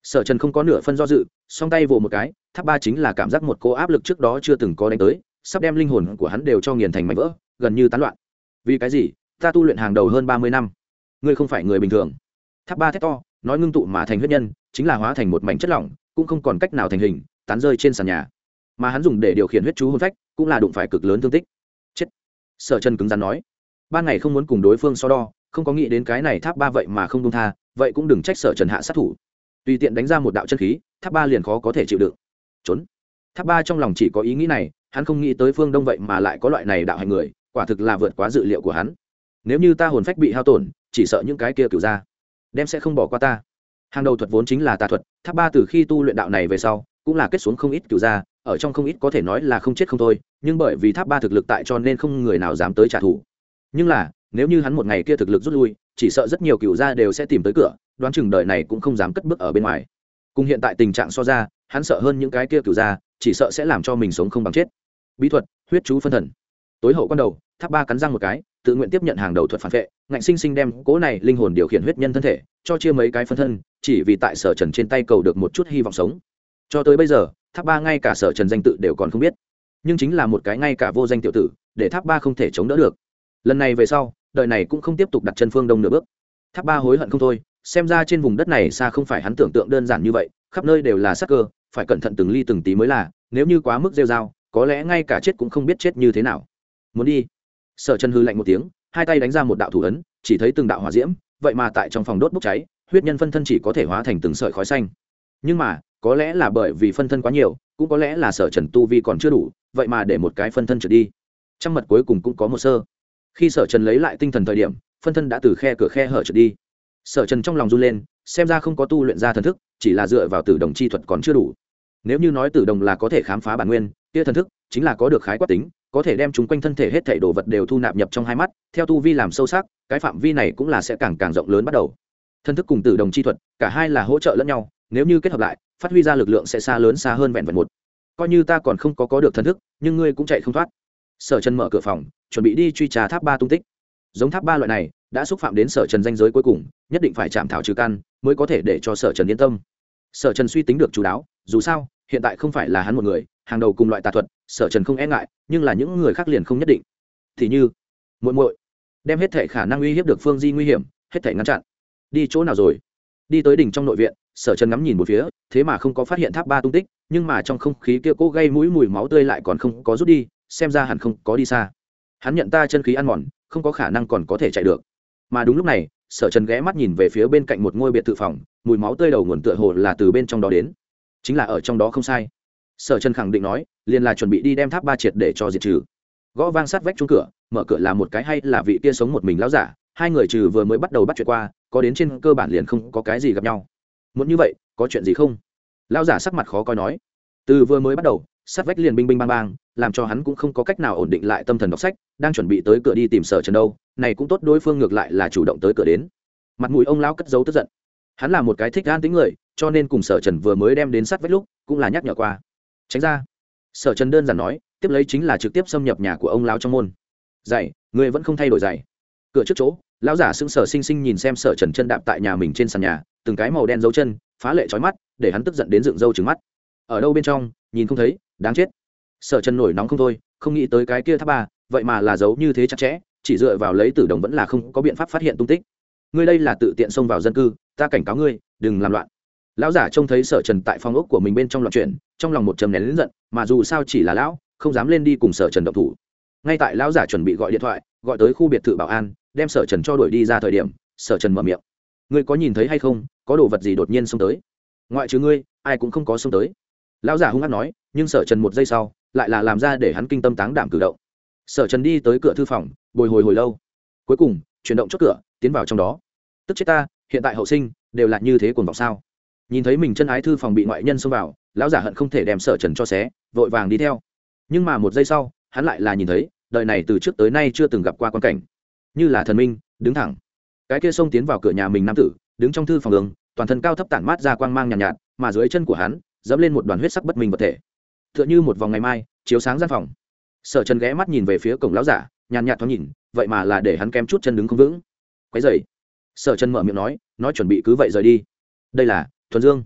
Sở Trần không có nửa phân do dự, song tay vồ một cái, tháp ba chính là cảm giác một cô áp lực trước đó chưa từng có đánh tới, sắp đem linh hồn của hắn đều cho nghiền thành mảnh vỡ, gần như tán loạn. Vì cái gì? Ta tu luyện hàng đầu hơn 30 năm, ngươi không phải người bình thường. Tháp ba thét to, nói ngưng tụ mà thành huyết nhân, chính là hóa thành một mảnh chất lỏng, cũng không còn cách nào thành hình, tán rơi trên sàn nhà. Mà hắn dùng để điều khiển huyết chú hồn phách, cũng là đụng phải cực lớn thương tích. Chết. Sở Trần cứng rắn nói. Ban ngày không muốn cùng đối phương so đo, không có nghĩ đến cái này tháp ba vậy mà không buông tha, vậy cũng đừng trách Sở Trần hạ sát thủ. Tùy tiện đánh ra một đạo chân khí, tháp ba liền khó có thể chịu đựng. Trốn. Tháp ba trong lòng chỉ có ý nghĩ này, hắn không nghĩ tới Phương Đông vậy mà lại có loại này đạo hành người, quả thực là vượt quá dự liệu của hắn. Nếu như ta hồn phách bị hao tổn, chỉ sợ những cái kia cửu gia đem sẽ không bỏ qua ta. Hàng đầu thuật vốn chính là tà thuật, tháp ba từ khi tu luyện đạo này về sau, cũng là kết xuống không ít cửu gia, ở trong không ít có thể nói là không chết không thôi, nhưng bởi vì tháp ba thực lực tại cho nên không người nào dám tới trả thù. Nhưng là, nếu như hắn một ngày kia thực lực rút lui, chỉ sợ rất nhiều cửu gia đều sẽ tìm tới cửa, đoán chừng đời này cũng không dám cất bước ở bên ngoài. Cùng hiện tại tình trạng so ra, hắn sợ hơn những cái kia cửu gia, chỉ sợ sẽ làm cho mình sống không bằng chết. Bí thuật, huyết chú phân thần. Tối hậu quan đầu, tháp ba cắn răng một cái, tự nguyện tiếp nhận hàng đầu thuật phản vệ, ngạnh sinh sinh đem cố này linh hồn điều khiển huyết nhân thân thể, cho chia mấy cái phân thân, chỉ vì tại Sở Trần trên tay cầu được một chút hy vọng sống. Cho tới bây giờ, tháp ba ngay cả Sở Trần danh tự đều còn không biết, nhưng chính là một cái ngay cả vô danh tiểu tử, để tháp ba không thể chống đỡ được. Lần này về sau, đời này cũng không tiếp tục đặt chân phương Đông nửa bước. Tháp ba hối hận không thôi, xem ra trên vùng đất này xa không phải hắn tưởng tượng đơn giản như vậy, khắp nơi đều là sát cơ, phải cẩn thận từng ly từng tí mới là, nếu như quá mức rêu rao, có lẽ ngay cả chết cũng không biết chết như thế nào. Muốn đi. Sở Trần hư lạnh một tiếng, hai tay đánh ra một đạo thủ ấn, chỉ thấy từng đạo hỏa diễm, vậy mà tại trong phòng đốt bốc cháy, huyết nhân phân thân chỉ có thể hóa thành từng sợi khói xanh. Nhưng mà, có lẽ là bởi vì phân thân quá nhiều, cũng có lẽ là Sở Trần tu vi còn chưa đủ, vậy mà để một cái phân thân trượt đi. Trăm mật cuối cùng cũng có một sơ. Khi Sở Trần lấy lại tinh thần thời điểm, phân thân đã từ cửa khe hở trượt đi. Sở Trần trong lòng run lên, xem ra không có tu luyện ra thần thức, chỉ là dựa vào tử đồng chi thuật còn chưa đủ. Nếu như nói tử đồng là có thể khám phá bản nguyên, kia thần thức chính là có được khái quát tính, có thể đem chúng quanh thân thể hết thảy đồ vật đều thu nạp nhập trong hai mắt, theo tu vi làm sâu sắc, cái phạm vi này cũng là sẽ càng càng rộng lớn bắt đầu. Thần thức cùng tử đồng chi thuật, cả hai là hỗ trợ lẫn nhau, nếu như kết hợp lại, phát huy ra lực lượng sẽ xa lớn xa hơn vẹn vẹn một. Coi như ta còn không có được thần thức, nhưng ngươi cũng chạy không thoát. Sở Trần mở cửa phòng, chuẩn bị đi truy tra tháp ba tung tích. Giống tháp ba loại này, đã xúc phạm đến Sở Trần danh giới cuối cùng, nhất định phải chạm thảo trừ căn, mới có thể để cho Sở Trần yên tâm. Sở Trần suy tính được chú đáo, dù sao, hiện tại không phải là hắn một người, hàng đầu cùng loại tà thuật, Sở Trần không e ngại, nhưng là những người khác liền không nhất định. Thì như, muội muội, đem hết thể khả năng uy hiếp được Phương Di nguy hiểm, hết thể ngăn chặn. Đi chỗ nào rồi? Đi tới đỉnh trong nội viện, Sở Trần ngắm nhìn một phía, thế mà không có phát hiện tháp ba tung tích, nhưng mà trong không khí kia cố gây mũi mùi máu tươi lại còn không có rút đi, xem ra hẳn không có đi xa. Hắn nhận ta chân khí ăn mòn, không có khả năng còn có thể chạy được. Mà đúng lúc này, Sở Trần ghé mắt nhìn về phía bên cạnh một ngôi biệt thự phòng, mùi máu tươi đầu nguồn tựa hồ là từ bên trong đó đến. Chính là ở trong đó không sai. Sở Trần khẳng định nói, liền là chuẩn bị đi đem tháp ba triệt để cho diệt trừ. Gõ vang sát vách chuông cửa, mở cửa là một cái hay là vị kia sống một mình lão giả, hai người trừ vừa mới bắt đầu bắt chuyện qua, có đến trên cơ bản liền không có cái gì gặp nhau. Muốn như vậy, có chuyện gì không? Lão giả sắc mặt khó coi nói. Từ vừa mới bắt đầu, sát vách liền binh binh bang bang, làm cho hắn cũng không có cách nào ổn định lại tâm thần đọc sách, đang chuẩn bị tới cửa đi tìm Sở Trần đâu, này cũng tốt, đối phương ngược lại là chủ động tới cửa đến. Mặt mũi ông lão cất giấu tức giận. Hắn là một cái thích gan tính người, cho nên cùng Sở Trần vừa mới đem đến sát vách lúc, cũng là nhắc nhở qua. Tránh ra. Sở Trần đơn giản nói, tiếp lấy chính là trực tiếp xâm nhập nhà của ông lão trong môn. Giày, người vẫn không thay đổi giày. Cửa trước chỗ, lão giả sững sờ sinh sinh nhìn xem Sở Trần chân đạp tại nhà mình trên sàn nhà, từng cái màu đen dấu chân, phá lệ chói mắt, để hắn tức giận đến dựng râu trừng mắt. Ở đâu bên trong, nhìn không thấy, đáng chết. Sở Trần nổi nóng không thôi, không nghĩ tới cái kia tháp ba, vậy mà là giấu như thế chặt chẽ, chỉ dựa vào lấy tử đồng vẫn là không có biện pháp phát hiện tung tích. Ngươi đây là tự tiện xông vào dân cư, ta cảnh cáo ngươi, đừng làm loạn. Lão giả trông thấy Sở Trần tại phòng ốc của mình bên trong loạn chuyện, trong lòng một trầm nén lớn giận, mà dù sao chỉ là lão, không dám lên đi cùng Sở Trần động thủ. Ngay tại lão giả chuẩn bị gọi điện thoại, gọi tới khu biệt thự bảo an, đem Sở Trần cho đuổi đi ra thời điểm, Sở Trần mở miệng. Ngươi có nhìn thấy hay không, có đồ vật gì đột nhiên xông tới? Ngoại trừ ngươi, ai cũng không có xông tới. Lão giả hung hăng nói, nhưng Sở Trần một giây sau, lại là làm ra để hắn kinh tâm táng đảm cử động. Sở Trần đi tới cửa thư phòng, bồi hồi lâu, cuối cùng chuyển động chốt cửa, tiến vào trong đó. Tức chết ta, hiện tại hậu sinh đều là như thế cuồng vọng sao? Nhìn thấy mình chân ái thư phòng bị ngoại nhân xông vào, lão giả hận không thể đem Sở Trần cho xé, vội vàng đi theo. Nhưng mà một giây sau, hắn lại là nhìn thấy, đời này từ trước tới nay chưa từng gặp qua quan cảnh, như là thần minh đứng thẳng. Cái kia xông tiến vào cửa nhà mình nam tử, đứng trong thư phòng đường, toàn thân cao thấp tản mát ra quang mang nhàn nhạt, mà dưới chân của hắn dẫm lên một đoàn huyết sắc bất minh vật thể, tựa như một vòng ngày mai chiếu sáng gian phòng. Sở Trần ghé mắt nhìn về phía cổng lão giả, nhàn nhạt thoáng nhìn, vậy mà là để hắn kém chút chân đứng không vững. Quấy rầy. Sở Trần mở miệng nói chuẩn bị cứ vậy rời đi. Đây là Thuần Dương.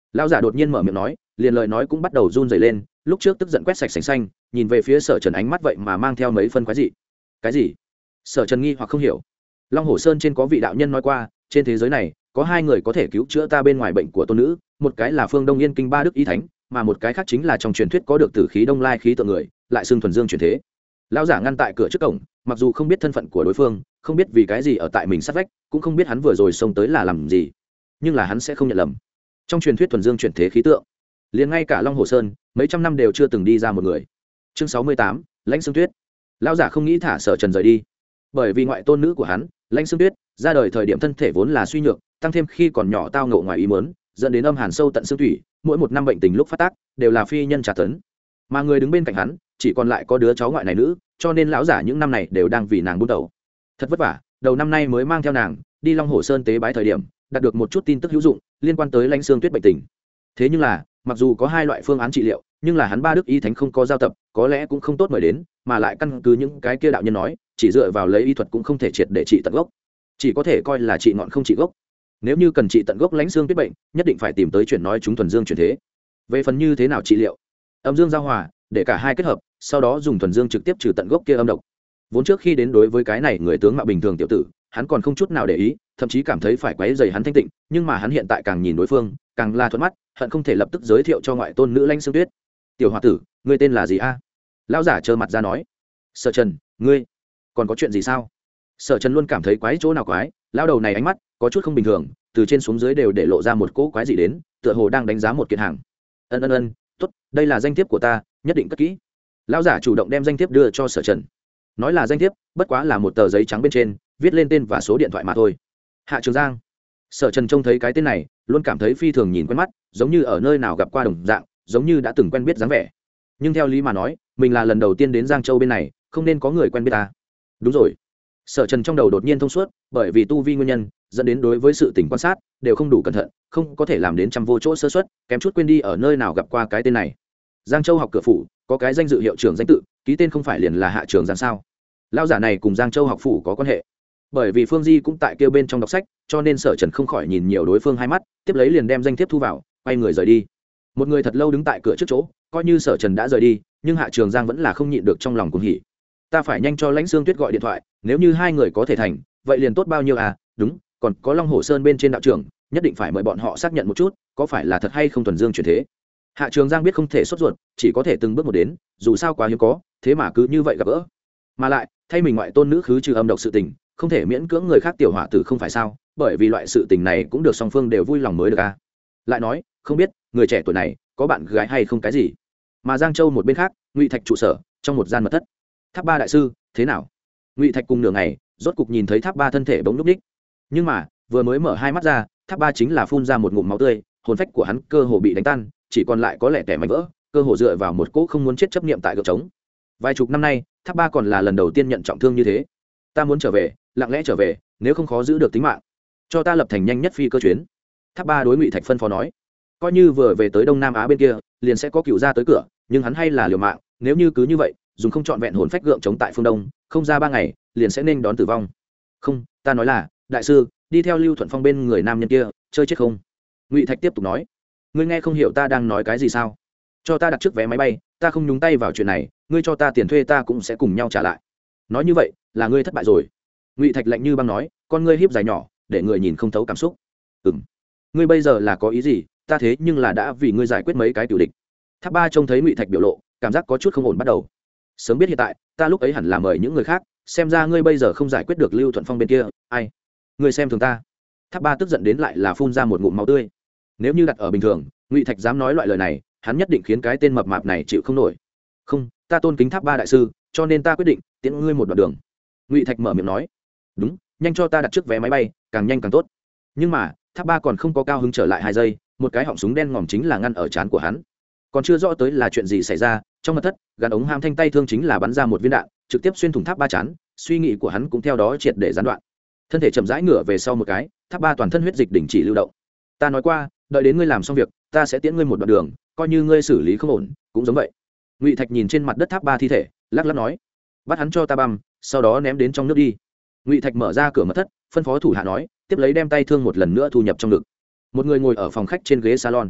lão giả đột nhiên mở miệng nói, liền lời nói cũng bắt đầu run rẩy lên, lúc trước tức giận quét sạch sành xanh, nhìn về phía Sở Trần ánh mắt vậy mà mang theo mấy phân quái dị. Cái gì? Sở Trần nghi hoặc không hiểu. Long Hổ Sơn trên có vị đạo nhân nói qua, trên thế giới này có hai người có thể cứu chữa ta bên ngoài bệnh của tôn nữ, một cái là Phương Đông Yên Kinh Ba Đức Y Thánh, mà một cái khác chính là trong truyền thuyết có được tử khí Đông Lai khí tượng người, lại xưng thuần dương chuyển thế. Lão giả ngăn tại cửa trước cổng, mặc dù không biết thân phận của đối phương, không biết vì cái gì ở tại mình sát vách, cũng không biết hắn vừa rồi xông tới là làm gì, nhưng là hắn sẽ không nhận lầm. Trong truyền thuyết thuần dương chuyển thế khí tượng, liền ngay cả Long Hồ Sơn mấy trăm năm đều chưa từng đi ra một người. Chương 68, Lãnh Sương Tuyết. Lão giả không nghĩ thả Sở Trần rời đi, bởi vì ngoại tôn nữ của hắn, Lãnh Sương Tuyết, ra đời thời điểm thân thể vốn là suy nhược, tăng thêm khi còn nhỏ tao ngộ ngoài ý muốn, dẫn đến âm hàn sâu tận xương thủy, mỗi một năm bệnh tình lúc phát tác đều là phi nhân trả tấn, mà người đứng bên cạnh hắn chỉ còn lại có đứa cháu ngoại này nữ, cho nên lão giả những năm này đều đang vì nàng buôn đầu. Thật vất vả, đầu năm nay mới mang theo nàng đi Long Hồ Sơn tế bái thời điểm, đạt được một chút tin tức hữu dụng liên quan tới Lãnh Sương Tuyết bệnh tình. Thế nhưng là, mặc dù có hai loại phương án trị liệu, nhưng là hắn Ba Đức Y Thánh không có giao tập, có lẽ cũng không tốt mời đến, mà lại căn cứ những cái kia đạo nhân nói, chỉ dựa vào lấy y thuật cũng không thể triệt để trị tận gốc, chỉ có thể coi là trị ngọn không trị gốc. Nếu như cần trị tận gốc Lãnh Sương Tuyết bệnh, nhất định phải tìm tới chuyện nói chúng thuần dương chuyển thế. Về phần như thế nào trị liệu, âm dương giao hòa, để cả hai kết hợp, sau đó dùng thuần dương trực tiếp trừ tận gốc kia âm độc. Vốn trước khi đến đối với cái này người tướng mạo bình thường tiểu tử, hắn còn không chút nào để ý, thậm chí cảm thấy phải quấy rầy hắn thanh tịnh, nhưng mà hắn hiện tại càng nhìn đối phương, càng là thuận mắt, hận không thể lập tức giới thiệu cho ngoại tôn nữ Lãnh Sương Tuyết. "Tiểu hòa tử, ngươi tên là gì a?" Lão giả trơ mặt ra nói. "Sở Trần, ngươi còn có chuyện gì sao?" Sở Trần luôn cảm thấy quái chỗ nào quái, lão đầu này ánh mắt có chút không bình thường, từ trên xuống dưới đều để lộ ra một cỗ quái gì đến, tựa hồ đang đánh giá một kiện hàng. Ân, tốt, đây là danh thiếp của ta, nhất định cất kỹ." Lão giả chủ động đem danh thiếp đưa cho Sở Trần. Nói là danh thiếp, bất quá là một tờ giấy trắng bên trên viết lên tên và số điện thoại mà thôi. Hạ Trường Giang. Sở Trần trông thấy cái tên này, luôn cảm thấy phi thường nhìn quen mắt, giống như ở nơi nào gặp qua đồng dạng, giống như đã từng quen biết dáng vẻ. Nhưng theo lý mà nói, mình là lần đầu tiên đến Giang Châu bên này, không nên có người quen biết ta. Đúng rồi. Sở Trần trong đầu đột nhiên thông suốt, bởi vì tu vi nguyên nhân, dẫn đến đối với sự tình quan sát đều không đủ cẩn thận, không có thể làm đến trăm vô chỗ sơ suất, kém chút quên đi ở nơi nào gặp qua cái tên này. Giang Châu học cửa phủ có cái danh dự hiệu trưởng danh tự, ký tên không phải liền là Hạ Trường Giang sao? Lão giả này cùng Giang Châu học phủ có quan hệ. Bởi vì Phương Di cũng tại kia bên trong đọc sách, cho nên Sở Trần không khỏi nhìn nhiều đối phương hai mắt, tiếp lấy liền đem danh thiếp thu vào, quay người rời đi. Một người thật lâu đứng tại cửa trước chỗ, coi như Sở Trần đã rời đi, nhưng Hạ Trường Giang vẫn là không nhịn được trong lòng cuồng hỉ. Ta phải nhanh cho Lãnh Sương Tuyết gọi điện thoại, nếu như hai người có thể thành, vậy liền tốt bao nhiêu à? Đúng, còn có Long Hồ Sơn bên trên đạo trưởng, nhất định phải mời bọn họ xác nhận một chút, có phải là thật hay không thuần dương chuyển thế. Hạ Trường Giang biết không thể sốt ruột, chỉ có thể từng bước một đến, dù sao quá hiếm có, thế mà cứ như vậy gặp gỡ. Mà lại, thay mình ngoại tôn nữ khứ trừ âm độc sự tình, không thể miễn cưỡng người khác tiểu hỏa tử không phải sao, bởi vì loại sự tình này cũng được song phương đều vui lòng mới được a. Lại nói, không biết người trẻ tuổi này có bạn gái hay không cái gì. Mà Giang Châu một bên khác, Ngụy Thạch trụ sở, trong một gian mật thất. Tháp Ba đại sư, thế nào? Ngụy Thạch cùng nửa ngày, rốt cục nhìn thấy Tháp Ba thân thể bỗng lúc ních. Nhưng mà, vừa mới mở hai mắt ra, Tháp Ba chính là phun ra một ngụm máu tươi, hồn phách của hắn cơ hồ bị đánh tan, chỉ còn lại có lẻ tẻ mảnh vỡ, cơ hồ dựa vào một cỗ không muốn chết chấp niệm tại gượng trống. Vài chục năm nay, Tháp Ba còn là lần đầu tiên nhận trọng thương như thế. Ta muốn trở về, lặng lẽ trở về, nếu không khó giữ được tính mạng, cho ta lập thành nhanh nhất phi cơ chuyến. Tháp Ba đối Ngụy Thạch phân phó nói. Coi như vừa về tới Đông Nam Á bên kia, liền sẽ có cựu gia tới cửa, nhưng hắn hay là liều mạng, nếu như cứ như vậy, dùng không trọn vẹn hồn phách gượng chống tại phương Đông, không ra 3 ngày, liền sẽ nên đón tử vong. Không, ta nói là, đại sư, đi theo Lưu Thuận Phong bên người nam nhân kia, chơi chết không? Ngụy Thạch tiếp tục nói. Ngươi nghe không hiểu ta đang nói cái gì sao? Cho ta đặt trước vé máy bay, ta không nhúng tay vào chuyện này, ngươi cho ta tiền thuê ta cũng sẽ cùng nhau trả lại. Nói như vậy, là ngươi thất bại rồi. Ngụy Thạch lạnh như băng nói, con ngươi hiếp dài nhỏ, để người nhìn không thấu cảm xúc. Ngươi bây giờ là có ý gì? Ta thế nhưng là đã vì ngươi giải quyết mấy cái tiểu địch. Tháp Ba trông thấy Ngụy Thạch biểu lộ, cảm giác có chút không ổn bắt đầu. Sớm biết hiện tại, ta lúc ấy hẳn là mời những người khác, xem ra ngươi bây giờ không giải quyết được Lưu Thuận Phong bên kia, ai? Ngươi xem thường ta. Tháp Ba tức giận đến lại là phun ra một ngụm máu tươi. Nếu như đặt ở bình thường, Ngụy Thạch dám nói loại lời này, hắn nhất định khiến cái tên mập mạp này chịu không nổi. Không, ta tôn kính Tháp Ba đại sư, cho nên ta quyết định tiễn ngươi một đoạn đường. Ngụy Thạch mở miệng nói. Đúng, nhanh cho ta đặt trước vé máy bay, càng nhanh càng tốt. Nhưng mà, Tháp Ba còn không có cao hứng trở lại 2 giây, một cái họng súng đen ngòm chính là ngăn ở trán của hắn. Còn chưa rõ tới là chuyện gì xảy ra, trong mật thất, gắn ống ham thanh tay thương chính là bắn ra một viên đạn, trực tiếp xuyên thủng Tháp Ba trán, suy nghĩ của hắn cũng theo đó triệt để gián đoạn. Thân thể chậm rãi ngửa về sau một cái, Tháp Ba toàn thân huyết dịch đình chỉ lưu động. Ta nói qua, đợi đến ngươi làm xong việc, ta sẽ tiễn ngươi một đoạn đường, coi như ngươi xử lý không ổn, cũng giống vậy. Ngụy Thạch nhìn trên mặt đất Tháp Ba thi thể, lắc lắc nói, bắt hắn cho ta băm, sau đó ném đến trong nước đi. Ngụy Thạch mở ra cửa mật thất, phân phó thủ hạ nói, tiếp lấy đem tay thương một lần nữa thu nhập trong ngực. Một người ngồi ở phòng khách trên ghế salon.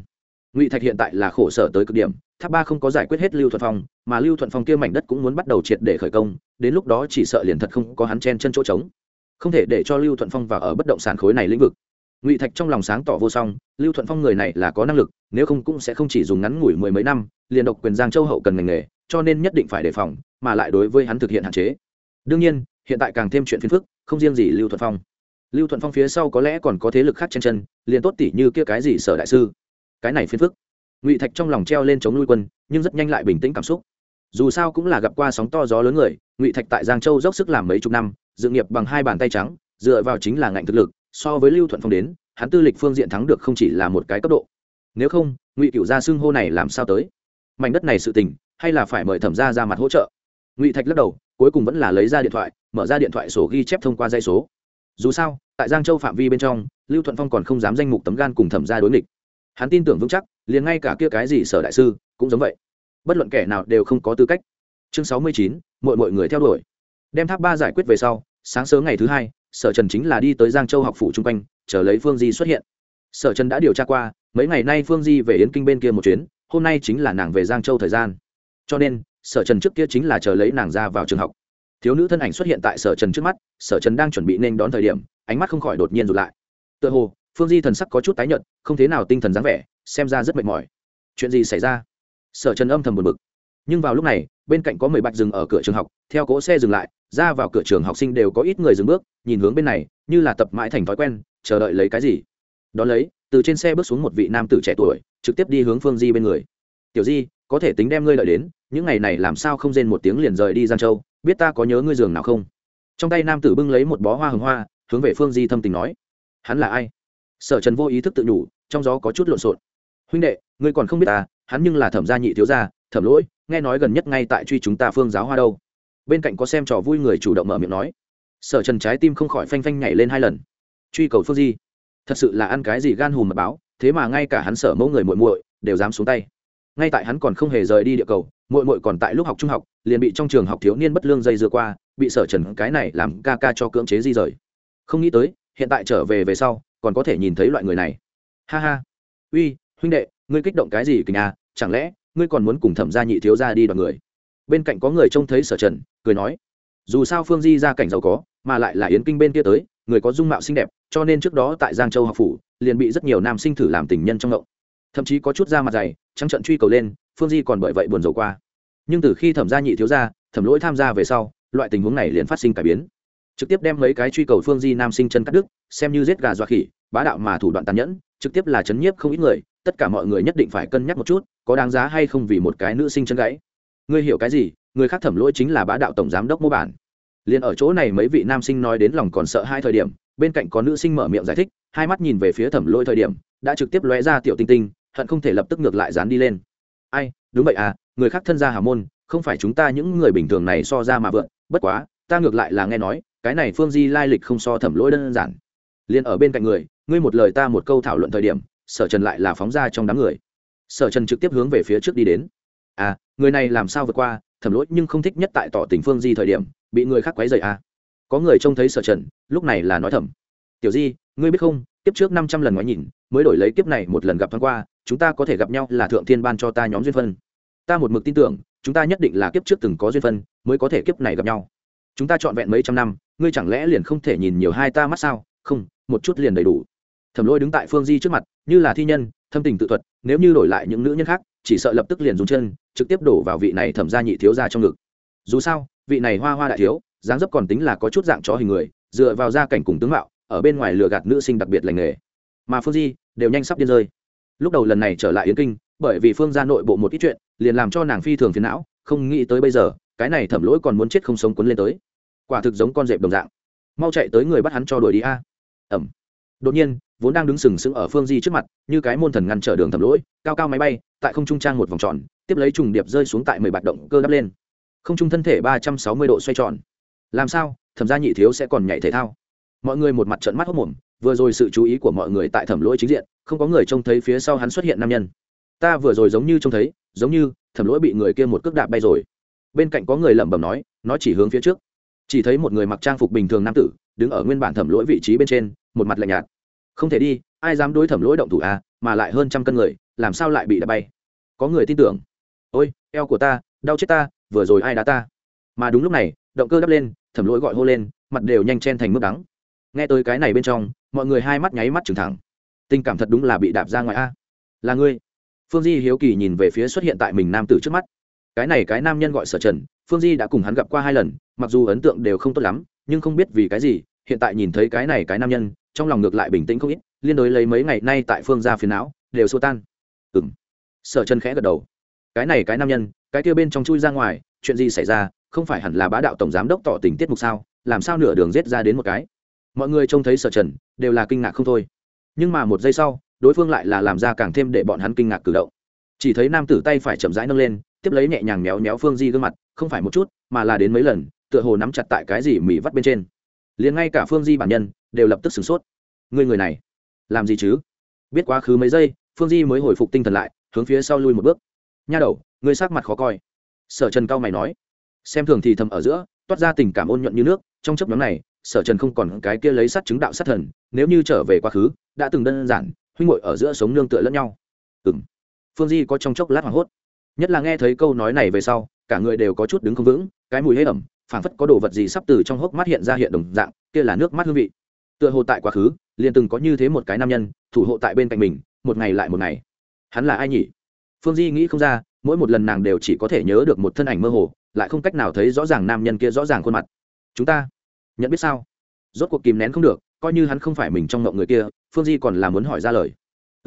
Ngụy Thạch hiện tại là khổ sở tới cực điểm, tháp ba không có giải quyết hết Lưu Thuận Phong, mà Lưu Thuận Phong kia mảnh đất cũng muốn bắt đầu triệt để khởi công, đến lúc đó chỉ sợ liền thật không có hắn chen chân chỗ trống, không thể để cho Lưu Thuận Phong vào ở bất động sản khối này lĩnh vực. Ngụy Thạch trong lòng sáng tỏ vô song, Lưu Thuận Phong người này là có năng lực, nếu không cũng sẽ không chỉ dùng ngắn ngủi mười mấy năm liền độc quyền Giang Châu hậu cần ngành nghề, cho nên nhất định phải đề phòng, mà lại đối với hắn thực hiện hạn chế. Đương nhiên, hiện tại càng thêm chuyện phiền phức, không riêng gì Lưu Thuận Phong. Lưu Thuận Phong phía sau có lẽ còn có thế lực khác chen chân, liền tốt tỷ như kia cái gì Sở đại sư. Cái này phiền phức. Ngụy Thạch trong lòng treo lên chống nuôi quân, nhưng rất nhanh lại bình tĩnh cảm xúc. Dù sao cũng là gặp qua sóng to gió lớn người, Ngụy Thạch tại Giang Châu dốc sức làm mấy chục năm, dự nghiệp bằng hai bàn tay trắng, dựa vào chính là ngạnh thực lực, so với Lưu Thuận Phong đến, hắn tư lịch phương diện thắng được không chỉ là một cái cấp độ. Nếu không, Ngụy Cửu gia xưng hô này làm sao tới? Mảnh đất này sự tình, hay là phải mời Thẩm gia ra mặt hỗ trợ. Ngụy Thạch lắc đầu, cuối cùng vẫn là lấy ra điện thoại, mở ra điện thoại sổ ghi chép thông qua dây số. Dù sao, tại Giang Châu phạm vi bên trong, Lưu Thuận Phong còn không dám danh mục tấm gan cùng Thẩm gia đối nghịch. Hắn tin tưởng vững chắc, liền ngay cả kia cái gì Sở đại sư cũng giống vậy. Bất luận kẻ nào đều không có tư cách. Chương 69, mọi người theo đuổi. Đem tháp ba giải quyết về sau, sáng sớm ngày thứ hai, Sở Trần chính là đi tới Giang Châu học phủ trung quanh, chờ lấy Phương Di xuất hiện. Sở Trần đã điều tra qua, mấy ngày nay Phương Di về Yến Kinh bên kia một chuyến, hôm nay chính là nàng về Giang Châu thời gian. Cho nên, Sở Trần trước kia chính là chờ lấy nàng ra vào trường học. Thiếu nữ thân ảnh xuất hiện tại Sở Trần trước mắt, Sở Trần đang chuẩn bị nên đón thời điểm, ánh mắt không khỏi đột nhiên rụt lại. Tựa hồ, Phương Di thần sắc có chút tái nhợt, không thế nào tinh thần dáng vẻ, xem ra rất mệt mỏi. Chuyện gì xảy ra? Sở Trần âm thầm buồn bực. Nhưng vào lúc này, bên cạnh có 10 bạch dừng ở cửa trường học, theo cỗ xe dừng lại, ra vào cửa trường học sinh đều có ít người dừng bước, nhìn hướng bên này, như là tập mãi thành thói quen, chờ đợi lấy cái gì. Đó lấy, từ trên xe bước xuống một vị nam tử trẻ tuổi, trực tiếp đi hướng Phương Di bên người. "Tiểu Di, có thể tính đem ngươi đợi đến, những ngày này làm sao không rên một tiếng liền rời đi Giang Châu, biết ta có nhớ ngươi giường nào không?" Trong tay nam tử bưng lấy một bó hoa hồng hoa, hướng về Phương Di thâm tình nói. "Hắn là ai?" Sở Trần vô ý thức tự nhủ, trong gió có chút lộn xộn. "Huynh đệ, ngươi còn không biết ta, hắn nhưng là Thẩm gia nhị thiếu gia, Thẩm Lỗi, nghe nói gần nhất ngay tại truy chúng ta Phương giáo hoa đâu." Bên cạnh có xem trò vui người chủ động mở miệng nói. Sở Trần trái tim không khỏi phanh phanh nhảy lên 2 lần. Truy cầu Phương Di, thật sự là ăn cái gì gan hùm mật báo, thế mà ngay cả hắn Sở mẫu người muội muội đều dám xuống tay. Ngay tại hắn còn không hề rời đi địa cầu, muội muội còn tại lúc học trung học, liền bị trong trường học thiếu niên bất lương dây dưa qua, bị Sở Trần cái này làm ca ca cho cưỡng chế di rời. Không nghĩ tới, hiện tại trở về sau, còn có thể nhìn thấy loại người này. Ha ha. Uy, huynh đệ, ngươi kích động cái gì kình à, chẳng lẽ ngươi còn muốn cùng Thẩm gia nhị thiếu gia đi đoàn người? Bên cạnh có người trông thấy Sở Trần, cười nói. Dù sao Phương Di gia cảnh giàu có, mà lại là Yến Kinh bên kia tới, người có dung mạo xinh đẹp, cho nên trước đó tại Giang Châu học phủ, liền bị rất nhiều nam sinh thử làm tình nhân trong ngộng. Thậm chí có chút da mặt dày, trắng trợn truy cầu lên, Phương Di còn bởi vậy buồn rầu qua. Nhưng từ khi Thẩm gia nhị thiếu gia, Thẩm Lỗi tham gia về sau, loại tình huống này liền phát sinh cải biến. Trực tiếp đem mấy cái truy cầu Phương Di nam sinh chân cắt đứt, xem như giết gà dọa khỉ, bá đạo mà thủ đoạn tàn nhẫn, trực tiếp là chấn nhiếp không ít người, tất cả mọi người nhất định phải cân nhắc một chút, có đáng giá hay không vì một cái nữ sinh chân gãy. Ngươi hiểu cái gì? Người khác Thẩm Lỗi chính là bá đạo tổng giám đốc mô bản. Liên ở chỗ này mấy vị nam sinh nói đến lòng còn sợ hai thời điểm, bên cạnh có nữ sinh mở miệng giải thích, hai mắt nhìn về phía Thẩm Lỗi thời điểm, đã trực tiếp lóe ra tiểu tinh tinh, hận không thể lập tức ngược lại dán đi lên. Ai, đúng vậy à, người khác thân gia hào môn, không phải chúng ta những người bình thường này so ra mà vượn, bất quá, ta ngược lại là nghe nói, cái này Phương Di lai lịch không so Thẩm Lỗi đơn giản. Liên ở bên cạnh người, ngươi một lời ta một câu thảo luận thời điểm, Sở Trần lại là phóng ra trong đám người. Sở Trần trực tiếp hướng về phía trước đi đến. À, người này làm sao vượt qua, Thẩm Lỗi nhưng không thích nhất tại tỏ tình Phương Di thời điểm, bị người khác quấy rầy à. Có người trông thấy Sở Trần, lúc này là nói thầm. Tiểu Di, ngươi biết không, kiếp trước 500 lần ngoái nhìn, mới đổi lấy kiếp này một lần gặp thoáng qua, chúng ta có thể gặp nhau là thượng thiên ban cho ta nhóm duyên phân. Ta một mực tin tưởng, chúng ta nhất định là kiếp trước từng có duyên phân, mới có thể kiếp này gặp nhau. Chúng ta trọn vẹn mấy trăm năm, ngươi chẳng lẽ liền không thể nhìn nhiều hai ta mắt sao? Không, một chút liền đầy đủ. Thẩm Lỗi đứng tại Phương Di trước mặt, như là thi nhân, thâm tình tự thuật, nếu như đổi lại những nữ nhân khác, chỉ sợ lập tức liền dùng chân trực tiếp đổ vào vị này Thẩm gia nhị thiếu gia trong ngực. Dù sao, vị này hoa hoa đại thiếu, dáng dấp còn tính là có chút dạng chó hình người, dựa vào gia cảnh cùng tướng mạo, ở bên ngoài lừa gạt nữ sinh đặc biệt lành nghề. Mà Phương Di đều nhanh sắp điên rơi. Lúc đầu lần này trở lại Yến Kinh, bởi vì Phương gia nội bộ một ít chuyện, liền làm cho nàng phi thường phiền não, không nghĩ tới bây giờ, cái này Thẩm Lỗi còn muốn chết không sống cuốn lên tới. Quả thực giống con dẹp đồng dạng. Mau chạy tới người bắt hắn cho đuổi đi a. Ẩm. Đột nhiên, vốn đang đứng sừng sững ở Phương Di trước mặt, như cái môn thần ngăn trở đường Thẩm Lỗi, cao cao máy bay, tại không trung trang một vòng tròn, tiếp lấy trùng điệp rơi xuống tại 10 bạt động cơ đắp lên. Không trung thân thể 360 độ xoay tròn. Làm sao, Thẩm gia nhị thiếu sẽ còn nhảy thể thao? Mọi người một mặt trợn mắt hốt mồm, vừa rồi sự chú ý của mọi người tại Thẩm Lỗi chính diện, không có người trông thấy phía sau hắn xuất hiện nam nhân. Ta vừa rồi giống như trông thấy, giống như Thẩm Lỗi bị người kia một cước đạp bay rồi. Bên cạnh có người lẩm bẩm nói chỉ hướng phía trước. Chỉ thấy một người mặc trang phục bình thường nam tử, đứng ở nguyên bản Thẩm Lỗi vị trí bên trên, một mặt lạnh nhạt. Không thể đi, ai dám đối Thẩm Lỗi động thủ à, mà lại hơn trăm cân người, làm sao lại bị đá bay. Có người tin tưởng. Ôi eo của ta đau chết ta, vừa rồi ai đá ta. Mà đúng lúc này động cơ đắp lên, Thẩm Lỗi gọi hô lên, mặt đều nhanh chen thành mức đắng. Nghe tới cái này bên trong, mọi người hai mắt nháy mắt trừng thẳng. Tình cảm thật đúng là bị đạp ra ngoài a. Là ngươi? Phương Di hiếu kỳ nhìn về phía xuất hiện tại mình nam tử trước mắt. Cái nam nhân gọi Sở Trần, Phương Di đã cùng hắn gặp qua 2 lần, mặc dù ấn tượng đều không tốt lắm, nhưng không biết vì cái gì, hiện tại nhìn thấy cái nam nhân, trong lòng ngược lại bình tĩnh không ít, liên đối lấy mấy ngày nay tại Phương gia phiền não, đều xua tan. Sở Trần khẽ gật đầu. Cái nam nhân, cái kia bên trong chui ra ngoài, chuyện gì xảy ra, không phải hẳn là bá đạo tổng giám đốc tỏ tình tiết mục sao, làm sao nửa đường giết ra đến một cái. Mọi người trông thấy Sở Trần, đều là kinh ngạc không thôi. Nhưng mà một giây sau, đối phương lại là làm ra càng thêm để bọn hắn kinh ngạc cử động. Chỉ thấy nam tử tay phải chậm rãi nâng lên, tiếp lấy nhẹ nhàng méo méo Phương Di gương mặt, không phải một chút, mà là đến mấy lần, tựa hồ nắm chặt tại cái gì mỉ vắt bên trên. Liền ngay cả Phương Di bản nhân đều lập tức sửng sốt. Người này, làm gì chứ? Biết quá khứ mấy giây, Phương Di mới hồi phục tinh thần lại, hướng phía sau lui một bước. Nha đầu, ngươi sắc mặt khó coi. Sở Trần cao mày nói. Xem thường thì thầm ở giữa, toát ra tình cảm ôn nhuận như nước, trong chốc ngắn này, Sở Trần không còn cái kia lấy sát chứng đạo sát thần, nếu như trở về quá khứ, đã từng đơn giản, huynh muội ở giữa sống nương tựa lẫn nhau. Phương Di có trong chốc lát hoảng hốt, nhất là nghe thấy câu nói này về sau, cả người đều có chút đứng không vững, cái mùi hế ẩm, phảng phất có đồ vật gì sắp từ trong hốc mắt hiện ra hiện đồng dạng, kia là nước mắt hương vị. Tựa hồ tại quá khứ, liền từng có như thế một cái nam nhân, thủ hộ tại bên cạnh mình, một ngày lại một ngày. Hắn là ai nhỉ? Phương Di nghĩ không ra, mỗi một lần nàng đều chỉ có thể nhớ được một thân ảnh mơ hồ, lại không cách nào thấy rõ ràng nam nhân kia rõ ràng khuôn mặt. Chúng ta nhận biết sao? Rốt cuộc kìm nén không được, coi như hắn không phải mình trong ngộng người kia, Phương Di còn là muốn hỏi ra lời.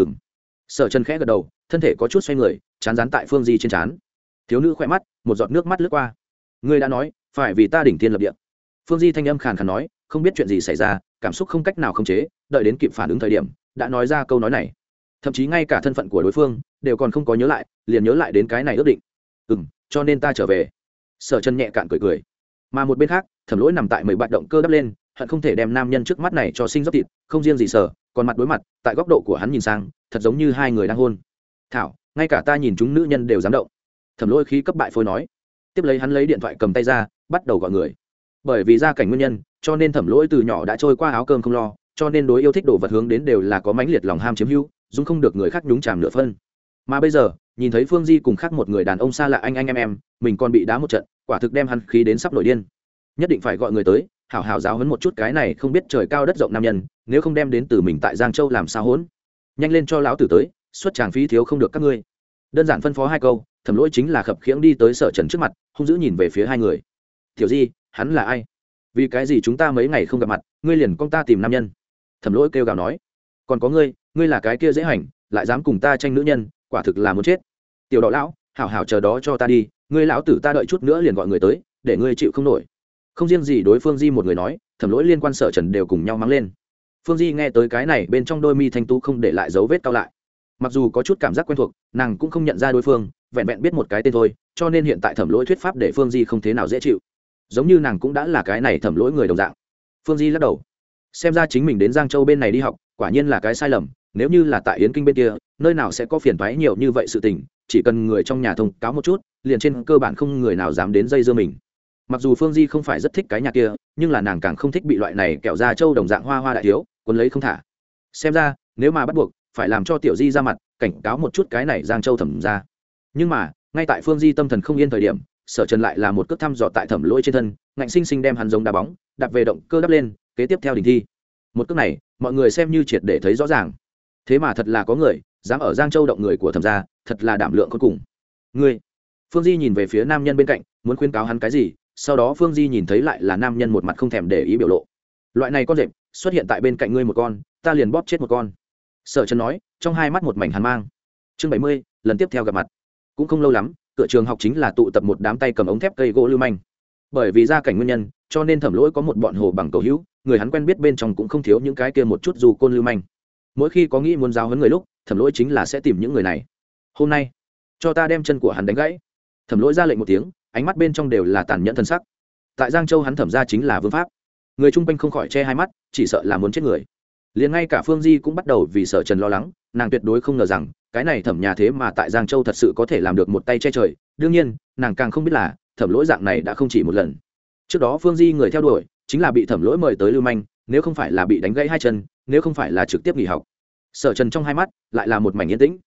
Sở Trần khẽ gật đầu, thân thể có chút xoay người, chán dán tại Phương Di trên trán. Thiếu nữ khỏe mắt, một giọt nước mắt lướt qua. Ngươi đã nói, phải vì ta đỉnh thiên lập địa. Phương Di thanh âm khàn khàn nói, không biết chuyện gì xảy ra, cảm xúc không cách nào khống chế, đợi đến kịp phản ứng thời điểm, đã nói ra câu nói này. Thậm chí ngay cả thân phận của đối phương đều còn không có nhớ lại, liền nhớ lại đến cái này ước định. Cho nên ta trở về. Sở Trần nhẹ cạn cười cười. Mà một bên khác, Thẩm Lỗi nằm tại 10 bạt động cơ đắp lên, hận không thể đem nam nhân trước mắt này cho sinh dốc thịt, không riêng gì Sở, còn mặt đối mặt, tại góc độ của hắn nhìn sang, thật giống như hai người đang hôn. Thảo, ngay cả ta nhìn chúng nữ nhân đều dám động. Thẩm Lỗi khí cấp bại phôi nói. Tiếp lấy hắn lấy điện thoại cầm tay ra, bắt đầu gọi người. Bởi vì gia cảnh nguyên nhân, cho nên Thẩm Lỗi từ nhỏ đã trôi qua áo cơm không lo, cho nên đối yêu thích đồ vật hướng đến đều là có mãnh liệt lòng ham chiếm hữu, dung không được người khác nhúng chàm nửa phân. Mà bây giờ, nhìn thấy Phương Di cùng khác một người đàn ông xa lạ anh em, mình còn bị đá một trận, quả thực đem hắn khí đến sắp nổi điên. Nhất định phải gọi người tới, hảo hảo giáo huấn một chút cái này không biết trời cao đất rộng nam nhân, nếu không đem đến từ mình tại Giang Châu làm sao hỗn. Nhanh lên cho lão tử tới, xuất tràng phí thiếu không được các ngươi. Đơn giản phân phó 2 câu, Thẩm Lỗi chính là khập khiễng đi tới Sở Trần trước mặt, hung dữ nhìn về phía hai người. Tiểu Di, hắn là ai? Vì cái gì chúng ta mấy ngày không gặp mặt, ngươi liền con ta tìm nam nhân? Thẩm Lỗi kêu gào nói. Còn có ngươi là cái kia dễ hành, lại dám cùng ta tranh nữ nhân, quả thực là muốn chết. Tiểu Đỏ lão, hảo hảo chờ đó cho ta đi, ngươi lão tử ta đợi chút nữa liền gọi người tới, để ngươi chịu không nổi. Không riêng gì đối Phương Di một người nói, Thẩm Lỗi liên quan Sở Trần đều cùng nhau mắng lên. Phương Di nghe tới cái này bên trong đôi mi thanh tú không để lại dấu vết cao lại. Mặc dù có chút cảm giác quen thuộc, nàng cũng không nhận ra đối phương, vẹn vẹn biết một cái tên thôi, cho nên hiện tại Thẩm Lỗi thuyết pháp để Phương Di không thế nào dễ chịu. Giống như nàng cũng đã là cái này Thẩm Lỗi người đồng dạng. Phương Di lắc đầu. Xem ra chính mình đến Giang Châu bên này đi học, quả nhiên là cái sai lầm, nếu như là tại Yến Kinh bên kia, nơi nào sẽ có phiền toái nhiều như vậy sự tình, chỉ cần người trong nhà thông cáo một chút, liền trên cơ bản không người nào dám đến dây dưa mình. Mặc dù Phương Di không phải rất thích cái nhà kia, nhưng là nàng càng không thích bị loại này kẹo da châu đồng dạng hoa hoa đại thiếu cuốn lấy không thả. Xem ra nếu mà bắt buộc phải làm cho Tiểu Di ra mặt cảnh cáo một chút cái này Giang Châu Thẩm ra. Nhưng mà ngay tại Phương Di tâm thần không yên thời điểm, Sở Trần lại là một cước thăm dò tại Thẩm Lỗi trên thân, ngạnh sinh sinh đem hắn giống đá bóng đạp về động cơ đắp lên, kế tiếp theo đình thi. Một cước này mọi người xem như triệt để thấy rõ ràng, thế mà thật là có người dám ở Giang Châu động người của Thẩm gia, thật là đảm lượng cuối cùng. Ngươi. Phương Di nhìn về phía nam nhân bên cạnh, muốn khuyên cáo hắn cái gì, sau đó Phương Di nhìn thấy lại là nam nhân một mặt không thèm để ý biểu lộ. Loại này con rệp xuất hiện tại bên cạnh ngươi một con, ta liền bóp chết một con. Sở Trần nói, trong hai mắt một mảnh hàn mang. Chương 70, lần tiếp theo gặp mặt. Cũng không lâu lắm, cửa trường học chính là tụ tập một đám tay cầm ống thép cây gỗ lưu manh. Bởi vì gia cảnh nguyên nhân, cho nên Thẩm Lỗi có một bọn hồ bằng cầu hữu, người hắn quen biết bên trong cũng không thiếu những cái kia một chút dù côn lưu manh. Mỗi khi có nghĩ muốn giáo huấn người lúc, Thẩm Lỗi chính là sẽ tìm những người này. Hôm nay, cho ta đem chân của hắn đánh gãy. Thẩm Lỗi ra lệnh một tiếng, ánh mắt bên trong đều là tàn nhẫn thân sắc. Tại Giang Châu hắn Thẩm gia chính là vương pháp, người chung quanh không khỏi che hai mắt, chỉ sợ là muốn chết người. Liền ngay cả Phương Di cũng bắt đầu vì Sở Trần lo lắng, nàng tuyệt đối không ngờ rằng cái này Thẩm nhà thế mà tại Giang Châu thật sự có thể làm được một tay che trời. Đương nhiên nàng càng không biết là Thẩm Lỗi dạng này đã không chỉ một lần. Trước đó Phương Di người theo đuổi chính là bị Thẩm Lỗi mời tới lưu manh, nếu không phải là bị đánh gãy hai chân, nếu không phải là trực tiếp nghỉ học. Sở Trần trong hai mắt lại là một mảnh yên tĩnh.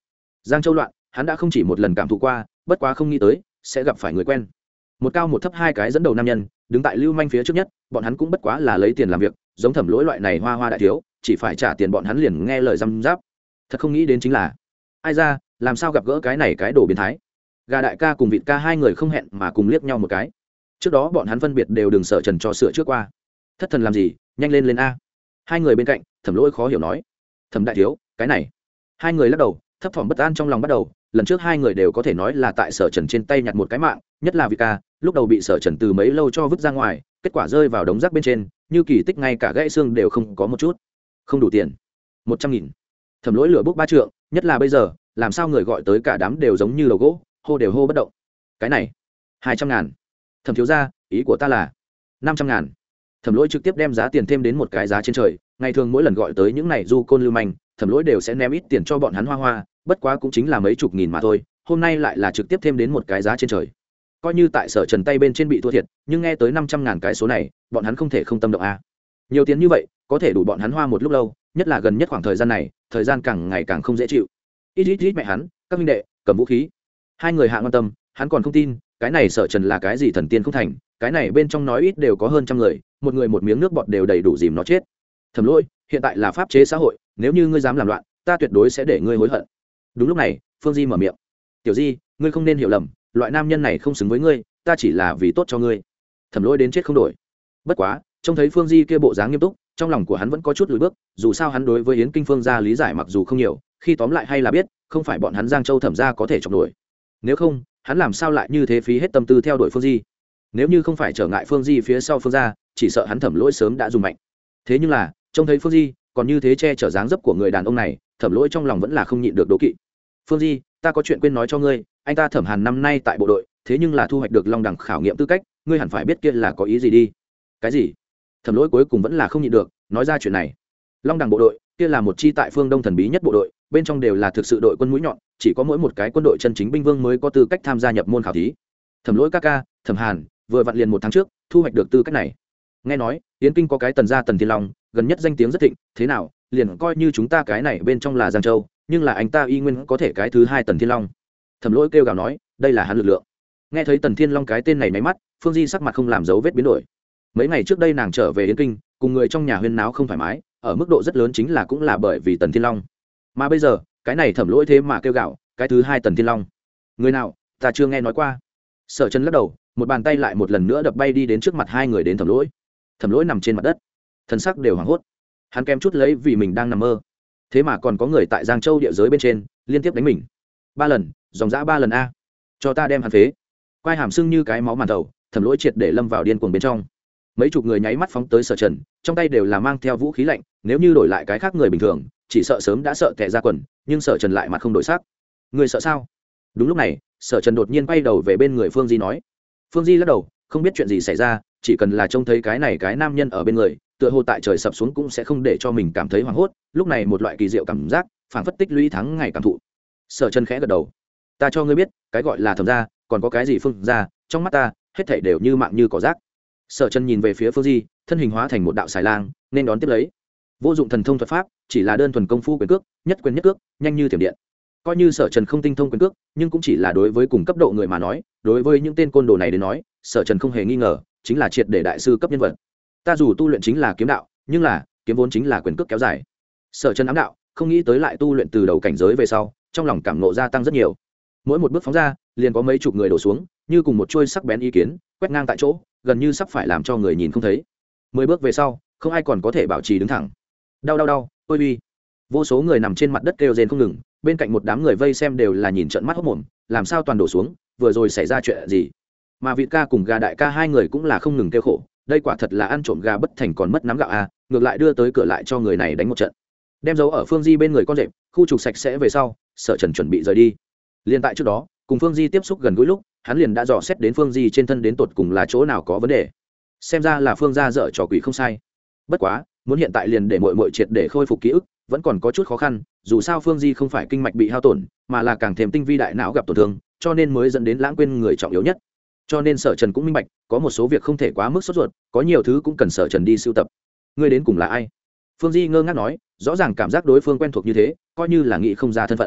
Giang Châu loạn hắn đã không chỉ một lần cảm thụ qua, bất quá không nghĩ tới sẽ gặp phải người quen. Một cao một thấp hai cái dẫn đầu nam nhân đứng tại lưu manh phía trước nhất, bọn hắn cũng bất quá là lấy tiền làm việc, giống Thẩm Lỗi loại này hoa hoa đại thiếu chỉ phải trả tiền bọn hắn liền nghe lời răm giáp. Thật không nghĩ đến chính là ai ra, làm sao gặp gỡ cái này cái đồ biến thái. Gà đại ca cùng vịt ca hai người không hẹn mà cùng liếc nhau một cái. Trước đó bọn hắn phân biệt đều đừng sợ Trần cho sửa trước qua. Thất thần làm gì, nhanh lên lên a. Hai người bên cạnh Thẩm Lỗi khó hiểu nói. Thẩm đại thiếu, cái này. Hai người lắc đầu, thấp thỏm bất an trong lòng bắt đầu. Lần trước hai người đều có thể nói là tại Sở Trần trên tay nhặt một cái mạng, nhất là vịt ca, lúc đầu bị Sở Trần từ mấy lâu cho vứt ra ngoài, kết quả rơi vào đống rác bên trên, như kỳ tích ngay cả gãy xương đều không có một chút. Không đủ tiền. 100.000. Thẩm Lỗi lửa bốc 3 trượng, nhất là bây giờ, làm sao người gọi tới cả đám đều giống như đầu gỗ, hô đều hô bất động. Cái này, 200.000. Thẩm thiếu gia, ý của ta là 500.000. Thẩm Lỗi trực tiếp đem giá tiền thêm đến một cái giá trên trời, ngày thường mỗi lần gọi tới những này du côn lưu manh, Thẩm Lỗi đều sẽ ném ít tiền cho bọn hắn hoa hoa, bất quá cũng chính là mấy chục nghìn mà thôi, hôm nay lại là trực tiếp thêm đến một cái giá trên trời. Coi như tại Sở Trần tay bên trên bị thua thiệt, nhưng nghe tới 500.000 cái số này, bọn hắn không thể không tâm động a. Nhiều tiền như vậy, có thể đủ bọn hắn hoa một lúc lâu, nhất là gần nhất khoảng thời gian này, thời gian càng ngày càng không dễ chịu. Ít mẹ hắn, các minh đệ, cầm vũ khí. Hai người hạ quan tâm, hắn còn không tin, cái này Sở Trần là cái gì thần tiên không thành, cái này bên trong nói ít đều có hơn trăm người, một người một miếng nước bọt đều đầy đủ dìm nó chết. Thẩm Lỗi, hiện tại là pháp chế xã hội, nếu như ngươi dám làm loạn, ta tuyệt đối sẽ để ngươi hối hận. Đúng lúc này, Phương Di mở miệng. Tiểu Di, ngươi không nên hiểu lầm, loại nam nhân này không xứng với ngươi, ta chỉ là vì tốt cho ngươi. Thẩm Lỗi đến chết không đổi. Bất quá, trông thấy Phương Di kia bộ dáng nghiêm túc, trong lòng của hắn vẫn có chút lùi bước, dù sao hắn đối với Yến Kinh Phương gia lý giải mặc dù không nhiều, khi tóm lại hay là biết, không phải bọn hắn Giang Châu Thẩm gia có thể chọc nổi. Nếu không, hắn làm sao lại như thế phí hết tâm tư theo đuổi Phương Di? Nếu như không phải trở ngại Phương Di phía sau Phương gia, chỉ sợ hắn Thẩm Lỗi sớm đã dùng mạnh. Thế nhưng là, trông thấy Phương Di, còn như thế che chở dáng dấp của người đàn ông này, Thẩm Lỗi trong lòng vẫn là không nhịn được đố kỵ. Phương Di, ta có chuyện quên nói cho ngươi, anh ta Thẩm Hàn năm nay tại bộ đội, thế nhưng là thu hoạch được Long Đẳng khảo nghiệm tư cách, ngươi hẳn phải biết kia là có ý gì đi. Cái gì? Thẩm Lỗi cuối cùng vẫn là không nhịn được, nói ra chuyện này. Long Đẳng bộ đội, kia là một chi tại phương Đông thần bí nhất bộ đội, bên trong đều là thực sự đội quân mũi nhọn, chỉ có mỗi một cái quân đội chân chính binh vương mới có tư cách tham gia nhập môn khảo thí. Thẩm Lỗi ca ca, Thẩm Hàn, vừa vặn liền 1 tháng trước, thu hoạch được tư cách này. Nghe nói, Yến Kinh có cái Tần gia Tần Thiên Long, gần nhất danh tiếng rất thịnh, thế nào, liền coi như chúng ta cái này bên trong là Giang Châu, nhưng là anh ta y nguyên có thể cái thứ 2 Tần Thiên Long. Thẩm Lỗi kêu gào nói, đây là hắn lực lượng. Nghe thấy Tần Thiên Long cái tên này máy mắt, Phương Di sắc mặt không làm dấu vết biến đổi. Mấy ngày trước đây nàng trở về Yến Kinh, cùng người trong nhà huyên náo không thoải mái, ở mức độ rất lớn chính là cũng là bởi vì Tần Thiên Long. Mà bây giờ, cái này Thẩm Lỗi thế mà kêu gào, cái thứ 2 Tần Thiên Long. Người nào, ta chưa nghe nói qua. Sở Trần lắc đầu, một bàn tay lại một lần nữa đập bay đi đến trước mặt hai người đến Thẩm Lỗi. Thẩm Lỗi nằm trên mặt đất, thân sắc đều hoảng hốt. Hắn kém chút lấy vì mình đang nằm mơ. Thế mà còn có người tại Giang Châu địa giới bên trên liên tiếp đánh mình 3 lần, dòng dã 3 lần a. Cho ta đem hắn phế. Quai hàm sưng như cái máu màn thầu, Thẩm Lỗi triệt để lâm vào điên cuồng bên trong. Mấy chục người nháy mắt phóng tới Sở Trần, trong tay đều là mang theo vũ khí lạnh, nếu như đổi lại cái khác người bình thường, chỉ sợ sớm đã sợ tè ra quần, nhưng Sở Trần lại mặt không đổi sắc. Người sợ sao? Đúng lúc này, Sở Trần đột nhiên quay đầu về bên người Phương Di nói. Phương Di lắc đầu, không biết chuyện gì xảy ra, chỉ cần là trông thấy cái này cái nam nhân ở bên người, tựa hồ tại trời sập xuống cũng sẽ không để cho mình cảm thấy hoảng hốt, lúc này một loại kỳ diệu cảm giác phảng phất tích lũy tháng ngày cảm thụ. Sở Trần khẽ gật đầu, ta cho ngươi biết, cái gọi là Thẩm gia, còn có cái gì Phương gia, trong mắt ta hết thảy đều như mạng như cỏ rác. Sở Trần nhìn về phía Phương Di, thân hình hóa thành một đạo xài lang, nên đón tiếp lấy. Vô dụng thần thông thuật pháp, chỉ là đơn thuần công phu quyền cước, nhất quyền nhất cước, nhanh như thiểm điện. Coi như Sở Trần không tinh thông quyền cước, nhưng cũng chỉ là đối với cùng cấp độ người mà nói, đối với những tên côn đồ này đến nói, Sở Trần không hề nghi ngờ, chính là triệt để đại sư cấp nhân vật. Ta dù tu luyện chính là kiếm đạo, nhưng là kiếm vốn chính là quyền cước kéo dài. Sở Trần ám đạo, không nghĩ tới lại tu luyện từ đầu cảnh giới về sau, trong lòng cảm ngộ gia tăng rất nhiều. Mỗi một bước phóng ra, liền có mấy chục người đổ xuống, như cùng một chuôi sắc bén ý kiến, quét ngang tại chỗ, gần như sắp phải làm cho người nhìn không thấy. 10 bước về sau, không ai còn có thể bảo trì đứng thẳng. Đau, ôi uy. Vô số người nằm trên mặt đất kêu rên không ngừng, bên cạnh một đám người vây xem đều là nhìn trợn mắt hốt mồm, làm sao toàn đổ xuống, vừa rồi xảy ra chuyện gì? Mà Vịt ca cùng Gà đại ca hai người cũng là không ngừng kêu khổ, đây quả thật là ăn trộm gà bất thành còn mất nắm gạo a, ngược lại đưa tới cửa lại cho người này đánh một trận. Đem dấu ở Phương Di bên người con rệp, khu trục sạch sẽ về sau, Sở Trần chuẩn bị rời đi. Liên tại trước đó, cùng Phương Di tiếp xúc gần gũi lúc, hắn liền đã dò xét đến Phương Di trên thân đến tột cùng là chỗ nào có vấn đề. Xem ra là Phương gia dở trò quỷ không sai. Bất quá, muốn hiện tại liền để muội triệt để khôi phục ký ức, vẫn còn có chút khó khăn, dù sao Phương Di không phải kinh mạch bị hao tổn, mà là càng thêm tinh vi đại não gặp tổn thương, cho nên mới dẫn đến lãng quên người trọng yếu nhất. Cho nên Sở Trần cũng minh bạch, có một số việc không thể quá mức sốt ruột, có nhiều thứ cũng cần Sở Trần đi sưu tập. Ngươi đến cùng là ai? Phương Di ngơ ngác nói, rõ ràng cảm giác đối phương quen thuộc như thế, coi như là nghĩ không ra thân phận.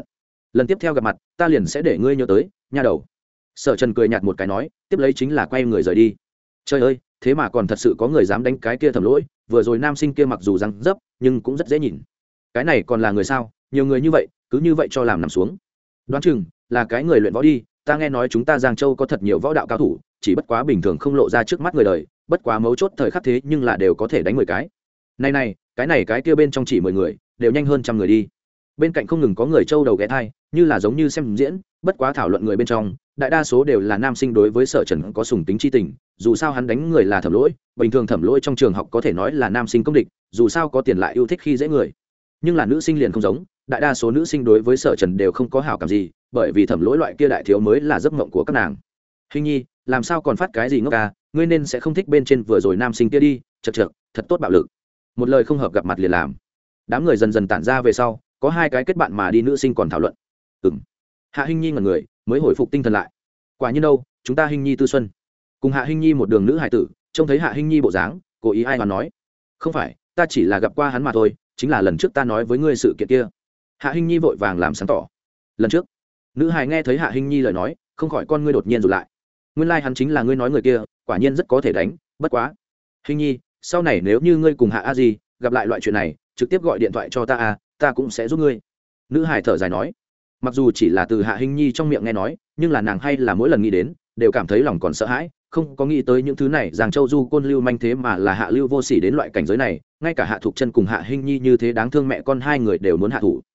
lần tiếp theo gặp mặt ta liền sẽ để ngươi nhớ tới nha đầu. Sở Trần cười nhạt một cái nói, tiếp lấy chính là quay người rời đi. Trời ơi, thế mà còn thật sự có người dám đánh cái kia Thẩm Lỗi, vừa rồi nam sinh kia mặc dù răng dấp nhưng cũng rất dễ nhìn. Cái này còn là người sao? Nhiều người như vậy cứ như vậy cho làm nằm xuống. Đoán chừng là cái người luyện võ đi, ta nghe nói chúng ta Giang Châu có thật nhiều võ đạo cao thủ, chỉ bất quá bình thường không lộ ra trước mắt người đời, bất quá mấu chốt thời khắc thế nhưng là đều có thể đánh 10 cái. Này, cái kia bên trong chỉ 10 người, đều nhanh hơn trăm người đi. Bên cạnh không ngừng có người châu đầu ghé thai, như là giống như xem diễn, bất quá thảo luận người bên trong, đại đa số đều là nam sinh đối với Sở Trần có sùng tính chi tình, dù sao hắn đánh người là Thẩm Lỗi, bình thường Thẩm Lỗi trong trường học có thể nói là nam sinh công địch, dù sao có tiền lại yêu thích khi dễ người. Nhưng là nữ sinh liền không giống, đại đa số nữ sinh đối với Sở Trần đều không có hảo cảm gì, bởi vì Thẩm Lỗi loại kia đại thiếu mới là giấc mộng của các nàng. Hình nhi, làm sao còn phát cái gì ngốc à, ngươi nên sẽ không thích bên trên vừa rồi nam sinh kia đi, chậc, thật tốt bạo lực. Một lời không hợp gặp mặt liền làm. Đám người dần dần tản ra về sau, có hai cái kết bạn mà đi nữ sinh còn thảo luận. Hạ Hinh Nhi ngẩn người, mới hồi phục tinh thần lại. Quả nhiên đâu, chúng ta Hinh Nhi tư xuân. Cùng Hạ Hinh Nhi một đường nữ hải tử, trông thấy Hạ Hinh Nhi bộ dáng, cố ý ai hoàn nói, không phải, ta chỉ là gặp qua hắn mà thôi, chính là lần trước ta nói với ngươi sự kiện kia. Hạ Hinh Nhi vội vàng làm sáng tỏ. Lần trước, nữ hải nghe thấy Hạ Hinh Nhi lời nói, không khỏi con ngươi đột nhiên rụt lại. Nguyên lai hắn chính là ngươi nói người kia, quả nhiên rất có thể đánh, bất quá. Hinh Nhi, sau này nếu như ngươi cùng Hạ A Di gặp lại loại chuyện này, trực tiếp gọi điện thoại cho ta à, ta cũng sẽ giúp ngươi. Nữ hải thở dài nói. Mặc dù chỉ là từ Hạ Hinh Nhi trong miệng nghe nói, nhưng là nàng hay là mỗi lần nghĩ đến đều cảm thấy lòng còn sợ hãi, không có nghĩ tới những thứ này Giang Châu du côn lưu manh thế mà là hạ lưu vô sỉ đến loại cảnh giới này, ngay cả Hạ Thục Chân cùng Hạ Hinh Nhi như thế đáng thương mẹ con hai người đều muốn hạ thủ.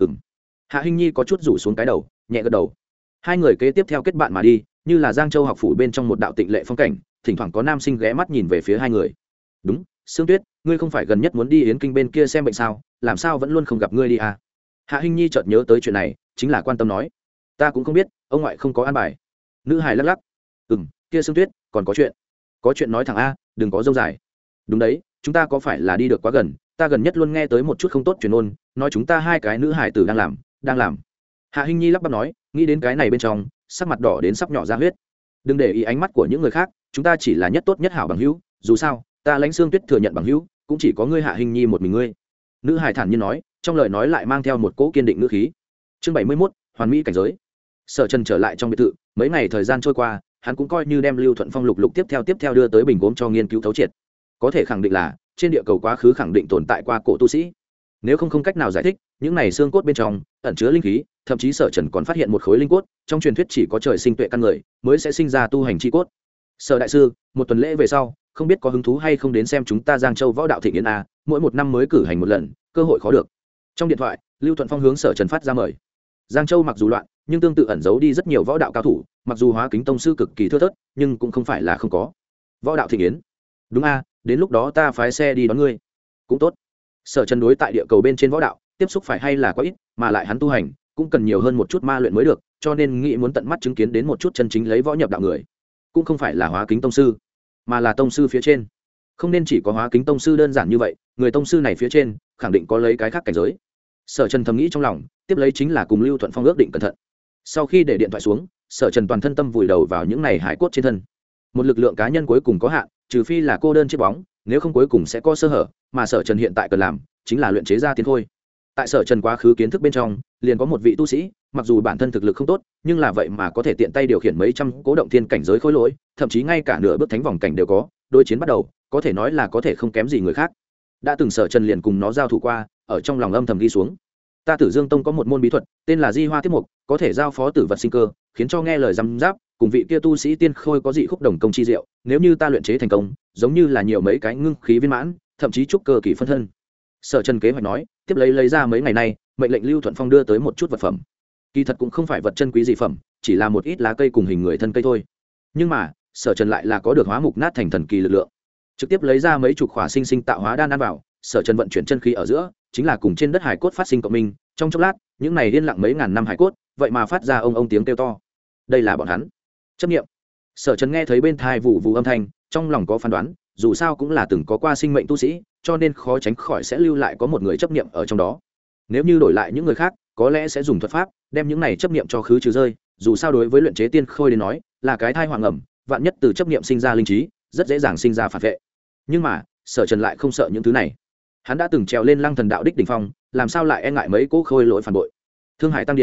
Hạ Hinh Nhi có chút rủ xuống cái đầu, nhẹ gật đầu. Hai người kế tiếp theo kết bạn mà đi, như là Giang Châu học phủ bên trong một đạo tịnh lệ phong cảnh, thỉnh thoảng có nam sinh ghé mắt nhìn về phía hai người. Đúng, Sương Tuyết, ngươi không phải gần nhất muốn đi Yến Kinh bên kia xem bệnh sao, làm sao vẫn luôn không gặp ngươi đi à? Hạ Hinh Nhi chợt nhớ tới chuyện này, chính là quan tâm nói, ta cũng không biết, ông ngoại không có an bài. Nữ hài lắc lắc, kia Sương Tuyết, còn có chuyện nói thẳng a, đừng có dâu dài. Đúng đấy, chúng ta có phải là đi được quá gần, ta gần nhất luôn nghe tới một chút không tốt truyền ôn, nói chúng ta hai cái nữ hài tử đang làm. Hạ Hinh Nhi lắp bắp nói, nghĩ đến cái này bên trong, sắc mặt đỏ đến sắp nhỏ ra huyết. Đừng để ý ánh mắt của những người khác, chúng ta chỉ là nhất tốt nhất hảo bằng hữu, dù sao, ta Lãnh Sương Tuyết thừa nhận bằng hữu, cũng chỉ có ngươi Hạ Hinh Nhi một mình ngươi. Nữ hài thản nhiên nói, trong lời nói lại mang theo một cỗ kiên định ngữ khí. Chương 71, hoàn mỹ cảnh giới. Sở Trần trở lại trong biệt thự, mấy ngày thời gian trôi qua, hắn cũng coi như đem Lưu Thuận Phong lục tiếp theo đưa tới bình gốm cho nghiên cứu thấu triệt. Có thể khẳng định là, trên địa cầu quá khứ khẳng định tồn tại qua cổ tu sĩ. Nếu không cách nào giải thích, những này xương cốt bên trong ẩn chứa linh khí, thậm chí Sở Trần còn phát hiện một khối linh cốt, trong truyền thuyết chỉ có trời sinh tuệ căn người mới sẽ sinh ra tu hành chi cốt. Sở đại sư, một tuần lễ về sau, không biết có hứng thú hay không đến xem chúng ta Giang Châu Võ Đạo Thịnh Yến a, mỗi một năm mới cử hành một lần, cơ hội khó được. Trong điện thoại, Lưu Thuận Phong hướng Sở Trần phát ra mời. Giang Châu mặc dù loạn, nhưng tương tự ẩn giấu đi rất nhiều võ đạo cao thủ, mặc dù hóa kính tông sư cực kỳ thưa thớt, nhưng cũng không phải là không có. Võ đạo Thịnh Yến. Đúng a, đến lúc đó ta phái xe đi đón ngươi. Cũng tốt. Sở Trần đối tại địa cầu bên trên võ đạo, tiếp xúc phải hay là quá ít, mà lại hắn tu hành cũng cần nhiều hơn một chút ma luyện mới được, cho nên nghĩ muốn tận mắt chứng kiến đến một chút chân chính lấy võ nhập đạo người. Cũng không phải là hóa kính tông sư, mà là tông sư phía trên. Không nên chỉ có hóa kính tông sư đơn giản như vậy, người tông sư này phía trên khẳng định có lấy cái khác cảnh giới. Sở Trần thầm nghĩ trong lòng, tiếp lấy chính là cùng Lưu Thuận Phong ước định cẩn thận. Sau khi để điện thoại xuống, Sở Trần toàn thân tâm vùi đầu vào những này hải cốt trên thân. Một lực lượng cá nhân cuối cùng có hạn, trừ phi là cô đơn chiếc bóng, nếu không cuối cùng sẽ có sơ hở, mà Sở Trần hiện tại cần làm chính là luyện chế ra tiến khôi. Tại Sở Trần quá khứ kiến thức bên trong, liền có một vị tu sĩ, mặc dù bản thân thực lực không tốt, nhưng là vậy mà có thể tiện tay điều khiển mấy trăm cố động thiên cảnh giới khối lỗi, thậm chí ngay cả nửa bước thánh vòng cảnh đều có, đối chiến bắt đầu, có thể nói là có thể không kém gì người khác. Đã từng Sở Trần liền cùng nó giao thủ qua, ở trong lòng âm thầm ghi xuống. Ta Tử Dương Tông có một môn bí thuật, tên là Di Hoa Tiếp Mục, có thể giao phó tử vật sinh cơ, khiến cho nghe lời răm giáp, cùng vị kia tu sĩ tiên khôi có dị khúc đồng công chi diệu, nếu như ta luyện chế thành công, giống như là nhiều mấy cái ngưng khí viên mãn, thậm chí trúc cơ kỳ phân thân. Sở Trần kế hoạch nói, tiếp lấy ra mấy ngày nay, mệnh lệnh Lưu Thuận Phong đưa tới một chút vật phẩm. Kỳ thật cũng không phải vật chân quý dị phẩm, chỉ là một ít lá cây cùng hình người thân cây thôi. Nhưng mà, Sở Trần lại là có được hóa mục nát thành thần kỳ lực lượng. Trực tiếp lấy ra mấy chục khỏa sinh sinh tạo hóa đan ăn vào, Sở Trần vận chuyển chân khí ở giữa, chính là cùng trên đất hải cốt phát sinh cộng minh, trong chốc lát, những này điên lặng mấy ngàn năm hải cốt, vậy mà phát ra ông tiếng kêu to. Đây là bọn hắn. Chấp niệm. Sở Trần nghe thấy bên tai vụ vụ âm thanh, trong lòng có phán đoán, dù sao cũng là từng có qua sinh mệnh tu sĩ, cho nên khó tránh khỏi sẽ lưu lại có một người chấp niệm ở trong đó. Nếu như đổi lại những người khác, có lẽ sẽ dùng thuật pháp đem những này chấp niệm cho khứ trừ rơi, dù sao đối với luyện chế tiên khôi đến nói, là cái thai hoàng ẩm, vạn nhất từ chấp niệm sinh ra linh trí, rất dễ dàng sinh ra phản vệ. Nhưng mà, Sở Trần lại không sợ những thứ này. Hắn đã từng trèo lên Lăng Thần đạo đích đỉnh phong, làm sao lại e ngại mấy cỗ khôi lỗi phản bội. Thương Hải Tăng Điển,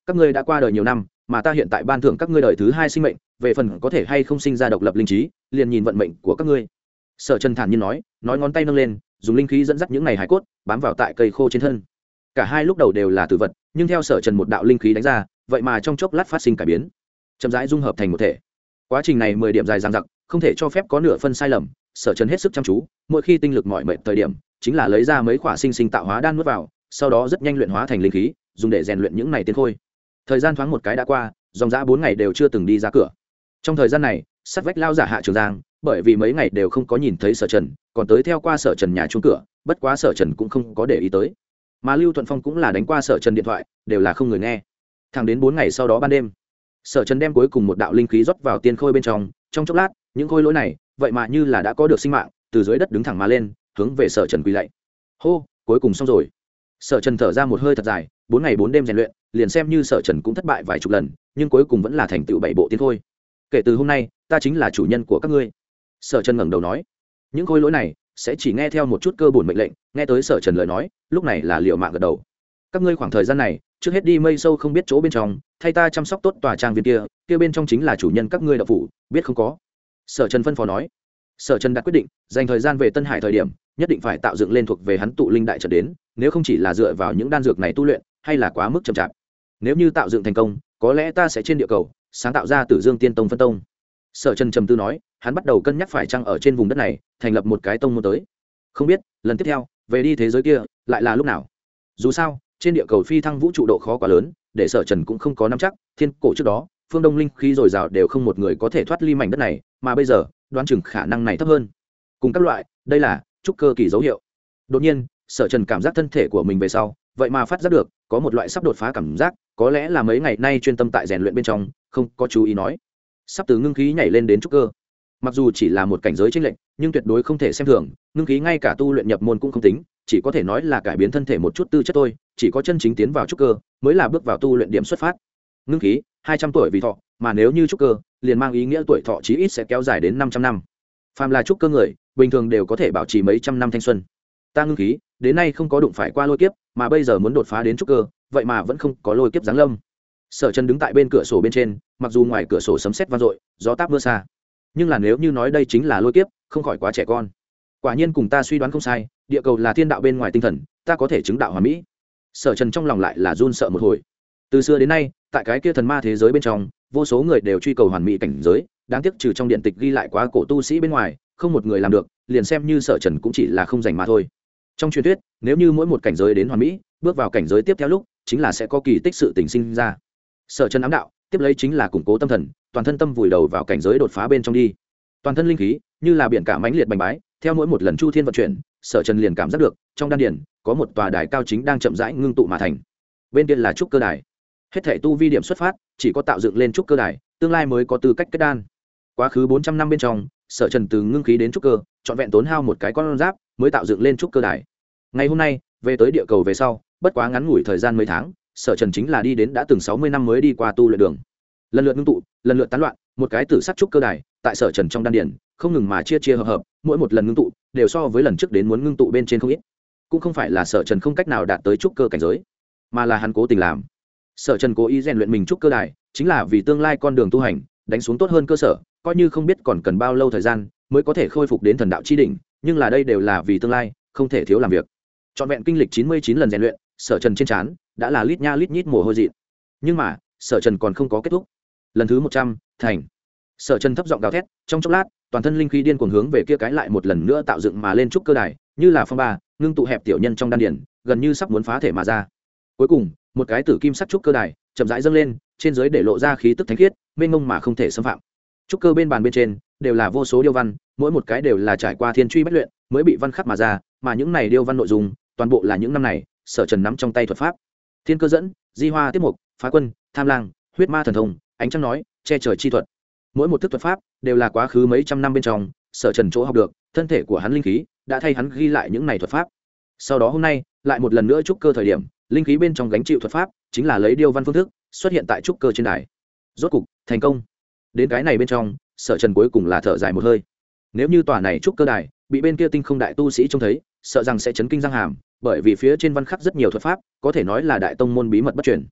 các ngươi đã qua đời nhiều năm, mà ta hiện tại ban thưởng các ngươi đời thứ hai sinh mệnh, về phần có thể hay không sinh ra độc lập linh trí, liền nhìn vận mệnh của các ngươi. Sở Trần thản nhiên nói ngón tay nâng lên, dùng linh khí dẫn dắt những này hải cốt bám vào tại cây khô trên thân. Cả hai lúc đầu đều là tử vật, nhưng theo Sở Trần một đạo linh khí đánh ra, vậy mà trong chốc lát phát sinh cải biến, chậm rãi dung hợp thành một thể. Quá trình này 10 điểm dài dằng dặc, không thể cho phép có nửa phân sai lầm. Sở Trần hết sức chăm chú, mỗi khi tinh lực mỏi mệt thời điểm, chính là lấy ra mấy quả sinh sinh tạo hóa đan nuốt vào, sau đó rất nhanh luyện hóa thành linh khí, dùng để rèn luyện những này tiên khôi. Thời gian thoáng một cái đã qua, dòng dã 4 ngày đều chưa từng đi ra cửa. Trong thời gian này, sát vách lao giả Hạ Trường Giang, bởi vì mấy ngày đều không có nhìn thấy Sở Trần, còn tới theo qua Sở Trần nhà chuông cửa, bất quá Sở Trần cũng không có để ý tới. Mà Lưu Thuận Phong cũng là đánh qua Sở Trần điện thoại, đều là không người nghe. Thẳng đến 4 ngày sau đó ban đêm, Sở Trần đem cuối cùng một đạo linh khí rót vào tiên khôi bên trong chốc lát, những khôi lỗi này, vậy mà như là đã có được sinh mạng, từ dưới đất đứng thẳng mà lên, hướng về Sở Trần quỳ lạy. Hô, cuối cùng xong rồi. Sở Trần thở ra một hơi thật dài, 4 ngày 4 đêm rèn luyện, liền xem như Sở Trần cũng thất bại vài chục lần, nhưng cuối cùng vẫn là thành tựu 7 bộ tiên khôi. Kể từ hôm nay, ta chính là chủ nhân của các ngươi. Sở Trần ngẩng đầu nói, những khôi lỗi này sẽ chỉ nghe theo một chút cơ bổn mệnh lệnh. Nghe tới Sở Trần lời nói, lúc này là liều mạng gật đầu. Các ngươi khoảng thời gian này, trước hết đi mây sâu không biết chỗ bên trong, thay ta chăm sóc tốt tòa trang viên kia bên trong chính là chủ nhân các ngươi đạo phủ, biết không có? Sở Trần phân phó nói. Sở Trần đã quyết định, dành thời gian về Tân Hải thời điểm, nhất định phải tạo dựng lên thuộc về hắn tụ linh đại trận đến, nếu không chỉ là dựa vào những đan dược này tu luyện, hay là quá mức chậm chạp. Nếu như tạo dựng thành công, có lẽ ta sẽ trên địa cầu sáng tạo ra Tử Dương Tiên Tông phân tông. Sở Trần trầm tư nói, hắn bắt đầu cân nhắc phải chăng ở trên vùng đất này thành lập một cái tông môn tới. Không biết, lần tiếp theo, về đi thế giới kia, lại là lúc nào. Dù sao, trên địa cầu phi thăng vũ trụ độ khó quá lớn, để Sở Trần cũng không có nắm chắc, thiên cổ trước đó, phương Đông linh khí dồi dào đều không một người có thể thoát ly mảnh đất này, mà bây giờ, đoán chừng khả năng này thấp hơn. Cùng các loại, đây là trúc cơ kỳ dấu hiệu. Đột nhiên, Sở Trần cảm giác thân thể của mình về sau, vậy mà phát giác được có một loại sắp đột phá cảm giác, có lẽ là mấy ngày nay chuyên tâm tại rèn luyện bên trong, không có chú ý nói, sắp từ ngưng khí nhảy lên đến trúc cơ. Mặc dù chỉ là một cảnh giới chênh lệch, nhưng tuyệt đối không thể xem thường, ngưng khí ngay cả tu luyện nhập môn cũng không tính, chỉ có thể nói là cải biến thân thể một chút tư chất thôi, chỉ có chân chính tiến vào trúc cơ mới là bước vào tu luyện điểm xuất phát. Ngưng khí 200 tuổi vì thọ, mà nếu như trúc cơ, liền mang ý nghĩa tuổi thọ chí ít sẽ kéo dài đến 500 năm. Phàm là trúc cơ người, bình thường đều có thể bảo trì mấy trăm năm thanh xuân. Ta ngưng khí, đến nay không có đụng phải qua lôi kiếp, mà bây giờ muốn đột phá đến trúc cơ, vậy mà vẫn không có lôi kiếp giáng lâm. Sở Trần đứng tại bên cửa sổ bên trên, mặc dù ngoài cửa sổ sấm sét vang dội, gió táp mưa xa, nhưng là nếu như nói đây chính là lôi kiếp, không khỏi quá trẻ con. Quả nhiên cùng ta suy đoán không sai, địa cầu là thiên đạo bên ngoài tinh thần, ta có thể chứng đạo hoàn mỹ. Sở Trần trong lòng lại là run sợ một hồi. Từ xưa đến nay, tại cái kia thần ma thế giới bên trong, vô số người đều truy cầu hoàn mỹ cảnh giới, đáng tiếc trừ trong điện tịch ghi lại quá cổ tu sĩ bên ngoài, không một người làm được, liền xem như Sở Trần cũng chỉ là không dành mà thôi. Trong truyền thuyết, nếu như mỗi một cảnh giới đến hoàn mỹ, bước vào cảnh giới tiếp theo lúc, chính là sẽ có kỳ tích sự tình sinh ra. Sở Trần ám đạo, tiếp lấy chính là củng cố tâm thần, toàn thân tâm vùi đầu vào cảnh giới đột phá bên trong đi. Toàn thân linh khí như là biển cả mãnh liệt bành bái, theo mỗi một lần chu thiên vận chuyển, Sở Trần liền cảm giác được, trong đan điền có một tòa đài cao chính đang chậm rãi ngưng tụ mà thành. Bên kia là trúc cơ đài. Hết thảy tu vi điểm xuất phát, chỉ có tạo dựng lên trúc cơ đài, tương lai mới có tư cách kết đan. Quá khứ 400 năm bên trong, Sở Trần từ ngưng khí đến trúc cơ, trọn vẹn tốn hao một cái con giáp mới tạo dựng lên trúc cơ đài. Ngày hôm nay, về tới địa cầu về sau, bất quá ngắn ngủi thời gian mấy tháng, Sở Trần chính là đi đến đã từng 60 năm mới đi qua tu luyện đường. Lần lượt ngưng tụ, lần lượt tán loạn, một cái tử sắc trúc cơ đài, tại Sở Trần trong đan điền, không ngừng mà chia hợp hợp, mỗi một lần ngưng tụ đều so với lần trước đến muốn ngưng tụ bên trên không ít. Cũng không phải là Sở Trần không cách nào đạt tới trúc cơ cảnh giới, mà là hắn cố tình làm. Sở Trần cố ý rèn luyện mình trúc cơ đài, chính là vì tương lai con đường tu hành đánh xuống tốt hơn cơ sở, coi như không biết còn cần bao lâu thời gian mới có thể khôi phục đến thần đạo chi đỉnh, nhưng là đây đều là vì tương lai, không thể thiếu làm việc. Trọn vẹn kinh lịch 99 lần rèn luyện, Sở Trần trên trán đã là lít nha lít nhít mồ hôi dị. Nhưng mà, Sở Trần còn không có kết thúc. Lần thứ 100, thành. Sở Trần thấp giọng gào thét, trong chốc lát, toàn thân linh khí điên cuồng hướng về kia cái lại một lần nữa tạo dựng mà lên trúc cơ đài, như là phong ba, ngưng tụ hẹp tiểu nhân trong đan điền, gần như sắp muốn phá thể mà ra. Cuối cùng, một cái tử kim sắc trúc cơ đài chậm rãi dâng lên, trên dưới để lộ ra khí tức thánh khiết, mênh mông mà không thể xâm phạm. Trúc cơ bên bàn bên trên đều là vô số điêu văn, mỗi một cái đều là trải qua thiên truy bách luyện mới bị văn khắc mà ra, mà những này điêu văn nội dung, toàn bộ là những năm này Sở Trần nắm trong tay thuật pháp. Thiên cơ dẫn, di hoa tiếp mục, phá quân, tham lang, huyết ma thần thông, ánh trăng nói, che trời chi thuật. Mỗi một thức thuật pháp đều là quá khứ mấy trăm năm bên trong Sở Trần chỗ học được, thân thể của hắn linh khí đã thay hắn ghi lại những này thuật pháp. Sau đó hôm nay lại một lần nữa trúc cơ thời điểm, linh khí bên trong gánh chịu thuật pháp chính là lấy điêu văn phương thức xuất hiện tại trúc cơ trên đài. Rốt cục thành công. Đến cái này bên trong, Sở Trần cuối cùng là thở dài một hơi. Nếu như tòa này trúc cơ đài bị bên kia tinh không đại tu sĩ trông thấy, sợ rằng sẽ chấn kinh răng hàm, bởi vì phía trên văn khắc rất nhiều thuật pháp, có thể nói là đại tông môn bí mật bất truyền.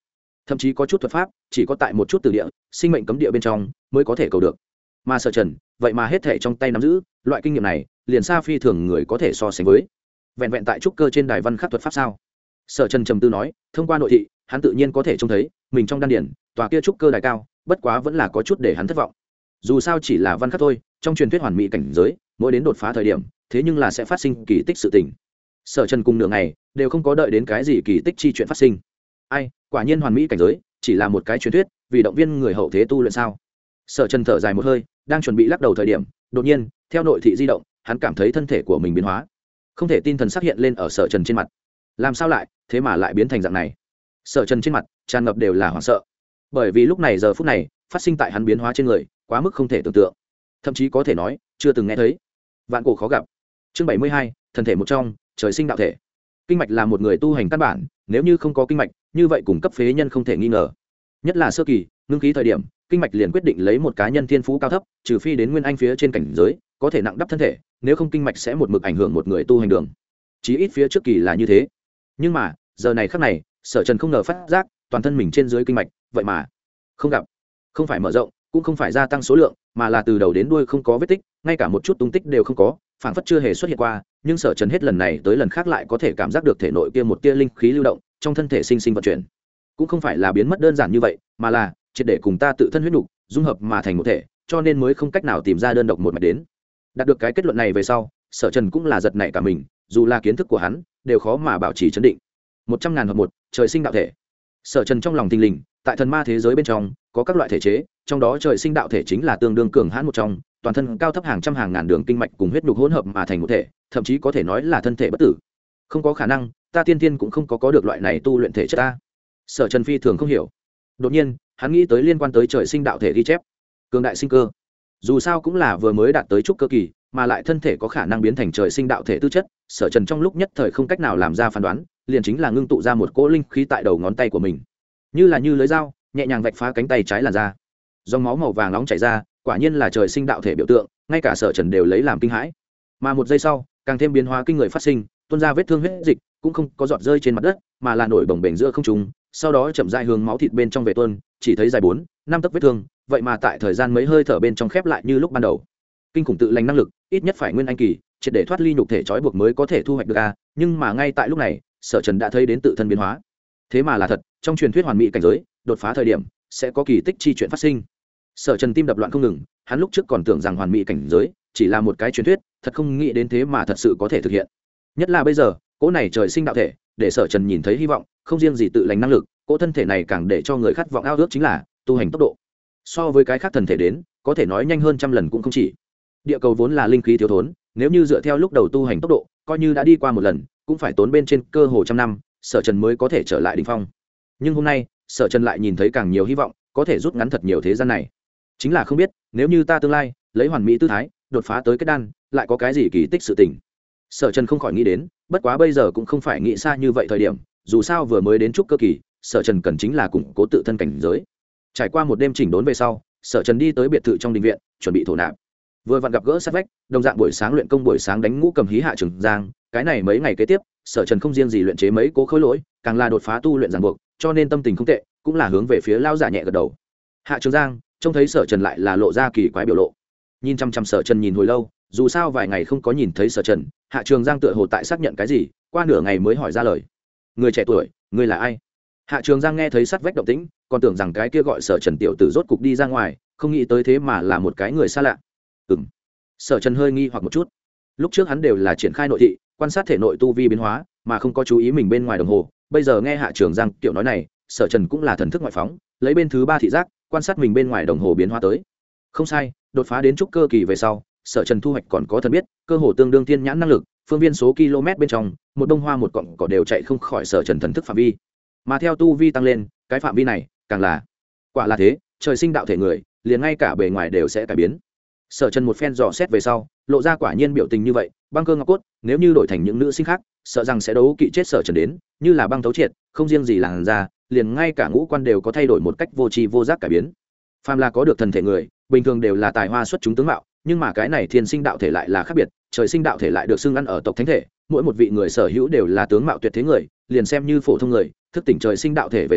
thậm chí có chút thuật pháp chỉ có tại một chút từ địa sinh mệnh cấm địa bên trong mới có thể cầu được. Mà Sở Trần vậy mà hết thể trong tay nắm giữ loại kinh nghiệm này, liền xa phi thường người có thể so sánh với. Vẹn vẹn tại trúc cơ trên đài văn khắc thuật pháp sao? Sở Trần trầm tư nói, thông qua nội thị hắn tự nhiên có thể trông thấy mình trong đan điển tòa kia trúc cơ đài cao, bất quá vẫn là có chút để hắn thất vọng. Dù sao chỉ là văn khắc thôi, trong truyền thuyết hoàn mỹ cảnh giới mỗi đến đột phá thời điểm thế nhưng là sẽ phát sinh kỳ tích sự tình. Sở Trần cùng nửa ngày đều không có đợi đến cái gì kỳ tích chi chuyện phát sinh. Ai, quả nhiên hoàn mỹ cảnh giới chỉ là một cái truyền thuyết, vì động viên người hậu thế tu luyện sao? Sở Trần thở dài một hơi, đang chuẩn bị lắc đầu thời điểm, đột nhiên theo nội thị di động, hắn cảm thấy thân thể của mình biến hóa. Không thể tin thần sắc hiện lên ở Sở Trần trên mặt. Làm sao lại, thế mà lại biến thành dạng này? Sở Trần trên mặt tràn ngập đều là hoảng sợ, bởi vì lúc này giờ phút này phát sinh tại hắn biến hóa trên người quá mức không thể tưởng tượng, thậm chí có thể nói chưa từng nghe thấy, vạn cổ khó gặp. Chương 72, thần thể một trong, trời sinh đạo thể. Kinh mạch là một người tu hành căn bản, nếu như không có kinh mạch, như vậy cùng cấp phế nhân không thể nghi ngờ. Nhất là sơ kỳ, ngưng khí thời điểm, kinh mạch liền quyết định lấy một cá nhân thiên phú cao thấp, trừ phi đến nguyên anh phía trên cảnh giới, có thể nặng đắp thân thể, nếu không kinh mạch sẽ một mực ảnh hưởng một người tu hành đường. Chí ít phía trước kỳ là như thế. Nhưng mà, giờ này khắc này, Sở Trần không ngờ phát giác, toàn thân mình trên dưới kinh mạch, vậy mà không gặp, không phải mở rộng, cũng không phải gia tăng số lượng, mà là từ đầu đến đuôi không có vết tích, ngay cả một chút tung tích đều không có, phảng phất chưa hề xuất hiện qua. Nhưng Sở Trần hết lần này tới lần khác lại có thể cảm giác được thể nội kia một tia linh khí lưu động, trong thân thể sinh sinh vận chuyển. Cũng không phải là biến mất đơn giản như vậy, mà là triệt để cùng ta tự thân huyết nục dung hợp mà thành một thể, cho nên mới không cách nào tìm ra đơn độc một mạch đến. Đạt được cái kết luận này về sau, Sở Trần cũng là giật nảy cả mình, dù là kiến thức của hắn đều khó mà bảo trì trấn định. 100.000 hợp một, trời sinh đạo thể. Sở Trần trong lòng thình lình, tại thần ma thế giới bên trong có các loại thể chế, trong đó trời sinh đạo thể chính là tương đương cường hãn một trong, toàn thân cao thấp hàng trăm hàng ngàn đường kinh mạch cùng huyết nhục hỗn hợp mà thành một thể, thậm chí có thể nói là thân thể bất tử. Không có khả năng, ta tiên tiên cũng không có được loại này tu luyện thể chất ta. Sở Trần phi thường không hiểu. Đột nhiên, hắn nghĩ tới liên quan tới trời sinh đạo thể ghi chép, cường đại sinh cơ. Dù sao cũng là vừa mới đạt tới trúc cơ kỳ, mà lại thân thể có khả năng biến thành trời sinh đạo thể tư chất, Sở Trần trong lúc nhất thời không cách nào làm ra phán đoán, liền chính là ngưng tụ ra một cỗ linh khí tại đầu ngón tay của mình, như là như lưới dao nhẹ nhàng vạch phá cánh tay trái làn ra, dòng máu màu vàng nóng chảy ra, quả nhiên là trời sinh đạo thể biểu tượng, ngay cả Sở Trần đều lấy làm kinh hãi. Mà một giây sau, càng thêm biến hóa kinh người phát sinh, tuôn ra vết thương huyết dịch cũng không có giọt rơi trên mặt đất, mà là nổi bồng bềnh giữa không trung, sau đó chậm rãi hướng máu thịt bên trong về tuôn, chỉ thấy dài 4-5 tấc vết thương, vậy mà tại thời gian mấy hơi thở bên trong khép lại như lúc ban đầu. Kinh khủng tự lành năng lực, ít nhất phải nguyên anh kỳ, triệt để thoát ly nhục thể trói buộc mới có thể thu hoạch được a, nhưng mà ngay tại lúc này, Sở Trần đã thấy đến tự thân biến hóa. Thế mà là thật, trong truyền thuyết hoàn mỹ cảnh giới, đột phá thời điểm sẽ có kỳ tích chi chuyện phát sinh. Sở Trần tim đập loạn không ngừng, hắn lúc trước còn tưởng rằng hoàn mỹ cảnh giới chỉ là một cái truyền thuyết, thật không nghĩ đến thế mà thật sự có thể thực hiện. Nhất là bây giờ, cỗ này trời sinh đạo thể, để Sở Trần nhìn thấy hy vọng, không riêng gì tự lành năng lực, cỗ thân thể này càng để cho người khát vọng ao ước chính là tu hành tốc độ. So với cái khác thần thể đến, có thể nói nhanh hơn trăm lần cũng không chỉ. Địa cầu vốn là linh khí thiếu thốn, nếu như dựa theo lúc đầu tu hành tốc độ, coi như đã đi qua một lần, cũng phải tốn bên trên cơ hồ trăm năm, Sở Trần mới có thể trở lại đỉnh phong. Nhưng hôm nay, Sở Trần lại nhìn thấy càng nhiều hy vọng, có thể rút ngắn thật nhiều thế gian này. Chính là không biết, nếu như ta tương lai lấy hoàn mỹ tư thái, đột phá tới kết đan, lại có cái gì kỳ tích sự tình. Sở Trần không khỏi nghĩ đến, bất quá bây giờ cũng không phải nghĩ xa như vậy thời điểm, dù sao vừa mới đến trúc cơ kỳ, Sở Trần cần chính là củng cố tự thân cảnh giới. Trải qua một đêm chỉnh đốn về sau, Sở Trần đi tới biệt thự trong đình viện, chuẩn bị thổ nạp. Vừa vặn gặp gỡ sát vách, đồng dạng buổi sáng luyện công buổi sáng đánh ngũ cầm hí Hạ Trường Giang, cái này mấy ngày kế tiếp, Sở Trần không riêng gì luyện chế mấy cố khối lỗi, càng là đột phá tu luyện ràng buộc, cho nên tâm tình không tệ, cũng là hướng về phía lao giả nhẹ gật đầu. Hạ Trường Giang trông thấy Sở Trần lại là lộ ra kỳ quái biểu lộ, nhìn chăm chăm Sở Trần nhìn hồi lâu, dù sao vài ngày không có nhìn thấy Sở Trần, Hạ Trường Giang tựa hồ tại xác nhận cái gì, qua nửa ngày mới hỏi ra lời. Người trẻ tuổi, ngươi là ai? Hạ Trường Giang nghe thấy sát vách động tĩnh, còn tưởng rằng cái kia gọi Sở Trần tiểu tử rốt cục đi ra ngoài, không nghĩ tới thế mà là một cái người xa lạ. Sở Trần hơi nghi hoặc một chút. Lúc trước hắn đều là triển khai nội thị, quan sát thể nội tu vi biến hóa, mà không có chú ý mình bên ngoài đồng hồ. Bây giờ nghe Hạ Trường Giang kiểu nói này, Sở Trần cũng là thần thức ngoại phóng, lấy bên thứ ba thị giác, quan sát mình bên ngoài đồng hồ biến hóa tới. Không sai, đột phá đến trúc cơ kỳ về sau, Sở Trần thu hoạch còn có thần biết, cơ hồ tương đương thiên nhãn năng lực, phương viên số km bên trong, một bông hoa một cọng cỏ đều chạy không khỏi Sở Trần thần thức phạm vi. Mà theo tu vi tăng lên, cái phạm vi này càng là quả là thế, trời sinh đạo thể người, liền ngay cả bề ngoài đều sẽ cải biến. Sở Trần một phen dò xét về sau, lộ ra quả nhiên biểu tình như vậy, băng cơ ngọc cốt, nếu như đổi thành những nữ sinh khác, sợ rằng sẽ đấu kỵ chết Sở Trần đến, như là băng thấu triệt, không riêng gì làn da, liền ngay cả ngũ quan đều có thay đổi một cách vô tri vô giác cải biến. Phàm là có được thần thể người, bình thường đều là tài hoa xuất chúng tướng mạo, nhưng mà cái này thiên sinh đạo thể lại là khác biệt, trời sinh đạo thể lại được xưng ăn ở tộc thánh thể, mỗi một vị người sở hữu đều là tướng mạo tuyệt thế người, liền xem như phổ thông người, thức tỉnh trời sinh đạo thể về sau,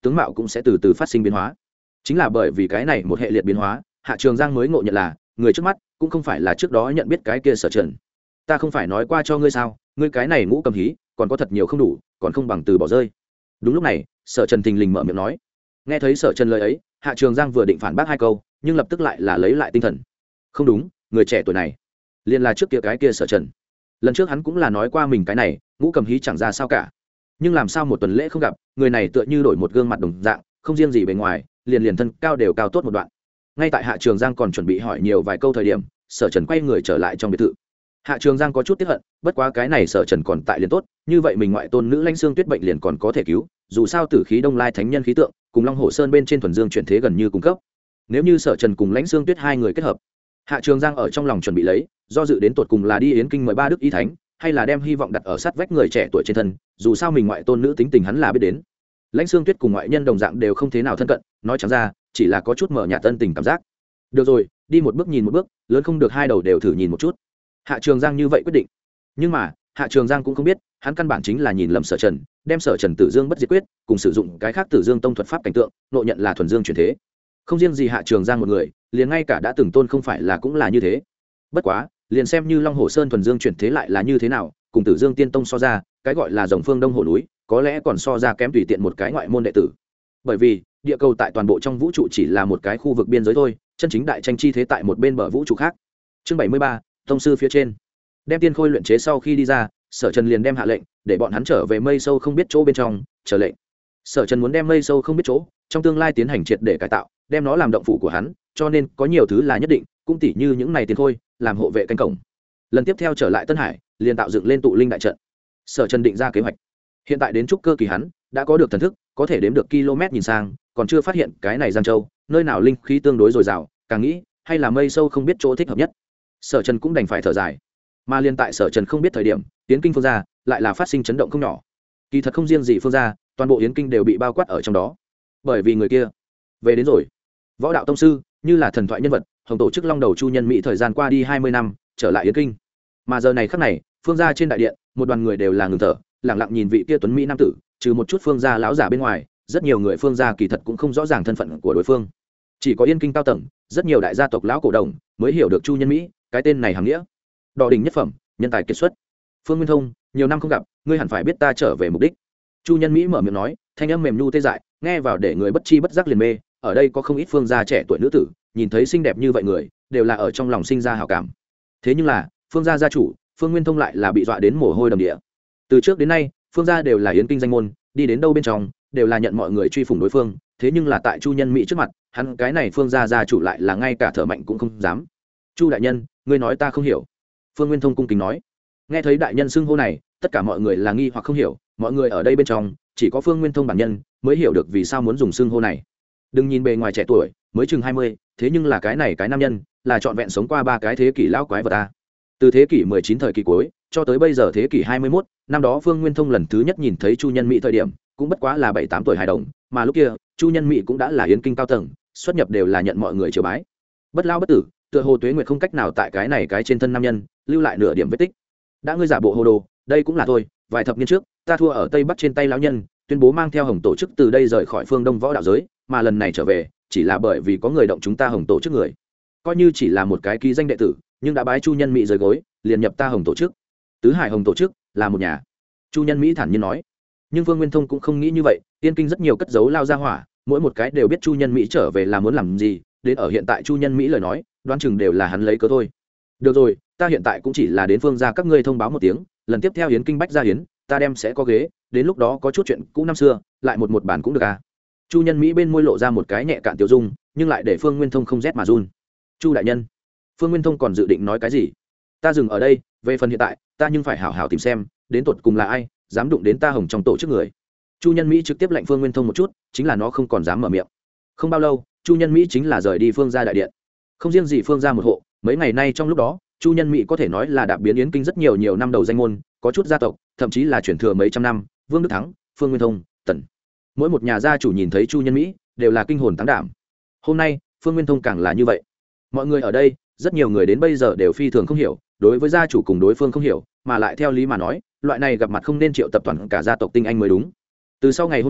tướng mạo cũng sẽ từ từ phát sinh biến hóa. Chính là bởi vì cái này một hệ liệt biến hóa, Hạ Trường Giang mới ngộ nhận là người trước mắt cũng không phải là trước đó nhận biết cái kia Sở Trần. Ta không phải nói qua cho ngươi sao, ngươi cái này ngũ cầm hí còn có thật nhiều không đủ, còn không bằng từ bỏ rơi. Đúng lúc này, Sở Trần thình lình mở miệng nói. Nghe thấy Sở Trần lời ấy, Hạ Trường Giang vừa định phản bác hai câu, nhưng lập tức lại là lấy lại tinh thần. Không đúng, người trẻ tuổi này liền là trước kia cái kia Sở Trần. Lần trước hắn cũng là nói qua mình cái này ngũ cầm hí chẳng ra sao cả, nhưng làm sao một tuần lễ không gặp, người này tựa như đổi một gương mặt đồng dạng, không riêng gì bề ngoài, liền thân cao đều cao tốt một đoạn. Ngay tại Hạ Trường Giang còn chuẩn bị hỏi nhiều vài câu thời điểm, Sở Trần quay người trở lại trong biệt thự. Hạ Trường Giang có chút tiếc hận, bất quá cái này Sở Trần còn tại liền tốt, như vậy mình ngoại tôn nữ Lãnh Xương Tuyết bệnh liền còn có thể cứu, dù sao tử khí Đông Lai thánh nhân khí tượng cùng Long Hồ Sơn bên trên thuần dương chuyển thế gần như cung cấp. Nếu như Sở Trần cùng Lãnh Xương Tuyết hai người kết hợp, Hạ Trường Giang ở trong lòng chuẩn bị lấy, do dự đến tột cùng là đi yến kinh mời ba đức y thánh, hay là đem hy vọng đặt ở sát vách người trẻ tuổi trên thân, dù sao mình ngoại tôn nữ tính tình hắn là biết đến. Lãnh Xương Tuyết cùng ngoại nhân đồng dạng đều không thế nào thân cận, nói chẳng ra, chỉ là có chút mở nhạt tân tình cảm giác. Được rồi, đi một bước nhìn một bước, lớn không được hai đầu đều thử nhìn một chút. Hạ Trường Giang như vậy quyết định. Nhưng mà, Hạ Trường Giang cũng không biết, hắn căn bản chính là nhìn lầm Sở Trần, đem Sở Trần Tử Dương bất diệt quyết, cùng sử dụng cái khác Tử Dương tông thuật pháp cảnh tượng, nội nhận là thuần dương chuyển thế. Không riêng gì Hạ Trường Giang một người, liền ngay cả đã từng tôn không phải là cũng là như thế. Bất quá, liền xem như Long Hồ Sơn thuần dương chuyển thế lại là như thế nào, cùng Tử Dương Tiên Tông so ra, cái gọi là Rồng Phương Đông Hồ núi, có lẽ còn so ra kém tùy tiện một cái ngoại môn đệ tử. Bởi vì, địa cầu tại toàn bộ trong vũ trụ chỉ là một cái khu vực biên giới thôi, chân chính đại tranh chi thế tại một bên bờ vũ trụ khác. Chương 73, tông sư phía trên. Đem tiên khôi luyện chế sau khi đi ra, Sở Trần liền đem hạ lệnh, để bọn hắn trở về mây sâu không biết chỗ bên trong, chờ lệnh. Sở Trần muốn đem mây sâu không biết chỗ, trong tương lai tiến hành triệt để cải tạo, đem nó làm động phủ của hắn, cho nên có nhiều thứ là nhất định, cũng tỉ như những này tiên khôi, làm hộ vệ canh cổng. Lần tiếp theo trở lại Tân Hải, liền tạo dựng lên tụ linh đại trận. Sở Trần định ra kế hoạch. Hiện tại đến trúc cơ kỳ hắn, đã có được thần thức, có thể đếm được km nhìn sang, còn chưa phát hiện cái này Giang Châu, nơi nào linh khí tương đối dồi dào, càng nghĩ, hay là mây sâu không biết chỗ thích hợp nhất. Sở Trần cũng đành phải thở dài. Mà liên tại Sở Trần không biết thời điểm, Yến Kinh phương gia lại là phát sinh chấn động không nhỏ. Kỳ thật không riêng gì phương gia, toàn bộ Yến Kinh đều bị bao quát ở trong đó. Bởi vì người kia về đến rồi. Võ đạo tông sư, như là thần thoại nhân vật, hồng tổ chức Long Đầu Chu Nhân Mỹ thời gian qua đi 20 năm, trở lại Yến Kinh. Mà giờ này khắc này, phương gia trên đại điện, một đoàn người đều là ngừng thở, lặng lặng nhìn vị kia tuấn mỹ nam tử, trừ một chút phương gia lão giả bên ngoài, rất nhiều người phương gia kỳ thật cũng không rõ ràng thân phận của đối phương. Chỉ có Yên Kinh cao tầng, rất nhiều đại gia tộc lão cổ đồng mới hiểu được Chu Nhân Mỹ, cái tên này hàm nghĩa. Đỏ đỉnh nhất phẩm, nhân tài kiệt xuất. Phương Nguyên Thông, nhiều năm không gặp, ngươi hẳn phải biết ta trở về mục đích. Chu Nhân Mỹ mở miệng nói, thanh âm mềm nhu tê dại, nghe vào để người bất chi bất giác liền mê. Ở đây có không ít phương gia trẻ tuổi nữ tử, nhìn thấy xinh đẹp như vậy người, đều là ở trong lòng sinh ra hảo cảm. Thế nhưng là, phương gia gia chủ Phương Nguyên Thông lại là bị dọa đến mồ hôi đầm địa. Từ trước đến nay, phương gia đều là Yến Kinh danh môn, đi đến đâu bên trong đều là nhận mọi người truy phủng đối phương. Thế nhưng là tại Chu Nhân Mỹ trước mặt, hắn cái này phương gia gia chủ lại là ngay cả thở mạnh cũng không dám. Chu đại nhân, ngươi nói ta không hiểu. Phương Nguyên Thông cung kính nói. Nghe thấy đại nhân xưng hô này, tất cả mọi người là nghi hoặc không hiểu. Mọi người ở đây bên trong, chỉ có Phương Nguyên Thông bản nhân mới hiểu được vì sao muốn dùng xưng hô này. Đừng nhìn bề ngoài trẻ tuổi, mới chừng 20, thế nhưng là cái này cái nam nhân là trọn vẹn sống qua 3 cái thế kỷ lão quái vật ta. Từ thế kỷ 19 thời kỳ cuối cho tới bây giờ thế kỷ 21, năm đó Phương Nguyên Thông lần thứ nhất nhìn thấy Chu Nhân Mỹ thời điểm, cũng bất quá là 7-8 tuổi hài đồng, mà lúc kia, Chu Nhân Mỹ cũng đã là Yến Kinh cao tầng, xuất nhập đều là nhận mọi người triều bái. Bất lao bất tử, tựa hồ tuế nguyệt không cách nào tại cái này cái trên thân nam nhân lưu lại nửa điểm vết tích. Đã ngươi giả bộ hồ đồ, đây cũng là thôi, vài thập niên trước, ta thua ở Tây Bắc trên tay lão nhân, tuyên bố mang theo Hồng tổ chức từ đây rời khỏi Phương Đông võ đạo giới, mà lần này trở về, chỉ là bởi vì có người động chúng ta Hồng tổ chức người. Coi như chỉ là một cái ký danh đệ tử, nhưng đã bái Chu Nhân Mỹ rời gối, liền nhập ta Hồng tổ chức. Tứ Hải Hồng tổ chức là một nhà. Chu Nhân Mỹ thản nhiên nói. Nhưng Vương Nguyên Thông cũng không nghĩ như vậy, Tiên Kinh rất nhiều cất giấu lao ra hỏa, mỗi một cái đều biết Chu Nhân Mỹ trở về là muốn làm gì, đến ở hiện tại Chu Nhân Mỹ lời nói, đoán chừng đều là hắn lấy cớ thôi. Được rồi, ta hiện tại cũng chỉ là đến phương gia các ngươi thông báo một tiếng, lần tiếp theo Yến Kinh bách gia hiến, ta đem sẽ có ghế, đến lúc đó có chút chuyện cũ năm xưa, lại một bản cũng được à. Chu Nhân Mỹ bên môi lộ ra một cái nhẹ cạn tiêu dung, nhưng lại để Phương Nguyên Thông không rét mà run. Chu đại nhân, Phương Nguyên Thông còn dự định nói cái gì? Ta dừng ở đây, về phần hiện tại, ta nhưng phải hảo hảo tìm xem, đến tột cùng là ai dám đụng đến ta Hồng trong tổ chức người. Chu Nhân Mỹ trực tiếp lệnh Phương Nguyên Thông một chút, chính là nó không còn dám mở miệng. Không bao lâu, Chu Nhân Mỹ chính là rời đi phương gia đại điện. Không riêng gì phương gia một hộ, mấy ngày nay trong lúc đó, Chu Nhân Mỹ có thể nói là đạp biến Yến Kinh rất nhiều năm đầu danh môn, có chút gia tộc, thậm chí là chuyển thừa mấy trăm năm, Vương Đức Thắng, Phương Nguyên Thông, Tần. Mỗi một nhà gia chủ nhìn thấy Chu Nhân Mỹ, đều là kinh hồn táng đảm. Hôm nay, Phương Nguyên Thông càng là như vậy. Mọi người ở đây, rất nhiều người đến bây giờ đều phi thường không hiểu, đối với gia chủ cùng đối phương không hiểu, mà lại theo lý mà nói, loại này gặp mặt không nên triệu tập toàn cả gia tộc tinh anh mới đúng. Từ sau ngày hôm nay,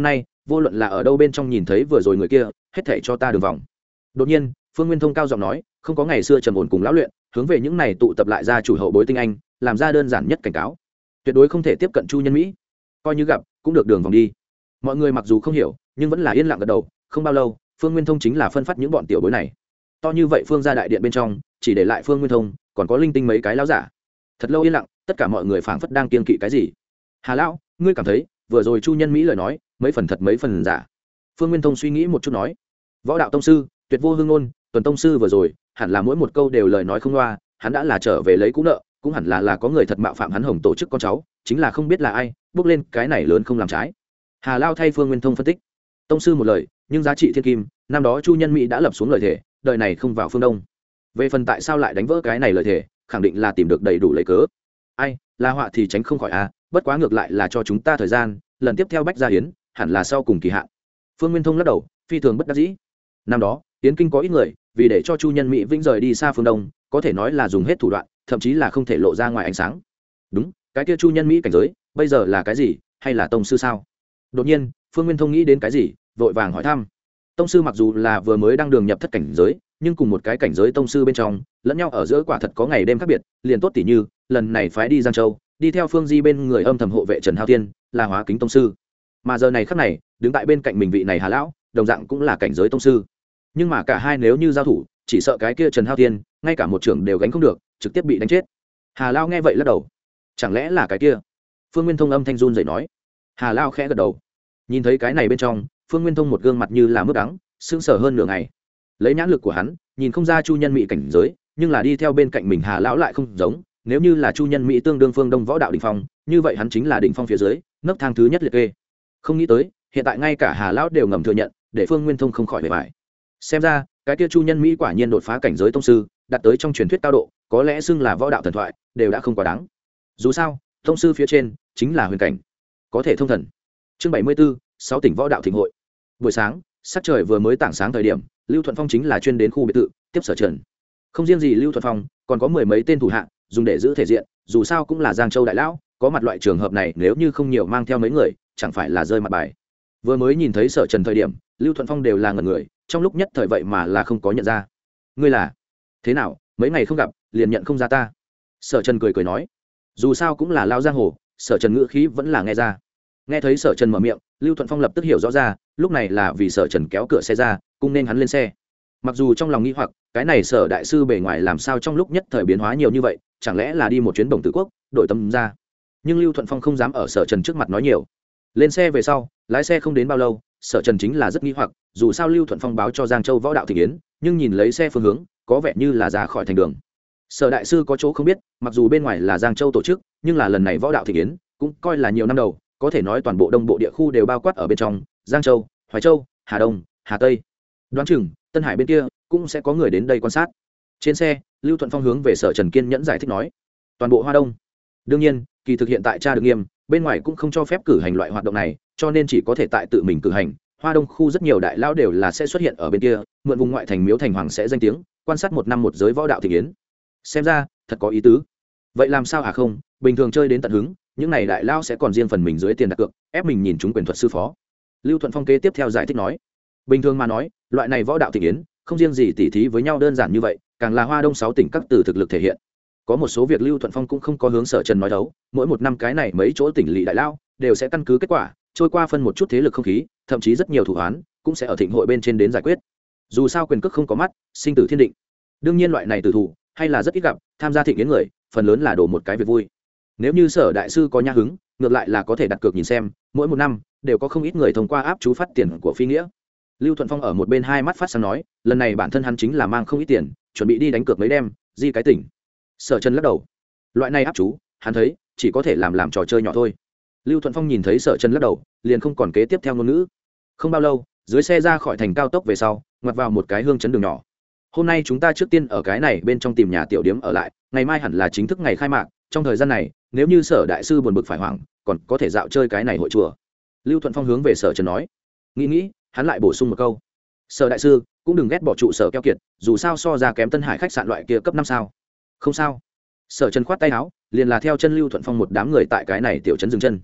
vô luận là ở đâu bên trong nhìn thấy vừa rồi người kia hết thể cho ta đường vòng. Đột nhiên Phương Nguyên Thông cao giọng nói, không có ngày xưa trầm ổn cùng lão luyện, hướng về những này tụ tập lại ra chủ hậu bối tinh anh làm ra đơn giản nhất cảnh cáo, tuyệt đối không thể tiếp cận Chu Nhân Mỹ, coi như gặp cũng được đường vòng đi. Mọi người mặc dù không hiểu nhưng vẫn là yên lặng gật đầu. Không bao lâu Phương Nguyên Thông chính là phân phát những bọn tiểu bối này. To như vậy Phương gia đại điện bên trong chỉ để lại Phương Nguyên Thông còn có linh tinh mấy cái lão giả. Thật lâu yên lặng, tất cả mọi người phảng phất đang kiêng kỵ cái gì. Hà lão, ngươi cảm thấy vừa rồi Chu Nhân Mỹ lời nói mấy phần thật mấy phần giả? Phương Nguyên Thông suy nghĩ một chút nói, võ đạo tông sư tuyệt vô hương ngôn, Tuần tông sư vừa rồi hẳn là mỗi một câu đều lời nói không loa, hắn đã là trở về lấy cũ nợ, cũng hẳn là có người thật mạo phạm hắn Hồng tổ chức con cháu, chính là không biết là ai bước lên cái này lớn không làm trái. Hà Lao thay Phương Nguyên Thông phân tích, tông sư một lời nhưng giá trị thiên kim, năm đó Chu Nhân Mỹ đã lập xuống lời thề đời này không vào phương Đông. Về phần tại sao lại đánh vỡ cái này lời thề, khẳng định là tìm được đầy đủ lấy cớ. Ai là họa thì tránh không khỏi a, bất quá ngược lại là cho chúng ta thời gian, lần tiếp theo bách gia hiến hẳn là sau cùng kỳ hạn. Phương Nguyên Thông lắc đầu, phi thường bất đắc dĩ. Năm đó Yến Kinh có ít người vì để cho Chu Nhân Mỹ vĩnh rời đi xa phương Đông, có thể nói là dùng hết thủ đoạn, thậm chí là không thể lộ ra ngoài ánh sáng. Đúng, cái kia Chu Nhân Mỹ cảnh giới bây giờ là cái gì, hay là tông sư sao? Đột nhiên Phương Nguyên Thông nghĩ đến cái gì, vội vàng hỏi thăm. Tông sư mặc dù là vừa mới đang đường nhập thất cảnh giới, nhưng cùng một cái cảnh giới tông sư bên trong lẫn nhau ở giữa quả thật có ngày đêm khác biệt. Liền tốt tỷ như lần này phái đi Giang Châu, đi theo Phương Di bên người âm thầm hộ vệ Trần Hao Thiên là hóa kính tông sư, mà giờ này khắc này đứng tại bên cạnh mình vị này Hà lão đồng dạng cũng là cảnh giới tông sư. Nhưng mà cả hai nếu như giao thủ, chỉ sợ cái kia Trần Hao Thiên ngay cả một trưởng đều gánh không được, trực tiếp bị đánh chết. Hà lão nghe vậy lắc đầu, chẳng lẽ là cái kia? Phương Nguyên Thông âm thanh run rẩy nói. Hà lão khẽ gật đầu. Nhìn thấy cái này bên trong, Phương Nguyên Thông một gương mặt như là mướp đắng, sững sờ hơn nửa ngày. Lấy nhãn lực của hắn nhìn không ra Chu Nhân Mỹ cảnh giới, nhưng là đi theo bên cạnh mình Hà lão lại không giống. Nếu như là Chu Nhân Mỹ tương đương phương Đông võ đạo đỉnh phong, như vậy hắn chính là đỉnh phong phía dưới, nấc thang thứ nhất liệt kê. Không nghĩ tới hiện tại ngay cả Hà lão đều ngầm thừa nhận, để Phương Nguyên Thông không khỏi bề bại. Xem ra cái kia Chu Nhân Mỹ quả nhiên đột phá cảnh giới tông sư, đạt tới trong truyền thuyết cao độ, có lẽ xưng là võ đạo thần thoại đều đã không quá đáng. Dù sao tông sư phía trên chính là huyền cảnh, có thể thông thần. Chương 74, 6 tỉnh võ đạo thịnh hội. Buổi sáng sắc trời vừa mới tảng sáng thời điểm, Lưu Thuận Phong chính là chuyên đến khu biệt thự tiếp Sở Trần. Không riêng gì Lưu Thuận Phong, còn có mười mấy tên thủ hạ dùng để giữ thể diện, dù sao cũng là Giang Châu đại lão, có mặt loại trường hợp này nếu như không nhiều mang theo mấy người chẳng phải là rơi mặt bài. Vừa mới nhìn thấy Sở Trần thời điểm, Lưu Thuận Phong đều là ngẩn người, trong lúc nhất thời vậy mà là không có nhận ra. Ngươi là thế nào, mấy ngày không gặp liền nhận không ra ta? Sở Trần cười cười nói, dù sao cũng là lao giang hồ, Sở Trần ngữ khí vẫn là nghe ra. Nghe thấy Sở Trần mở miệng, Lưu Thuận Phong lập tức hiểu rõ ra, lúc này là vì Sở Trần kéo cửa xe ra cung nên hắn lên xe. Mặc dù trong lòng nghi hoặc cái này Sở đại sư bề ngoài làm sao trong lúc nhất thời biến hóa nhiều như vậy, chẳng lẽ là đi một chuyến Bồng Tử Quốc đổi tâm ra, nhưng Lưu Thuận Phong không dám ở Sở Trần trước mặt nói nhiều. Lên xe về sau, lái xe không đến bao lâu, Sở Trần chính là rất nghi hoặc, dù sao Lưu Thuận Phong báo cho Giang Châu võ đạo thịnh yến, nhưng nhìn lấy xe phương hướng có vẻ như là ra khỏi thành đường. Sở đại sư có chỗ không biết, mặc dù bên ngoài là Giang Châu tổ chức, nhưng là lần này võ đạo thịnh yến cũng coi là nhiều năm đầu, có thể nói toàn bộ đông bộ địa khu đều bao quát ở bên trong, Giang Châu, Hoài Châu, Hà Đông, Hà Tây. Đoán chừng Tân Hải bên kia cũng sẽ có người đến đây quan sát. Trên xe, Lưu Thuận Phong hướng về Sở Trần kiên nhẫn giải thích nói, toàn bộ Hoa Đông. Đương nhiên, kỳ thực hiện tại tra được nghiêm, bên ngoài cũng không cho phép cử hành loại hoạt động này, cho nên chỉ có thể tại tự mình cử hành. Hoa Đông khu rất nhiều đại lão đều là sẽ xuất hiện ở bên kia, mượn vùng ngoại thành Miếu Thành Hoàng sẽ danh tiếng, quan sát một năm một giới võ đạo thịnh yến. Xem ra thật có ý tứ. Vậy làm sao không, bình thường chơi đến tận hứng, những này đại lão sẽ còn riêng phần mình dưới tiền đặt cược, ép mình nhìn chúng quyền thuật sư phó. Lưu Thuận Phong kế tiếp theo giải thích nói, bình thường mà nói, loại này võ đạo thịnh yến không riêng gì tỉ thí với nhau đơn giản như vậy, càng là Hoa Đông 6 tỉnh các từ thực lực thể hiện. Có một số việc Lưu Thuận Phong cũng không có hướng Sở Trần nói đấu, mỗi một năm cái này mấy chỗ tỉnh lỵ đại lão đều sẽ căn cứ kết quả trôi qua phân một chút thế lực không khí, thậm chí rất nhiều thủ án cũng sẽ ở thịnh hội bên trên đến giải quyết. Dù sao quyền cước không có mắt, sinh tử thiên định. Đương nhiên loại này tử thủ hay là rất ít gặp, tham gia thịnh yến người phần lớn là đổ một cái việc vui. Nếu như Sở đại sư có nha hứng, ngược lại là có thể đặt cược nhìn xem, mỗi một năm đều có không ít người thông qua áp chú phát tiền của phi nghĩa. Lưu Thuận Phong ở một bên hai mắt phát sáng nói, lần này bản thân hắn chính là mang không ít tiền, chuẩn bị đi đánh cược mấy đêm, di cái tỉnh. Sở Trần lắc đầu, loại này áp chú hắn thấy chỉ có thể làm trò chơi nhỏ thôi. Lưu Thuận Phong nhìn thấy Sở Trần lắc đầu, liền không còn kế tiếp theo ngôn ngữ. Không bao lâu, dưới xe ra khỏi thành cao tốc về sau, ngoặt vào một cái hương chấn đường nhỏ. Hôm nay chúng ta trước tiên ở cái này bên trong tìm nhà tiểu điếm ở lại, ngày mai hẳn là chính thức ngày khai mạc, trong thời gian này nếu như Sở đại sư buồn bực phải hoảng, còn có thể dạo chơi cái này hội chùa. Lưu Thuận Phong hướng về Sở Trần nói. Nghĩ hắn lại bổ sung một câu, Sở đại sư cũng đừng ghét bỏ trụ sở keo kiệt, dù sao so ra kém Tân Hải khách sạn loại kia cấp 5 sao. Không sao. Sở Trần khoát tay áo, liền là theo chân Lưu Thuận Phong một đám người tại cái này tiểu trấn dừng chân.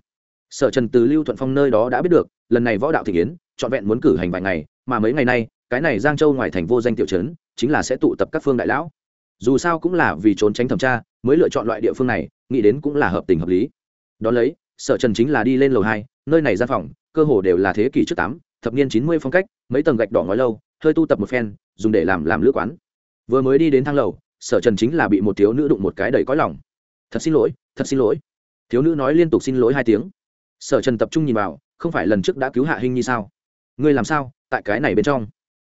Sở Trần từ Lưu Thuận Phong nơi đó đã biết được, lần này võ đạo thị yến trọn vẹn muốn cử hành vài ngày, mà mấy ngày nay cái này Giang Châu ngoài thành vô danh tiểu trấn chính là sẽ tụ tập các phương đại lão. Dù sao cũng là vì trốn tránh thẩm tra mới lựa chọn loại địa phương này, nghĩ đến cũng là hợp tình hợp lý. Đó lấy Sở Trần chính là đi lên lầu 2, nơi này gian phòng cơ hồ đều là thế kỷ trước 8, thập niên 90 phong cách, mấy tầng gạch đỏ ngói lâu, hơi tu tập một phen dùng để làm lữ quán. Vừa mới đi đến thang lầu, Sở Trần chính là bị một thiếu nữ đụng một cái đầy cõi lòng. Thật xin lỗi, thật xin lỗi. Thiếu nữ nói liên tục xin lỗi 2 tiếng. Sở Trần tập trung nhìn vào, không phải lần trước đã cứu Hạ Hinh Nhi sao? Ngươi làm sao tại cái này bên trong?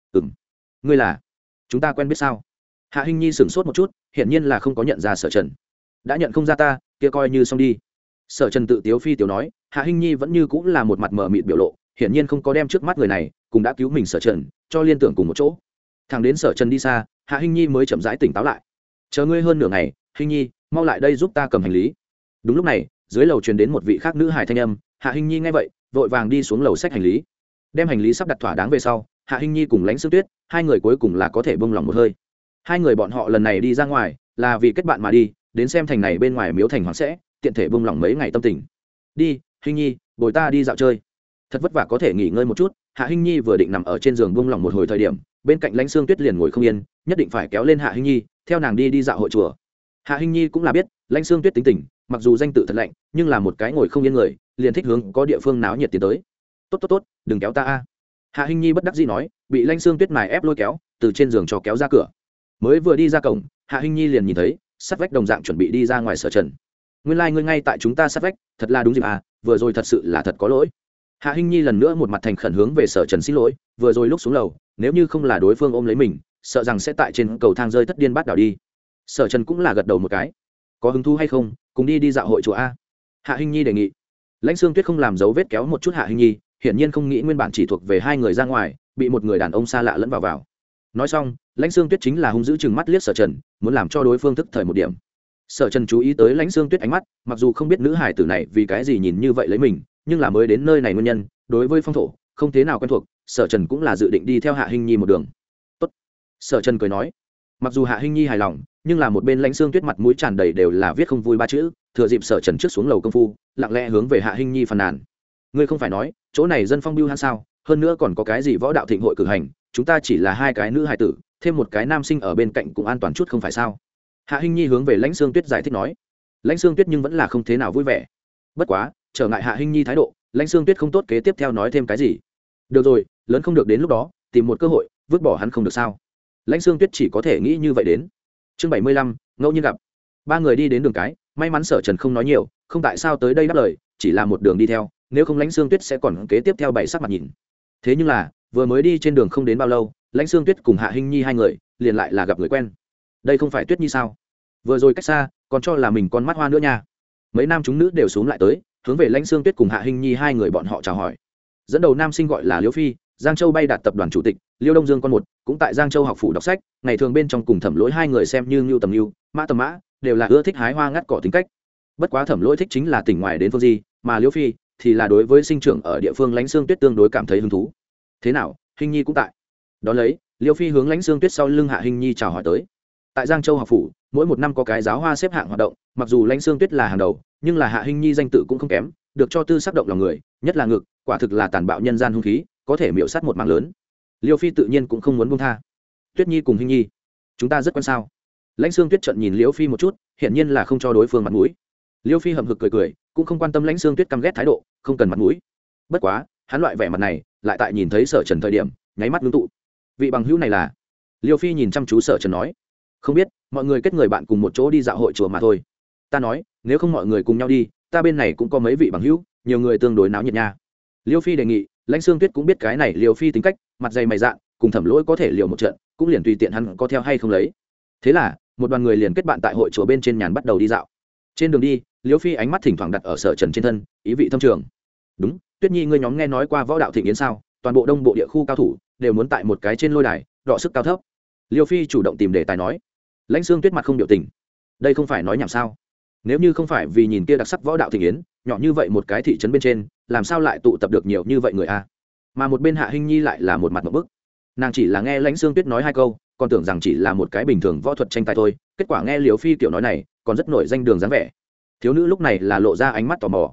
Ngươi là? Chúng ta quen biết sao? Hạ Hinh Nhi sửng sốt một chút, hiển nhiên là không có nhận ra Sở Trần. Đã nhận không ra ta, kia coi như xong đi. Sở Trần tự tiếu phi tiểu nói. Hạ Hinh Nhi vẫn như cũng là một mặt mờ mịt biểu lộ, hiển nhiên không có đem trước mắt người này cùng đã cứu mình Sở Trần cho liên tưởng cùng một chỗ. Thằng đến Sở Trần đi xa, Hạ Hinh Nhi mới chậm rãi tỉnh táo lại. Chờ ngươi hơn nửa ngày, Hinh Nhi mau lại đây giúp ta cầm hành lý. Đúng lúc này dưới lầu truyền đến một vị khác nữ hài thanh âm. Hạ Hinh Nhi nghe vậy vội vàng đi xuống lầu xách hành lý. Đem hành lý sắp đặt thỏa đáng về sau, Hạ Hinh Nhi cùng Lãnh Sương Tuyết hai người cuối cùng là có thể bông lòng một hơi. Hai người bọn họ lần này đi ra ngoài là vì kết bạn mà đi, đến xem thành này bên ngoài miếu thành hoàng sẽ tiện thể bông lòng mấy ngày tâm tình. Đi Hinh Nhi, bồi ta đi dạo chơi. Thật vất vả có thể nghỉ ngơi một chút. Hạ Hinh Nhi vừa định nằm ở trên giường bông lòng một hồi thời điểm, bên cạnh Lãnh Sương Tuyết liền ngồi không yên, nhất định phải kéo lên Hạ Hinh Nhi theo nàng đi dạo hội chùa. Hạ Hinh Nhi cũng là biết Lãnh Sương Tuyết tính tình, mặc dù danh tự thật lạnh, nhưng là một cái ngồi không yên người, liền thích hướng có địa phương náo nhiệt tiến tới. Tốt, đừng kéo ta a. Hạ Hinh Nhi bất đắc dĩ nói, bị Lãnh Sương Tuyết mài ép lôi kéo từ trên giường cho kéo ra cửa. Mới vừa đi ra cổng, Hạ Hinh Nhi liền nhìn thấy sát vách đồng dạng chuẩn bị đi ra ngoài Sở Trần. Nguyên lai ngươi ngay tại chúng ta sát vách, thật là đúng dịp à, vừa rồi thật sự là thật có lỗi. Hạ Hinh Nhi lần nữa một mặt thành khẩn hướng về Sở Trần xin lỗi, vừa rồi lúc xuống lầu, nếu như không là đối phương ôm lấy mình, sợ rằng sẽ tại trên cầu thang rơi thất điên bát đảo đi. Sở Trần cũng là gật đầu một cái. Có hứng thú hay không, cùng đi dạo hội chùa a? Hạ Hinh Nhi đề nghị. Lãnh Sương Tuyết không làm dấu vết kéo một chút Hạ Hinh Nhi, hiển nhiên không nghĩ nguyên bản chỉ thuộc về hai người ra ngoài, bị một người đàn ông xa lạ lẫn vào. Nói xong, Lãnh Sương Tuyết chính là hung dữ chừng mắt liếc Sở Trần, muốn làm cho đối phương thức thời một điểm. Sở Trần chú ý tới Lãnh Sương Tuyết ánh mắt, mặc dù không biết nữ hải tử này vì cái gì nhìn như vậy lấy mình, nhưng là mới đến nơi này nguyên nhân, đối với phong thổ không thế nào quen thuộc, Sở Trần cũng là dự định đi theo Hạ Hinh Nhi một đường. Tốt. Sở Trần cười nói. Mặc dù Hạ Hinh Nhi hài lòng, nhưng là một bên Lãnh Sương Tuyết mặt mũi tràn đầy đều là viết không vui ba chữ, thừa dịp Sở Trần trước xuống lầu công phu, lặng lẽ hướng về Hạ Hinh Nhi phàn nàn. Ngươi không phải nói chỗ này dân phong bưu hãn sao, hơn nữa còn có cái gì võ đạo thịnh hội cử hành, chúng ta chỉ là hai cái nữ hài tử, thêm một cái nam sinh ở bên cạnh cũng an toàn chút không phải sao? Hạ Hinh Nhi hướng về Lãnh Sương Tuyết giải thích nói. Lãnh Sương Tuyết nhưng vẫn là không thế nào vui vẻ. Bất quá trở ngại Hạ Hinh Nhi thái độ, Lãnh Sương Tuyết không tốt kế tiếp theo nói thêm cái gì. Được rồi, lớn không được đến lúc đó tìm một cơ hội vứt bỏ hắn không được sao? Lãnh Sương Tuyết chỉ có thể nghĩ như vậy đến. Chương 75, ngẫu nhiên gặp. Ba người đi đến đường cái, may mắn Sở Trần không nói nhiều, không tại sao tới đây đáp lời, chỉ là một đường đi theo, nếu không Lãnh Sương Tuyết sẽ còn kế tiếp theo bảy sắc mặt nhìn. Thế nhưng là vừa mới đi trên đường không đến bao lâu, Lãnh Sương Tuyết cùng Hạ Hinh Nhi hai người liền lại là gặp người quen. Đây không phải Tuyết Nhi sao? Vừa rồi cách xa còn cho là mình con mắt hoa nữa nha. Mấy nam chúng nữ đều xuống lại tới, hướng về Lãnh Sương Tuyết cùng Hạ Hinh Nhi hai người bọn họ chào hỏi. Dẫn đầu nam sinh gọi là Liễu Phi, Giang Châu bay đạt tập đoàn chủ tịch, Liêu Đông Dương con một, cũng tại Giang Châu học phủ đọc sách, ngày thường bên trong cùng Thẩm Lỗi hai người xem như Nưu tầm Nưu, Mã tầm Mã, đều là ưa thích hái hoa ngắt cỏ tính cách. Bất quá Thẩm Lỗi thích chính là tỉnh ngoài đến phương gì, mà Liễu Phi thì là đối với sinh trưởng ở địa phương Lãnh Sương Tuyết tương đối cảm thấy hứng thú. Thế nào, Hinh Nhi cũng tại. Đó lấy, Liễu Phi hướng Lãnh Sương Tuyết sau lưng Hạ Hinh Nhi chào hỏi tới. Tại Giang Châu học phủ, mỗi một năm có cái giáo hoa xếp hạng hoạt động, mặc dù Lãnh Sương Tuyết là hàng đầu, nhưng là Hạ Hinh Nhi danh tự cũng không kém, được cho tư sắc động lòng người, nhất là ngực, quả thực là tàn bạo nhân gian hung khí, có thể miểu sát một mạng lớn. Liêu Phi tự nhiên cũng không muốn buông tha. Tuyết Nhi cùng Hinh Nhi, chúng ta rất quan sao? Lãnh Sương Tuyết trợn nhìn Liêu Phi một chút, hiển nhiên là không cho đối phương mặt mũi. Liêu Phi hậm hực cười, cũng không quan tâm Lãnh Sương Tuyết căm ghét thái độ, không cần mặt mũi. Bất quá, hắn loại vẻ mặt này, lại tại nhìn thấy Sở Trần thời điểm, nháy mắt ngưng tụ. Vị bằng hữu này là? Liêu Phi nhìn chăm chú Sở Trần nói. Không biết, mọi người kết người bạn cùng một chỗ đi dạo hội chùa mà thôi. Ta nói, nếu không mọi người cùng nhau đi, ta bên này cũng có mấy vị bằng hữu, nhiều người tương đối náo nhiệt nha. Liêu Phi đề nghị. Lãnh Sương Tuyết cũng biết cái này Liêu Phi tính cách, mặt dày mày dạn, cùng Thẩm Lỗi có thể liều một trận, cũng liền tùy tiện hắn có theo hay không lấy. Thế là, một đoàn người liền kết bạn tại hội chùa bên trên nhàn bắt đầu đi dạo. Trên đường đi, Liêu Phi ánh mắt thỉnh thoảng đặt ở Sở Trần trên thân, ý vị thâm trường. Đúng, Tuyết Nhi ngươi nhóm nghe nói qua võ đạo thịnh yến sao? Toàn bộ đông bộ địa khu cao thủ đều muốn tại một cái trên lôi đài, đọ sức cao thấp. Liêu Phi chủ động tìm đề tài nói. Lãnh Sương Tuyết mặt không biểu tình. Đây không phải nói nhảm sao? Nếu như không phải vì nhìn kia đặc sắc võ đạo thịnh yến, nhỏ như vậy một cái thị trấn bên trên, làm sao lại tụ tập được nhiều như vậy người a? Mà một bên Hạ Hinh Nhi lại là một mặt ngộp bức. Nàng chỉ là nghe Lãnh Sương Tuyết nói hai câu, còn tưởng rằng chỉ là một cái bình thường võ thuật tranh tài thôi, kết quả nghe Liêu Phi kiểu nói này, còn rất nổi danh đường dáng vẻ. Thiếu nữ lúc này là lộ ra ánh mắt tò mò.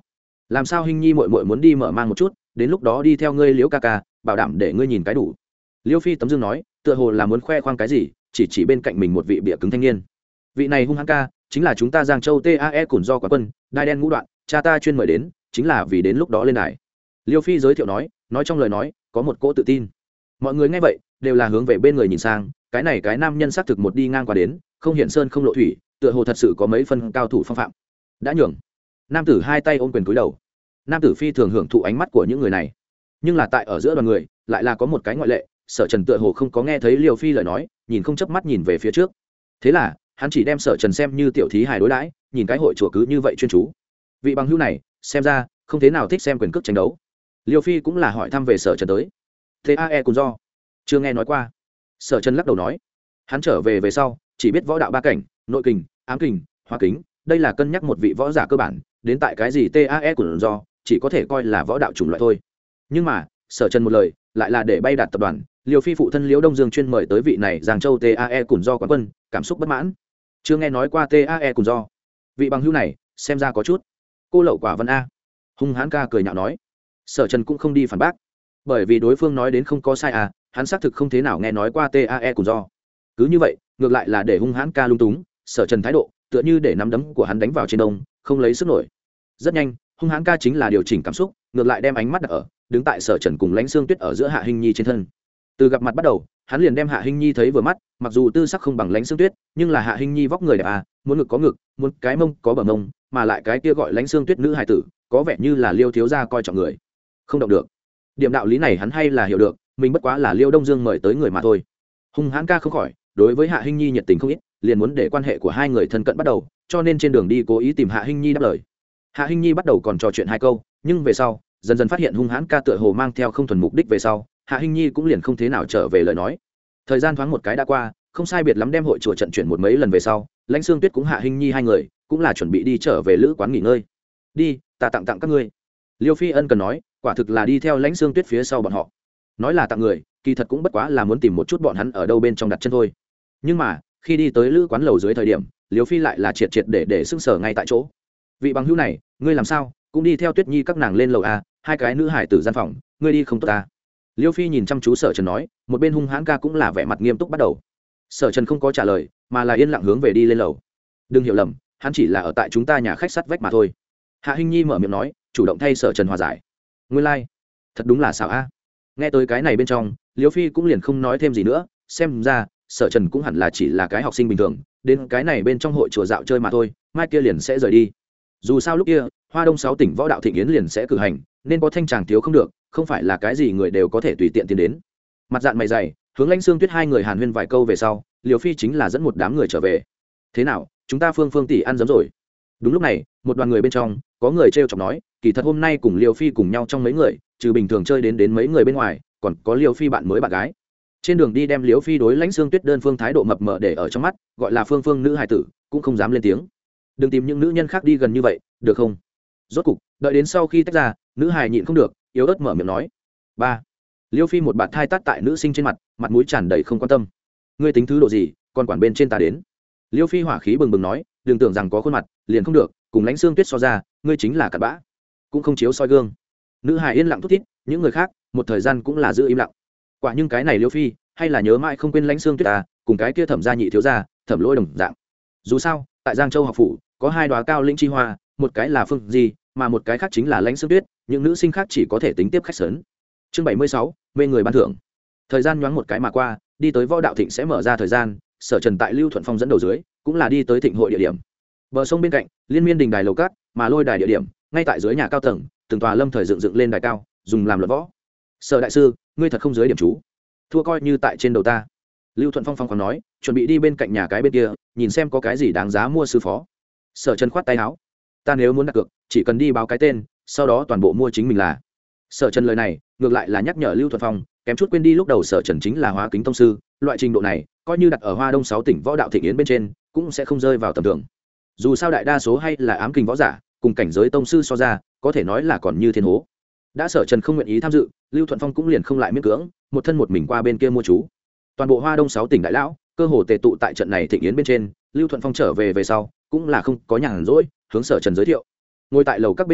làm sao hình nhi mội mội muốn đi mở mang một chút, đến lúc đó đi theo ngươi liễu ca ca, bảo đảm để ngươi nhìn cái đủ. Liêu phi tấm dương nói, tựa hồ là muốn khoe khoang cái gì, chỉ bên cạnh mình một vị bịa cứng thanh niên. Vị này hung hăng ca chính là chúng ta Giang Châu TAE Củn Do Quán Quân, đai đen ngũ đoạn, cha ta chuyên mời đến chính là vì đến lúc đó lên đài. Liêu phi giới thiệu nói trong lời nói có một cỗ tự tin. Mọi người nghe vậy đều là hướng về bên người nhìn sang, cái nam nhân xác thực một đi ngang qua đến, không hiện sơn không lộ thủy, tựa hồ thật sự có mấy phân cao thủ phong phạm. Đã nhường. Nam tử hai tay ôm quyền cúi đầu. Nam tử phi thường hưởng thụ ánh mắt của những người này, nhưng là tại ở giữa đoàn người lại là có một cái ngoại lệ. Sở Trần tựa hồ không có nghe thấy Liêu phi lời nói, nhìn không chớp mắt nhìn về phía trước. Thế là hắn chỉ đem Sở Trần xem như tiểu thí hài đối đãi, nhìn cái hội chùa cứ như vậy chuyên chú. Vị bằng hữu này xem ra không thế nào thích xem quyền cước tranh đấu. Liêu phi cũng là hỏi thăm về Sở Trần tới. TAE Củn Do chưa nghe nói qua. Sở Trần lắc đầu nói, hắn trở về sau chỉ biết võ đạo ba cảnh, nội kình, ám kình, hóa kính, đây là cân nhắc một vị võ giả cơ bản, đến tại cái gì TAE Củn Do chỉ có thể coi là võ đạo chủng loại thôi. Nhưng mà Sở Trần một lời lại là để bay đạt tập đoàn. Liêu phi phụ thân Liễu Đông Dương chuyên mời tới vị này Giang Châu TAE Củn Do quán quân, cảm xúc bất mãn. Chưa nghe nói qua TAE Củn Do. Vị bằng hữu này xem ra có chút cô lậu quả văn a. Hung hãn ca cười nhạo nói. Sở Trần cũng không đi phản bác, bởi vì đối phương nói đến không có sai à, hắn xác thực không thế nào nghe nói qua TAE Củn Do. Cứ như vậy ngược lại là để hung hãn ca lung túng. Sở Trần thái độ tựa như để nắm đấm của hắn đánh vào trên đông, không lấy sức nổi. Rất nhanh hung hãn ca chính là điều chỉnh cảm xúc, ngược lại đem ánh mắt đặt ở đứng tại Sở Trần cùng Lãnh Xương Tuyết ở giữa Hạ Hinh Nhi trên thân. Từ gặp mặt bắt đầu hắn liền đem Hạ Hinh Nhi thấy vừa mắt, mặc dù tư sắc không bằng Lãnh Xương Tuyết, nhưng là Hạ Hinh Nhi vóc người đẹp à, muốn ngực có ngực, muốn cái mông có bờ mông, mà lại cái kia gọi Lãnh Xương Tuyết nữ hài tử có vẻ như là Liêu thiếu gia coi trọng người không động được. Điểm đạo lý này hắn hay là hiểu được, mình bất quá là Liêu Đông Dương mời tới người mà thôi. Hung hãn ca không khỏi đối với Hạ Hinh Nhi nhiệt tình không ít, liền muốn để quan hệ của hai người thân cận bắt đầu, cho nên trên đường đi cố ý tìm Hạ Hinh Nhi đáp lời. Hạ Hinh Nhi bắt đầu còn trò chuyện hai câu, nhưng về sau dần dần phát hiện hung hãn ca tựa hồ mang theo không thuần mục đích về sau, Hạ Hinh Nhi cũng liền không thế nào trở về lời nói. Thời gian thoáng một cái đã qua, không sai biệt lắm đem hội chùa trận chuyển một mấy lần về sau, Lãnh Xương Tuyết cũng Hạ Hinh Nhi hai người cũng là chuẩn bị đi trở về lữ quán nghỉ ngơi. Đi, ta tặng các ngươi. Liêu phi ân cần nói, quả thực là đi theo Lãnh Xương Tuyết phía sau bọn họ. Nói là tặng người, kỳ thật cũng bất quá là muốn tìm một chút bọn hắn ở đâu bên trong đặt chân thôi. Nhưng mà khi đi tới lữ quán lầu dưới thời điểm, Liêu phi lại là triệt để sưng sở ngay tại chỗ. Vị bằng hữu này, ngươi làm sao cũng đi theo Tuyết Nhi các nàng lên lầu a? Hai cái nữ hải tử gian phòng, ngươi đi không tốt ta? Liêu phi nhìn chăm chú Sở Trần nói, một bên hung hãn ca cũng là vẻ mặt nghiêm túc bắt đầu. Sở Trần không có trả lời, mà là yên lặng hướng về đi lên lầu. Đừng hiểu lầm, hắn chỉ là ở tại chúng ta nhà khách sắt vách mà thôi. Hạ Hinh Nhi mở miệng nói, chủ động thay Sở Trần hòa giải. Nguyên lai, thật đúng là xảo a. Nghe tới cái này bên trong, Liêu phi cũng liền không nói thêm gì nữa, xem ra Sở Trần cũng hẳn là chỉ là cái học sinh bình thường, đến cái này bên trong hội chùa dạo chơi mà thôi, mai kia liền sẽ rời đi. Dù sao lúc kia Hoa Đông 6 tỉnh võ đạo thịnh yến liền sẽ cử hành, nên có thanh tràng thiếu không được, không phải là cái gì người đều có thể tùy tiện tiến đến. Mặt dạng mày dày hướng Lãnh Xương Tuyết hai người hàn huyên vài câu về sau, Liêu phi chính là dẫn một đám người trở về. Thế nào, chúng ta phương tỷ ăn dấm rồi? Đúng lúc này một đoàn người bên trong có người trêu chọc nói, kỳ thật hôm nay cùng Liêu phi cùng nhau trong mấy người, trừ bình thường chơi đến mấy người bên ngoài, còn có Liêu phi bạn mới bạn gái. Trên đường đi đem Liêu phi đối Lãnh Xương Tuyết đơn phương thái độ mập mờ để ở trong mắt, gọi là phương nữ hài tử cũng không dám lên tiếng. Đừng tìm những nữ nhân khác đi gần như vậy, được không? Rốt cục đợi đến sau khi tách ra, nữ hài nhịn không được, yếu ớt mở miệng nói. Ba. Liêu phi một bạt thai tát tại nữ sinh trên mặt, mặt mũi tràn đầy không quan tâm. Ngươi tính thứ độ gì, còn quản bên trên ta đến? Liêu phi hỏa khí bừng bừng nói, đừng tưởng rằng có khuôn mặt liền không được, cùng Lãnh Xương Tuyết so ra, ngươi chính là cặn bã, cũng không chiếu soi gương. Nữ hài yên lặng thút thít, những người khác một thời gian cũng là giữ im lặng. Quả nhưng cái này Liêu phi hay là nhớ mãi không quên Lãnh Xương Tuyết ta, cùng cái kia Thẩm gia nhị thiếu gia, Thẩm Lỗi đồng dạng. Dù sao tại Giang Châu học phủ có hai đóa cao lĩnh chi hoa, một cái là Phương Di, mà một cái khác chính là Lãnh Xương Tuyết, những nữ sinh khác chỉ có thể tính tiếp khách sớn. Chương 76, mê người ban thưởng. Thời gian nhoáng một cái mà qua, đi tới võ đạo thịnh sẽ mở ra thời gian, Sở Trần tại Lưu Thuận Phong dẫn đầu dưới, cũng là đi tới thịnh hội địa điểm. Bờ sông bên cạnh, liên miên đình đài lầu cát, mà lôi đài địa điểm, ngay tại dưới nhà cao tầng, từng tòa lâm thời dựng lên đài cao, dùng làm luận võ. Sở đại sư, ngươi thật không dưới điểm chú, thua coi như tại trên đầu ta. Lưu Thuận Phong phong còn nói, chuẩn bị đi bên cạnh nhà cái bên kia, nhìn xem có cái gì đáng giá mua sư phó. Sở Trần khoát tay áo, ta nếu muốn đặt cược, chỉ cần đi báo cái tên, sau đó toàn bộ mua chính mình là. Sở Trần lời này ngược lại là nhắc nhở Lưu Thuận Phong, kém chút quên đi lúc đầu Sở Trần chính là hóa kính tông sư, loại trình độ này coi như đặt ở Hoa Đông 6 tỉnh võ đạo thịnh yến bên trên cũng sẽ không rơi vào tầm thường. Dù sao đại đa số hay là ám kình võ giả, cùng cảnh giới tông sư so ra, có thể nói là còn như thiên hố. Đã Sở Trần không nguyện ý tham dự, Lưu Thuận Phong cũng liền không lại miễn cưỡng, một thân một mình qua bên kia mua chú. Toàn bộ Hoa Đông 6 tỉnh đại lão cơ hồ tề tụ tại trận này thịnh yến bên trên. Lưu Thuận Phong trở về sau cũng là không có nhàn rỗi, hướng Sở Trần giới thiệu. Ngồi tại lầu các bên trên,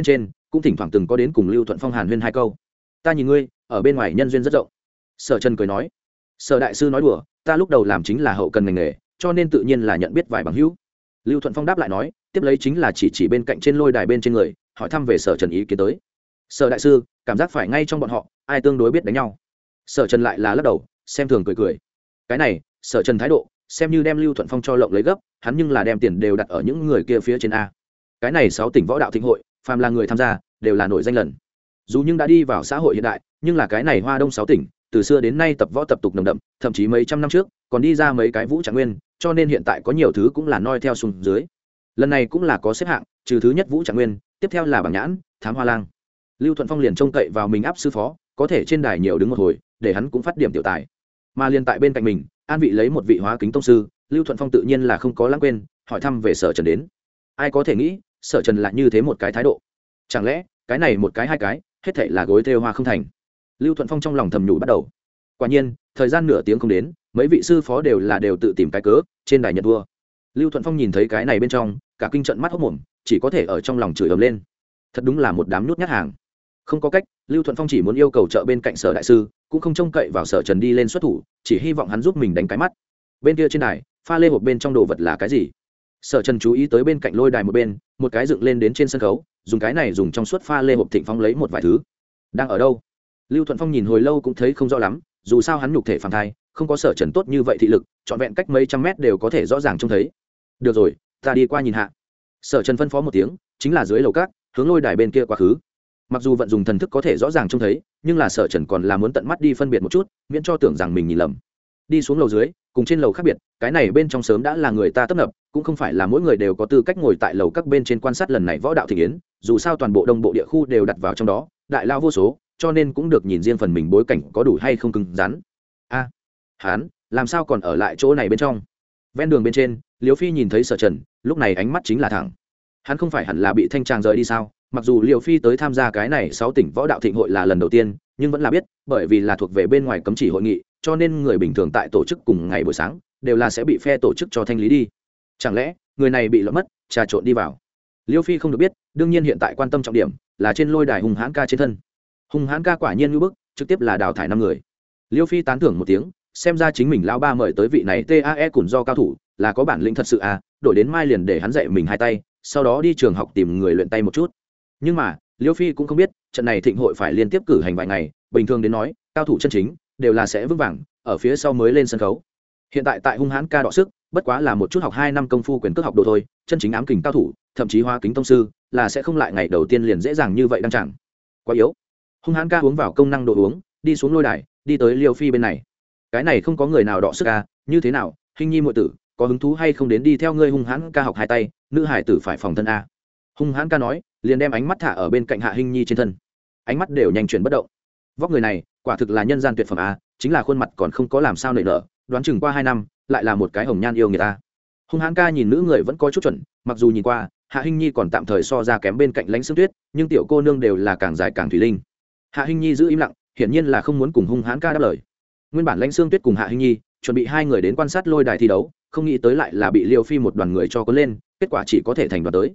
cũng thỉnh thoảng từng có đến cùng Lưu Thuận Phong hàn huyên hai câu. Ta nhìn ngươi ở bên ngoài nhân duyên rất rộng. Sở Trần cười nói. Sở đại sư nói đùa, ta lúc đầu làm chính là hậu cần ngành nghề, cho nên tự nhiên là nhận biết vài bằng hữu. Lưu Thuận Phong đáp lại nói, tiếp lấy chính là chỉ bên cạnh trên lôi đài bên trên người, hỏi thăm về Sở Trần ý kiến tới. Sở đại sư, cảm giác phải ngay trong bọn họ, ai tương đối biết đánh nhau. Sở Trần lại là lắc đầu, xem thường cười cười. Cái này, Sở Trần thái độ, xem như đem Lưu Thuận Phong cho lộng lấy gấp, hắn nhưng là đem tiền đều đặt ở những người kia phía trên a. Cái này 6 tỉnh võ đạo thịnh hội, phàm là người tham gia, đều là nổi danh lần. Dù nhưng đã đi vào xã hội hiện đại, nhưng là cái này Hoa Đông 6 tỉnh, từ xưa đến nay tập võ tập tục nồng đậm, thậm chí mấy trăm năm trước, còn đi ra mấy cái vũ trạng nguyên, cho nên hiện tại có nhiều thứ cũng là noi theo xuống dưới. Lần này cũng là có xếp hạng, trừ thứ nhất vũ trạng nguyên, tiếp theo là bảng nhãn, thám hoa lang. Lưu Thuận Phong liền trông cậy vào mình áp sư phó, có thể trên đài nhiều đứng một hồi, để hắn cũng phát điểm tiểu tài. Mà liền tại bên cạnh mình, an vị lấy một vị hóa kính tông sư, Lưu Thuận Phong tự nhiên là không có lãng quên, hỏi thăm về Sở Trần đến. Ai có thể nghĩ, Sở Trần lại như thế một cái thái độ. Chẳng lẽ, cái này một cái hai cái, hết thảy là gối thêu hoa không thành. Lưu Thuận Phong trong lòng thầm nhủ bắt đầu. Quả nhiên, thời gian nửa tiếng không đến, mấy vị sư phó đều tự tìm cái cớ, trên đài nhận thua. Lưu Thuận Phong nhìn thấy cái này bên trong, cả kinh trận mắt hốt mồm, chỉ có thể ở trong lòng chửi ầm lên. Thật đúng là một đám nhút nhát hàng. Không có cách, Lưu Thuận Phong chỉ muốn yêu cầu trợ bên cạnh Sở đại sư, cũng không trông cậy vào Sở Trần đi lên xuất thủ, chỉ hy vọng hắn giúp mình đánh cái mắt. Bên kia trên đài, pha lê hộp bên trong đồ vật là cái gì? Sở Trần chú ý tới bên cạnh lôi đài một bên, một cái dựng lên đến trên sân khấu, dùng cái này dùng trong suốt pha lê hộp Thịnh Phong lấy một vài thứ. Đang ở đâu? Lưu Thuận Phong nhìn hồi lâu cũng thấy không rõ lắm, dù sao hắn nhục thể phàm thai, không có Sở Trần tốt như vậy thị lực, trọn vẹn cách mấy trăm mét đều có thể rõ ràng trông thấy. Được rồi, ta đi qua nhìn hạ. Sở Trần phân phó một tiếng, chính là dưới lầu cát, hướng lôi đài bên kia quá khứ. Mặc dù vận dùng thần thức có thể rõ ràng trông thấy, nhưng là Sở Trần còn là muốn tận mắt đi phân biệt một chút, miễn cho tưởng rằng mình nhìn lầm. Đi xuống lầu dưới, cùng trên lầu khác biệt, cái này bên trong sớm đã là người ta tấp nập, cũng không phải là mỗi người đều có tư cách ngồi tại lầu các bên trên quan sát lần này võ đạo thị yến, dù sao toàn bộ đông bộ địa khu đều đặt vào trong đó, đại lao vô số, cho nên cũng được nhìn riêng phần mình bối cảnh có đủ hay không cứng rắn. A, hắn làm sao còn ở lại chỗ này bên trong? Ven đường bên trên, Liễu Phi nhìn thấy Sở Trần, lúc này ánh mắt chính là thẳng. Hắn không phải hẳn là bị thanh tràng rời đi sao? Mặc dù Liễu Phi tới tham gia cái này 6 tỉnh võ đạo thịnh hội là lần đầu tiên, nhưng vẫn là biết, bởi vì là thuộc về bên ngoài cấm chỉ hội nghị, cho nên người bình thường tại tổ chức cùng ngày buổi sáng đều là sẽ bị phe tổ chức cho thanh lý đi. Chẳng lẽ người này bị lọt mất, trà trộn đi vào? Liêu Phi không được biết, đương nhiên hiện tại quan tâm trọng điểm là trên lôi đài hung hãn ca trên thân. Hung hãn ca quả nhiên như bức, trực tiếp là đào thải 5 người. Liêu Phi tán thưởng một tiếng, xem ra chính mình lão ba mời tới vị này TAE củn do cao thủ, là có bản lĩnh thật sự à, đổi đến mai liền để hắn dạy mình hai tay, sau đó đi trường học tìm người luyện tay một chút. Nhưng mà, Liêu Phi cũng không biết, trận này thịnh hội phải liên tiếp cử hành vài ngày, bình thường đến nói, cao thủ chân chính đều là sẽ vững vàng, ở phía sau mới lên sân khấu. Hiện tại tại hung hãn ca đọ sức, bất quá là một chút học 2 năm công phu quyền cước học đồ thôi, chân chính ám kình cao thủ, thậm chí hóa kính tông sư, là sẽ không lại ngày đầu tiên liền dễ dàng như vậy đăng chẳng. Quá yếu. Hung hãn ca uống vào công năng đồ uống, đi xuống lôi đài, đi tới Liêu Phi bên này. Cái này không có người nào đọ sức à, như thế nào, Hình Nhi muội tử, có hứng thú hay không đến đi theo ngươi hung hãn ca học hai tay, nữ hải tử phải phòng thân a. Hung hãn ca nói, liền đem ánh mắt thả ở bên cạnh Hạ Hình Nhi trên thân. Ánh mắt đều nhanh chuyển bất động. Vóc người này, quả thực là nhân gian tuyệt phẩm a, chính là khuôn mặt còn không có làm sao nảy nở, đoán chừng qua 2 năm, lại là một cái hồng nhan yêu người ta. Hung hãn ca nhìn nữ người vẫn có chút chuẩn, mặc dù nhìn qua, Hạ Hình Nhi còn tạm thời so ra kém bên cạnh Lãnh Sương Tuyết, nhưng tiểu cô nương đều là càng dài càng thủy linh. Hạ Hình Nhi giữ im lặng, hiển nhiên là không muốn cùng hung hãn ca đáp lời. Nguyên bản Lãnh Sương Tuyết cùng Hạ Hình Nhi chuẩn bị 2 người đến quan sát lôi đài thi đấu, không nghĩ tới lại là bị Liêu Phi một đoàn người cho cuốn lên, kết quả chỉ có thể thành đoàn tới.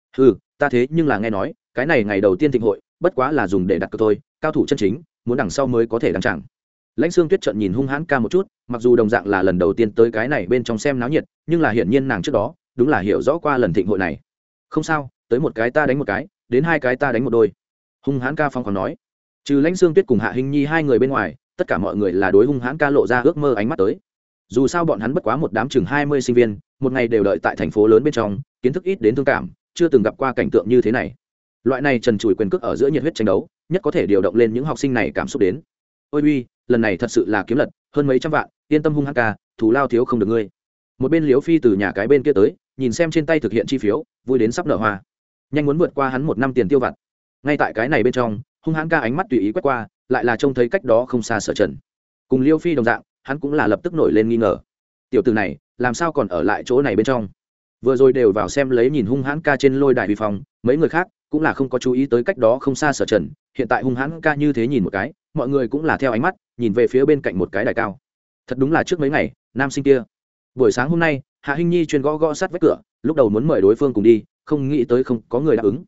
Ta thế nhưng là nghe nói, cái này ngày đầu tiên thịnh hội, bất quá là dùng để đặt cược thôi, cao thủ chân chính, muốn đằng sau mới có thể đăng chẳng. Lãnh Sương Tuyết trợn nhìn hung hãn ca một chút, mặc dù đồng dạng là lần đầu tiên tới cái này bên trong xem náo nhiệt, nhưng là hiển nhiên nàng trước đó, đúng là hiểu rõ qua lần thịnh hội này. Không sao, tới một cái ta đánh một cái, đến 2 cái ta đánh một đôi. Hung hãn ca phong còn nói. Trừ Lãnh Sương Tuyết cùng Hạ Hình Nhi 2 người bên ngoài, tất cả mọi người là đối hung hãn ca lộ ra ước mơ ánh mắt tới. Dù sao bọn hắn bất quá một đám chừng 20 sinh viên, một ngày đều đợi tại thành phố lớn bên trong, kiến thức ít đến thương cảm, chưa từng gặp qua cảnh tượng như thế này. Loại này trần trụi quyền cước ở giữa nhiệt huyết tranh đấu, nhất có thể điều động lên những học sinh này cảm xúc đến. Ôi uy, lần này thật sự là kiếm lật, hơn mấy trăm vạn, yên tâm hung hăng ca, thù lao thiếu không được ngươi. Một bên Liễu Phi từ nhà cái bên kia tới, nhìn xem trên tay thực hiện chi phiếu, vui đến sắp nở hoa. Nhanh muốn vượt qua hắn 1 năm tiền tiêu vặt. Ngay tại cái này bên trong, hung hãn ca ánh mắt tùy ý quét qua, lại là trông thấy cách đó không xa Sở Trần. Cùng Liễu Phi đồng dạng, hắn cũng là lập tức nổi lên nghi ngờ. Tiểu tử này, làm sao còn ở lại chỗ này bên trong? Vừa rồi đều vào xem lấy nhìn hung hãn ca trên lôi đài vi phòng, mấy người khác cũng là không có chú ý tới cách đó không xa Sở Trần, hiện tại hung hãn ca như thế nhìn một cái, mọi người cũng là theo ánh mắt nhìn về phía bên cạnh một cái đài cao. Thật đúng là trước mấy ngày, nam sinh kia. Buổi sáng hôm nay, Hạ Hình Nhi chuyên gõ gõ sát vách cửa, lúc đầu muốn mời đối phương cùng đi, không nghĩ tới không có người đáp ứng.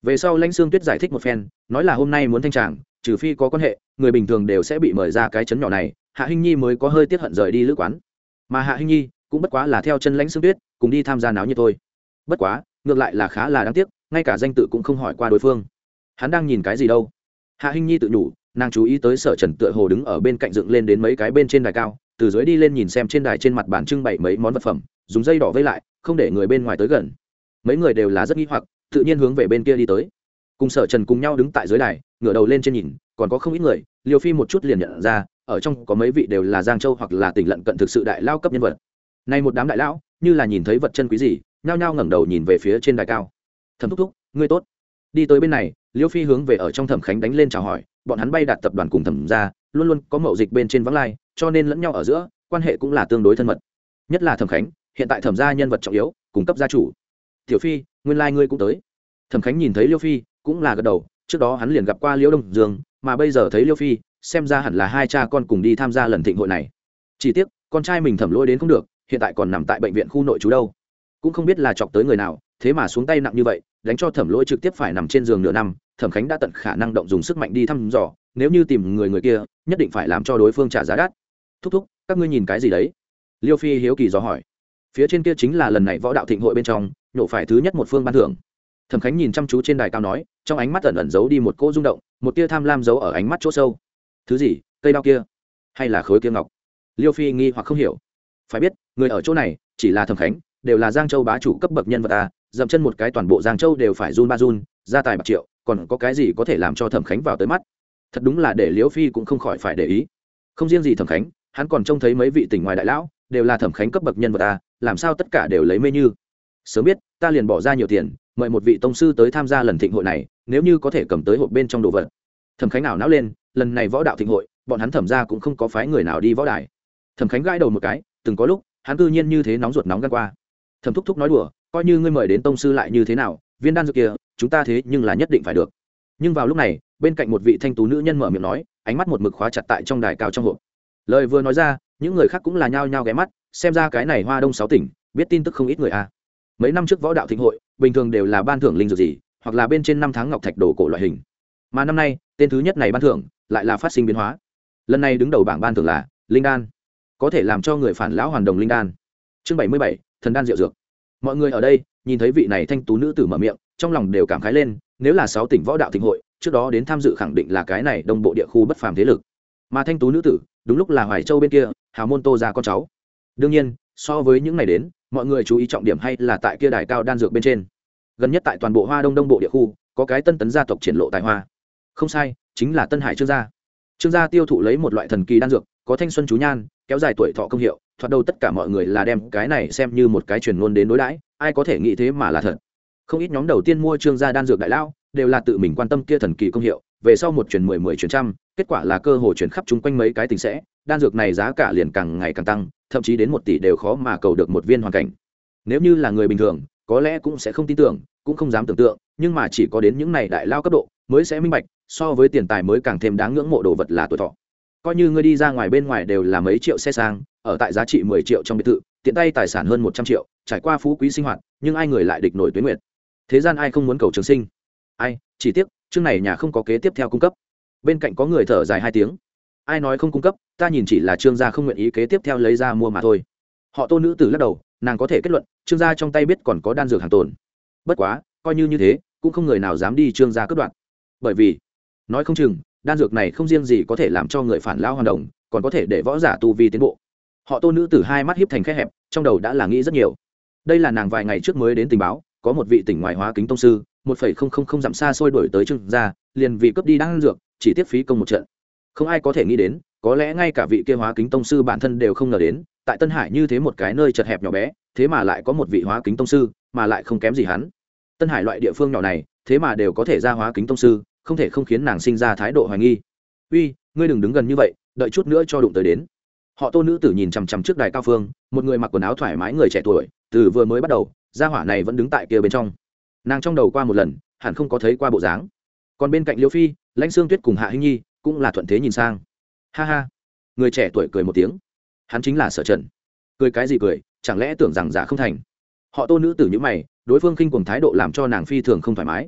Về sau lãnh xương tuyết giải thích một phen, nói là hôm nay muốn thanh tràng, trừ phi có quan hệ, người bình thường đều sẽ bị mời ra cái chấn nhỏ này, Hạ Hinh Nhi mới có hơi tiếc hận rời đi lữ quán. Mà Hạ Hinh Nhi cũng bất quá là theo chân lãnh xương tuyết cùng đi tham gia náo nhiệt thôi. Bất quá ngược lại là khá là đáng tiếc, ngay cả danh tự cũng không hỏi qua đối phương. Hắn đang nhìn cái gì đâu? Hạ Hinh Nhi tự nhủ, nàng chú ý tới Sở Trần tựa hồ đứng ở bên cạnh dựng lên đến mấy cái bên trên đài cao, từ dưới đi lên nhìn xem trên đài trên mặt bàn trưng bày mấy món vật phẩm, dùng dây đỏ vây lại, không để người bên ngoài tới gần. Mấy người đều là rất nghi hoặc, tự nhiên hướng về bên kia đi tới. Cùng Sở Trần cùng nhau đứng tại dưới đài, ngửa đầu lên trên nhìn, còn có không ít người, Liêu Phi một chút liền nhận ra, ở trong có mấy vị đều là Giang Châu hoặc là tỉnh lận cận thực sự đại lao cấp nhân vật. Nay một đám đại lão, như là nhìn thấy vật chân quý gì, nhao nhao ngẩng đầu nhìn về phía trên đài cao. Thẩm thúc thúc, ngươi tốt. Đi tới bên này, Liêu Phi hướng về ở trong Thẩm Khánh đánh lên chào hỏi, bọn hắn bay đạt tập đoàn cùng Thẩm gia, luôn luôn có mậu dịch bên trên vắng lai, cho nên lẫn nhau ở giữa quan hệ cũng là tương đối thân mật. Nhất là Thẩm Khánh, hiện tại Thẩm gia nhân vật trọng yếu, cung cấp gia chủ. Tiểu Phi, nguyên lai ngươi cũng tới. Thẩm Khánh nhìn thấy Liêu Phi, cũng là gật đầu, trước đó hắn liền gặp qua Liễu Đông Dương, mà bây giờ thấy Liêu Phi, xem ra hẳn là hai cha con cùng đi tham gia lần thịnh hội này. Chỉ tiếc, con trai mình Thẩm Lỗi đến không được, hiện tại còn nằm tại bệnh viện khu nội trú đâu. Cũng không biết là chọc tới người nào, thế mà xuống tay nặng như vậy, đánh cho Thẩm Lỗi trực tiếp phải nằm trên giường nửa năm. Thẩm Khánh đã tận khả năng động dùng sức mạnh đi thăm dò, nếu như tìm người kia, nhất định phải làm cho đối phương trả giá đắt. Thúc thúc, các ngươi nhìn cái gì đấy? Liêu Phi hiếu kỳ dò hỏi. Phía trên kia chính là lần này võ đạo thịnh hội bên trong, nhổ phải thứ nhất một phương ban thưởng. Thẩm Khánh nhìn chăm chú trên đài cao nói, trong ánh mắt ẩn ẩn giấu đi một cỗ rung động, một tia tham lam giấu ở ánh mắt chỗ sâu. Thứ gì? Cây đao kia, hay là khối kia ngọc? Liêu Phi nghi hoặc không hiểu. Phải biết, người ở chỗ này chỉ là Thẩm Khánh, đều là Giang Châu bá chủ cấp bậc nhân vật a, dậm chân một cái toàn bộ Giang Châu đều phải run ba run, gia tài bạc triệu, còn có cái gì có thể làm cho Thẩm Khánh vào tới mắt? Thật đúng là để Liêu Phi cũng không khỏi phải để ý. Không riêng gì Thẩm Khánh, hắn còn trông thấy mấy vị tỉnh ngoài đại lão, đều là Thẩm Khánh cấp bậc nhân vật a, làm sao tất cả đều lấy mê như. Sớm biết, ta liền bỏ ra nhiều tiền, mời một vị tông sư tới tham gia lần thịnh hội này, nếu như có thể cầm tới hộp bên trong đồ vật. Thẩm Khánh nào náo lên, lần này võ đạo thịnh hội, bọn hắn Thẩm gia cũng không có phái người nào đi võ đài. Thẩm Khánh gãi đầu một cái, từng có lúc, hắn cư nhiên như thế nóng ruột nóng gan qua. Thẩm thúc thúc nói đùa, coi như ngươi mời đến tông sư lại như thế nào, viên đan dược kia, chúng ta thế nhưng là nhất định phải được. Nhưng vào lúc này, bên cạnh một vị thanh tú nữ nhân mở miệng nói, ánh mắt một mực khóa chặt tại trong đài cao trong hộp. Lời vừa nói ra, những người khác cũng là nhao nhao ghé mắt, xem ra cái này Hoa Đông 6 tỉnh, biết tin tức không ít người a. Mấy năm trước võ đạo thịnh hội, bình thường đều là ban thưởng linh dược gì, hoặc là bên trên 5 tháng ngọc thạch đồ cổ loại hình. Mà năm nay, tên thứ nhất này ban thưởng lại là phát sinh biến hóa. Lần này đứng đầu bảng ban thưởng là linh đan, có thể làm cho người phản lão hoàn đồng linh đan. Chương 77, thần đan diệu dược. Mọi người ở đây nhìn thấy vị này thanh tú nữ tử mở miệng, trong lòng đều cảm khái lên, nếu là 6 tỉnh võ đạo thịnh hội, trước đó đến tham dự khẳng định là cái này đông bộ địa khu bất phàm thế lực. Mà thanh tú nữ tử, đúng lúc là Hoài Châu bên kia, hào môn Tô gia con cháu. Đương nhiên, so với những này đến, mọi người chú ý trọng điểm hay là tại kia đài cao đan dược bên trên. Gần nhất tại toàn bộ Hoa Đông đông bộ địa khu, có cái Tân Tấn gia tộc triển lộ tài hoa. Không sai, chính là Tân Hải Trương gia. Trương gia tiêu thụ lấy một loại thần kỳ đan dược, có thanh xuân chú nhan, kéo dài tuổi thọ công hiệu, thoạt đầu tất cả mọi người là đem cái này xem như một cái truyền ngôn đến đối đãi, ai có thể nghĩ thế mà là thật. Không ít nhóm đầu tiên mua Trương gia đan dược đại lao, đều là tự mình quan tâm kia thần kỳ công hiệu, về sau một truyền 10, 10 truyền trăm, kết quả là cơ hội truyền khắp chung quanh mấy cái tỉnh sẽ, đan dược này giá cả liền càng ngày càng tăng, thậm chí đến 1 tỷ đều khó mà cầu được một viên hoàn cảnh. Nếu như là người bình thường, có lẽ cũng sẽ không tin tưởng, cũng không dám tưởng tượng, nhưng mà chỉ có đến những này đại lao cấp độ mới sẽ minh bạch, so với tiền tài mới càng thêm đáng ngưỡng mộ đồ vật là tuổi thọ. Coi như ngươi đi ra ngoài bên ngoài đều là mấy triệu xe sang, ở tại giá trị 10 triệu trong biệt thự, tiện tay tài sản hơn 100 triệu, trải qua phú quý sinh hoạt, nhưng ai người lại địch nổi Tuế Nguyệt. Thế gian ai không muốn cầu trường sinh? Ai, chỉ tiếc, chương này nhà không có kế tiếp theo cung cấp. Bên cạnh có người thở dài 2 tiếng. Ai nói không cung cấp, ta nhìn chỉ là Trương gia không nguyện ý kế tiếp theo lấy ra mua mà thôi. Họ Tô nữ tử lắc đầu, nàng có thể kết luận, Trương gia trong tay biết còn có đan dược hàng tồn. Bất quá, coi như như thế, cũng không người nào dám đi Trương gia cướp đoạt. Bởi vì, nói không chừng, đan dược này không riêng gì có thể làm cho người phản lao hoàn đồng, còn có thể để võ giả tu vi tiến bộ. Họ Tô nữ tử hai mắt híp thành khẽ hẹp, trong đầu đã là nghĩ rất nhiều. Đây là nàng vài ngày trước mới đến tình báo, có một vị tỉnh ngoài hóa kính tông sư, 1,000 dặm xa xôi đổi tới Trương gia, liền vì cướp đi đan dược, chỉ tiếp phí công một trận. Không ai có thể nghĩ đến, có lẽ ngay cả vị kia hóa kính tông sư bản thân đều không ngờ đến, tại Tân Hải như thế một cái nơi chật hẹp nhỏ bé, thế mà lại có một vị hóa kính tông sư, mà lại không kém gì hắn. Tân Hải loại địa phương nhỏ này, thế mà đều có thể ra hóa kính tông sư, không thể không khiến nàng sinh ra thái độ hoài nghi. Uy, ngươi đừng đứng gần như vậy, đợi chút nữa cho đụng tới đến. Họ Tô nữ tử nhìn chằm chằm trước đài cao phương, một người mặc quần áo thoải mái người trẻ tuổi, từ vừa mới bắt đầu, gia hỏa này vẫn đứng tại kia bên trong. Nàng trong đầu qua một lần, hẳn không có thấy qua bộ dáng. Còn bên cạnh Liêu Phi, Lãnh Xương Tuyết cùng Hạ Hinh Nhi cũng là thuận thế nhìn sang. Ha ha, người trẻ tuổi cười một tiếng. Hắn chính là Sở Trần. Cười cái gì cười, chẳng lẽ tưởng rằng giả không thành? Họ Tô nữ tử như mày, đối phương khinh cuồng thái độ làm cho nàng phi thường không thoải mái.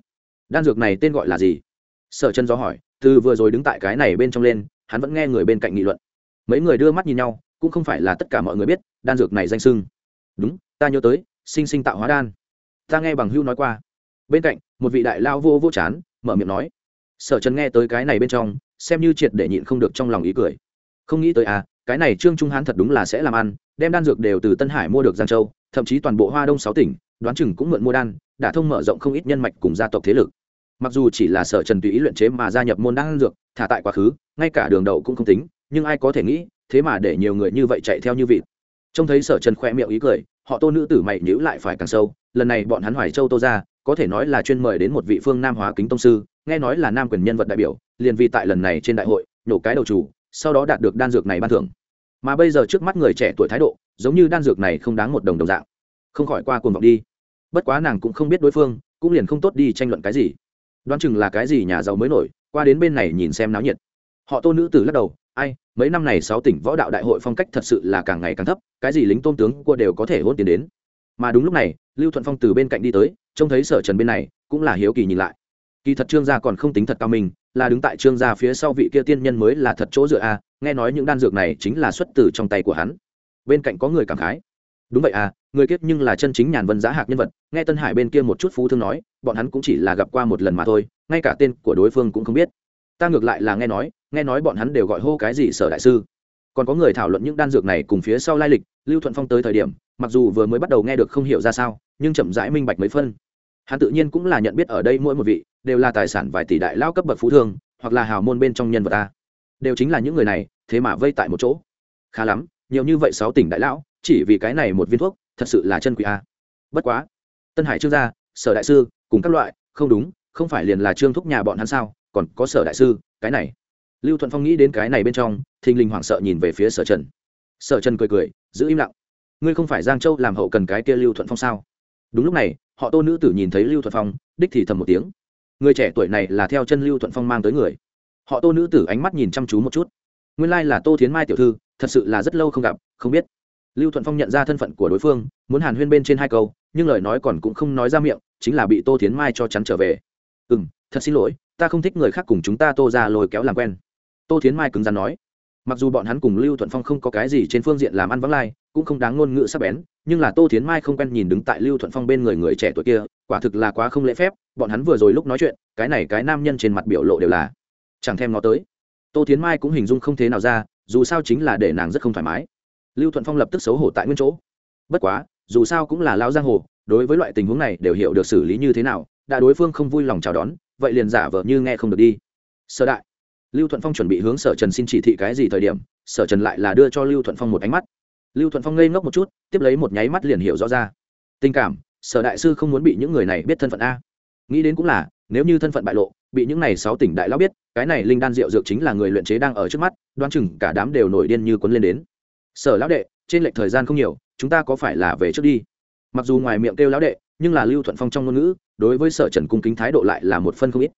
đan dược này tên gọi là gì? Sở Trần do hỏi. Từ vừa rồi đứng tại cái này bên trong lên, hắn vẫn nghe người bên cạnh nghị luận. Mấy người đưa mắt nhìn nhau, cũng không phải là tất cả mọi người biết đan dược này danh xưng. Đúng, ta nhớ tới sinh sinh tạo hóa đan, ta nghe bằng hưu nói qua. Bên cạnh một vị đại lao vô chán mở miệng nói. Sở Trần nghe tới cái này bên trong, xem như triệt để nhịn không được trong lòng ý cười. Không nghĩ tới à, cái này Trương Trung Hán thật đúng là sẽ làm ăn, đem đan dược đều từ Tân Hải mua được Giang Châu, thậm chí toàn bộ Hoa Đông 6 tỉnh, đoán chừng cũng mượn mua đan, đã thông mở rộng không ít nhân mạch cùng gia tộc thế lực. Mặc dù chỉ là Sở Trần tùy ý luyện chế mà gia nhập môn đan dược, thả tại quá khứ, ngay cả đường đậu cũng không tính, nhưng ai có thể nghĩ, thế mà để nhiều người như vậy chạy theo như vịt. Trông thấy Sở Trần khẽ miệng ý cười, họ Tô nữ tử mày nhíu lại phải càng sâu, lần này bọn hắn Hoài Châu Tô gia, có thể nói là chuyên mời đến một vị phương Nam Hóa Kính tông sư, nghe nói là nam quyền nhân vật đại biểu, liền vì tại lần này trên đại hội, nhổ cái đầu chủ, sau đó đạt được đan dược này ban thưởng. Mà bây giờ trước mắt người trẻ tuổi thái độ, giống như đan dược này không đáng một đồng đồng dạng, không khỏi qua cuồng vọng đi. Bất quá nàng cũng không biết đối phương, cũng liền không tốt đi tranh luận cái gì. Đoán chừng là cái gì nhà giàu mới nổi, qua đến bên này nhìn xem náo nhiệt. Họ Tô nữ tử lắc đầu, ai, mấy năm này 6 tỉnh võ đạo đại hội phong cách thật sự là càng ngày càng thấp, cái gì lính tôn tướng của đều có thể hôn tiền đến. Mà đúng lúc này, Lưu Thuận Phong từ bên cạnh đi tới, trông thấy Sở Trần bên này, cũng là hiếu kỳ nhìn lại. Kỳ thật Trương gia còn không tính thật cao minh, là đứng tại Trương gia phía sau vị kia tiên nhân mới là thật chỗ dựa a, nghe nói những đan dược này chính là xuất từ trong tay của hắn. Bên cạnh có người cảm khái. Đúng vậy à, người kiếp nhưng là chân chính nhàn vân giá hạc nhân vật, nghe Tân Hải bên kia một chút phú thương nói, bọn hắn cũng chỉ là gặp qua một lần mà thôi, ngay cả tên của đối phương cũng không biết. Ta ngược lại là nghe nói bọn hắn đều gọi hô cái gì Sở đại sư. Còn có người thảo luận những đan dược này cùng phía sau lai lịch. Lưu Thuận Phong tới thời điểm, mặc dù vừa mới bắt đầu nghe được không hiểu ra sao, nhưng chậm rãi minh bạch mấy phân. Hắn tự nhiên cũng là nhận biết ở đây mỗi một vị đều là tài sản vài tỷ đại lao cấp bậc phú thương, hoặc là hào môn bên trong nhân vật ta, đều chính là những người này, thế mà vây tại một chỗ. Khá lắm, nhiều như vậy 6 tỉnh đại lão, chỉ vì cái này một viên thuốc, thật sự là chân quý a. Bất quá, Tân Hải Trương gia, Sở đại sư, cùng các loại, không đúng, không phải liền là Trương thúc nhà bọn hắn sao, còn có Sở đại sư, cái này. Lưu Thuận Phong nghĩ đến cái này bên trong, thình lình hoảng sợ nhìn về phía Sở Trần. Sở Trần cười, giữ im lặng. Ngươi không phải Giang Châu làm hậu cần cái kia Lưu Thuận Phong sao? Đúng lúc này, họ Tô nữ tử nhìn thấy Lưu Thuận Phong, đích thì thầm một tiếng. Người trẻ tuổi này là theo chân Lưu Thuận Phong mang tới người. Họ Tô nữ tử ánh mắt nhìn chăm chú một chút. Nguyên lai là Tô Thiến Mai tiểu thư, thật sự là rất lâu không gặp, không biết. Lưu Thuận Phong nhận ra thân phận của đối phương, muốn hàn huyên bên trên 2 câu, nhưng lời nói còn cũng không nói ra miệng, chính là bị Tô Thiến Mai cho chắn trở về. Thật xin lỗi, ta không thích người khác cùng chúng ta Tô gia lôi kéo làm quen. Tô Thiến Mai cứng rắn nói. Mặc dù bọn hắn cùng Lưu Thuận Phong không có cái gì trên phương diện làm ăn vắng lai, cũng không đáng ngôn ngữ sắc bén, nhưng là Tô Thiến Mai không quen nhìn đứng tại Lưu Thuận Phong bên người trẻ tuổi kia, quả thực là quá không lễ phép. Bọn hắn vừa rồi lúc nói chuyện, cái nam nhân trên mặt biểu lộ đều là chẳng thèm ngó tới. Tô Thiến Mai cũng hình dung không thế nào ra, dù sao chính là để nàng rất không thoải mái. Lưu Thuận Phong lập tức xấu hổ tại nguyên chỗ. Bất quá, dù sao cũng là lão giang hồ, đối với loại tình huống này đều hiểu được xử lý như thế nào, đã đối phương không vui lòng chào đón, vậy liền giả vờ như nghe không được đi. Sở đại. Lưu Thuận Phong chuẩn bị hướng Sở Trần xin chỉ thị cái gì thời điểm, Sở Trần lại là đưa cho Lưu Thuận Phong một ánh mắt. Lưu Thuận Phong ngây ngốc một chút, tiếp lấy một nháy mắt liền hiểu rõ ra. Tình cảm, Sở đại sư không muốn bị những người này biết thân phận a. Nghĩ đến cũng là, nếu như thân phận bại lộ, bị những này 6 tỉnh đại lão biết, cái này linh đan rượu dược chính là người luyện chế đang ở trước mắt, đoán chừng cả đám đều nổi điên như cuốn lên đến. Sở lão đệ, trên lệch thời gian không nhiều, chúng ta có phải là về trước đi? Mặc dù ngoài miệng kêu lão đệ, nhưng là Lưu Thuận Phong trong ngôn ngữ, đối với Sở Trần cung kính thái độ lại là một phân không ít.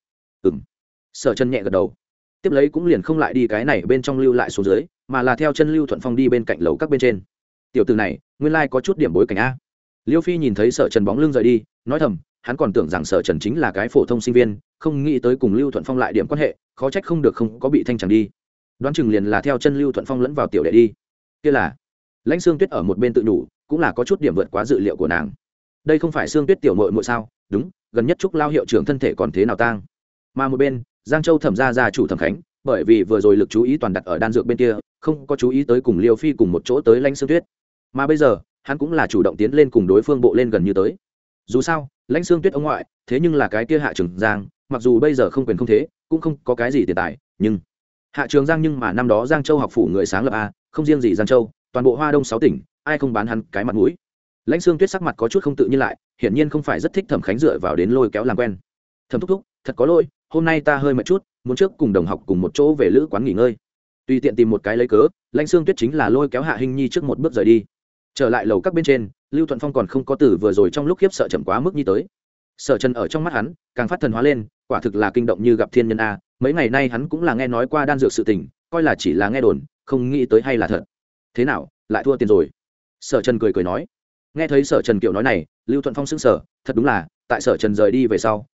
Sở Trần nhẹ gật đầu. Tiếp lấy cũng liền không lại đi cái này bên trong lưu lại xuống dưới, mà là theo chân Lưu Thuận Phong đi bên cạnh lầu các bên trên. Tiểu tử này, nguyên lai có chút điểm bối cảnh a. Liêu Phi nhìn thấy Sở Trần bóng lưng rời đi, nói thầm, hắn còn tưởng rằng Sở Trần chính là cái phổ thông sinh viên, không nghĩ tới cùng Lưu Thuận Phong lại điểm quan hệ, khó trách không được không có bị thanh chẳng đi. Đoán chừng liền là theo chân Lưu Thuận Phong lẫn vào tiểu đệ đi. Kia là Lãnh Sương Tuyết ở một bên tự nhủ, cũng là có chút điểm vượt quá dự liệu của nàng. Đây không phải Sương Tuyết tiểu muội muội sao? Đúng, gần nhất Trúc Lao hiệu trưởng thân thể còn thế nào tang. Mà một bên, Giang Châu Thẩm gia chủ Thẩm Khánh, bởi vì vừa rồi lực chú ý toàn đặt ở đan dược bên kia, không có chú ý tới cùng Liêu Phi cùng một chỗ tới Lãnh Sương Tuyết. Mà bây giờ, hắn cũng là chủ động tiến lên cùng đối phương bộ lên gần như tới. Dù sao, Lãnh Sương Tuyết ông ngoại, thế nhưng là cái kia Hạ Trường Giang, mặc dù bây giờ không quyền không thế, cũng không có cái gì tiền tài, nhưng Hạ Trường Giang nhưng mà năm đó Giang Châu học phủ người sáng lập a, không riêng gì Giang Châu, toàn bộ Hoa Đông 6 tỉnh, ai không bán hắn cái mặt mũi. Lãnh Sương Tuyết sắc mặt có chút không tự nhiên lại, hiển nhiên không phải rất thích Thẩm Khánh dựa vào đến lôi kéo làm quen. Thẩm thúc thúc, thật có lỗi, hôm nay ta hơi mệt chút, muốn trước cùng đồng học cùng một chỗ về lữ quán nghỉ ngơi. Tùy tiện tìm một cái lấy cớ, Lãnh Sương Tuyết chính là lôi kéo Hạ Hinh Nhi trước một bước rời đi. Trở lại lầu các bên trên, Lưu Thuận Phong còn không có từ vừa rồi trong lúc khiếp sợ chậm quá mức như tới. Sở Trần ở trong mắt hắn càng phát thần hóa lên, quả thực là kinh động như gặp thiên nhân a. Mấy ngày nay hắn cũng là nghe nói qua đan dược sự tình, coi là chỉ là nghe đồn, không nghĩ tới hay là thật. Thế nào, lại thua tiền rồi? Sở Trần cười nói. Nghe thấy Sở Trần kiểu nói này, Lưu Thuận Phong sững sờ, thật đúng là, tại Sở Trần rời đi về sau,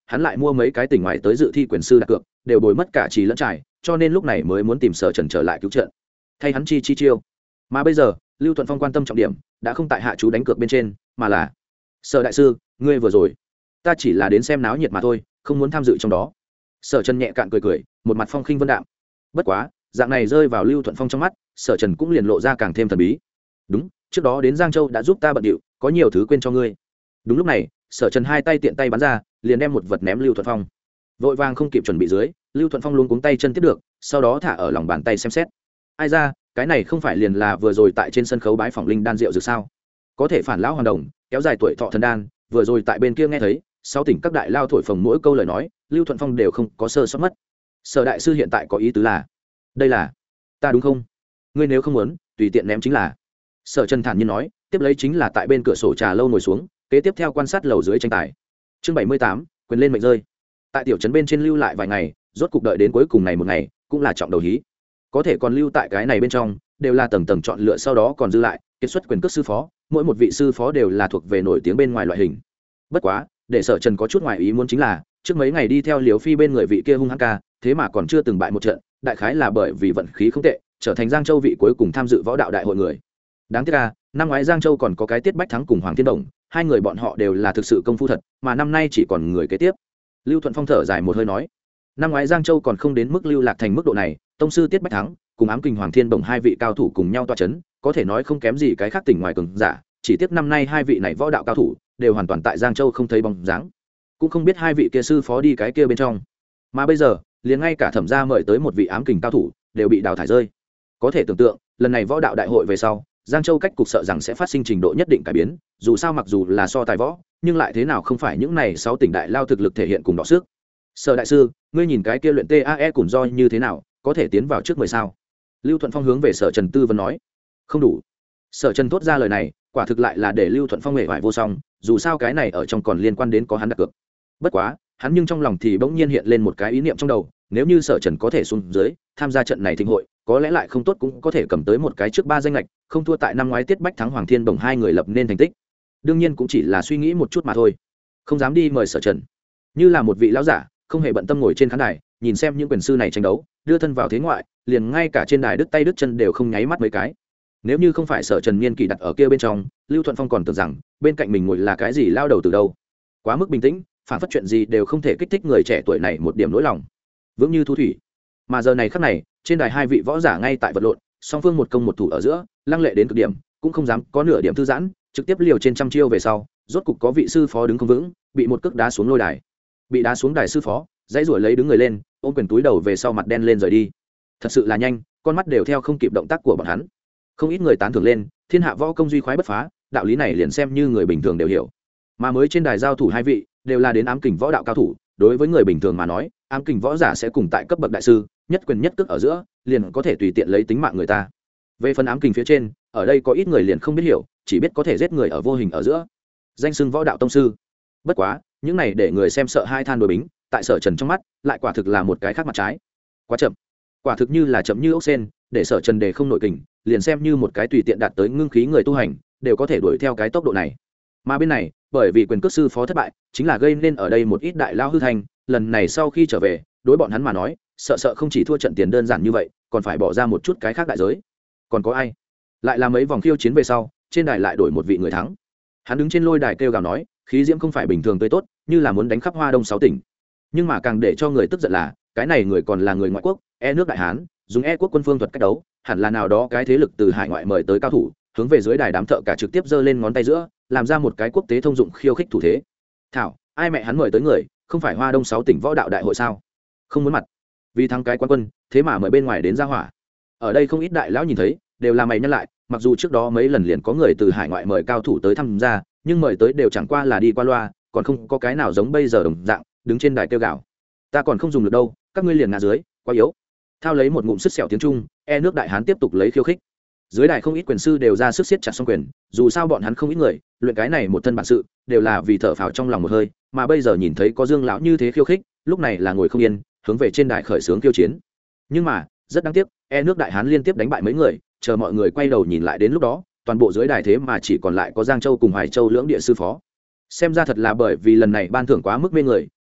hắn lại mua mấy cái tỉnh ngoài tới dự thi quyền sư đặt cược đều bồi mất cả trì lẫn trải, cho nên lúc này mới muốn tìm Sở Trần trở lại cứu trận thay hắn chi chiêu. Mà bây giờ Lưu Thuận Phong quan tâm trọng điểm đã không tại hạ chú đánh cược bên trên, mà là Sở đại sư, ngươi vừa rồi ta chỉ là đến xem náo nhiệt mà thôi, không muốn tham dự trong đó. Sở Trần nhẹ cạn cười cười, một mặt phong khinh vân đạm. Bất quá dạng này rơi vào Lưu Thuận Phong trong mắt, Sở Trần cũng liền lộ ra càng thêm thần bí. Đúng, trước đó đến Giang Châu đã giúp ta bận điệu, có nhiều thứ quên cho ngươi. Đúng lúc này Sở Trần hai tay tiện tay bắn ra, liền đem một vật ném Lưu Thuận Phong. Vội vàng không kịp chuẩn bị dưới, Lưu Thuận Phong luôn cuống tay chân tiếp được, sau đó thả ở lòng bàn tay xem xét. Ai ra, cái này không phải liền là vừa rồi tại trên sân khấu bái phỏng linh đan rượu dược sao? Có thể phản lão hoàn đồng, kéo dài tuổi thọ thần đan, vừa rồi tại bên kia nghe thấy, sau tỉnh các đại lao thổi phồng mỗi câu lời nói, Lưu Thuận Phong đều không có sơ sót mất. Sở đại sư hiện tại có ý tứ là, đây là ta đúng không? Ngươi nếu không muốn, tùy tiện ném chính là. Sở Trần thản nhiên nói, tiếp lấy chính là tại bên cửa sổ trà lâu ngồi xuống, kế tiếp theo quan sát lầu dưới tranh tài. Chương 78, quyền lên mệnh rơi. Tại tiểu trấn bên trên lưu lại vài ngày, rốt cục đợi đến cuối cùng này một ngày, cũng là trọng đầu hí. Có thể còn lưu tại cái này bên trong, đều là tầng tầng chọn lựa, sau đó còn dư lại kết xuất quyền cước sư phó, mỗi một vị sư phó đều là thuộc về nổi tiếng bên ngoài loại hình. Bất quá, để Sở Trần có chút ngoài ý muốn chính là, trước mấy ngày đi theo Liễu Phi bên người vị kia hung hăng ca, thế mà còn chưa từng bại một trận, đại khái là bởi vì vận khí không tệ, trở thành Giang Châu vị cuối cùng tham dự võ đạo đại hội người. Đáng tiếc là, năm ngoái Giang Châu còn có cái Tiết Bách Thắng cùng Hoàng Thiên Đồng, hai người bọn họ đều là thực sự công phu thật, mà năm nay chỉ còn người kế tiếp. Lưu Thuận Phong thở dài một hơi nói, năm ngoái Giang Châu còn không đến mức lưu lạc thành mức độ này, tông sư Tiết Bách Thắng cùng ám kình Hoàng Thiên Đồng hai vị cao thủ cùng nhau tọa chấn, có thể nói không kém gì cái khác tỉnh ngoài cường giả, chỉ tiếc năm nay hai vị này võ đạo cao thủ đều hoàn toàn tại Giang Châu không thấy bóng dáng, cũng không biết hai vị kia sư phó đi cái kia bên trong. Mà bây giờ, liền ngay cả Thẩm gia mời tới một vị ám kình cao thủ đều bị đào thải rơi. Có thể tưởng tượng, lần này võ đạo đại hội về sau, Giang Châu cách cục sợ rằng sẽ phát sinh trình độ nhất định cải biến, dù sao mặc dù là so tài võ, nhưng lại thế nào không phải những này sáu tỉnh đại lao thực lực thể hiện cùng đọ sức. Sở đại sư, ngươi nhìn cái kia luyện TAE cùng do như thế nào, có thể tiến vào trước 10 sao? Lưu Thuận Phong hướng về Sở Trần tư vấn nói. Không đủ. Sở Trần thốt ra lời này, quả thực lại là để Lưu Thuận Phong hề vải vô song, dù sao cái này ở trong còn liên quan đến có hắn đặt cược. Bất quá, hắn nhưng trong lòng thì bỗng nhiên hiện lên một cái ý niệm trong đầu, nếu như Sở Trần có thể xuống dưới tham gia trận này thịnh hội, có lẽ lại không tốt cũng có thể cầm tới một cái trước 3 danh lệch, không thua tại năm ngoái Tiết Bách Thắng Hoàng Thiên Đồng hai người lập nên thành tích. Đương nhiên cũng chỉ là suy nghĩ một chút mà thôi, không dám đi mời Sở Trần. Như là một vị lão giả, không hề bận tâm ngồi trên khán đài, nhìn xem những quyền sư này tranh đấu, đưa thân vào thế ngoại, liền ngay cả trên đài đứt tay đứt chân đều không nháy mắt mấy cái. Nếu như không phải Sở Trần niên kỷ đặt ở kia bên trong, Lưu Thuận Phong còn tưởng rằng bên cạnh mình ngồi là cái gì lao đầu từ đâu. Quá mức bình tĩnh, phản phất chuyện gì đều không thể kích thích người trẻ tuổi này một điểm nỗi lòng, vững như thu thủy. Mà giờ này khắc này, trên đài hai vị võ giả ngay tại vật lộn, song phương một công một thủ ở giữa, lăng lệ đến cực điểm, cũng không dám có nửa điểm thư giãn, trực tiếp liều trên trăm chiêu về sau, rốt cục có vị sư phó đứng không vững, bị một cước đá xuống lôi đài. Bị đá xuống đài sư phó, dãy rủa lấy đứng người lên, ôm quyền túi đầu về sau, mặt đen lên rời đi. Thật sự là nhanh, con mắt đều theo không kịp động tác của bọn hắn. Không ít người tán thưởng lên, thiên hạ võ công duy khoái bất phá, đạo lý này liền xem như người bình thường đều hiểu. Mà mới trên đài giao thủ hai vị, đều là đến ám kình võ đạo cao thủ, đối với người bình thường mà nói, ám kình võ giả sẽ cùng tại cấp bậc đại sư, nhất quyền nhất cước ở giữa, liền có thể tùy tiện lấy tính mạng người ta. Về phần ám kình phía trên, ở đây có ít người liền không biết hiểu, chỉ biết có thể giết người ở vô hình ở giữa, danh xưng võ đạo tông sư. Bất quá, những này để người xem sợ hai than đối bính, tại Sở Trần trong mắt, lại quả thực là một cái khác mặt trái. Quá chậm, quả thực như là chậm như ốc sen, để Sở Trần đề không nội kình, liền xem như một cái tùy tiện đạt tới ngưng khí người tu hành, đều có thể đuổi theo cái tốc độ này. Mà bên này, bởi vì quyền cước sư phó thất bại, chính là gây nên ở đây một ít đại lao hư thành, lần này sau khi trở về, đối bọn hắn mà nói, sợ không chỉ thua trận tiền đơn giản như vậy, còn phải bỏ ra một chút cái khác đại giới. Còn có ai? Lại là mấy vòng khiêu chiến về sau, trên đài lại đổi một vị người thắng. Hắn đứng trên lôi đài kêu gào nói, khí diễm không phải bình thường tươi tốt, như là muốn đánh khắp Hoa Đông 6 tỉnh. Nhưng mà càng để cho người tức giận là, cái này người còn là người ngoại quốc, nước Đại Hán, dùng quốc quân phương thuật cách đấu, hẳn là nào đó cái thế lực từ hải ngoại mời tới cao thủ, hướng về dưới đài đám thợ cả trực tiếp giơ lên ngón tay giữa, làm ra một cái quốc tế thông dụng khiêu khích thủ thế. Thảo, ai mẹ hắn mời tới người, không phải Hoa Đông 6 tỉnh võ đạo đại hội sao? Không muốn mặt. Vì thắng cái quán quân, thế mà mời bên ngoài đến ra hỏa. Ở đây không ít đại lão nhìn thấy, đều là mày nhăn lại, mặc dù trước đó mấy lần liền có người từ hải ngoại mời cao thủ tới tham gia, nhưng mời tới đều chẳng qua là đi qua loa, còn không có cái nào giống bây giờ đồng dạng, đứng trên đài kêu gào. Ta còn không dùng được đâu, các ngươi liền ngã dưới, quá yếu. Thao lấy một ngụm sứt sẹo tiếng Trung, nước Đại Hán tiếp tục lấy khiêu khích. Dưới đài không ít quyền sư đều ra sức siết chặt song quyền, dù sao bọn hắn không ít người, luyện cái này một thân bản sự, đều là vì thở phào trong lòng một hơi, mà bây giờ nhìn thấy có Dương lão như thế khiêu khích, lúc này là ngồi không yên, hướng về trên đài khởi xướng khiêu chiến. Nhưng mà, rất đáng tiếc, nước Đại Hán liên tiếp đánh bại mấy người, chờ mọi người quay đầu nhìn lại đến lúc đó, toàn bộ dưới đài thế mà chỉ còn lại có Giang Châu cùng Hoài Châu lưỡng địa sư phó. Xem ra thật là bởi vì lần này ban thưởng quá mức mê người,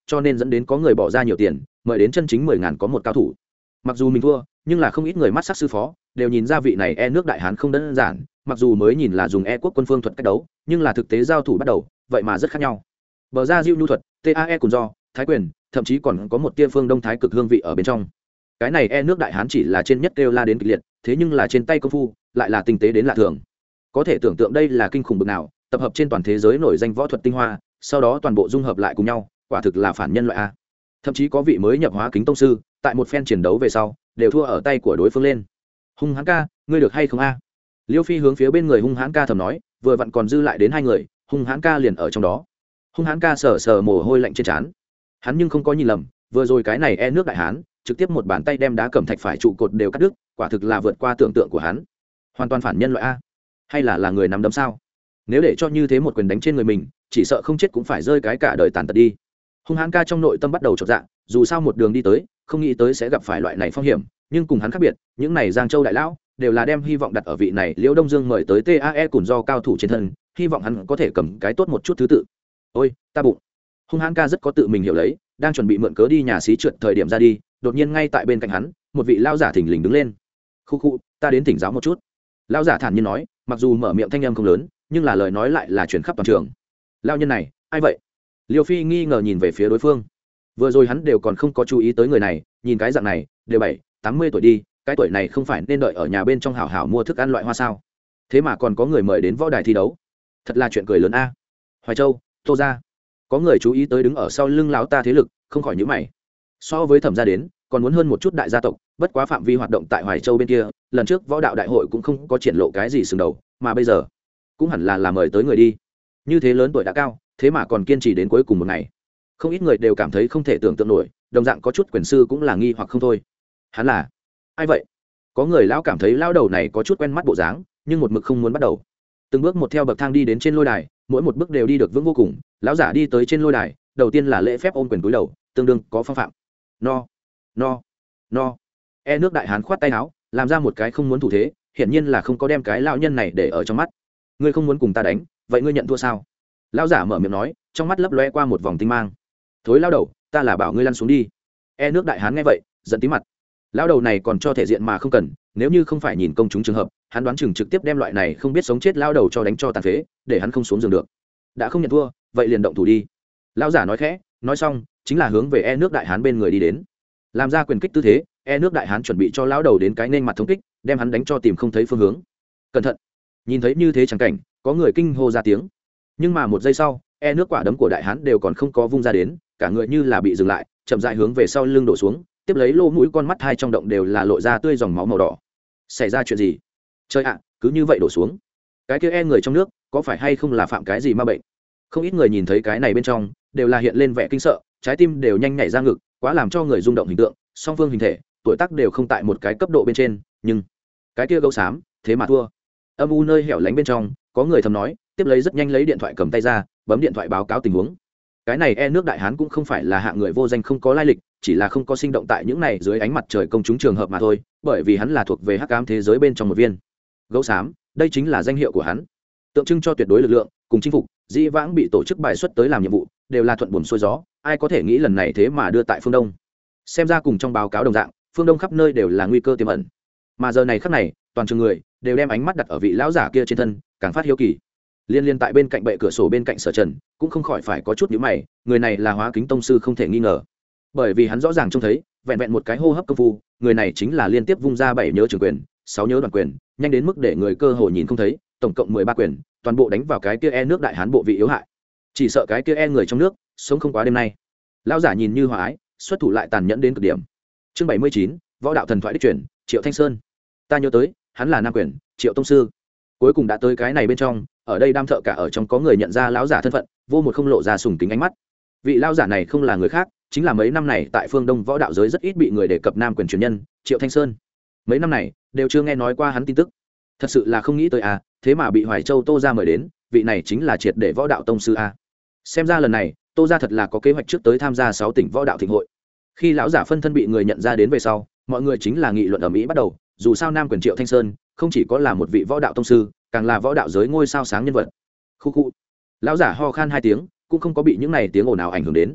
cho nên dẫn đến có người bỏ ra nhiều tiền mời đến chân chính 10.000 có một cao thủ. Mặc dù mình thua nhưng là không ít người mắt sắc sư phó đều nhìn ra vị này nước đại hán không đơn giản, mặc dù mới nhìn là dùng quốc quân phương thuật cách đấu nhưng là thực tế giao thủ bắt đầu vậy mà rất khác nhau. Bờ ra diêu nhu thuật, tae cùng do thái quyền, thậm chí còn có một tia phương đông thái cực hương vị ở bên trong. Cái này nước đại hán chỉ là trên nhất kêu la đến kịch liệt, thế nhưng là trên tay công phu lại là tinh tế đến lạ thường. Có thể tưởng tượng đây là kinh khủng bực nào, tập hợp trên toàn thế giới nổi danh võ thuật tinh hoa, sau đó toàn bộ dung hợp lại cùng nhau, quả thực là phản nhân loại a. Thậm chí có vị mới nhập hóa kính tông sư tại một phen chiến đấu về sau đều thua ở tay của đối phương lên. Hung hãn ca, ngươi được hay không a? Liêu Phi hướng phía bên người hung hãn ca thầm nói, vừa vặn còn dư lại đến hai người, hung hãn ca liền ở trong đó. Hung hãn ca sờ sờ mồ hôi lạnh trên trán, hắn nhưng không có nhìn lầm, vừa rồi cái này nước đại hán trực tiếp một bàn tay đem đá cẩm thạch phải trụ cột đều cắt đứt, quả thực là vượt qua tưởng tượng của hắn. Hoàn toàn phản nhân loại a, hay là người nắm đấm sao? Nếu để cho như thế một quyền đánh trên người mình, chỉ sợ không chết cũng phải rơi cái cả đời tàn tật đi. Hung hãn ca trong nội tâm bắt đầu chột dạ, dù sao một đường đi tới không nghĩ tới sẽ gặp phải loại này phong hiểm, nhưng cùng hắn khác biệt, những này Giang Châu đại lão đều là đem hy vọng đặt ở vị này Liễu Đông Dương mời tới TAE cùng do cao thủ trên thân, hy vọng hắn có thể cầm cái tốt một chút thứ tự. Ôi, ta bụng. Hung hãn ca rất có tự mình hiểu lấy, đang chuẩn bị mượn cớ đi nhà xí trượt thời điểm ra đi, đột nhiên ngay tại bên cạnh hắn, một vị lão giả thình lình đứng lên. Khu khu, ta đến thỉnh giáo một chút. Lão giả thản nhiên nói, mặc dù mở miệng thanh âm không lớn, nhưng là lời nói lại là truyền khắp toàn trường. Lão nhân này, ai vậy? Liêu Phi nghi ngờ nhìn về phía đối phương. Vừa rồi hắn đều còn không có chú ý tới người này, nhìn cái dạng này, đều 70 tuổi đi, cái tuổi này không phải nên đợi ở nhà bên trong hảo hảo mua thức ăn loại hoa sao? Thế mà còn có người mời đến võ đài thi đấu, thật là chuyện cười lớn a. Hoài Châu, Tô gia, có người chú ý tới đứng ở sau lưng lão ta thế lực, không khỏi nhíu mày. So với Thẩm gia đến, còn muốn hơn một chút đại gia tộc, bất quá phạm vi hoạt động tại Hoài Châu bên kia, lần trước võ đạo đại hội cũng không có triển lộ cái gì sừng đầu, mà bây giờ cũng hẳn là mời tới người đi. Như thế lớn tuổi đã cao, thế mà còn kiên trì đến cuối cùng một ngày, không ít người đều cảm thấy không thể tưởng tượng nổi, đồng dạng có chút quyền sư cũng là nghi hoặc không thôi. Hắn là ai vậy? Có người lão cảm thấy lão đầu này có chút quen mắt bộ dáng, nhưng một mực không muốn bắt đầu. Từng bước một theo bậc thang đi đến trên lôi đài, mỗi một bước đều đi được vững vô cùng. Lão giả đi tới trên lôi đài, đầu tiên là lễ phép ôm quyền cúi đầu, tương đương có phong phạm. No. Nước đại hán khoát tay áo, làm ra một cái không muốn thủ thế, hiển nhiên là không có đem cái lão nhân này để ở trong mắt. Ngươi không muốn cùng ta đánh, vậy ngươi nhận thua sao? Lão giả mở miệng nói, trong mắt lấp lóe qua một vòng tinh mang. Thối lão đầu, ta là bảo ngươi lăn xuống đi. Nước đại hán nghe vậy, giận tí mặt. Lão đầu này còn cho thể diện mà không cần, nếu như không phải nhìn công chúng trường hợp, hắn đoán chừng trực tiếp đem loại này không biết sống chết lão đầu cho đánh cho tàn phế, để hắn không xuống giường được. Đã không nhận thua, vậy liền động thủ đi. Lão giả nói khẽ, nói xong, chính là hướng về nước đại hán bên người đi đến. Làm ra quyền kích tư thế, nước đại hán chuẩn bị cho lão đầu đến cái nên mặt thống kích, đem hắn đánh cho tìm không thấy phương hướng. Cẩn thận. Nhìn thấy như thế chẳng cảnh, có người kinh hô ra tiếng. Nhưng mà một giây sau, nước quả đấm của đại hán đều còn không có vung ra đến, cả người như là bị dừng lại, chậm rãi hướng về sau lưng đổ xuống, tiếp lấy lỗ mũi con mắt hai trong động đều là lộ ra tươi dòng máu màu đỏ. Xảy ra chuyện gì? Trời ạ, cứ như vậy đổ xuống. Cái kia người trong nước, có phải hay không là phạm cái gì ma bệnh? Không ít người nhìn thấy cái này bên trong, đều là hiện lên vẻ kinh sợ, trái tim đều nhanh nhảy ra ngực, quá làm cho người rung động hình tượng, song phương hình thể, tuổi tác đều không tại một cái cấp độ bên trên, nhưng cái kia gấu xám, thế mà thua. Âm u nơi hẻo lánh bên trong, có người thầm nói, tiếp lấy rất nhanh lấy điện thoại cầm tay ra, bấm điện thoại báo cáo tình huống. Cái này nước đại hán cũng không phải là hạng người vô danh không có lai lịch, chỉ là không có sinh động tại những này dưới ánh mặt trời công chúng trường hợp mà thôi, bởi vì hắn là thuộc về hắc ám thế giới bên trong một viên gấu xám, đây chính là danh hiệu của hắn, tượng trưng cho tuyệt đối lực lượng cùng chinh phục. Dĩ vãng bị tổ chức bài xuất tới làm nhiệm vụ đều là thuận buồm xuôi gió, ai có thể nghĩ lần này thế mà đưa tại phương Đông. Xem ra cùng trong báo cáo đồng dạng, phương Đông khắp nơi đều là nguy cơ tiềm ẩn, mà giờ này khắc này toàn trường người đều đem ánh mắt đặt ở vị lão giả kia trên thân, càng phát hiếu kỳ. Liên tại bên cạnh bệ cửa sổ bên cạnh Sở Trần cũng không khỏi phải có chút nhíu mày, người này là Hóa Kính tông sư không thể nghi ngờ, bởi vì hắn rõ ràng trông thấy, vẹn vẹn một cái hô hấp công phu, người này chính là liên tiếp vung ra 7 nhớ trường quyền, 6 nhớ đoàn quyền, nhanh đến mức để người cơ hồ nhìn không thấy, tổng cộng 13 quyền, toàn bộ đánh vào cái kia nước đại hán bộ vị yếu hại. Chỉ sợ cái kia người trong nước sống không quá đêm nay. Lão giả nhìn như hòa ái, xuất thủ lại tàn nhẫn đến cực điểm. Chương 79, võ đạo thần thoại đích truyền, Triệu Thanh Sơn. Ta nhớ tới, hắn là nam quyền, Triệu tông sư. Cuối cùng đã tới cái này bên trong, ở đây đam thợ cả ở trong có người nhận ra lão giả thân phận, vô một không lộ ra sùng kính ánh mắt. Vị lão giả này không là người khác, chính là mấy năm này tại phương Đông võ đạo giới rất ít bị người đề cập nam quyền truyền nhân, Triệu Thanh Sơn. Mấy năm này đều chưa nghe nói qua hắn tin tức, thật sự là không nghĩ tới à, thế mà bị Hoài Châu Tô gia mời đến, vị này chính là triệt để võ đạo tông sư a. Xem ra lần này Tô gia thật là có kế hoạch trước tới tham gia 6 tỉnh võ đạo thịnh hội. Khi lão giả phân thân bị người nhận ra đến về sau, mọi người chính là nghị luận ở Mỹ bắt đầu, dù sao nam quyền Triệu Thanh Sơn không chỉ có là một vị võ đạo tông sư, càng là võ đạo giới ngôi sao sáng nhân vật. Khu khu. Lão giả ho khan 2 tiếng, cũng không có bị những này tiếng ồn nào ảnh hưởng đến.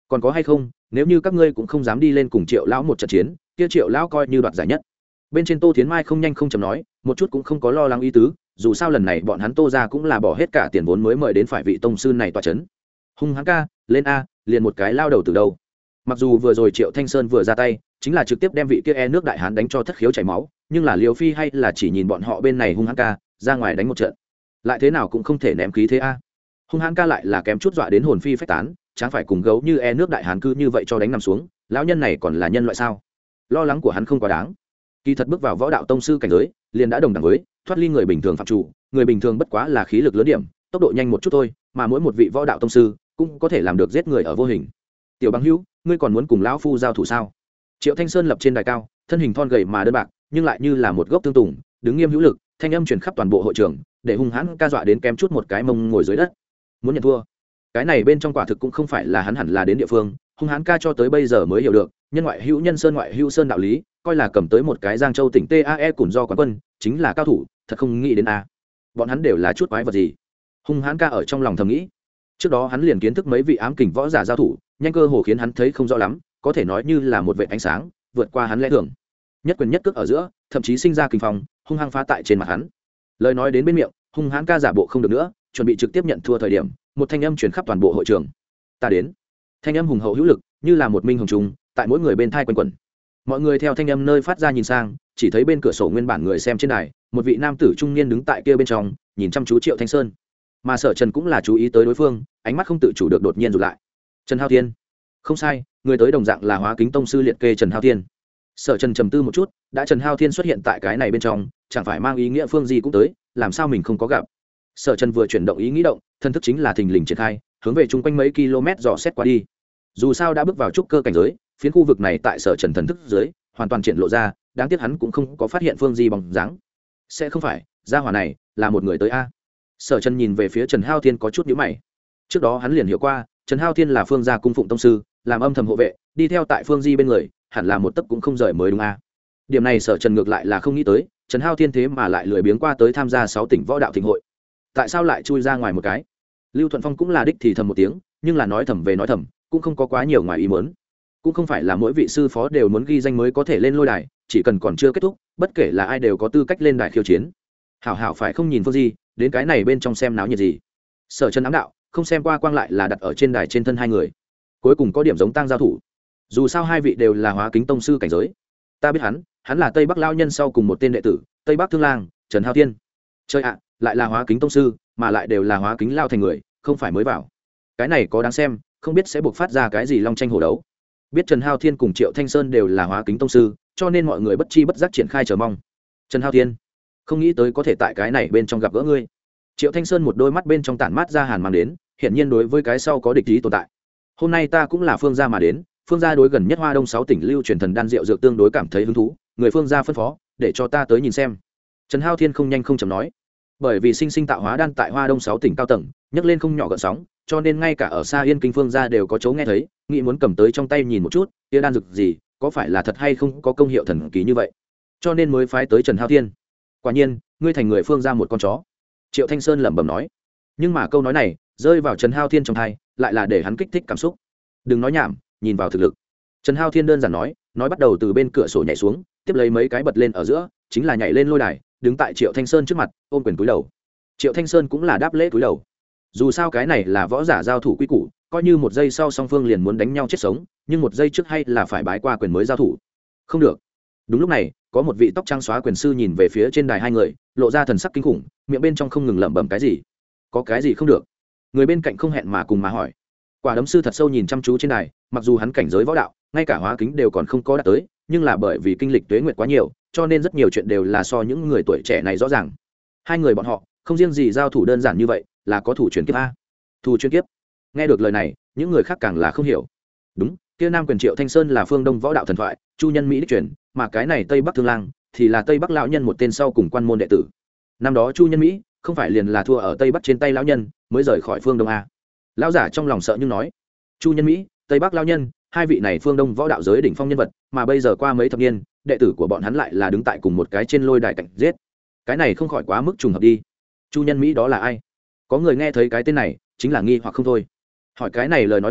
còn có hay không, nếu như các ngươi cũng không dám đi lên cùng Triệu lão một trận chiến, kia Triệu lão coi như đoạt giải nhất. Bên trên Tô Thiến Mai không nhanh không chậm nói, một chút cũng không có lo lắng ý tứ, dù sao lần này bọn hắn Tô gia cũng là bỏ hết cả tiền vốn mới mời đến phải vị tông sư này tọa chấn. Hung hãn ca, lên a, liền một cái lao đầu từ đâu. Mặc dù vừa rồi Triệu Thanh Sơn vừa ra tay chính là trực tiếp đem vị kia e nước đại hán đánh cho thất khiếu chảy máu, nhưng là Liêu Phi hay là chỉ nhìn bọn họ bên này hung hãn ca ra ngoài đánh một trận, lại thế nào cũng không thể ném khí thế a. Hung hãn ca lại là kém chút dọa đến hồn phi phách tán, chẳng phải cùng gấu như e nước đại hán cứ như vậy cho đánh nằm xuống, lão nhân này còn là nhân loại sao? Lo lắng của hắn không quá đáng. Kỳ thật bước vào võ đạo tông sư cảnh giới liền đã đồng đẳng với thoát ly người bình thường phạm chủ, người bình thường bất quá là khí lực lớn điểm, tốc độ nhanh một chút thôi, mà mỗi một vị võ đạo tông sư cũng có thể làm được giết người ở vô hình. Tiểu Bằng Hữu, ngươi còn muốn cùng lão phu giao thủ sao? Triệu Thanh Sơn lập trên đài cao, thân hình thon gầy mà đơn bạc, nhưng lại như là một gốc tương tùng, đứng nghiêm hữu lực, thanh âm truyền khắp toàn bộ hội trường, để hung hãn ca dọa đến kém chút một cái mông ngồi dưới đất. Muốn nhận thua, cái này bên trong quả thực cũng không phải là hắn hẳn là đến địa phương. Hung hãn ca cho tới bây giờ mới hiểu được, nhân ngoại hữu nhân, sơn ngoại hữu sơn đạo lý, coi là cầm tới một cái Giang Châu tỉnh TAE củn do quán quân, chính là cao thủ, thật không nghĩ đến a. Bọn hắn đều là chút quái vật gì? Hung hãn ca ở trong lòng thầm nghĩ. Trước đó hắn liền kiến thức mấy vị ám kình võ giả giao thủ, nhanh cơ hồ khiến hắn thấy không rõ lắm, có thể nói như là một vệt ánh sáng vượt qua hắn lẽ thường. Nhất quyền nhất cước ở giữa, thậm chí sinh ra kình phong, hung hăng phá tại trên mặt hắn. Lời nói đến bên miệng, hung hãn ca giả bộ không được nữa, chuẩn bị trực tiếp nhận thua thời điểm, một thanh âm truyền khắp toàn bộ hội trường. Ta đến. Thanh âm hùng hậu hữu lực, như là một minh hồng trùng, tại mỗi người bên thai quanh quẩn. Mọi người theo thanh âm nơi phát ra nhìn sang, chỉ thấy bên cửa sổ nguyên bản người xem trên đài, một vị nam tử trung niên đứng tại kia bên trong, nhìn chăm chú Triệu Thanh Sơn. Mà Sở Trần cũng là chú ý tới đối phương, ánh mắt không tự chủ được đột nhiên rụt lại. Trần Hao Thiên. Không sai, người tới đồng dạng là Hóa Kính tông sư liệt kê Trần Hao Thiên. Sở Trần trầm tư một chút, đã Trần Hao Thiên xuất hiện tại cái này bên trong, chẳng phải mang ý nghĩa phương gì cũng tới, làm sao mình không có gặp. Sở Trần vừa chuyển động ý nghĩ động, thân thức chính là thình lình triển khai, hướng về chung quanh mấy km dò xét qua đi. Dù sao đã bước vào trúc cơ cảnh giới, phiến khu vực này tại Sở Trần thần thức dưới hoàn toàn triển lộ ra, đáng tiếc hắn cũng không có phát hiện phương gì bóng dáng. Sẽ không phải gia hỏa này là một người tới a? Sở Trần nhìn về phía Trần Hao Thiên có chút nhíu mày. Trước đó hắn liền hiểu qua, Trần Hao Thiên là phương gia cung phụng tông sư, làm âm thầm hộ vệ, đi theo tại phương di bên người, hẳn là một tấc cũng không rời mới đúng a. Điểm này Sở Trần ngược lại là không nghĩ tới, Trần Hao Thiên thế mà lại lười biếng qua tới tham gia 6 tỉnh võ đạo thịnh hội. Tại sao lại chui ra ngoài một cái? Lưu Thuận Phong cũng là đích thì thầm một tiếng, nhưng là nói thầm về nói thầm, cũng không có quá nhiều ngoài ý muốn. Cũng không phải là mỗi vị sư phó đều muốn ghi danh mới có thể lên lôi đài, chỉ cần còn chưa kết thúc, bất kể là ai đều có tư cách lên đài khiêu chiến. Hảo hảo phải không nhìn phương di, đến cái này bên trong xem náo nhiệt gì. Sở Trần ám đạo, không xem qua quang lại là đặt ở trên đài trên thân hai người, cuối cùng có điểm giống tăng giao thủ. Dù sao hai vị đều là Hóa Kính tông sư cảnh giới, ta biết hắn là Tây Bắc lao nhân sau cùng một tên đệ tử, Tây Bắc Thương Lang, Trần Hao Thiên. Chơi ạ, lại là Hóa Kính tông sư, mà lại đều là Hóa Kính lao thành người, không phải mới vào. Cái này có đáng xem, không biết sẽ buộc phát ra cái gì long tranh hổ đấu. Biết Trần Hao Thiên cùng Triệu Thanh Sơn đều là Hóa Kính tông sư, cho nên mọi người bất chi bất giác triển khai chờ mong. Trần Hao Thiên, không nghĩ tới có thể tại cái này bên trong gặp gỡ ngươi. Triệu Thanh Sơn một đôi mắt bên trong tản mát ra hàn mang đến, hiển nhiên đối với cái sau có địch ý tồn tại. Hôm nay ta cũng là phương gia mà đến, phương gia đối gần nhất Hoa Đông 6 tỉnh lưu truyền thần đan rượu dược tương đối cảm thấy hứng thú, người phương gia phân phó để cho ta tới nhìn xem. Trần Hao Thiên không nhanh không chậm nói, bởi vì sinh tạo hóa đan tại Hoa Đông 6 tỉnh cao tầng nhấc lên không nhỏ gợn sóng, cho nên ngay cả ở xa Yên Kinh phương gia đều có chỗ nghe thấy, nghĩ muốn cầm tới trong tay nhìn một chút, kia đan dược gì, có phải là thật hay không có công hiệu thần kỳ như vậy, cho nên mới phái tới Trần Hao Thiên. Quả nhiên, ngươi thành người phương gia một con chó. Triệu Thanh Sơn lẩm bẩm nói, nhưng mà câu nói này rơi vào Trần Hao Thiên trong tai, lại là để hắn kích thích cảm xúc. Đừng nói nhảm, nhìn vào thực lực. Trần Hao Thiên đơn giản nói bắt đầu từ bên cửa sổ nhảy xuống, tiếp lấy mấy cái bật lên ở giữa, chính là nhảy lên lôi đài, đứng tại Triệu Thanh Sơn trước mặt, ôm quyền cúi đầu. Triệu Thanh Sơn cũng là đáp lễ cúi đầu. Dù sao cái này là võ giả giao thủ quy củ, coi như một giây sau song phương liền muốn đánh nhau chết sống, nhưng một giây trước hay là phải bái qua quyền mới giao thủ. Không được. Đúng lúc này, có một vị tóc trắng xóa quyền sư nhìn về phía trên đài hai người, lộ ra thần sắc kinh khủng, miệng bên trong không ngừng lẩm bẩm cái gì. Có cái gì không được? Người bên cạnh không hẹn mà cùng mà hỏi. Quả đấm sư thật sâu nhìn chăm chú trên đài, mặc dù hắn cảnh giới võ đạo, ngay cả hóa kính đều còn không có đạt tới, nhưng là bởi vì kinh lịch tuế nguyệt quá nhiều, cho nên rất nhiều chuyện đều là so những người tuổi trẻ này rõ ràng. Hai người bọn họ, không riêng gì giao thủ đơn giản như vậy, là có thủ truyền kiếp a. Thủ truyền kiếp. Nghe được lời này, những người khác càng là không hiểu. Đúng, kia Nam quyền Triệu Thanh Sơn là phương Đông võ đạo thần thoại, Chu Nhân Mỹ đích truyền, mà cái này Tây Bắc Thương Lang thì là Tây Bắc lão nhân một tên sau cùng quan môn đệ tử. Năm đó Chu Nhân Mỹ không phải liền là thua ở Tây Bắc trên tay lão nhân, mới rời khỏi phương Đông a. Lão giả trong lòng sợ nhưng nói, Chu Nhân Mỹ, Tây Bắc lão nhân, hai vị này phương Đông võ đạo giới đỉnh phong nhân vật, mà bây giờ qua mấy thập niên, đệ tử của bọn hắn lại là đứng tại cùng một cái trên lôi đài cạnh giết. Cái này không khỏi quá mức trùng hợp đi. Chu Nhân Mỹ đó là ai? Có người nghe thấy cái tên này, chính là nghi hoặc không thôi. Hỏi cái này lời nói người,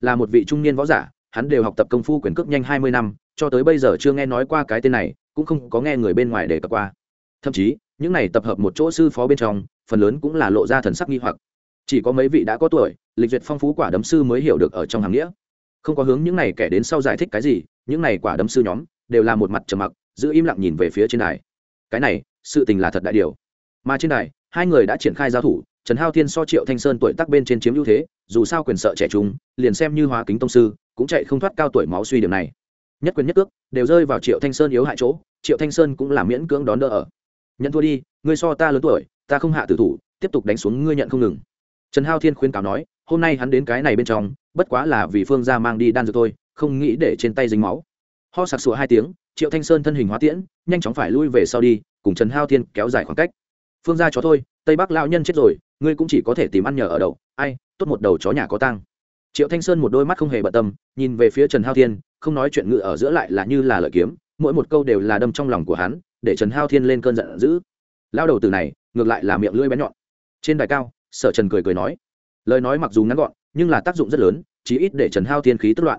là một vị trung niên võ giả, hắn đều học tập công phu quyền cước nhanh 20 năm, cho tới bây giờ chưa nghe nói qua cái tên này, cũng không có nghe người bên ngoài đề cập qua. Thậm chí những này tập hợp một chỗ sư phó bên trong, phần lớn cũng là lộ ra thần sắc nghi hoặc. Chỉ có mấy vị đã có tuổi, lịch duyệt phong phú quả đấm sư mới hiểu được ở trong hàng nghĩa, không có hướng những này kẻ đến sau giải thích cái gì. Những này quả đấm sư nhóm đều là một mặt trầm mặc, giữ im lặng nhìn về phía trên đài. Cái này sự tình là thật đại điều. Mà trên đài hai người đã triển khai giao thủ, Trần Hao Thiên so Triệu Thanh Sơn tuổi tác bên trên chiếm ưu thế, dù sao quyền sợ trẻ trung, liền xem như Hóa Kính tông sư cũng chạy không thoát cao tuổi máu suy điểm này. Nhất quyền nhất cước đều rơi vào Triệu Thanh Sơn yếu hại chỗ, Triệu Thanh Sơn cũng là miễn cưỡng đón đỡ ở. Nhận thua đi, ngươi so ta lớn tuổi, ta không hạ tử thủ, tiếp tục đánh xuống ngươi nhận không ngừng. Trần Hao Thiên khuyên cáo nói, hôm nay hắn đến cái này bên trong, bất quá là vì Phương gia mang đi đan dược thôi, không nghĩ để trên tay dính máu. Ho sặc sụa hai tiếng, Triệu Thanh Sơn thân hình hóa tiễn, nhanh chóng phải lui về sau đi, cùng Trần Hao Thiên kéo dài khoảng cách. Phương gia chó thôi, Tây Bắc lão nhân chết rồi, ngươi cũng chỉ có thể tìm ăn nhờ ở đậu, ai, tốt một đầu chó nhà có tang. Triệu Thanh Sơn một đôi mắt không hề bận tâm, nhìn về phía Trần Hao Thiên, không nói chuyện ngự ở giữa lại là như là lợi kiếm, mỗi một câu đều là đâm trong lòng của hắn, để Trần Hao Thiên lên cơn giận dữ. Lão đầu tử này, ngược lại là miệng lưỡi bén nhọn. Trên đài cao, Sở Trần cười cười nói, lời nói mặc dù ngắn gọn, nhưng là tác dụng rất lớn, chí ít để Trần Hao Thiên khí tức loạn.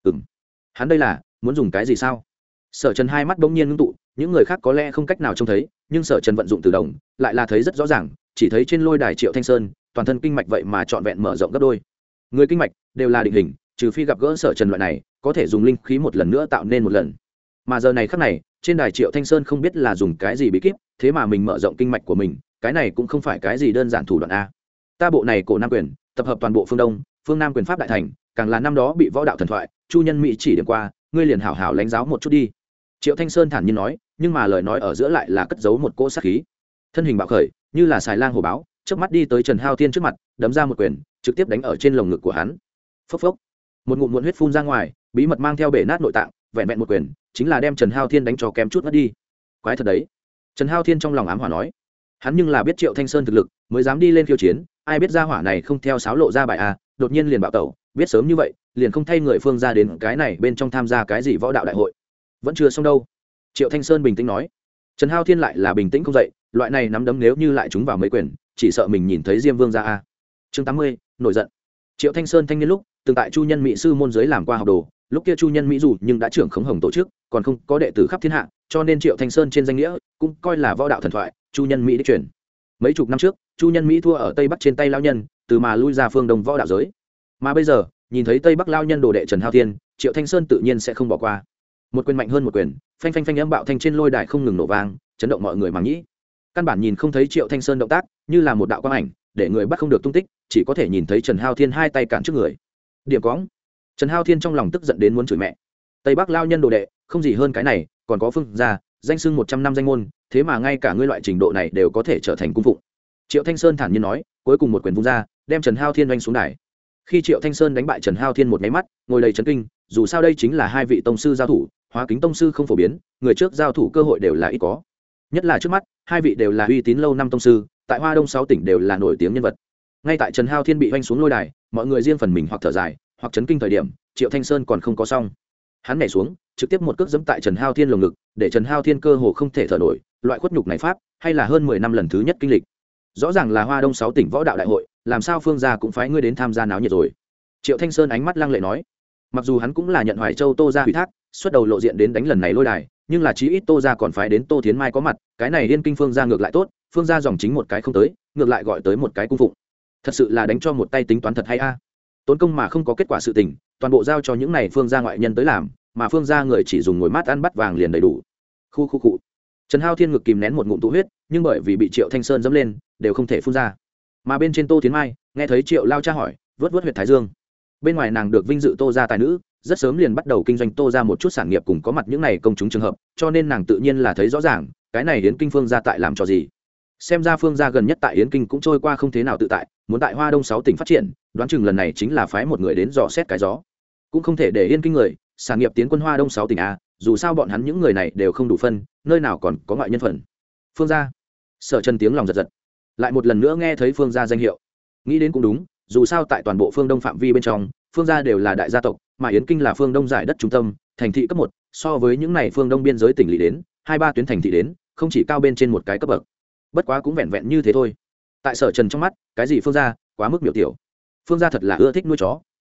Hắn đây là muốn dùng cái gì sao? Sở Trần hai mắt bỗng nhiên ngưng tụ, những người khác có lẽ không cách nào trông thấy, nhưng Sở Trần vận dụng từ đồng, lại là thấy rất rõ ràng, chỉ thấy trên lôi đài Triệu Thanh Sơn, toàn thân kinh mạch vậy mà trọn vẹn mở rộng gấp đôi. Người kinh mạch đều là định hình, trừ phi gặp gỡ Sở Trần loại này, có thể dùng linh khí một lần nữa tạo nên một lần. Mà giờ này khắc này, trên đài Triệu Thanh Sơn không biết là dùng cái gì bí kíp, thế mà mình mở rộng kinh mạch của mình, cái này cũng không phải cái gì đơn giản thủ đoạn a. Ta bộ này cổ Nam quyền, tập hợp toàn bộ phương Đông, phương Nam quyền pháp đại thành, càng là năm đó bị võ đạo thần thoại Chu Nhân Mỹ chỉ điểm qua, ngươi liền hảo hảo lãnh giáo một chút đi. Triệu Thanh Sơn thản nhiên nói, nhưng mà lời nói ở giữa lại là cất giấu một cỗ sát khí. Thân hình bạo khởi, như là xài lang hổ báo, chớp mắt đi tới Trần Hao Thiên trước mặt, đấm ra một quyền, trực tiếp đánh ở trên lồng ngực của hắn. Phốc phốc, một ngụm muộn huyết phun ra ngoài, bí mật mang theo bể nát nội tạng, vẹn vẹn một quyền, chính là đem Trần Hao Thiên đánh cho kém chút ngất đi. Quái thật đấy. Trần Hao Thiên trong lòng ám hỏa nói, hắn nhưng là biết Triệu Thanh Sơn thực lực, mới dám đi lên khiêu chiến, ai biết ra hỏa này không theo sáo lộ ra bài a, đột nhiên liền bạo tẩu, biết sớm như vậy, liền không thay người Phương ra đến cái này bên trong tham gia cái gì võ đạo đại hội. Vẫn chưa xong đâu. Triệu Thanh Sơn bình tĩnh nói. Trần Hao Thiên lại là bình tĩnh không dậy, loại này nắm đấm nếu như lại chúng vào mấy quyền, chỉ sợ mình nhìn thấy Diêm Vương ra a. Chương 80, nổi giận. Triệu Thanh Sơn thanh niên lúc, từng tại Chu Nhân Mỹ sư môn giới làm qua học đồ, lúc kia Chu Nhân Mỹ dù nhưng đã trưởng khống hồng tổ chức, còn không có đệ tử khắp thiên hạ, cho nên Triệu Thanh Sơn trên danh nghĩa cũng coi là võ đạo thần thoại, Chu Nhân Mỹ đích truyền. Mấy chục năm trước, Chu Nhân Mỹ thua ở Tây Bắc trên tay lão nhân, từ mà lui ra phương Đông võ đạo giới. Mà bây giờ, nhìn thấy Tây Bắc lão nhân đồ đệ Trần Hao Thiên, Triệu Thanh Sơn tự nhiên sẽ không bỏ qua. Một quyền mạnh hơn một quyền, phanh phanh phanh âm bạo thanh trên lôi đài không ngừng nổ vang, chấn động mọi người màng nhĩ. Căn bản nhìn không thấy Triệu Thanh Sơn động tác, như là một đạo quang ảnh, để người bắt không được tung tích, chỉ có thể nhìn thấy Trần Hao Thiên hai tay cản trước người. Điểm cóng. Trần Hao Thiên trong lòng tức giận đến muốn chửi mẹ. Tây Bắc lão nhân đồ đệ, không gì hơn cái này, còn có Phương gia, danh xưng 100 năm danh môn, thế mà ngay cả ngươi loại trình độ này đều có thể trở thành cung phụng. Triệu Thanh Sơn thản nhiên nói, cuối cùng một quyền vung ra, đem Trần Hao Thiên đánh xuống đài. Khi Triệu Thanh Sơn đánh bại Trần Hao Thiên một cái mắt, ngồi đầy chấn kinh, dù sao đây chính là hai vị tông sư giao thủ, Hóa Kính tông sư không phổ biến, người trước giao thủ cơ hội đều là ít có. Nhất là trước mắt, hai vị đều là uy tín lâu năm tông sư, tại Hoa Đông 6 tỉnh đều là nổi tiếng nhân vật. Ngay tại Trần Hao Thiên bị hoành xuống lôi đài, mọi người riêng phần mình hoặc thở dài, hoặc chấn kinh thời điểm, Triệu Thanh Sơn còn không có xong. Hắn nhảy xuống, trực tiếp một cước giẫm tại Trần Hao Thiên lồng ngực, để Trần Hao Thiên cơ hồ không thể thở nổi, loại khuất nhục này pháp, hay là hơn 10 năm lần thứ nhất kinh lịch. Rõ ràng là Hoa Đông 6 tỉnh võ đạo đại hội, làm sao Phương gia cũng phái ngươi đến tham gia náo nhiệt rồi. Triệu Thanh Sơn ánh mắt lăng lệ nói, mặc dù hắn cũng là nhận Hoài Châu Tô gia ủy thác, xuất đầu lộ diện đến đánh lần này lôi đài, nhưng là chí ít Tô gia còn phái đến Tô Thiến Mai có mặt, cái này Yên Kinh Phương gia ngược lại tốt, Phương gia dòng chính một cái không tới, ngược lại gọi tới một cái cung phụng. Thật sự là đánh cho một tay tính toán thật hay a. Tốn công mà không có kết quả sự tình, toàn bộ giao cho những này Phương gia ngoại nhân tới làm, mà Phương gia người chỉ dùng ngồi mát ăn bắt vàng liền đầy đủ. Khu. Trần Hao Thiên ngực kìm nén một ngụm tụ huyết, nhưng bởi vì bị Triệu Thanh Sơn dẫm lên, đều không thể phun ra. Mà bên trên Tô Thiến Mai, nghe thấy Triệu lao cha hỏi, vớt huyệt thái dương. Bên ngoài nàng được vinh dự Tô gia tài nữ, rất sớm liền bắt đầu kinh doanh Tô gia một chút sản nghiệp cùng có mặt những này công chúng trường hợp, cho nên nàng tự nhiên là thấy rõ ràng, cái này Yến Kinh Phương gia tại làm trò gì. Xem ra Phương gia gần nhất tại Yến Kinh cũng trôi qua không thế nào tự tại, muốn tại Hoa Đông 6 tỉnh phát triển, đoán chừng lần này chính là phái một người đến dò xét cái gió. Cũng không thể để Yên Kinh người sản nghiệp tiến quân Hoa Đông 6 tỉnh a, dù sao bọn hắn những người này đều không đủ phân, nơi nào còn có ngoại nhân phần. Phương gia. Sở Trần tiếng lòng giật giật. Lại một lần nữa nghe thấy Phương gia danh hiệu. Nghĩ đến cũng đúng, dù sao tại toàn bộ phương Đông phạm vi bên trong, Phương gia đều là đại gia tộc, mà Yến Kinh là phương Đông giải đất trung tâm, thành thị cấp 1, so với những này phương Đông biên giới tỉnh lỵ đến, 2-3 tuyến thành thị đến, không chỉ cao bên trên một cái cấp bậc. Bất quá cũng vẹn vẹn như thế thôi. Tại Sở Trần trong mắt, cái gì Phương gia, quá mức miểu tiểu. Phương gia thật là ưa thích nuôi chó,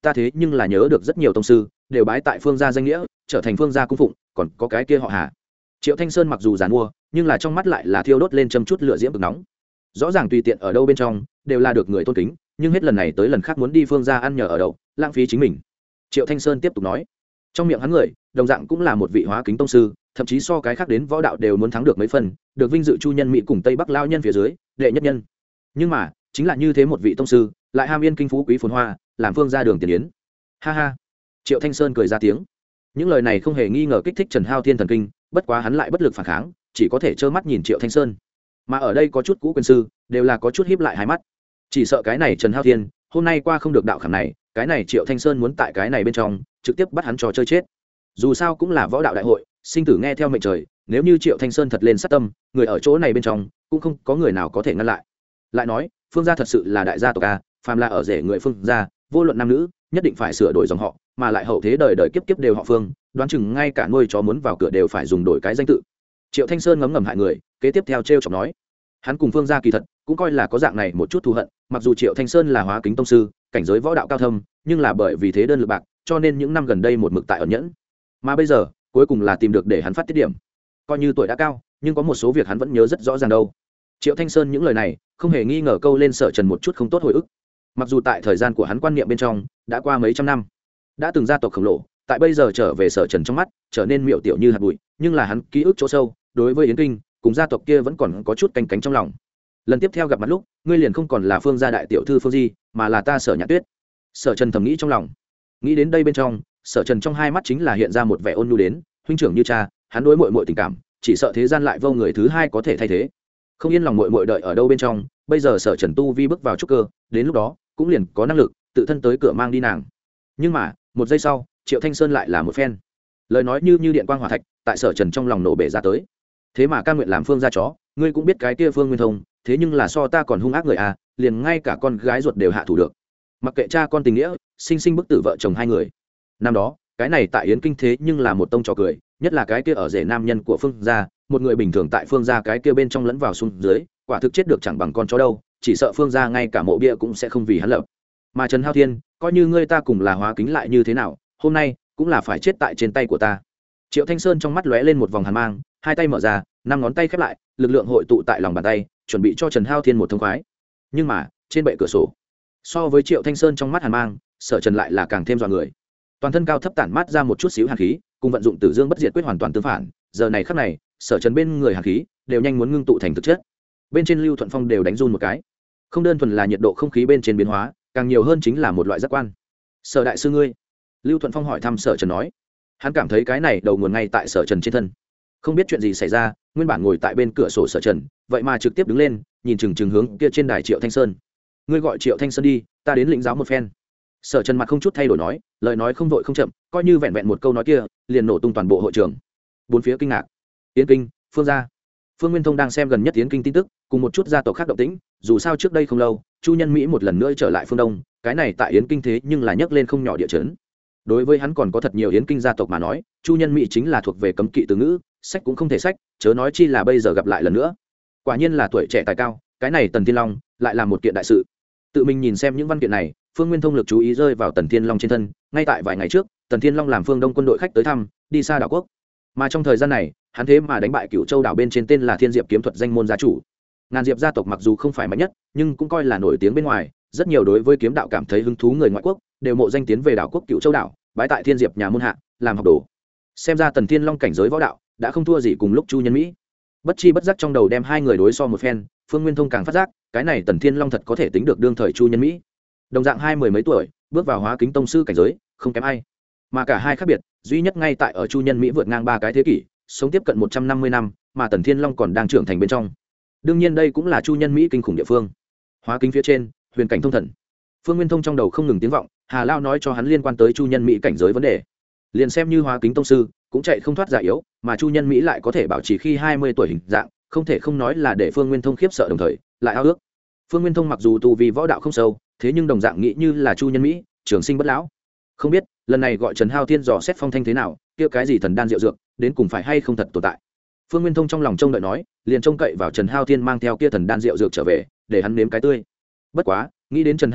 ta thế nhưng là nhớ được rất nhiều tông sư đều bái tại phương gia danh nghĩa trở thành phương gia cung phụng, còn có cái kia họ Hà. Triệu Thanh Sơn mặc dù giàn mua nhưng là trong mắt lại là thiêu đốt lên châm chút lửa diễm cực nóng. Rõ ràng tùy tiện ở đâu bên trong đều là được người tôn kính, nhưng hết lần này tới lần khác muốn đi phương gia ăn nhờ ở đậu, lãng phí chính mình. Triệu Thanh Sơn tiếp tục nói, trong miệng hắn người đồng dạng cũng là một vị hóa kính tông sư, thậm chí so cái khác đến võ đạo đều muốn thắng được mấy phần, được vinh dự chu nhân mỹ cùng tây bắc lao nhân phía dưới đệ nhất nhân. Nhưng mà chính là như thế một vị tông sư lại ham yên kinh phú quý phồn hoa, làm phương gia đường tiền yến. Ha ha. Triệu Thanh Sơn cười ra tiếng. Những lời này không hề nghi ngờ kích thích Trần Hao Thiên thần kinh, bất quá hắn lại bất lực phản kháng, chỉ có thể trơ mắt nhìn Triệu Thanh Sơn. Mà ở đây có chút cũ quyền sư đều là có chút híp lại hai mắt, chỉ sợ cái này Trần Hao Thiên hôm nay qua không được đạo khảm này, cái này Triệu Thanh Sơn muốn tại cái này bên trong trực tiếp bắt hắn trò chơi chết. Dù sao cũng là võ đạo đại hội, sinh tử nghe theo mệnh trời, nếu như Triệu Thanh Sơn thật lên sát tâm, người ở chỗ này bên trong cũng không có người nào có thể ngăn lại. Lại nói phương gia thật sự là đại gia tộc a, phàm là ở rể người phương gia vô luận nam nữ nhất định phải sửa đổi dòng họ, mà lại hậu thế đời đời kiếp kiếp đều họ phương, đoán chừng ngay cả nuôi chó muốn vào cửa đều phải dùng đổi cái danh tự. Triệu Thanh Sơn ngấm ngầm hại người, kế tiếp theo trêu chọc nói, hắn cùng phương gia kỳ thật cũng coi là có dạng này một chút thù hận, mặc dù Triệu Thanh Sơn là hóa kính tông sư, cảnh giới võ đạo cao thâm, nhưng là bởi vì thế đơn lực bạc, cho nên những năm gần đây một mực tại ẩn nhẫn, mà bây giờ cuối cùng là tìm được để hắn phát tiết điểm. Coi như tuổi đã cao, nhưng có một số việc hắn vẫn nhớ rất rõ ràng đâu. Triệu Thanh Sơn những lời này không hề nghi ngờ câu lên Sở Trần một chút không tốt hồi ức. Mặc dù tại thời gian của hắn quan niệm bên trong đã qua mấy trăm năm, đã từng gia tộc khổng lồ, tại bây giờ trở về Sở Trần trong mắt trở nên miệu tiểu như hạt bụi, nhưng là hắn ký ức chỗ sâu đối với Yến Kinh cùng gia tộc kia vẫn còn có chút canh cánh trong lòng. Lần tiếp theo gặp mặt lúc, ngươi liền không còn là phương gia đại tiểu thư Phương Di, mà là ta Sở Nhã Tuyết. Sở Trần thầm nghĩ trong lòng. Nghĩ đến đây bên trong, Sở Trần trong hai mắt chính là hiện ra một vẻ ôn nhu đến, huynh trưởng như cha, hắn đối muội muội tình cảm, chỉ sợ thế gian lại vô người thứ hai có thể thay thế. Không yên lòng muội muội đợi ở đâu bên trong, bây giờ Sở Trần tu vi bước vào trúc cơ, đến lúc đó cũng liền có năng lực tự thân tới cửa mang đi nàng. Nhưng mà một giây sau, Triệu Thanh Sơn lại là một phen lời nói như điện quang hỏa thạch, tại Sở Trần trong lòng nổ bể ra tới. Thế mà cam nguyện làm phương gia chó, ngươi cũng biết cái kia Phương Nguyên Thông, thế nhưng là so ta còn hung ác người à, liền ngay cả con gái ruột đều hạ thủ được. Mặc kệ cha con tình nghĩa, sinh sinh bức tử vợ chồng hai người. Năm đó cái này tại Yến Kinh thế nhưng là một tông trò cười, nhất là cái kia ở rể nam nhân của phương gia, một người bình thường tại phương gia cái kia bên trong lẫn vào xuống dưới, quả thực chết được chẳng bằng con chó đâu, chỉ sợ phương gia ngay cả mộ bia cũng sẽ không vì hắn lập. Mà Trần Hao Thiên, coi như ngươi ta cùng là hóa kính lại như thế nào, hôm nay cũng là phải chết tại trên tay của ta. Triệu Thanh Sơn trong mắt lóe lên một vòng hàn mang, hai tay mở ra, năm ngón tay khép lại, lực lượng hội tụ tại lòng bàn tay, chuẩn bị cho Trần Hao Thiên một thông khoái. Nhưng mà trên bệ cửa sổ, so với Triệu Thanh Sơn trong mắt hàn mang, Sở Trần lại là càng thêm dọa người. Toàn thân cao thấp tản mát ra một chút xíu hàn khí, cùng vận dụng Tử Dương Bất Diệt Quyết hoàn toàn tương phản. Giờ này khắc này, Sở Trần bên người hàn khí đều nhanh muốn ngưng tụ thành thực chất. Bên trên Lưu Thuận Phong đều đánh run một cái. Không đơn thuần là nhiệt độ không khí bên trên biến hóa, càng nhiều hơn chính là một loại giác quan. Sở đại sư ngươi, Lưu Thuận Phong hỏi thăm Sở Trần nói, hắn cảm thấy cái này đầu nguồn ngay tại Sở Trần trên thân. Không biết chuyện gì xảy ra, nguyên bản ngồi tại bên cửa sổ Sở Trần, vậy mà trực tiếp đứng lên, nhìn chừng hướng kia trên đài Triệu Thanh Sơn. Ngươi gọi Triệu Thanh Sơn đi, ta đến lĩnh giáo một phen. Sở Trần mặt không chút thay đổi nói, lời nói không vội không chậm, coi như vẹn vẹn một câu nói kia liền nổ tung toàn bộ hội trường. Bốn phía kinh ngạc. Yến Kinh, phương gia, Phương Nguyên Thông đang xem gần nhất Yến Kinh tin tức, cùng một chút gia tộc khác động tĩnh. Dù sao trước đây không lâu, Chu Nhân Mỹ một lần nữa trở lại phương Đông, cái này tại Yến Kinh thế nhưng là nhấc lên không nhỏ địa chấn. Đối với hắn còn có thật nhiều Yến Kinh gia tộc mà nói, Chu Nhân Mỹ chính là thuộc về cấm kỵ từ ngữ, sách cũng không thể sách, chớ nói chi là bây giờ gặp lại lần nữa. Quả nhiên là tuổi trẻ tài cao, cái này Tần Thiên Long lại là một kiện đại sự. Tự mình nhìn xem những văn kiện này, Phương Nguyên Thông lực chú ý rơi vào Tần Thiên Long trên thân. Ngay tại vài ngày trước, Tần Thiên Long làm phương Đông quân đội khách tới thăm, đi xa đảo quốc. Mà trong thời gian này, hắn thế mà đánh bại Cửu Châu đảo bên trên tên là Thiên Diệp kiếm thuật danh môn gia chủ. Ngàn Diệp gia tộc mặc dù không phải mạnh nhất, nhưng cũng coi là nổi tiếng bên ngoài. Rất nhiều đối với kiếm đạo cảm thấy hứng thú người ngoại quốc đều mộ danh tiến về đảo quốc Cửu Châu đảo, bái tại Thiên Diệp nhà môn hạ, làm học đồ. Xem ra Tần Thiên Long cảnh giới võ đạo đã không thua gì cùng lúc Chu Nhân Mỹ. Bất chi bất giác trong đầu đem hai người đối so một phen, Phương Nguyên Thông càng phát giác, cái này Tần Thiên Long thật có thể tính được đương thời Chu Nhân Mỹ. Đồng dạng hai mười mấy tuổi, bước vào hóa kính tông sư cảnh giới, không kém ai. Mà cả hai khác biệt, duy nhất ngay tại ở Chu Nhân Mỹ vượt ngang ba cái thế kỷ, sống tiếp cận 150 năm, mà Tần Thiên Long còn đang trưởng thành bên trong. Đương nhiên đây cũng là Chu Nhân Mỹ kinh khủng địa phương. Hóa kính phía trên, huyền cảnh thông thần. Phương Nguyên Thông trong đầu không ngừng tiếng vọng, Hà Lao nói cho hắn liên quan tới Chu Nhân Mỹ cảnh giới vấn đề. Liền xem như hóa kính tông sư, cũng chạy không thoát già yếu, mà Chu Nhân Mỹ lại có thể bảo trì khi 20 tuổi hình dạng, không thể không nói là để Phương Nguyên Thông khiếp sợ đồng thời lại ao ước. Phương Nguyên Thông mặc dù tu vi võ đạo không sâu, thế nhưng đồng dạng nghĩ như là Chu Nhân Mỹ, trường sinh bất lão. Không biết lần này gọi Trần Hao Thiên dò xét phong thanh thế nào, kia cái gì thần đan diệu dược, đến cùng phải hay không thật tồn tại. Phương Nguyên Thông trong lòng trông đợi nói, liền trông cậy vào Trần Hao Thiên mang theo kia thần đan diệu dược trở về, để hắn nếm cái tươi. Bất quá, nghĩ đến Trần Hao Thiên,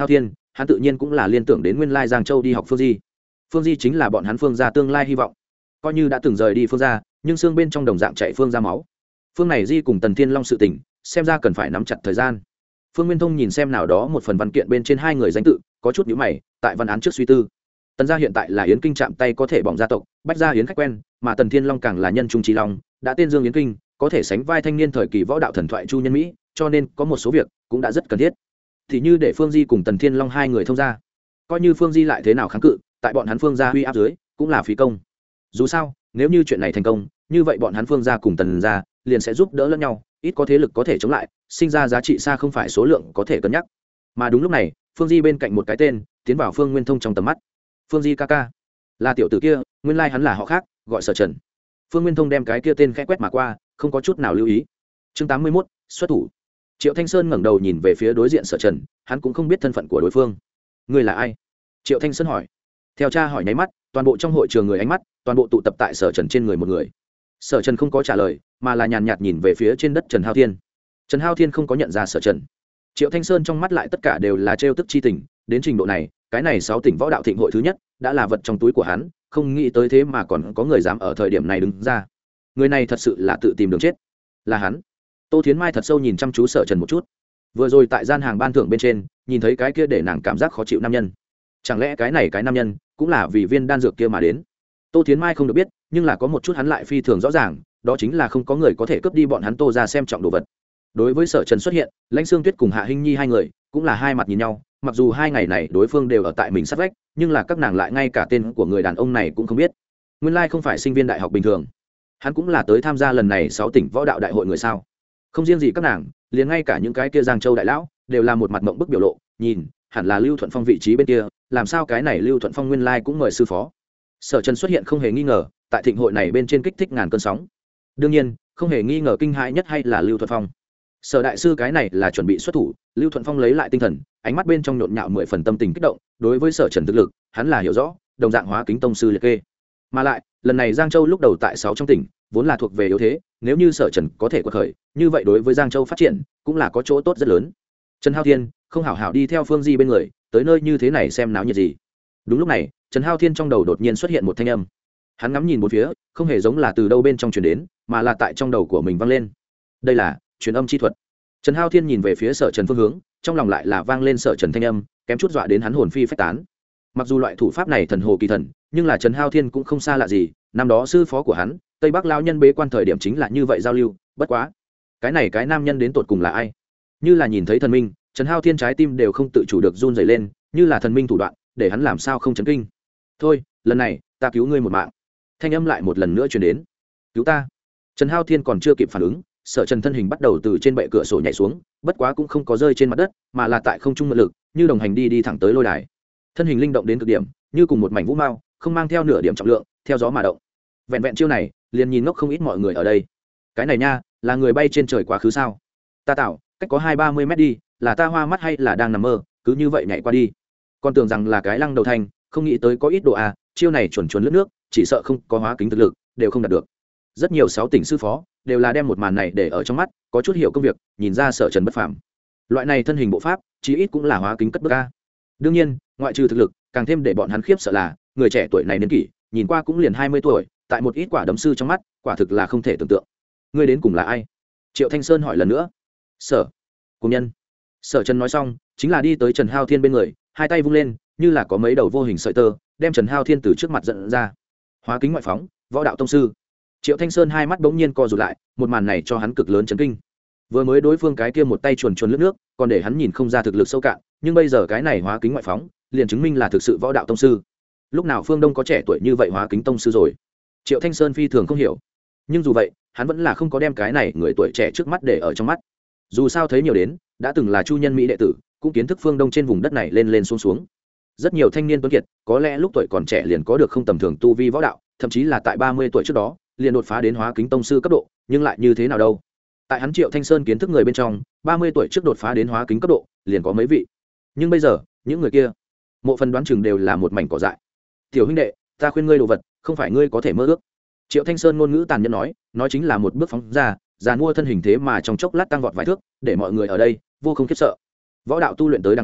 hắn tự nhiên cũng là liên tưởng đến nguyên lai Giang Châu đi học Phương Di. Phương Di chính là bọn hắn Phương gia tương lai hy vọng. Coi như đã từng rời đi Phương gia, nhưng xương bên trong đồng dạng chạy Phương gia máu. Phương này Di cùng Tần Thiên Long sự tình, xem ra cần phải nắm chặt thời gian. Phương Nguyên Thông nhìn xem nào đó một phần văn kiện bên trên hai người danh tự, có chút nhíu mày, tại văn án trước suy tư. Tần gia hiện tại là Yến Kinh chạm tay có thể bỏng gia tộc, Bách gia Yến khách quen, mà Tần Thiên Long càng là nhân trung trí long, đã tên dương Yến Kinh, có thể sánh vai thanh niên thời kỳ võ đạo thần thoại Chu Nhân Mỹ, cho nên có một số việc cũng đã rất cần thiết. Thì như để Phương Di cùng Tần Thiên Long hai người thông gia, coi như Phương Di lại thế nào kháng cự, tại bọn hắn Phương gia huy áp dưới, cũng là phí công. Dù sao, nếu như chuyện này thành công, như vậy bọn hắn Phương gia cùng Tần gia liền sẽ giúp đỡ lẫn nhau, ít có thế lực có thể chống lại, sinh ra giá trị xa không phải số lượng có thể cân nhắc. Mà đúng lúc này, Phương Di bên cạnh một cái tên tiến vào Phương Nguyên Thông trong tầm mắt. Phương Di ca ca, là tiểu tử kia, nguyên lai hắn là họ khác, gọi Sở Trần. Phương Nguyên Thông đem cái kia tên khẽ quét mà qua, không có chút nào lưu ý. Chương 81, xuất thủ. Triệu Thanh Sơn ngẩng đầu nhìn về phía đối diện Sở Trần, hắn cũng không biết thân phận của đối phương. Ngươi là ai? Triệu Thanh Sơn hỏi. Theo cha hỏi nháy mắt, toàn bộ trong hội trường người ánh mắt toàn bộ tụ tập tại Sở Trần trên người một người. Sở Trần không có trả lời, mà là nhàn nhạt nhìn về phía trên đất Trần Hao Thiên. Trần Hao Thiên không có nhận ra Sở Trần. Triệu Thanh Sơn trong mắt lại tất cả đều là trêu tức chi tình, đến trình độ này, cái này 6 tỉnh võ đạo thịnh hội thứ nhất đã là vật trong túi của hắn, không nghĩ tới thế mà còn có người dám ở thời điểm này đứng ra. Người này thật sự là tự tìm đường chết. Là hắn. Tô Thiến Mai thật sâu nhìn chăm chú Sở Trần một chút. Vừa rồi tại gian hàng ban thưởng bên trên, nhìn thấy cái kia để nàng cảm giác khó chịu nam nhân. Chẳng lẽ cái này cái nam nhân cũng là vì viên đan dược kia mà đến? Tô Thiến Mai không được biết, nhưng là có một chút hắn lại phi thường rõ ràng, đó chính là không có người có thể cướp đi bọn hắn Tô ra xem trọng đồ vật. Đối với Sở Trần xuất hiện, Lãnh Xương Tuyết cùng Hạ Hinh Nhi hai người cũng là hai mặt nhìn nhau, mặc dù hai ngày này đối phương đều ở tại mình sát vách, nhưng là các nàng lại ngay cả tên của người đàn ông này cũng không biết. Nguyên lai không phải sinh viên đại học bình thường, hắn cũng là tới tham gia lần này 6 tỉnh võ đạo đại hội người sao? Không riêng gì các nàng, liền ngay cả những cái kia Giang Châu đại lão đều là một mặt mộng bức biểu lộ, nhìn, hẳn là Lưu Thuận Phong vị trí bên kia, làm sao cái này Lưu Thuận Phong nguyên lai cũng mời sư phó. Sở Trần xuất hiện không hề nghi ngờ, tại thịnh hội này bên trên kích thích ngàn cơn sóng. Đương nhiên, không hề nghi ngờ kinh hãi nhất hay là Lưu Thuận Phong. Sở đại sư cái này là chuẩn bị xuất thủ, Lưu Thuận Phong lấy lại tinh thần, ánh mắt bên trong nhộn nhạo 10 phần tâm tình kích động, đối với Sở Trần thực lực, hắn là hiểu rõ, đồng dạng hóa kính tông sư liệt kê. Mà lại, lần này Giang Châu lúc đầu tại 6 trong tỉnh, vốn là thuộc về yếu thế, nếu như Sở Trần có thể quật khởi, như vậy đối với Giang Châu phát triển, cũng là có chỗ tốt rất lớn. Trần Hao Thiên không hảo hảo đi theo Phương Di bên người, tới nơi như thế này xem náo nhiệt gì. Đúng lúc này, Trần Hao Thiên trong đầu đột nhiên xuất hiện một thanh âm. Hắn ngắm nhìn một phía, không hề giống là từ đâu bên trong truyền đến, mà là tại trong đầu của mình vang lên. Đây là truyền âm chi thuật. Trần Hao Thiên nhìn về phía Sở Trần phương hướng, trong lòng lại là vang lên Sở Trần thanh âm, kém chút dọa đến hắn hồn phi phách tán. Mặc dù loại thủ pháp này thần hồ kỳ thần, nhưng là Trần Hao Thiên cũng không xa lạ gì, năm đó sư phó của hắn, Tây Bắc lão nhân bế quan thời điểm chính là như vậy giao lưu, bất quá, cái này cái nam nhân đến tột cùng là ai? Như là nhìn thấy thần minh, Trần Hao Thiên trái tim đều không tự chủ được run rẩy lên, như là thần minh thủ đoạn, để hắn làm sao không chấn kinh. Thôi, lần này, ta cứu ngươi một mạng. Thanh âm lại một lần nữa truyền đến. Cứu ta? Trần Hao Thiên còn chưa kịp phản ứng, Sở Trần thân hình bắt đầu từ trên bệ cửa sổ nhảy xuống, bất quá cũng không có rơi trên mặt đất, mà là tại không trung mượn lực, như đồng hành đi thẳng tới lôi đài. Thân hình linh động đến cực điểm, như cùng một mảnh vũ mao, không mang theo nửa điểm trọng lượng, theo gió mà động. Vẹn vẹn chiêu này, liền nhìn ngốc không ít mọi người ở đây. Cái này nha, là người bay trên trời quá khứ sao? Ta tạo, cách có 20-30 mét đi, là ta hoa mắt hay là đang nằm mơ, cứ như vậy nhảy qua đi. Còn tưởng rằng là cái lăng đầu thanh, không nghĩ tới có ít độ à, chiêu này chuẩn chuẩn lướt nước, chỉ sợ không có hóa kính thực lực, đều không đạt được. Rất nhiều 6 tỉnh sư phó đều là đem một màn này để ở trong mắt, có chút hiểu công việc, nhìn ra Sở Trần bất phàm. Loại này thân hình bộ pháp, chí ít cũng là hóa kính cất bước a. Đương nhiên, ngoại trừ thực lực, càng thêm để bọn hắn khiếp sợ là, người trẻ tuổi này niên kỷ, nhìn qua cũng liền 20 tuổi, tại một ít quả đấm sư trong mắt, quả thực là không thể tưởng tượng. Ngươi đến cùng là ai? Triệu Thanh Sơn hỏi lần nữa. Sở Cùng Nhân. Sở Trần nói xong, chính là đi tới Trần Hao Thiên bên người, hai tay vung lên, như là có mấy đầu vô hình sợi tơ, đem Trần Hao Thiên từ trước mặt dẫn ra. Hóa kính ngoại phóng, võ đạo tông sư. Triệu Thanh Sơn hai mắt bỗng nhiên co rụt lại, một màn này cho hắn cực lớn chấn kinh. Vừa mới đối phương cái kia một tay chuồn chuồn lướt nước, còn để hắn nhìn không ra thực lực sâu cạn, nhưng bây giờ cái này hóa kính ngoại phóng, liền chứng minh là thực sự võ đạo tông sư. Lúc nào Phương Đông có trẻ tuổi như vậy hóa kính tông sư rồi? Triệu Thanh Sơn phi thường không hiểu. Nhưng dù vậy, hắn vẫn là không có đem cái này người tuổi trẻ trước mắt để ở trong mắt. Dù sao thấy nhiều đến, đã từng là Chu Nhân Mỹ đệ tử, cũng kiến thức Phương Đông trên vùng đất này lên lên xuống xuống. Rất nhiều thanh niên tuấn kiệt, có lẽ lúc tuổi còn trẻ liền có được không tầm thường tu vi võ đạo, thậm chí là tại 30 tuổi trước đó, liền đột phá đến hóa kính tông sư cấp độ, nhưng lại như thế nào đâu? Tại hắn Triệu Thanh Sơn kiến thức người bên trong, 30 tuổi trước đột phá đến hóa kính cấp độ, liền có mấy vị. Nhưng bây giờ, những người kia, mộ phần đoán chừng đều là một mảnh cỏ dại. Tiểu huynh đệ, ta khuyên ngươi đồ vật, không phải ngươi có thể mơ ước. Triệu Thanh Sơn ngôn ngữ tàn nhẫn nói chính là một bước phóng ra, giàn mua thân hình thế mà trong chốc lát tăng vọt vài thước, để mọi người ở đây vô không khiếp sợ. Võ đạo tu luyện tới đằng sau,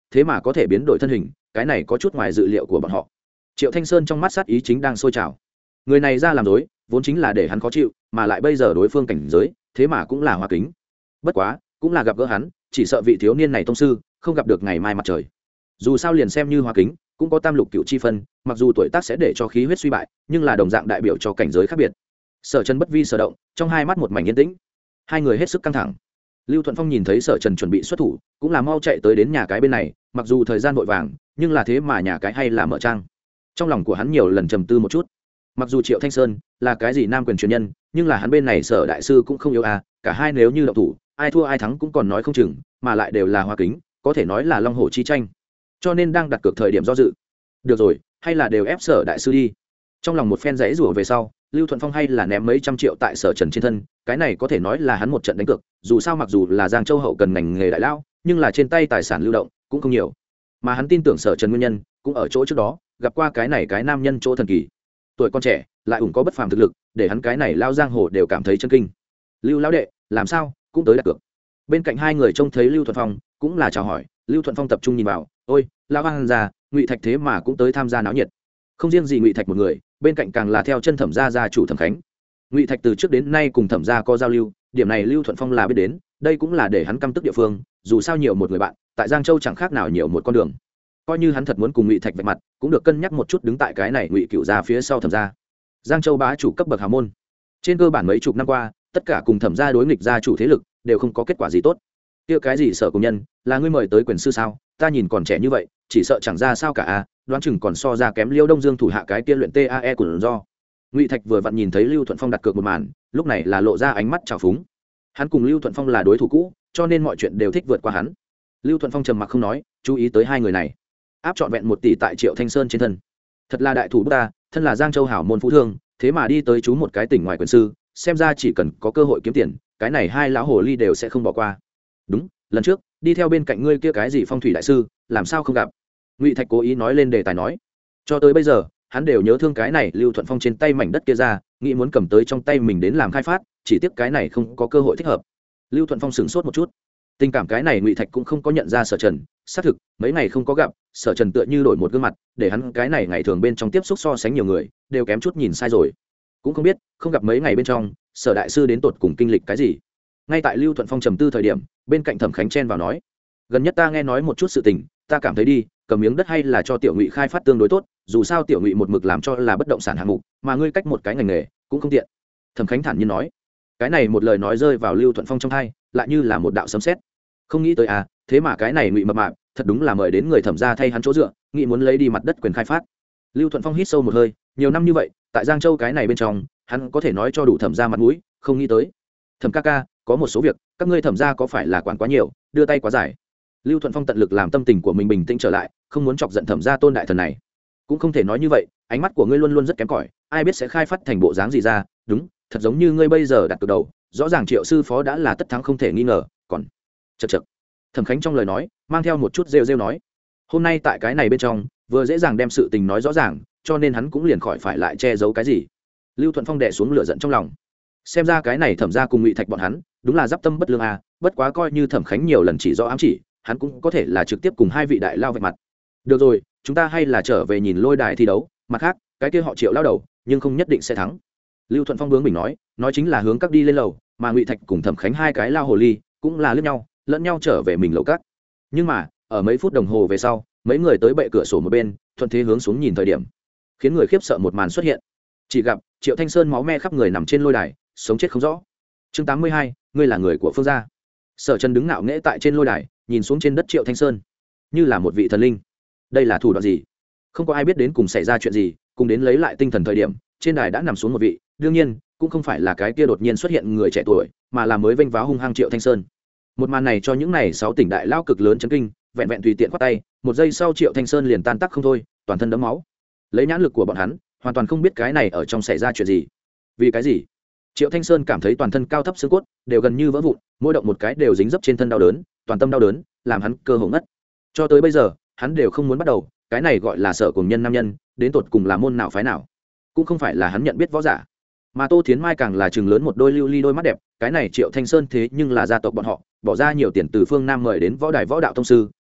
thế mà có thể biến đổi thân hình, cái này có chút ngoài dự liệu của bọn họ. Triệu Thanh Sơn trong mắt sát ý chính đang sôi trào. Người này ra làm dối vốn chính là để hắn khó chịu, mà lại bây giờ đối phương cảnh giới thế mà cũng là Hoa Kính. Bất quá cũng là gặp gỡ hắn, chỉ sợ vị thiếu niên này tông sư không gặp được ngày mai mặt trời. Dù sao liền xem như Hoa Kính cũng có tam lục cựu chi phân, mặc dù tuổi tác sẽ để cho khí huyết suy bại, nhưng là đồng dạng đại biểu cho cảnh giới khác biệt. Sở Trần bất vi sở động, trong hai mắt một mảnh yên tĩnh. Hai người hết sức căng thẳng. Lưu Thuận Phong nhìn thấy Sở Trần chuẩn bị xuất thủ, cũng là mau chạy tới đến nhà cái bên này, mặc dù thời gian vội vàng, nhưng là thế mà nhà cái hay là mở trang. Trong lòng của hắn nhiều lần trầm tư một chút. Mặc dù Triệu Thanh Sơn là cái gì nam quyền truyền nhân, nhưng là hắn bên này Sở đại sư cũng không yếu à, cả hai nếu như động thủ, ai thua ai thắng cũng còn nói không chừng, mà lại đều là Hoa Kính, có thể nói là long hổ chi tranh. Cho nên đang đặt cược thời điểm do dự. Được rồi, hay là đều ép Sở đại sư đi. Trong lòng một phen giãy giụa về sau, Lưu Thuận Phong hay là ném mấy trăm triệu tại Sở Trần trên thân, cái này có thể nói là hắn một trận đánh cược, dù sao mặc dù là Giang Châu hậu cần ngành nghề đại lao, nhưng là trên tay tài sản lưu động cũng không nhiều. Mà hắn tin tưởng Sở Trần nguyên nhân cũng ở chỗ trước đó, gặp qua cái này cái nam nhân chỗ thần kỳ. Tuổi con trẻ, lại ủng có bất phàm thực lực, để hắn cái này lao giang hồ đều cảm thấy chân kinh. Lưu lão đệ, làm sao, cũng tới đặt cược. Bên cạnh hai người trông thấy Lưu Thuận Phong, cũng là chào hỏi. Lưu Thuận Phong tập trung nhìn vào, ôi, lão hoang già, Ngụy Thạch thế mà cũng tới tham gia náo nhiệt. Không riêng gì Ngụy Thạch một người, bên cạnh càng là theo chân Thẩm gia chủ Thẩm Khánh. Ngụy Thạch từ trước đến nay cùng Thẩm gia có giao lưu, điểm này Lưu Thuận Phong là biết đến, đây cũng là để hắn căm tức địa phương, dù sao nhiều một người bạn, tại Giang Châu chẳng khác nào nhiều một con đường. Coi như hắn thật muốn cùng Ngụy Thạch vạch mặt, cũng được cân nhắc một chút đứng tại cái này Ngụy Cửu gia phía sau Thẩm gia. Giang Châu bá chủ cấp bậc hào môn. Trên cơ bản mấy chục năm qua, tất cả cùng Thẩm gia đối nghịch gia chủ thế lực đều không có kết quả gì tốt. Kia cái gì Sở công nhân, là ngươi mời tới quyền sư sao? Ta nhìn còn trẻ như vậy, chỉ sợ chẳng ra sao cả a, đoán chừng còn so ra kém Liêu Đông Dương thủ hạ cái kia luyện TAE của do. Ngụy Thạch vừa vặn nhìn thấy Lưu Thuận Phong đặt cược một màn, lúc này là lộ ra ánh mắt trào phúng. Hắn cùng Lưu Thuận Phong là đối thủ cũ, cho nên mọi chuyện đều thích vượt qua hắn. Lưu Thuận Phong trầm mặc không nói, chú ý tới hai người này. Áp trọn vẹn 1 tỷ tại Triệu Thanh Sơn trên thân. Thật là đại thủ bút ta, thân là Giang Châu hảo môn phú thương, thế mà đi tới chú một cái tỉnh ngoài quyền sư, xem ra chỉ cần có cơ hội kiếm tiền, cái này hai lão hồ ly đều sẽ không bỏ qua. Đúng, lần trước đi theo bên cạnh ngươi kia cái gì phong thủy đại sư, làm sao không gặp? Ngụy Thạch cố ý nói lên đề tài nói. Cho tới bây giờ, hắn đều nhớ thương cái này Lưu Thuận Phong trên tay mảnh đất kia ra, nghĩ muốn cầm tới trong tay mình đến làm khai phát, chỉ tiếc cái này không có cơ hội thích hợp. Lưu Thuận Phong sửng sốt một chút. Tình cảm cái này Ngụy Thạch cũng không có nhận ra Sở Trần, xác thực, mấy ngày không có gặp, Sở Trần tựa như đổi một gương mặt, để hắn cái này ngày thường bên trong tiếp xúc so sánh nhiều người, đều kém chút nhìn sai rồi. Cũng không biết, không gặp mấy ngày bên trong, Sở đại sư đến tột cùng kinh lịch cái gì. Ngay tại Lưu Thuận Phong trầm tư thời điểm, bên cạnh Thẩm Khánh chen vào nói: "Gần nhất ta nghe nói một chút sự tình, ta cảm thấy đi, cầm miếng đất hay là cho Tiểu Ngụy khai phát tương đối tốt, dù sao Tiểu Ngụy một mực làm cho là bất động sản hạng mục, mà ngươi cách một cái ngành nghề, cũng không tiện." Thẩm Khánh thản nhiên nói. Cái này một lời nói rơi vào Lưu Thuận Phong trong tai, lại như là một đạo sấm sét. Không nghĩ tới à, thế mà cái này Ngụy mập mạp, thật đúng là mời đến người Thẩm gia thay hắn chỗ dựa, nghĩ muốn lấy đi mặt đất quyền khai phát. Lưu Thuận Phong hít sâu một hơi, nhiều năm như vậy, tại Giang Châu cái này bên trong, hắn có thể nói cho đủ Thẩm gia mặt mũi, không nghĩ tới. Thẩm ca ca, có một số việc, các ngươi Thẩm gia có phải là quản quá nhiều, đưa tay quá dài. Lưu Thuận Phong tận lực làm tâm tình của mình bình tĩnh trở lại, không muốn chọc giận Thẩm gia tôn đại thần này. Cũng không thể nói như vậy, ánh mắt của ngươi luôn luôn rất kém cỏi, ai biết sẽ khai phát thành bộ dáng gì ra, đúng, thật giống như ngươi bây giờ đặt cược đầu, rõ ràng Triệu sư phó đã là tất thắng không thể nghi ngờ, còn chậc chậc. Thẩm Khánh trong lời nói mang theo một chút rêu rêu nói, hôm nay tại cái này bên trong, vừa dễ dàng đem sự tình nói rõ ràng, cho nên hắn cũng liền khỏi phải lại che giấu cái gì. Lưu Thuận Phong đè xuống lửa giận trong lòng, xem ra cái này Thẩm gia cùng Ngụy Thạch bọn hắn đúng là giáp tâm bất lương à, bất quá coi như Thẩm Khánh nhiều lần chỉ rõ ám chỉ, hắn cũng có thể là trực tiếp cùng hai vị đại lao vạch mặt. Được rồi, chúng ta hay là trở về nhìn lôi đài thi đấu, mặt khác cái kia họ Triệu lao đầu nhưng không nhất định sẽ thắng. Lưu Thuận Phong bướng mình nói chính là hướng các đi lên lầu, mà Ngụy Thạch cùng Thẩm Khánh hai cái lao hồ ly cũng là liếc nhau, lẫn nhau trở về mình lầu các. Nhưng mà ở mấy phút đồng hồ về sau, mấy người tới bệ cửa sổ một bên, thuận thế hướng xuống nhìn thời điểm, khiến người khiếp sợ một màn xuất hiện. Chỉ gặp Triệu Thanh Sơn máu me khắp người nằm trên lôi đài, sống chết không rõ. Chương 82, ngươi là người của Phương gia. Sở Trần đứng ngạo nghễ tại trên lôi đài, nhìn xuống trên đất Triệu Thanh Sơn, như là một vị thần linh. Đây là thủ đoạn gì? Không có ai biết đến cùng xảy ra chuyện gì, cùng đến lấy lại tinh thần thời điểm, trên đài đã nằm xuống một vị, đương nhiên, cũng không phải là cái kia đột nhiên xuất hiện người trẻ tuổi, mà là mới vênh váo hung hăng Triệu Thanh Sơn. Một màn này cho những này 6 tỉnh đại lao cực lớn chấn kinh, vẹn vẹn tùy tiện quát tay, một giây sau Triệu Thanh Sơn liền tan tác không thôi, toàn thân đẫm máu. Lấy nhãn lực của bọn hắn, hoàn toàn không biết cái này ở trong xảy ra chuyện gì. Vì cái gì? Triệu Thanh Sơn cảm thấy toàn thân cao thấp xương cốt đều gần như vỡ vụn, mỗi động một cái đều dính dấp trên thân đau đớn, toàn tâm đau đớn, làm hắn cơ hồ ngất. Cho tới bây giờ, hắn đều không muốn bắt đầu, cái này gọi là Sở cùng nhân nam nhân, đến tột cùng là môn nào phái nào? Cũng không phải là hắn nhận biết võ giả. Mà Tô Thiến Mai càng là trừng lớn một đôi lưu ly đôi mắt đẹp, cái này Triệu Thanh Sơn thế nhưng là gia tộc bọn họ, bỏ ra nhiều tiền từ phương Nam mời đến võ đài võ đạo tông sư,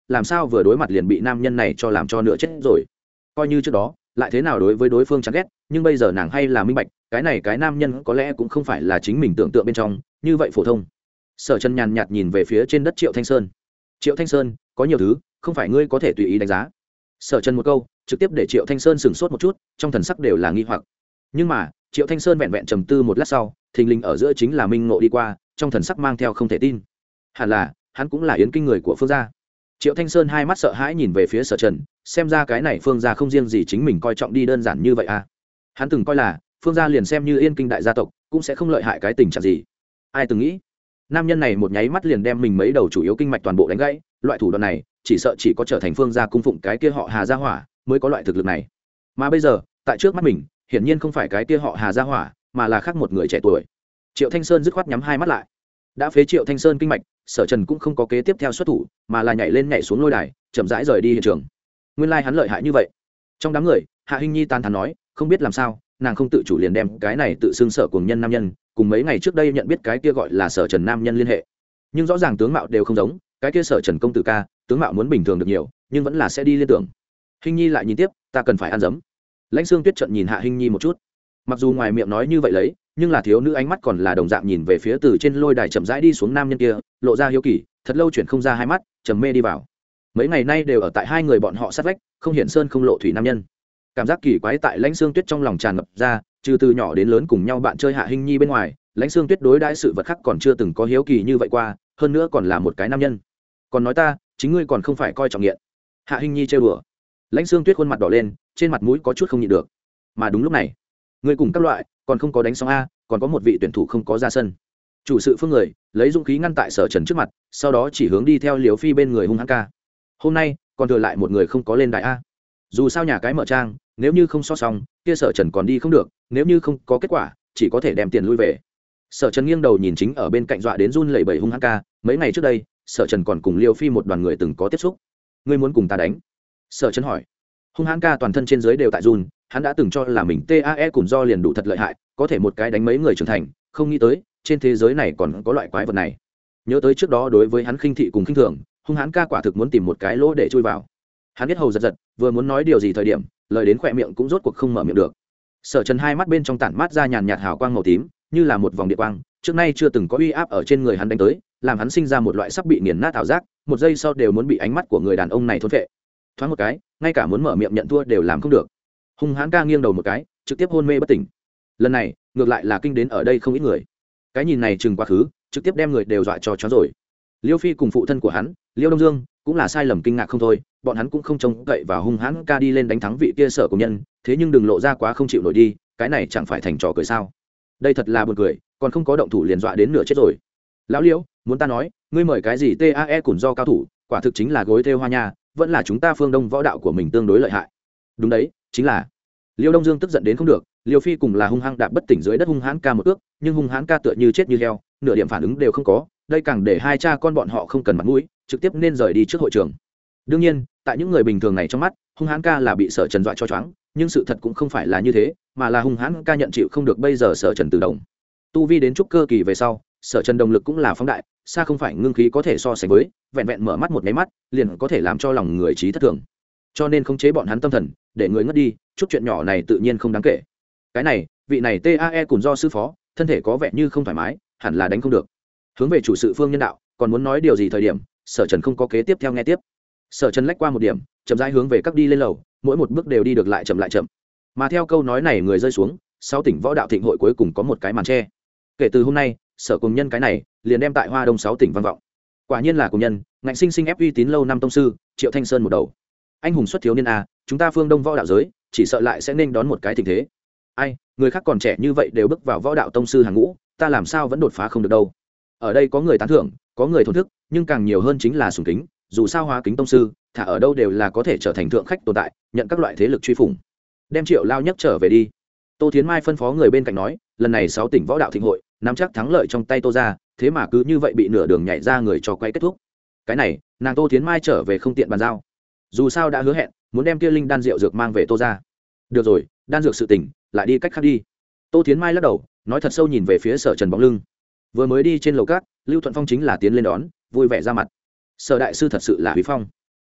làm sao vừa đối mặt liền bị nam nhân này cho làm cho nửa chết rồi. Coi như trước đó lại thế nào đối với đối phương chán ghét, nhưng bây giờ nàng hay là minh bạch cái này cái nam nhân có lẽ cũng không phải là chính mình tưởng tượng bên trong như vậy phổ thông. Sở Trần nhàn nhạt nhìn về phía trên đất Triệu Thanh Sơn. Triệu Thanh Sơn, có nhiều thứ không phải ngươi có thể tùy ý đánh giá. Sở Trần một câu trực tiếp để Triệu Thanh Sơn sửng sốt một chút, trong thần sắc đều là nghi hoặc. Nhưng mà Triệu Thanh Sơn vẹn vẹn trầm tư một lát sau, thình lình ở giữa chính là minh ngộ đi qua, trong thần sắc mang theo không thể tin. Hẳn là hắn cũng là yến kinh người của Phương gia. Triệu Thanh Sơn hai mắt sợ hãi nhìn về phía Sở Trần, xem ra cái này Phương gia không riêng gì chính mình coi trọng đi đơn giản như vậy à. Hắn từng coi là Phương gia liền xem như yên kinh đại gia tộc cũng sẽ không lợi hại cái tình trạng gì. Ai từng nghĩ nam nhân này một nháy mắt liền đem mình mấy đầu chủ yếu kinh mạch toàn bộ đánh gãy, loại thủ đoạn này chỉ sợ chỉ có trở thành Phương gia cung phụng cái kia họ Hà gia hỏa mới có loại thực lực này. Mà bây giờ tại trước mắt mình hiển nhiên không phải cái kia họ Hà gia hỏa mà là khác một người trẻ tuổi. Triệu Thanh Sơn dứt khoát nhắm hai mắt lại. Đã phế Triệu Thanh Sơn kinh mạch, Sở Trần cũng không có kế tiếp theo xuất thủ mà là nhảy lên nhảy xuống lôi đài, chậm rãi rời đi hiện trường. Nguyên lai hắn lợi hại như vậy. Trong đám người Hạ Hinh Nhi tán thán nói, không biết làm sao nàng không tự chủ liền đem cái này tự xưng Sở cuồng nhân nam nhân cùng mấy ngày trước đây nhận biết cái kia gọi là Sở Trần nam nhân liên hệ. Nhưng rõ ràng tướng mạo đều không giống, cái kia Sở Trần công tử ca tướng mạo muốn bình thường được nhiều, nhưng vẫn là sẽ đi liên tưởng. Hinh Nhi lại nhìn tiếp, ta cần phải ăn dấm. Lãnh Xương Tuyết trận nhìn Hạ Hinh Nhi một chút, mặc dù ngoài miệng nói như vậy lấy, nhưng là thiếu nữ ánh mắt còn là đồng dạng nhìn về phía từ trên lôi đài chậm rãi đi xuống nam nhân kia, lộ ra hiếu kỳ, thật lâu chuyển không ra hai mắt, trầm mê đi vào. Mấy ngày nay đều ở tại hai người bọn họ sát vách, không hiện sơn không lộ thủy nam nhân. Cảm giác kỳ quái tại Lãnh Xương Tuyết trong lòng tràn ngập ra, trừ từ nhỏ đến lớn cùng nhau bạn chơi Hạ Hinh Nhi bên ngoài, Lãnh Xương Tuyết đối đãi sự vật khác còn chưa từng có hiếu kỳ như vậy qua, hơn nữa còn là một cái nam nhân. Còn nói ta, chính ngươi còn không phải coi trọng nghiện. Hạ Hinh Nhi trêu đùa. Lãnh Xương Tuyết khuôn mặt đỏ lên, trên mặt mũi có chút không nhịn được. Mà đúng lúc này, ngươi cùng các loại còn không có đánh xong a, còn có một vị tuyển thủ không có ra sân. Chủ sự phương người lấy dũng khí ngăn tại Sở Trần trước mặt, sau đó chỉ hướng đi theo Liễu Phi bên người hung hăng ca. Hôm nay còn thừa lại một người không có lên đài a. Dù sao nhà cái mở trang, nếu như không so xong kia Sở Trần còn đi không được, nếu như không có kết quả chỉ có thể đem tiền lui về. Sở Trần nghiêng đầu nhìn chính ở bên cạnh dọa đến run lẩy bẩy hung hăng ca, mấy ngày trước đây Sở Trần còn cùng Liễu Phi một đoàn người từng có tiếp xúc. Ngươi muốn cùng ta đánh? Sở Trần hỏi. Hung hăng ca toàn thân trên dưới đều tại run, hắn đã từng cho là mình TAE cùng do liền đủ thật lợi hại, có thể một cái đánh mấy người trưởng thành, không nghĩ tới trên thế giới này còn có loại quái vật này. Nhớ tới trước đó đối với hắn khinh thị cùng khinh thường, hung hãn ca quả thực muốn tìm một cái lỗ để chui vào. Hắn biết hầu giật giật, vừa muốn nói điều gì thời điểm, lời đến khỏe miệng cũng rốt cuộc không mở miệng được. Sở Trần hai mắt bên trong tản mát ra nhàn nhạt hào quang màu tím, như là một vòng điện quang, trước nay chưa từng có uy áp ở trên người hắn đánh tới, làm hắn sinh ra một loại sắp bị nghiền nát ảo giác, một giây sau đều muốn bị ánh mắt của người đàn ông này thôn phệ. Thoáng một cái, ngay cả muốn mở miệng nhận thua đều làm không được. Hung hãn ca nghiêng đầu một cái, trực tiếp hôn mê bất tỉnh. Lần này ngược lại là kinh đến ở đây không ít người. Cái nhìn này chừng quá khứ, trực tiếp đem người đều dọa cho chó rồi. Liêu Phi cùng phụ thân của hắn Liêu Đông Dương cũng là sai lầm kinh ngạc không thôi, bọn hắn cũng không trông cậy vào hung hãn ca đi lên đánh thắng vị kia Sở công nhân, thế nhưng đừng lộ ra quá không chịu nổi đi, cái này chẳng phải thành trò cười sao? Đây thật là buồn cười, còn không có động thủ liền dọa đến nửa chết rồi. Lão Liêu, muốn ta nói, ngươi mời cái gì TAE cùng do cao thủ, quả thực chính là gối thêu hoa nha, vẫn là chúng ta phương Đông võ đạo của mình tương đối lợi hại. Đúng đấy, chính là. Liêu Đông Dương tức giận đến không được, Liêu Phi cùng là hung hăng đạp bất tỉnh dưới đất hung hãn ca một ước, nhưng hung hãn ca tựa như chết như heo, nửa điểm phản ứng đều không có, đây càng để hai cha con bọn họ không cần mặt mũi, trực tiếp nên rời đi trước hội trường. Đương nhiên, tại những người bình thường này trong mắt, hung hãn ca là bị Sở Trần dọa cho choáng, nhưng sự thật cũng không phải là như thế, mà là hung hãn ca nhận chịu không được bây giờ Sở Trần tự động. Tu vi đến trúc cơ kỳ về sau, Sở Trần động lực cũng là phóng đại, xa không phải ngưng khí có thể so sánh với, vẹn vẹn mở mắt một cái mắt, liền có thể làm cho lòng người trí thất thường. Cho nên khống chế bọn hắn tâm thần, để người ngất đi, chút chuyện nhỏ này tự nhiên không đáng kể. Cái này, vị này TAE cùng do sư phó, thân thể có vẻ như không thoải mái, hẳn là đánh không được. Hướng về chủ sự phương nhân đạo, còn muốn nói điều gì thời điểm, Sở Trần không có kế tiếp theo nghe tiếp. Sở Trần lách qua một điểm, chậm rãi hướng về các đi lên lầu, mỗi một bước đều đi được lại chậm. Mà theo câu nói này người rơi xuống, 6 tỉnh võ đạo thịnh hội cuối cùng có một cái màn che. Kể từ hôm nay, Sở cùng nhân cái này liền đem tại Hoa Đông 6 tỉnh vang vọng. Quả nhiên là cùng nhân, ngạnh sinh ép uy tín lâu năm tông sư, Triệu Thanh Sơn một đầu. Anh hùng xuất thiếu niên a, chúng ta phương Đông võ đạo giới, chỉ sợ lại sẽ nên đón một cái tình thế. Ai, người khác còn trẻ như vậy đều bước vào võ đạo tông sư hàng ngũ, ta làm sao vẫn đột phá không được đâu. Ở đây có người tán thưởng, có người thổn thức, nhưng càng nhiều hơn chính là sùng kính, dù sao hóa kính tông sư, thả ở đâu đều là có thể trở thành thượng khách tồn tại, nhận các loại thế lực truy phủng. Đem Triệu lao nhất trở về đi. Tô Thiến Mai phân phó người bên cạnh nói, lần này 6 tỉnh võ đạo thịnh hội, nắm chắc thắng lợi trong tay Tô gia, thế mà cứ như vậy bị nửa đường nhảy ra người cho quay kết thúc. Cái này, nàng Tô Thiến Mai trở về không tiện bàn giao. Dù sao đã hứa hẹn, muốn đem kia linh đan rượu dược mang về Tô gia. Được rồi, đan dược sự tỉnh, lại đi cách khác đi. Tô Thiến Mai lắc đầu, nói thật sâu nhìn về phía Sở Trần bóng lưng. Vừa mới đi trên lầu cát, Lưu Thuận Phong chính là tiến lên đón, vui vẻ ra mặt. Sở đại sư thật sự là Quý Phong.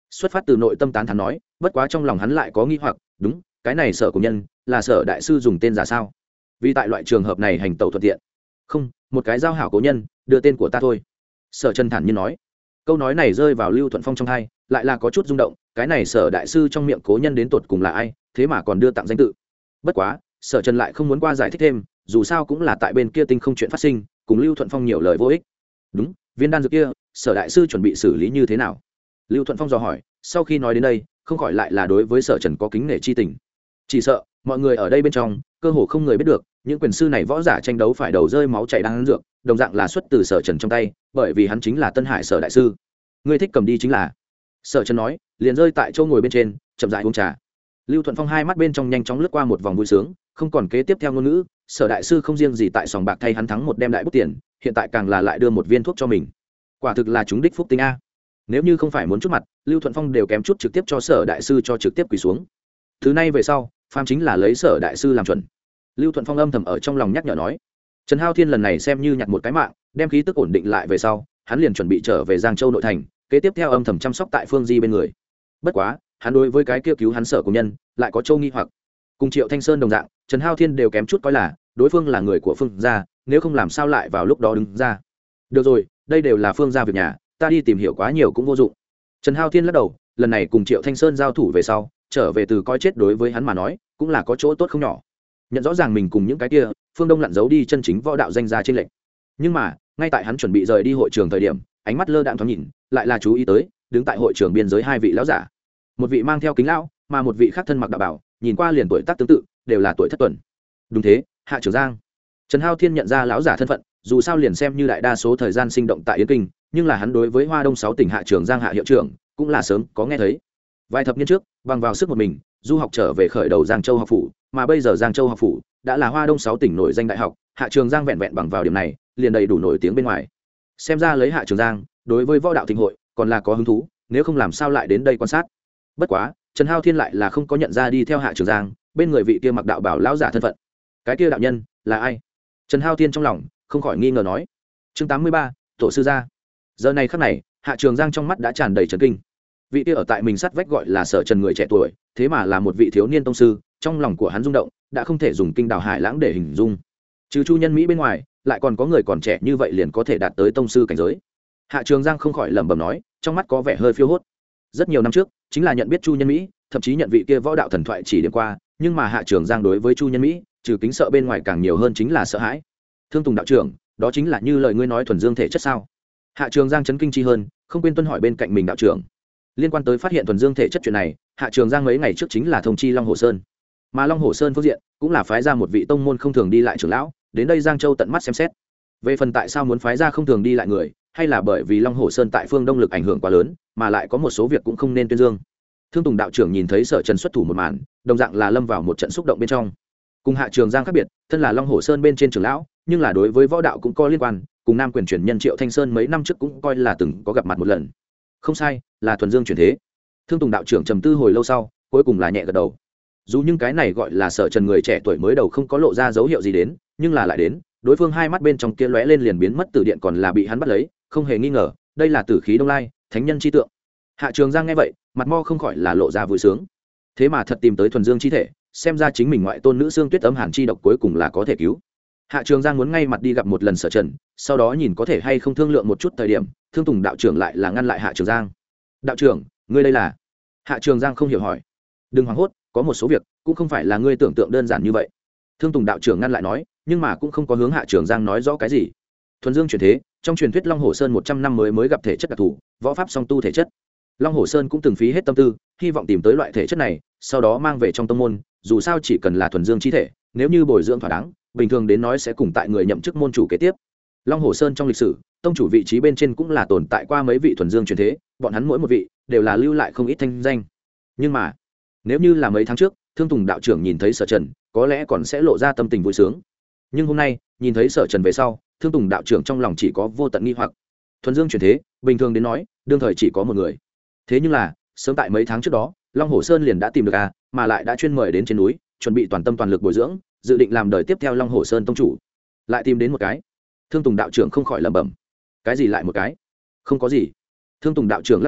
xuất phát từ nội tâm tán thán nói, bất quá trong lòng hắn lại có nghi hoặc, đúng, cái này Sở cổ nhân là Sở đại sư dùng tên giả sao? Vì tại loại trường hợp này hành tẩu thuận tiện. Không, một cái giao hảo cố nhân đưa tên của ta thôi. Sở Trần thản nhiên nói. Câu nói này rơi vào Lưu Thuận Phong trong tai, lại là có chút rung động, cái này Sở đại sư trong miệng cố nhân đến tột cùng là ai, thế mà còn đưa tặng danh tự. Bất quá, Sở Trần lại không muốn qua giải thích thêm, dù sao cũng là tại bên kia tinh không chuyện phát sinh, cùng Lưu Thuận Phong nhiều lời vô ích. Đúng, viên đan dược kia, Sở đại sư chuẩn bị xử lý như thế nào? Lưu Thuận Phong dò hỏi, sau khi nói đến đây, không khỏi lại là đối với Sở Trần có kính nể chi tình. Chỉ sợ, mọi người ở đây bên trong, cơ hồ không người biết được, những quyền sư này võ giả tranh đấu phải đầu rơi máu chảy đan dược, đồng dạng là xuất từ Sở Trần trong tay, bởi vì hắn chính là Tân Hải Sở đại sư. Ngươi thích cầm đi chính là. Sở Trần nói, liền rơi tại chỗ ngồi bên trên, chậm rãi uống trà. Lưu Thuận Phong hai mắt bên trong nhanh chóng lướt qua một vòng vui sướng, không còn kế tiếp theo ngôn ngữ, Sở đại sư không riêng gì tại sòng bạc thay hắn thắng một đem đại bút tiền, hiện tại càng là lại đưa một viên thuốc cho mình. Quả thực là chúng đích phúc tinh a. Nếu như không phải muốn chút mặt, Lưu Thuận Phong đều kém chút trực tiếp cho Sở đại sư cho trực tiếp quỳ xuống. Thứ này về sau, phàm chính là lấy Sở đại sư làm chuẩn. Lưu Thuận Phong âm thầm ở trong lòng nhắc nhở nói. Trần Hao Thiên lần này xem như nhặt một cái mạng, đem khí tức ổn định lại về sau, hắn liền chuẩn bị trở về Giang Châu nội thành, kế tiếp theo âm thầm chăm sóc tại Phương Di bên người. Bất quá, hắn đối với cái kia cứu hắn Sở của nhân, lại có châu nghi hoặc. Cùng Triệu Thanh Sơn đồng dạng, Trần Hao Thiên đều kém chút coi là đối phương là người của Phương gia, nếu không làm sao lại vào lúc đó đứng ra. Được rồi, đây đều là Phương gia việc nhà, ta đi tìm hiểu quá nhiều cũng vô dụng. Trần Hao Thiên lắc đầu, lần này cùng Triệu Thanh Sơn giao thủ về sau, trở về từ coi chết đối với hắn mà nói, cũng là có chỗ tốt không nhỏ. Nhận rõ ràng mình cùng những cái kia, Phương Đông lặn giấu đi chân chính võ đạo danh gia trên lệnh. Nhưng mà, ngay tại hắn chuẩn bị rời đi hội trường thời điểm, ánh mắt lơ đãng thoáng nhìn, lại là chú ý tới, đứng tại hội trường biên giới hai vị lão giả. Một vị mang theo kính lão, mà một vị khác thân mặc đạo bảo, nhìn qua liền tuổi tác tương tự, đều là tuổi thất tuần. Đúng thế, Hạ Trường Giang. Trần Hao Thiên nhận ra lão giả thân phận, dù sao liền xem như đại đa số thời gian sinh động tại Yến Kinh, nhưng là hắn đối với Hoa Đông 6 tỉnh Hạ Trường Giang hạ hiệu trưởng, cũng là sớm có nghe thấy. Vài thập niên trước, bằng vào sức một mình, du học trở về khởi đầu Giang Châu học phủ, mà bây giờ Giang Châu học phủ đã là Hoa Đông 6 tỉnh nổi danh đại học, Hạ Trường Giang vẹn vẹn bằng vào điểm này, liền đầy đủ nổi tiếng bên ngoài. Xem ra lấy Hạ Trường Giang, đối với võ đạo thịnh hội, còn là có hứng thú, nếu không làm sao lại đến đây quan sát. Bất quá, Trần Hao Thiên lại là không có nhận ra đi theo Hạ Trường Giang, bên người vị kia mặc đạo bảo lão giả thân phận. Cái kia đạo nhân là ai? Trần Hao Thiên trong lòng không khỏi nghi ngờ nói. Chương 83, tổ sư gia. Giờ này khắc này, Hạ Trường Giang trong mắt đã tràn đầy chấn kinh. Vị kia ở tại mình sát vách gọi là Sở Trần người trẻ tuổi, thế mà là một vị thiếu niên tông sư, trong lòng của hắn rung động, đã không thể dùng kinh đào hải lãng để hình dung. Trừ Chu Nhân Mỹ bên ngoài, lại còn có người còn trẻ như vậy liền có thể đạt tới tông sư cảnh giới. Hạ Trường Giang không khỏi lẩm bẩm nói, trong mắt có vẻ hơi phiêu hốt. Rất nhiều năm trước, chính là nhận biết Chu Nhân Mỹ, thậm chí nhận vị kia võ đạo thần thoại chỉ điểm qua, nhưng mà Hạ Trường Giang đối với Chu Nhân Mỹ, trừ kính sợ bên ngoài càng nhiều hơn chính là sợ hãi. Thương Tùng đạo trưởng, đó chính là như lời ngươi nói thuần dương thể chất sao? Hạ Trường Giang chấn kinh chi hơn, không quên tuân hỏi bên cạnh mình đạo trưởng. Liên quan tới phát hiện thuần dương thể chất chuyện này, Hạ Trường Giang mấy ngày trước chính là thông chi Long Hồ Sơn, mà Long Hồ Sơn phương diện cũng là phái ra một vị tông môn không thường đi lại trưởng lão, đến đây Giang Châu tận mắt xem xét. Về phần tại sao muốn phái ra không thường đi lại người, hay là bởi vì Long Hồ Sơn tại phương Đông lực ảnh hưởng quá lớn, mà lại có một số việc cũng không nên tuyên dương. Thương Tùng đạo trưởng nhìn thấy Sở Trần xuất thủ một màn, đồng dạng là lâm vào một trận xúc động bên trong. Cùng Hạ Trường Giang khác biệt, thân là Long Hồ Sơn bên trên trưởng lão, nhưng là đối với võ đạo cũng có liên quan, cùng Nam quyền truyền nhân Triệu Thanh Sơn mấy năm trước cũng coi là từng có gặp mặt một lần. Không sai, là thuần dương chuyển thế. Thương Tùng đạo trưởng trầm tư hồi lâu sau, cuối cùng là nhẹ gật đầu. Dù những cái này gọi là Sở Trần người trẻ tuổi mới đầu không có lộ ra dấu hiệu gì đến, nhưng là lại đến, đối phương hai mắt bên trong kia lóe lên liền biến mất từ điện còn là bị hắn bắt lấy, không hề nghi ngờ, đây là tử khí Đông Lai, thánh nhân chi tượng. Hạ Trường Giang nghe vậy, mặt mo không khỏi là lộ ra vui sướng. Thế mà thật tìm tới thuần dương chi thể, xem ra chính mình ngoại tôn nữ xương Tuyết Ấm Hàn chi độc cuối cùng là có thể cứu. Hạ Trường Giang muốn ngay mặt đi gặp một lần Sở Trần, sau đó nhìn có thể hay không thương lượng một chút thời điểm, Thương Tùng đạo trưởng lại là ngăn lại Hạ Trường Giang. Đạo trưởng, ngươi đây là? Hạ Trường Giang không hiểu hỏi. Đừng hoảng hốt, có một số việc cũng không phải là ngươi tưởng tượng đơn giản như vậy. Thương Tùng đạo trưởng ngăn lại nói, nhưng mà cũng không có hướng Hạ Trường Giang nói rõ cái gì. Thuần dương chuyển thế, trong truyền thuyết Long Hồ Sơn 100 năm mới gặp thể chất đặc thù, võ pháp song tu thể chất. Long Hồ Sơn cũng từng phí hết tâm tư, hy vọng tìm tới loại thể chất này, sau đó mang về trong tông môn, dù sao chỉ cần là thuần dương chi thể, nếu như bồi dưỡng thỏa đáng, bình thường đến nói sẽ cùng tại người nhậm chức môn chủ kế tiếp. Long Hồ Sơn trong lịch sử, tông chủ vị trí bên trên cũng là tồn tại qua mấy vị thuần dương truyền thế, bọn hắn mỗi một vị đều là lưu lại không ít thanh danh. Nhưng mà, nếu như là mấy tháng trước, Thương Tùng đạo trưởng nhìn thấy Sở Trần, có lẽ còn sẽ lộ ra tâm tình vui sướng. Nhưng hôm nay, nhìn thấy Sở Trần về sau, Thương Tùng đạo trưởng trong lòng chỉ có vô tận nghi hoặc. Thuần dương truyền thế, bình thường đến nói, đương thời chỉ có một người. Thế nhưng là, sớm tại mấy tháng trước đó, Long Hồ Sơn liền đã tìm được mà lại đã chuyên mời đến trên núi, chuẩn bị toàn tâm toàn lực bồi dưỡng, dự định làm đời tiếp theo Long Hồ Sơn tông chủ. Lại tìm đến một cái. Thương Tùng đạo trưởng không khỏi lẩm bẩm. Cái gì lại một cái? Không có gì. Thương Tùng đạo trưởng lắc đầu,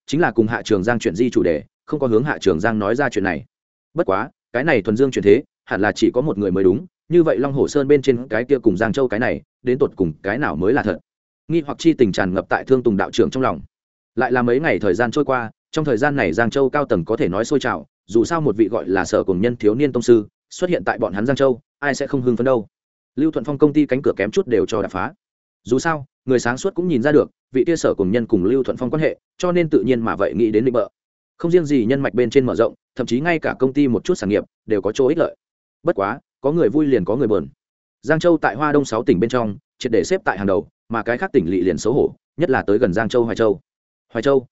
chính là cùng Hạ Trường Giang chuyện di chủ đề, không có hướng Hạ Trường Giang nói ra chuyện này. Bất quá cái này thuần dương chuyển thế hẳn là chỉ có một người mới đúng, như vậy Long Hồ Sơn bên trên cái kia cùng Giang Châu cái này đến tột cùng cái nào mới là thật? Nghi hoặc chi tình tràn ngập tại Thương Tùng đạo trưởng trong lòng. Lại là mấy ngày thời gian trôi qua, trong thời gian này Giang Châu cao tầng có thể nói sôi trào, dù sao một vị gọi là Sở Cùng Nhân thiếu niên tông sư xuất hiện tại bọn hắn Giang Châu, ai sẽ không hưng phấn đâu. Lưu Thuận Phong công ty cánh cửa kém chút đều cho đập phá. Dù sao người sáng suốt cũng nhìn ra được vị kia Sở Cùng Nhân cùng Lưu Thuận Phong quan hệ, cho nên tự nhiên mà vậy nghĩ đến định bợ. Không riêng gì nhân mạch bên trên mở rộng, thậm chí ngay cả công ty một chút sản nghiệp đều có chỗ ích lợi. Bất quá có người vui liền có người buồn. Giang Châu tại Hoa Đông 6 tỉnh bên trong triệt để xếp tại hàng đầu, mà cái khác tỉnh lỵ liền xấu hổ, nhất là tới gần Giang Châu, Hoài Châu,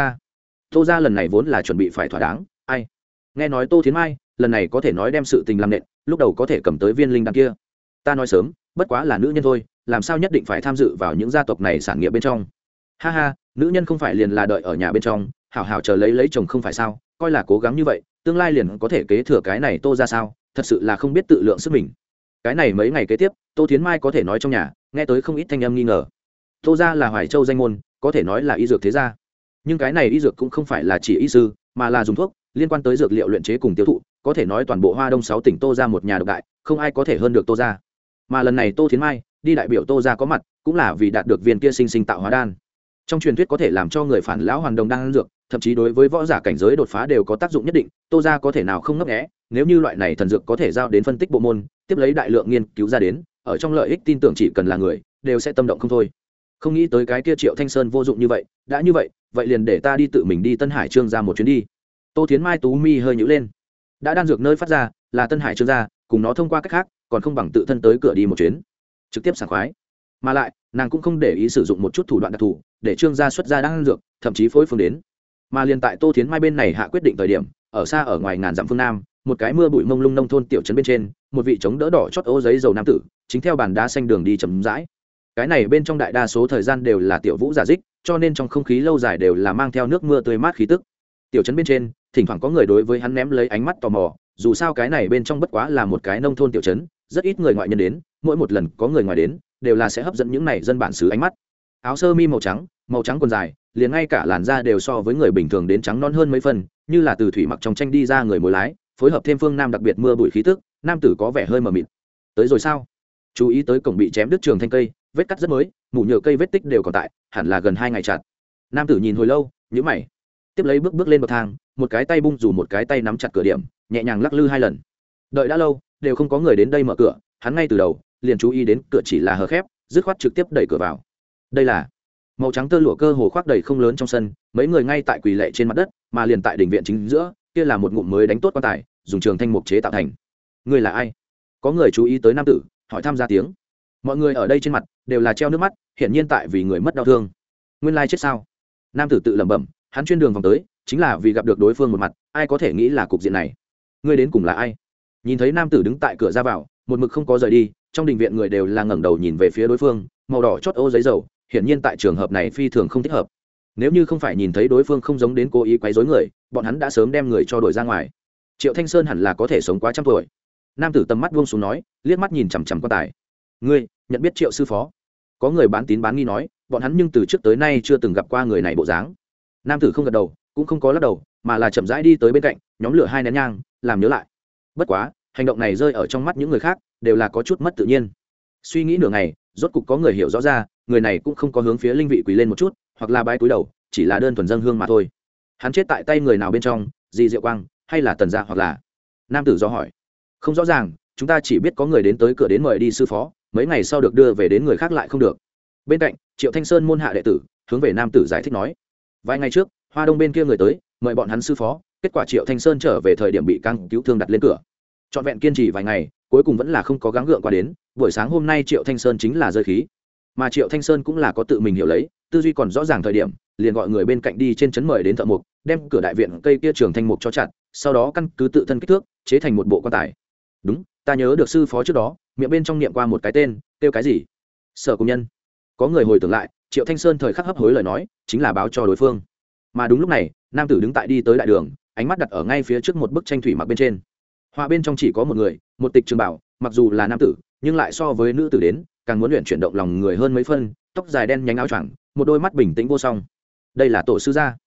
Tô gia lần này vốn là chuẩn bị phải thỏa đáng, ai nghe nói Tô Thiến Mai lần này có thể nói đem sự tình làm nện, lúc đầu có thể cầm tới viên linh đan kia. Ta nói sớm, bất quá là nữ nhân thôi, làm sao nhất định phải tham dự vào những gia tộc này sản nghiệp bên trong? Ha ha, nữ nhân không phải liền là đợi ở nhà bên trong, hảo hảo chờ lấy chồng không phải sao? Coi là cố gắng như vậy, tương lai liền có thể kế thừa cái này Tô gia sao? Thật sự là không biết tự lượng sức mình. Cái này mấy ngày kế tiếp, Tô Thiến Mai có thể nói trong nhà nghe tới không ít thanh âm nghi ngờ. Tô gia là Hoài Châu danh môn, có thể nói là y dược thế gia, nhưng cái này y dược cũng không phải là chỉ y sư, mà là dùng thuốc liên quan tới dược liệu luyện chế cùng tiêu thụ, có thể nói toàn bộ Hoa Đông 6 tỉnh Tô gia một nhà độc đại, không ai có thể hơn được Tô gia. Mà lần này Tô Thiến Mai đi đại biểu Tô gia có mặt, cũng là vì đạt được viên kia sinh sinh tạo hóa đan. Trong truyền thuyết có thể làm cho người phản lão hoàn đồng đan dược, thậm chí đối với võ giả cảnh giới đột phá đều có tác dụng nhất định, Tô gia có thể nào không ngấp nghé, nếu như loại này thần dược có thể giao đến phân tích bộ môn, tiếp lấy đại lượng nghiên cứu ra đến, ở trong lợi ích tin tưởng chỉ cần là người đều sẽ tâm động không thôi. Không nghĩ tới cái kia Triệu Thanh Sơn vô dụng như vậy, đã như vậy, vậy liền để ta đi tự mình đi Tân Hải Trương gia một chuyến đi. Tô Thiến Mai tú mi hơi nhíu lên. Đã đan dược nơi phát ra là Tân Hải Trương gia, cùng nó thông qua cách khác, còn không bằng tự thân tới cửa đi một chuyến, trực tiếp sảng khoái. Mà lại, nàng cũng không để ý sử dụng một chút thủ đoạn đặc thù, để Trương gia xuất ra đan dược, thậm chí phối phương đến. Mà liền tại Tô Thiến Mai bên này hạ quyết định thời điểm, ở xa ở ngoài ngàn dặm phương nam, một cái mưa bụi mông lung nông thôn tiểu trấn bên trên, một vị chống đỡ đỏ chót ô giấy dầu nam tử, chính theo bàn đá xanh đường đi chậm rãi. Cái này bên trong đại đa số thời gian đều là tiểu vũ giả dích, cho nên trong không khí lâu dài đều là mang theo nước mưa tươi mát khí tức. Tiểu trấn bên trên, thỉnh thoảng có người đối với hắn ném lấy ánh mắt tò mò, dù sao cái này bên trong bất quá là một cái nông thôn tiểu trấn, rất ít người ngoại nhân đến, mỗi một lần có người ngoài đến, đều là sẽ hấp dẫn những này dân bản xứ ánh mắt. Áo sơ mi màu trắng quần dài, liền ngay cả làn da đều so với người bình thường đến trắng non hơn mấy phần, như là từ thủy mặc trong tranh đi ra người mồi lái, phối hợp thêm phương nam đặc biệt mưa bụi khí tức, nam tử có vẻ hơi mờ mịt. Tới rồi sao? Chú ý tới cổng bị chém đứt trường thanh cây, vết cắt rất mới, mủ nhựa cây vết tích đều còn tại, hẳn là gần 2 ngày chặt. Nam tử nhìn hồi lâu, nhíu mày, tiếp lấy bước lên bậc thang, một cái tay bung dù một cái tay nắm chặt cửa điểm, nhẹ nhàng lắc lư 2 lần. Đợi đã lâu, đều không có người đến đây mở cửa, hắn ngay từ đầu liền chú ý đến cửa chỉ là hờ khép, dứt khoát trực tiếp đẩy cửa vào. Đây là màu trắng tơ lụa cơ hồ khoác đầy không lớn trong sân, mấy người ngay tại quỳ lệ trên mặt đất, mà liền tại đỉnh viện chính giữa, kia là một ngụm mới đánh tốt quan tài, dùng trường thanh mục chế tạo thành. Ngươi là ai? Có người chú ý tới nam tử, hỏi thăm ra tiếng. Mọi người ở đây trên mặt đều là treo nước mắt, hiển nhiên tại vì người mất đau thương. Nguyên lai chết sao? Nam tử tự lẩm bẩm, hắn chuyên đường vòng tới, chính là vì gặp được đối phương một mặt, ai có thể nghĩ là cục diện này. Ngươi đến cùng là ai? Nhìn thấy nam tử đứng tại cửa ra vào, một mực không có rời đi, trong đình viện người đều là ngẩng đầu nhìn về phía đối phương, màu đỏ chót ô giấy dầu, hiển nhiên tại trường hợp này phi thường không thích hợp. Nếu như không phải nhìn thấy đối phương không giống đến cố ý quấy rối người, bọn hắn đã sớm đem người cho đuổi ra ngoài. Triệu Thanh Sơn hẳn là có thể sống quá trăm tuổi. Nam tử tầm mắt buông xuống nói, liếc mắt nhìn chằm chằm quan tài. Ngươi nhận biết Triệu sư phó? Có người bán tín bán nghi nói, bọn hắn nhưng từ trước tới nay chưa từng gặp qua người này bộ dáng. Nam tử không gật đầu, cũng không có lắc đầu, mà là chậm rãi đi tới bên cạnh, nhóm lửa 2 nén nhang, làm nhớ lại. Bất quá, hành động này rơi ở trong mắt những người khác, đều là có chút mất tự nhiên. Suy nghĩ nửa ngày, rốt cục có người hiểu rõ ra, người này cũng không có hướng phía linh vị quỳ lên một chút, hoặc là bái cúi đầu, chỉ là đơn thuần dâng hương mà thôi. Hắn chết tại tay người nào bên trong, Di Diệu Quang, hay là Tần gia, hoặc là? Nam tử do hỏi. Không rõ ràng, chúng ta chỉ biết có người đến tới cửa đến mời đi sư phó, mấy ngày sau được đưa về đến người khác lại không được. Bên cạnh, Triệu Thanh Sơn môn hạ đệ tử hướng về nam tử giải thích nói, vài ngày trước, Hoa Đông bên kia người tới, mời bọn hắn sư phó, kết quả Triệu Thanh Sơn trở về thời điểm bị căng cứu thương đặt lên cửa. Trọn vẹn kiên trì vài ngày, cuối cùng vẫn là không có gắng gượng qua đến, buổi sáng hôm nay Triệu Thanh Sơn chính là rơi khí. Mà Triệu Thanh Sơn cũng là có tự mình hiểu lấy, tư duy còn rõ ràng thời điểm, liền gọi người bên cạnh đi trên trấn mời đến thợ mộc, đem cửa đại viện cây kia trường thanh mục cho chặt, sau đó căn cứ tự thân kích thước, chế thành một bộ quan tài. Đúng, ta nhớ được sư phó trước đó, miệng bên trong niệm qua một cái tên, kêu cái gì? Sở Cùng Nhân. Có người hồi tưởng lại, Triệu Thanh Sơn thời khắc hấp hối lời nói, chính là báo cho đối phương. Mà đúng lúc này, nam tử đứng tại đi tới đại đường, ánh mắt đặt ở ngay phía trước một bức tranh thủy mặc bên trên. Họa bên trong chỉ có một người, một tịch trường bảo, mặc dù là nam tử, nhưng lại so với nữ tử đến, càng muốn luyện chuyển động lòng người hơn mấy phân, tóc dài đen nhánh áo choàng, một đôi mắt bình tĩnh vô song. Đây là tổ sư gia.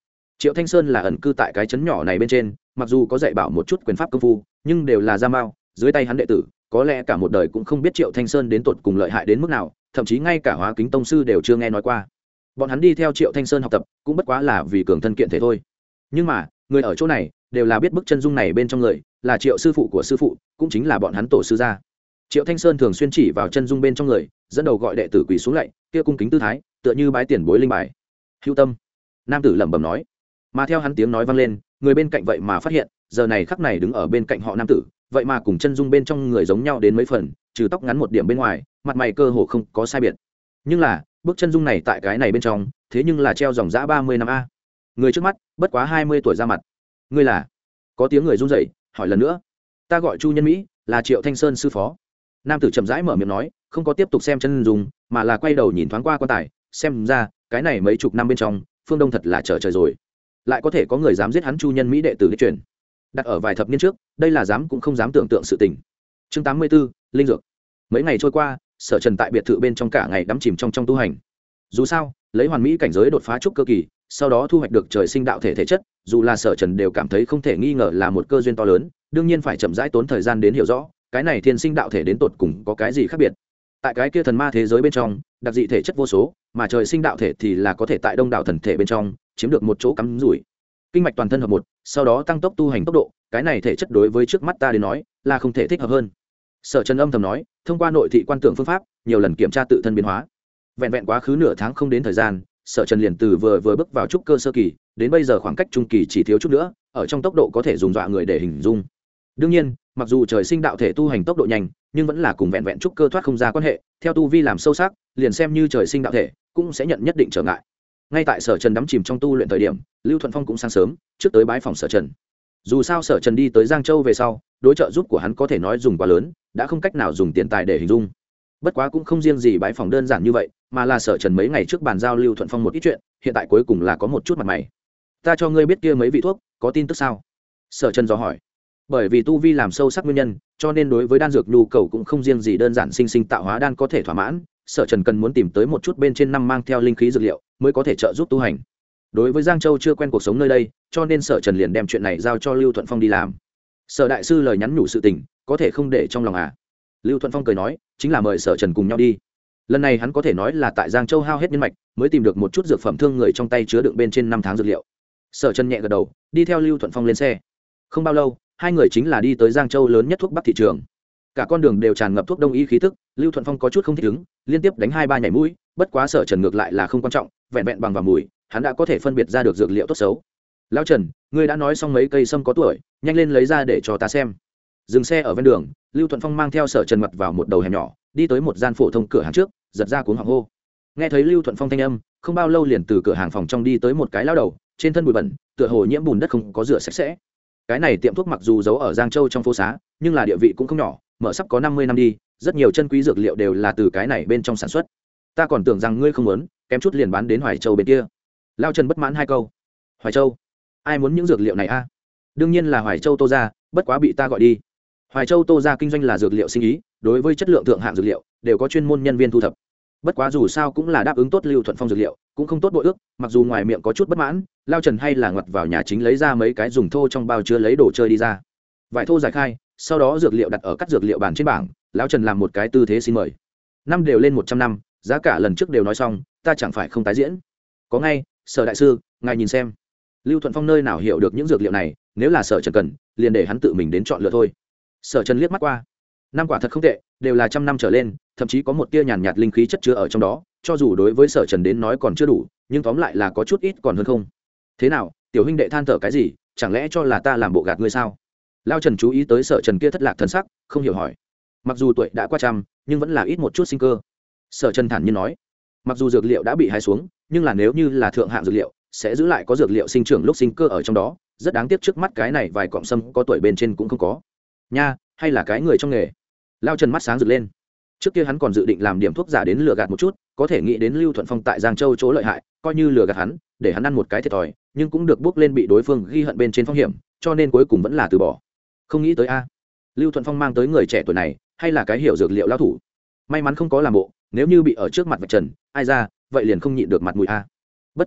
Triệu Thanh Sơn là ẩn cư tại cái trấn nhỏ này bên trên, mặc dù có dạy bảo một chút quyền pháp công phu, nhưng đều là gia mao, dưới tay hắn đệ tử, có lẽ cả một đời cũng không biết Triệu Thanh Sơn đến tột cùng lợi hại đến mức nào, thậm chí ngay cả Hóa Kính tông sư đều chưa nghe nói qua. Bọn hắn đi theo Triệu Thanh Sơn học tập, cũng bất quá là vì cường thân kiện thể thôi. Nhưng mà, người ở chỗ này đều là biết bức chân dung này bên trong người, là Triệu sư phụ của sư phụ, cũng chính là bọn hắn tổ sư gia. Triệu Thanh Sơn thường xuyên chỉ vào chân dung bên trong người, dẫn đầu gọi đệ tử quỳ xuống lạy, kia cung kính tư thái, tựa như bái tiền bối linh bài. Hữu tâm, nam tử lẩm bẩm nói. Mà theo hắn tiếng nói vang lên, người bên cạnh vậy mà phát hiện, giờ này khắc này đứng ở bên cạnh họ nam tử, vậy mà cùng chân dung bên trong người giống nhau đến mấy phần, trừ tóc ngắn một điểm bên ngoài, mặt mày cơ hồ không có sai biệt. Nhưng là, bức chân dung này tại cái này bên trong, thế nhưng là treo dòng dã 30 năm a. Người trước mắt, bất quá 20 tuổi ra mặt. Ngươi là? Có tiếng người run rẩy, hỏi lần nữa. Ta gọi Chu Nhân Mỹ, là Triệu Thanh Sơn sư phó. Nam tử chậm rãi mở miệng nói, không có tiếp tục xem chân dung, mà là quay đầu nhìn thoáng qua quan tài, xem ra, cái này mấy chục năm bên trong, phương Đông thật là trở trời rồi. Lại có thể có người dám giết hắn Chu Nhân Mỹ đệ tử đích truyền. Đặt ở vài thập niên trước, đây là dám cũng không dám tưởng tượng sự tình. Chương 84, linh dược. Mấy ngày trôi qua, Sở Trần tại biệt thự bên trong cả ngày đắm chìm trong tu hành. Dù sao, lấy hoàn mỹ cảnh giới đột phá trúc cơ kỳ, sau đó thu hoạch được trời sinh đạo thể thể chất, dù là Sở Trần đều cảm thấy không thể nghi ngờ là một cơ duyên to lớn, đương nhiên phải chậm rãi tốn thời gian đến hiểu rõ, cái này thiên sinh đạo thể đến tột cùng có cái gì khác biệt. Tại cái kia thần ma thế giới bên trong, đặc dị thể chất vô số, mà trời sinh đạo thể thì là có thể tại đông đảo thần thể bên trong chiếm được một chỗ cắm rủi. Kinh mạch toàn thân hợp một, sau đó tăng tốc tu hành tốc độ, cái này thể chất đối với trước mắt ta đến nói là không thể thích hợp hơn. Sở Trần âm thầm nói, thông qua nội thị quan tưởng phương pháp, nhiều lần kiểm tra tự thân biến hóa. Vẹn vẹn quá khứ nửa tháng không đến thời gian, Sở Trần liền từ vừa bước vào trúc cơ sơ kỳ, đến bây giờ khoảng cách trung kỳ chỉ thiếu chút nữa, ở trong tốc độ có thể dùng dọa người để hình dung. Đương nhiên, mặc dù trời sinh đạo thể tu hành tốc độ nhanh, nhưng vẫn là cùng vẹn vẹn trúc cơ thoát không ra quan hệ, theo tu vi làm sâu sắc, liền xem như trời sinh đạo thể, cũng sẽ nhận nhất định trở ngại. Ngay tại Sở Trần đắm chìm trong tu luyện thời điểm, Lưu Thuận Phong cũng sáng sớm trước tới bái phòng Sở Trần. Dù sao Sở Trần đi tới Giang Châu về sau, đối trợ giúp của hắn có thể nói dùng quá lớn, đã không cách nào dùng tiền tài để hình dung. Bất quá cũng không riêng gì bái phòng đơn giản như vậy, mà là Sở Trần mấy ngày trước bàn giao Lưu Thuận Phong một ít chuyện, hiện tại cuối cùng là có một chút mặt mày. Ta cho ngươi biết kia mấy vị thuốc, có tin tức sao? Sở Trần dò hỏi. Bởi vì tu vi làm sâu sắc nguyên nhân, cho nên đối với đan dược nhu cầu cũng không riêng gì đơn giản sinh tạo hóa đan có thể thỏa mãn, Sở Trần cần muốn tìm tới một chút bên trên năm mang theo linh khí dược liệu mới có thể trợ giúp tu hành. Đối với Giang Châu chưa quen cuộc sống nơi đây, cho nên Sở Trần liền đem chuyện này giao cho Lưu Thuận Phong đi làm. Sở đại sư lời nhắn nhủ sự tình, có thể không để trong lòng à? Lưu Thuận Phong cười nói, chính là mời Sở Trần cùng nhau đi. Lần này hắn có thể nói là tại Giang Châu hao hết nhân mạch, mới tìm được một chút dược phẩm thương người trong tay chứa đựng bên trên 5 tháng dược liệu. Sở Trần nhẹ gật đầu, đi theo Lưu Thuận Phong lên xe. Không bao lâu, hai người chính là đi tới Giang Châu lớn nhất thuốc bắc thị trường. Cả con đường đều tràn ngập thuốc đông y khí tức, Lưu Thuận Phong có chút không thích ứng, liên tiếp đánh 2-3 nhảy mũi, bất quá Sở Trần ngược lại là không quan trọng, vẹn vẹn bằng vào mùi, hắn đã có thể phân biệt ra được dược liệu tốt xấu. Lão Trần, ngươi đã nói xong mấy cây sâm có tuổi, nhanh lên lấy ra để cho ta xem. Dừng xe ở ven đường, Lưu Thuận Phong mang theo Sở Trần mặt vào một đầu hẻm nhỏ, đi tới một gian phổ thông cửa hàng trước, giật ra cuống họng hô. Nghe thấy Lưu Thuận Phong thanh âm, không bao lâu liền từ cửa hàng phòng trong đi tới một cái lão đầu, trên thân bụi bẩn, tựa hồ nhiễm bùn đất không có rửa sạch sẽ. Cái này tiệm thuốc mặc dù giấu ở Giang Châu trong phố xá, nhưng là địa vị cũng không nhỏ, mở sắp có 50 năm đi, rất nhiều chân quý dược liệu đều là từ cái này bên trong sản xuất. Ta còn tưởng rằng ngươi không muốn, kém chút liền bán đến Hoài Châu bên kia. Lao Trần bất mãn 2 câu. Hoài Châu? Ai muốn những dược liệu này a? Đương nhiên là Hoài Châu Tô gia, bất quá bị ta gọi đi. Hoài Châu Tô gia kinh doanh là dược liệu sinh ý, đối với chất lượng thượng hạng dược liệu đều có chuyên môn nhân viên thu thập. Bất quá dù sao cũng là đáp ứng tốt Lưu Thuận Phong dược liệu, cũng không tốt bội ước, mặc dù ngoài miệng có chút bất mãn, Lao Trần hay là ngoặt vào nhà chính lấy ra mấy cái dùng thô trong bao chứa lấy đồ chơi đi ra. Vải thô giải khai, sau đó dược liệu đặt ở cắt dược liệu bàn trên bảng, Lão Trần làm một cái tư thế xin mời. Năm đều lên 100 năm, giá cả lần trước đều nói xong, ta chẳng phải không tái diễn. Có ngay, Sở đại sư, ngài nhìn xem. Lưu Thuận Phong nơi nào hiểu được những dược liệu này, nếu là Sở Trần cần, liền để hắn tự mình đến chọn lựa thôi. Sở Trần liếc mắt qua. Năm quả thật không tệ, đều là 100 năm trở lên, thậm chí có một tia nhàn nhạt linh khí chất chứa ở trong đó, cho dù đối với Sở Trần đến nói còn chưa đủ, nhưng tóm lại là có chút ít còn hơn không. Thế nào, tiểu huynh đệ than thở cái gì, chẳng lẽ cho là ta làm bộ gạt ngươi sao? Lao Trần chú ý tới Sở Trần kia thất lạc thần sắc, không hiểu hỏi. Mặc dù tuổi đã qua trăm, nhưng vẫn là ít một chút sinh cơ. Sở Trần thản nhiên nói, mặc dù dược liệu đã bị hái xuống, nhưng là nếu như là thượng hạng dược liệu, sẽ giữ lại có dược liệu sinh trưởng lúc sinh cơ ở trong đó, rất đáng tiếc trước mắt cái này vài cọng sâm có tuổi bên trên cũng không có. Nha, hay là cái người trong nghề. Lao Trần mắt sáng rực lên. Trước kia hắn còn dự định làm điểm thuốc giả đến lừa gạt một chút, có thể nghĩ đến Lưu Thuận Phong tại Giang Châu chỗ lợi hại, coi như lừa gạt hắn, để hắn ăn một cái thiệt thòi, nhưng cũng được bước lên bị đối phương ghi hận bên trên phong hiểm, cho nên cuối cùng vẫn là từ bỏ. Không nghĩ tới a, Lưu Thuận Phong mang tới người trẻ tuổi này, hay là cái hiểu dược liệu lao thủ. May mắn không có làm bộ, nếu như bị ở trước mặt vạch trần, ai ra, vậy liền không nhịn được mặt mũi a. Bất quá,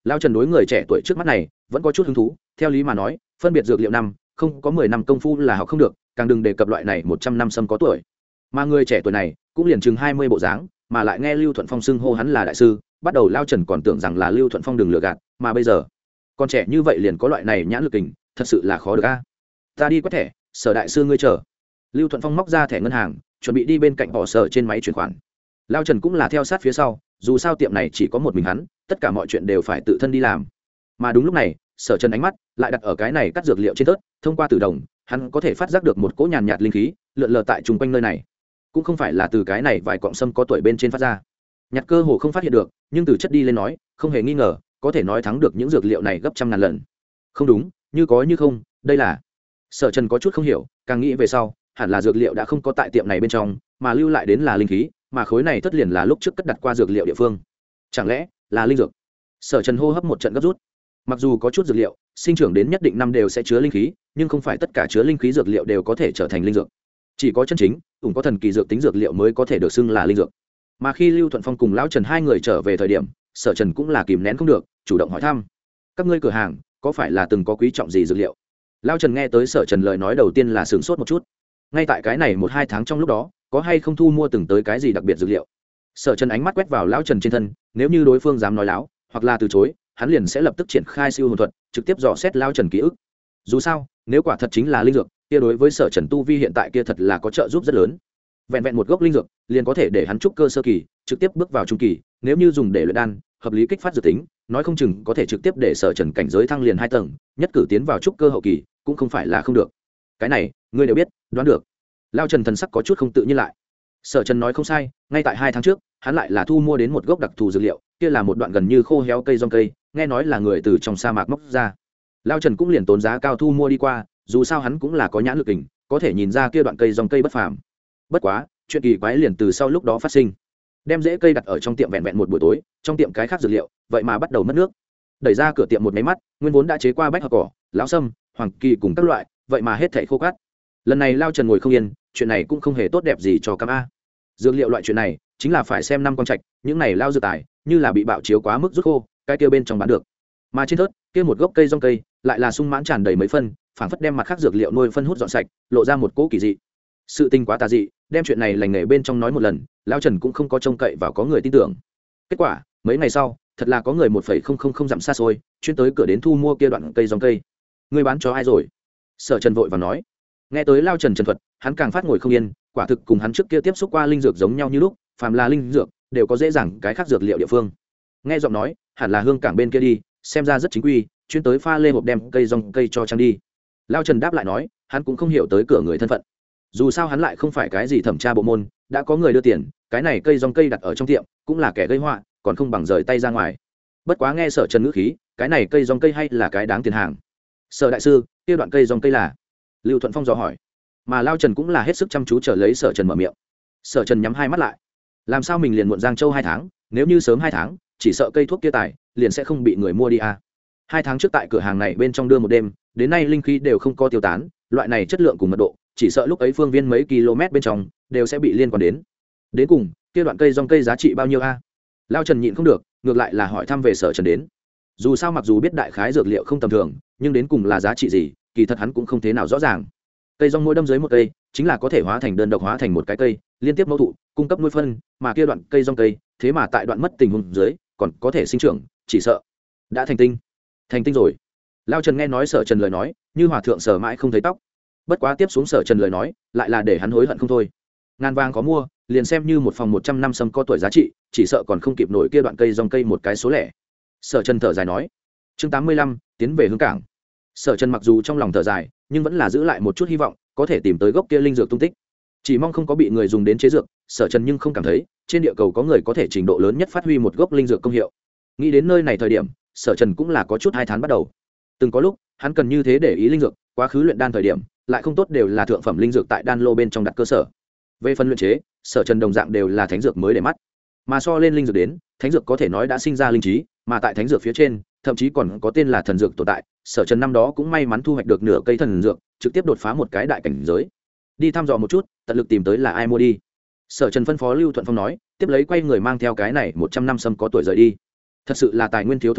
Lao Trần đối người trẻ tuổi trước mắt này vẫn có chút hứng thú, theo lý mà nói phân biệt dược liệu năm không có 10 năm công phu là học không được, càng đừng đề cập loại này 100 năm sâm có tuổi. Mà người trẻ tuổi này cũng liền chừng 20 bộ dáng, mà lại nghe Lưu Thuận Phong xưng hô hắn là đại sư, bắt đầu Lao Trần còn tưởng rằng là Lưu Thuận Phong đừng lừa gạt, mà bây giờ con trẻ như vậy liền có loại này nhãn lực kình, thật sự là khó được a. Ta đi quét thẻ, Sở đại sư ngươi chờ. Lưu Thuận Phong móc ra thẻ ngân hàng, chuẩn bị đi bên cạnh họ Sở trên máy chuyển khoản. Lao Trần cũng là theo sát phía sau, dù sao tiệm này chỉ có một mình hắn, tất cả mọi chuyện đều phải tự thân đi làm. Mà đúng lúc này, Sở Trần ánh mắt lại đặt ở cái này cắt dược liệu trên tớt, thông qua tử đồng, hắn có thể phát giác được một cỗ nhàn nhạt linh khí lượn lờ tại chung quanh nơi này. Cũng không phải là từ cái này vài cọng sâm có tuổi bên trên phát ra. Nhặt cơ hồ không phát hiện được, nhưng từ chất đi lên nói, không hề nghi ngờ, có thể nói thắng được những dược liệu này gấp trăm ngàn lần. Không đúng, như có như không, đây là. Sở Trần có chút không hiểu, càng nghĩ về sau, hẳn là dược liệu đã không có tại tiệm này bên trong, mà lưu lại đến là linh khí, mà khối này tất liền là lúc trước cất đặt qua dược liệu địa phương. Chẳng lẽ là linh dược? Sở Trần hô hấp một trận gấp rút. Mặc dù có chút dược liệu sinh trưởng đến nhất định năm đều sẽ chứa linh khí, nhưng không phải tất cả chứa linh khí dược liệu đều có thể trở thành linh dược. Chỉ có chân chính cũng có thần kỳ dược tính dược liệu mới có thể được xưng là linh dược. Mà khi Lưu Thuận Phong cùng lão Trần hai người trở về thời điểm, Sở Trần cũng là kìm nén không được, chủ động hỏi thăm: các ngươi cửa hàng có phải là từng có quý trọng gì dược liệu? Lão Trần nghe tới Sở Trần lời nói đầu tiên là sửng sốt một chút. Ngay tại cái này 1-2 tháng trong lúc đó, có hay không thu mua từng tới cái gì đặc biệt dược liệu? Sở Trần ánh mắt quét vào lão Trần trên thân, nếu như đối phương dám nói láo hoặc là từ chối, hắn liền sẽ lập tức triển khai siêu hồn thuật, trực tiếp dò xét lão Trần ký ức. Dù sao, nếu quả thật chính là linh dược, kia đối với Sở Trần tu vi hiện tại kia thật là có trợ giúp rất lớn. Vẹn vẹn một gốc linh dược, liền có thể để hắn trúc cơ sơ kỳ, trực tiếp bước vào trung kỳ, nếu như dùng để luyện đan, hợp lý kích phát dược tính, nói không chừng có thể trực tiếp để Sở Trần cảnh giới thăng liền 2 tầng, nhất cử tiến vào trúc cơ hậu kỳ, cũng không phải là không được. Cái này, ngươi đều biết, đoán được. Lão Trần thần sắc có chút không tự nhiên lại. Sở Trần nói không sai, ngay tại 2 tháng trước, hắn lại là thu mua đến một gốc đặc thù dược liệu, kia là một đoạn gần như khô héo cây rong cây, nghe nói là người từ trong sa mạc móc ra. Lão Trần cũng liền tốn giá cao thu mua đi qua, dù sao hắn cũng là có nhãn lực kình, có thể nhìn ra kia đoạn cây rong cây bất phàm. Bất quá, chuyện kỳ quái liền từ sau lúc đó phát sinh. Đem rễ cây đặt ở trong tiệm vẹn vẹn một buổi tối, trong tiệm cái khác dược liệu, vậy mà bắt đầu mất nước. Đẩy ra cửa tiệm một máy mắt, nguyên vốn đã chế qua bách hợp cỏ, lão sâm, hoàng kỳ cùng các loại, vậy mà hết thảy khô cát. Lần này Lão Trần ngồi không yên, chuyện này cũng không hề tốt đẹp gì cho cam a. Dược liệu loại chuyện này, chính là phải xem năm con trạch, những này lao dược tài, như là bị bạo chiếu quá mức rút khô, cái kia bên trong bán được. Mà trên thớt, kia một gốc cây rong cây, lại là sung mãn tràn đầy mấy phân, phảng phất đem mặt khác dược liệu nuôi phân hút dọn sạch, lộ ra một cỗ kỳ dị. Sự tình quá tà dị, đem chuyện này lành nghề bên trong nói một lần, Lão Trần cũng không có trông cậy vào có người tin tưởng. Kết quả, mấy ngày sau, thật là có người 1,000 dặm xa xôi, chuyên tới cửa đến thu mua kia đoạn cây rong cây. Ngươi bán cho ai rồi? Sở Trần vội vàng nói. Nghe tới Lão Trần trần thuật, hắn càng phát ngồi không yên, quả thực cùng hắn trước kia tiếp xúc qua linh dược giống nhau như lúc, phàm là linh dược đều có dễ dàng cái khác dược liệu địa phương. Nghe giọng nói, hẳn là hương cảng bên kia đi, xem ra rất chính quy, chuyên tới pha lê hộp đem cây rong cây cho trang đi. Lão Trần đáp lại nói, hắn cũng không hiểu tới cửa người thân phận. Dù sao hắn lại không phải cái gì thẩm tra bộ môn, đã có người đưa tiền, cái này cây rong cây đặt ở trong tiệm, cũng là kẻ gây họa, còn không bằng rời tay ra ngoài. Bất quá nghe Sở Trần ngữ khí, cái này cây rong cây hay là cái đáng tiền hàng. Sở đại sư, kia đoạn cây rong cây là? Lưu Thuận Phong dò hỏi. Mà Lão Trần cũng là hết sức chăm chú chờ lấy Sở Trần mở miệng. Sở Trần nhắm hai mắt lại. Làm sao mình liền muộn Giang Châu 2 tháng, nếu như sớm 2 tháng, chỉ sợ cây thuốc kia tài liền sẽ không bị người mua đi à. 2 tháng trước tại cửa hàng này bên trong đưa một đêm, đến nay linh khí đều không có tiêu tán, loại này chất lượng cùng mật độ, chỉ sợ lúc ấy phương viên mấy km bên trong đều sẽ bị liên quan đến. Đến cùng, kia đoạn cây rong cây giá trị bao nhiêu a? Lão Trần nhịn không được, ngược lại là hỏi thăm về Sở Trần đến. Dù sao mặc dù biết đại khái dược liệu không tầm thường, nhưng đến cùng là giá trị gì, kỳ thật hắn cũng không thế nào rõ ràng. Cây rong mỗi đâm dưới một cây, chính là có thể hóa thành đơn độc hóa thành một cái cây, liên tiếp mẫu thụ, cung cấp nuôi phân, mà kia đoạn cây rong cây, thế mà tại đoạn mất tình huống dưới, còn có thể sinh trưởng, chỉ sợ đã thành tinh. Thành tinh rồi. Lão Trần nghe nói Sở Trần lời nói, như hòa thượng sờ mãi không thấy tóc. Bất quá tiếp xuống Sở Trần lời nói, lại là để hắn hối hận không thôi. Ngàn vàng có mua, liền xem như một phòng 100 năm sâm có tuổi giá trị, chỉ sợ còn không kịp nổi kia đoạn cây rong cây một cái số lẻ. Sở Trần thở dài nói. Chương 85, tiến về hướng cảng. Sở Trần mặc dù trong lòng thở dài, nhưng vẫn là giữ lại một chút hy vọng, có thể tìm tới gốc kia linh dược tung tích. Chỉ mong không có bị người dùng đến chế dược, Sở Trần nhưng không cảm thấy, trên địa cầu có người có thể trình độ lớn nhất phát huy một gốc linh dược công hiệu. Nghĩ đến nơi này thời điểm, Sở Trần cũng là có chút hai tháng bắt đầu. Từng có lúc, hắn cần như thế để ý linh dược, quá khứ luyện đan thời điểm, lại không tốt đều là thượng phẩm linh dược tại đan lô bên trong đặt cơ sở. Về phần luyện chế, Sở Trần đồng dạng đều là thánh dược mới để mắt. Mà so lên linh dược đến, thánh dược có thể nói đã sinh ra linh trí, mà tại thánh dược phía trên, thậm chí còn có tên là thần dược tồn tại. Sở Trần năm đó cũng may mắn thu hoạch được nửa cây thần dược, trực tiếp đột phá một cái đại cảnh giới. Đi thăm dò một chút, tận lực tìm tới là ai mua đi. Sở Trần phân phó Lưu Thuận Phong nói, tiếp lấy quay người mang theo cái này 100 năm sâm có tuổi rời đi. Thật sự là tài nguyên thiếu thốn a,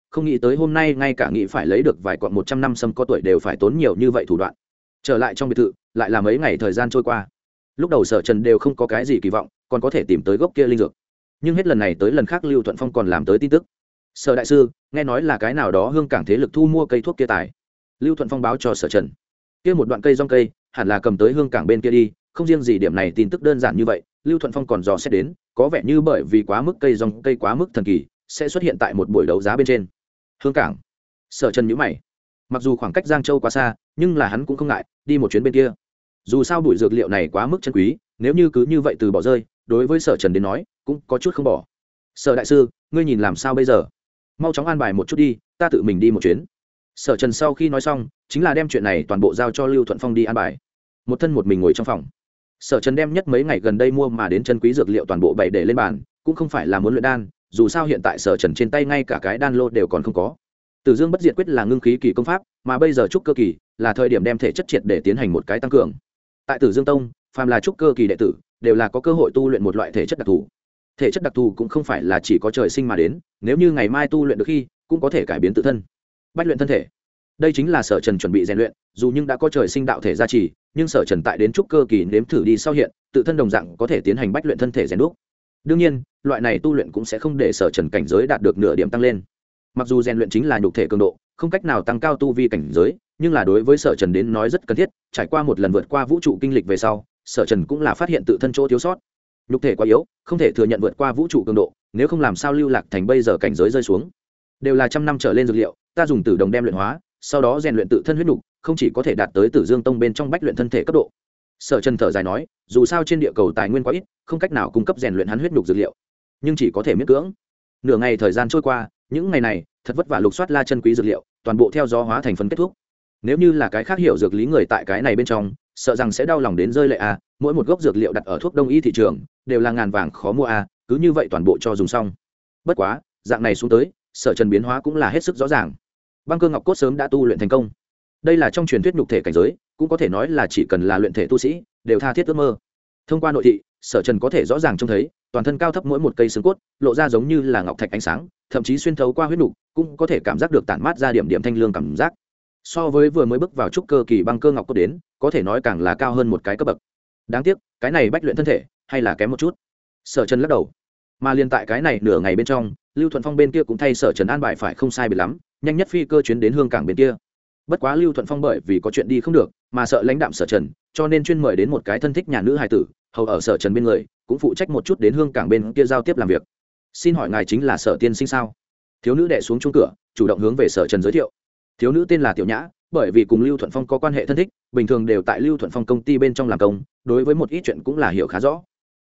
không nghĩ tới hôm nay ngay cả nghĩ phải lấy được vài cọn 100 năm sâm có tuổi đều phải tốn nhiều như vậy thủ đoạn. Trở lại trong biệt thự lại là mấy ngày thời gian trôi qua. Lúc đầu Sở Trần đều không có cái gì kỳ vọng còn có thể tìm tới gốc kia linh dược, nhưng hết lần này tới lần khác Lưu Thuận Phong còn làm tới tin tức. Sở đại sư, nghe nói là cái nào đó hương cảng thế lực thu mua cây thuốc kia tài. Lưu Thuận Phong báo cho Sở Trần, kia một đoạn cây rong cây hẳn là cầm tới hương cảng bên kia đi. Không riêng gì điểm này tin tức đơn giản như vậy, Lưu Thuận Phong còn dò xét đến có vẻ như bởi vì quá mức cây rong cây quá mức thần kỳ sẽ xuất hiện tại một buổi đấu giá bên trên hương cảng. Sở Trần nhíu mày, mặc dù khoảng cách Giang Châu quá xa nhưng là hắn cũng không ngại đi một chuyến bên kia. Dù sao bụi dược liệu này quá mức chân quý, nếu như cứ như vậy từ bỏ rơi, đối với Sở Trần đến nói cũng có chút không bỏ. Sở đại sư, ngươi nhìn làm sao bây giờ? Mau chóng an bài một chút đi, ta tự mình đi một chuyến. Sở Trần sau khi nói xong chính là đem chuyện này toàn bộ giao cho Lưu Thuận Phong đi an bài. Một thân một mình ngồi trong phòng, Sở Trần đem nhất mấy ngày gần đây mua mà đến chân quý dược liệu toàn bộ bày để lên bàn, cũng không phải là muốn luyện đan, dù sao hiện tại Sở Trần trên tay ngay cả cái đan lô đều còn không có. Tử Dương Bất Diệt Quyết là ngưng khí kỳ công pháp, mà bây giờ trúc cơ kỳ là thời điểm đem thể chất triệt để tiến hành một cái tăng cường. Tại Tử Dương Tông, phàm là trúc cơ kỳ đệ tử đều là có cơ hội tu luyện một loại thể chất đặc thù. Thể chất đặc thù cũng không phải là chỉ có trời sinh mà đến, nếu như ngày mai tu luyện được khi cũng có thể cải biến tự thân. Bách luyện thân thể, đây chính là Sở Trần chuẩn bị rèn luyện, dù nhưng đã có trời sinh đạo thể gia trì, nhưng Sở Trần tại đến trúc cơ kỳ nếm thử đi sau hiện, tự thân đồng dạng có thể tiến hành bách luyện thân thể rèn đúc. Đương nhiên, loại này tu luyện cũng sẽ không để Sở Trần cảnh giới đạt được nửa điểm tăng lên. Mặc dù rèn luyện chính là nhục thể cường độ, không cách nào tăng cao tu vi cảnh giới, nhưng là đối với Sở Trần đến nói rất cần thiết, trải qua một lần vượt qua vũ trụ kinh lịch về sau, Sở Trần cũng là phát hiện tự thân chỗ thiếu sót. Nhục thể quá yếu, không thể thừa nhận vượt qua vũ trụ cường độ, nếu không làm sao lưu lạc thành bây giờ cảnh giới rơi xuống. Đều là trăm năm trở lên dược liệu, ta dùng tử đồng đem luyện hóa, sau đó rèn luyện tự thân huyết nhục, không chỉ có thể đạt tới Tử Dương Tông bên trong bách luyện thân thể cấp độ. Sở Trần thở dài nói, dù sao trên địa cầu tài nguyên quá ít, không cách nào cung cấp rèn luyện hắn huyết nhục dược liệu, nhưng chỉ có thể miễn cưỡng. Nửa ngày thời gian trôi qua, những ngày này thật vất vả lục soát la chân quý dược liệu, toàn bộ theo gió hóa thành phấn kết thúc. Nếu như là cái khác hiểu dược lý người tại cái này bên trong, sợ rằng sẽ đau lòng đến rơi lệ a, mỗi một gốc dược liệu đặt ở thuốc đông y thị trường đều là ngàn vàng khó mua a, cứ như vậy toàn bộ cho dùng xong. Bất quá, dạng này xuống tới, Sở Trần biến hóa cũng là hết sức rõ ràng. Băng cơ ngọc cốt sớm đã tu luyện thành công. Đây là trong truyền thuyết nhục thể cảnh giới, cũng có thể nói là chỉ cần là luyện thể tu sĩ, đều tha thiết ước mơ. Thông qua nội thị, Sở Trần có thể rõ ràng trông thấy, toàn thân cao thấp mỗi một cây xương cốt, lộ ra giống như là ngọc thạch ánh sáng, thậm chí xuyên thấu qua huyết nục, cũng có thể cảm giác được tản mát ra điểm điểm thanh lương cảm giác. So với vừa mới bước vào trúc cơ kỳ băng cơ ngọc cốt đến, có thể nói càng là cao hơn một cái cấp bậc. Đáng tiếc, cái này bách luyện thân thể, hay là kém một chút. Sở Trần lắc đầu. Mà liên tại cái này nửa ngày bên trong, Lưu Thuận Phong bên kia cũng thay Sở Trần an bài phải không sai biệt lắm, nhanh nhất phi cơ chuyến đến hương cảng bên kia. Bất quá Lưu Thuận Phong bởi vì có chuyện đi không được, mà sợ lãnh đạm Sở Trần, cho nên chuyên mời đến một cái thân thích nhà nữ hài tử, hầu ở Sở Trần bên người, cũng phụ trách một chút đến hương cảng bên kia giao tiếp làm việc. Xin hỏi ngài chính là Sở tiên sinh sao? Thiếu nữ đè xuống chuông cửa, chủ động hướng về Sở Trần giới thiệu. Thiếu nữ tên là Tiểu Nhã, bởi vì cùng Lưu Thuận Phong có quan hệ thân thích, bình thường đều tại Lưu Thuận Phong công ty bên trong làm công, đối với một ít chuyện cũng là hiểu khá rõ.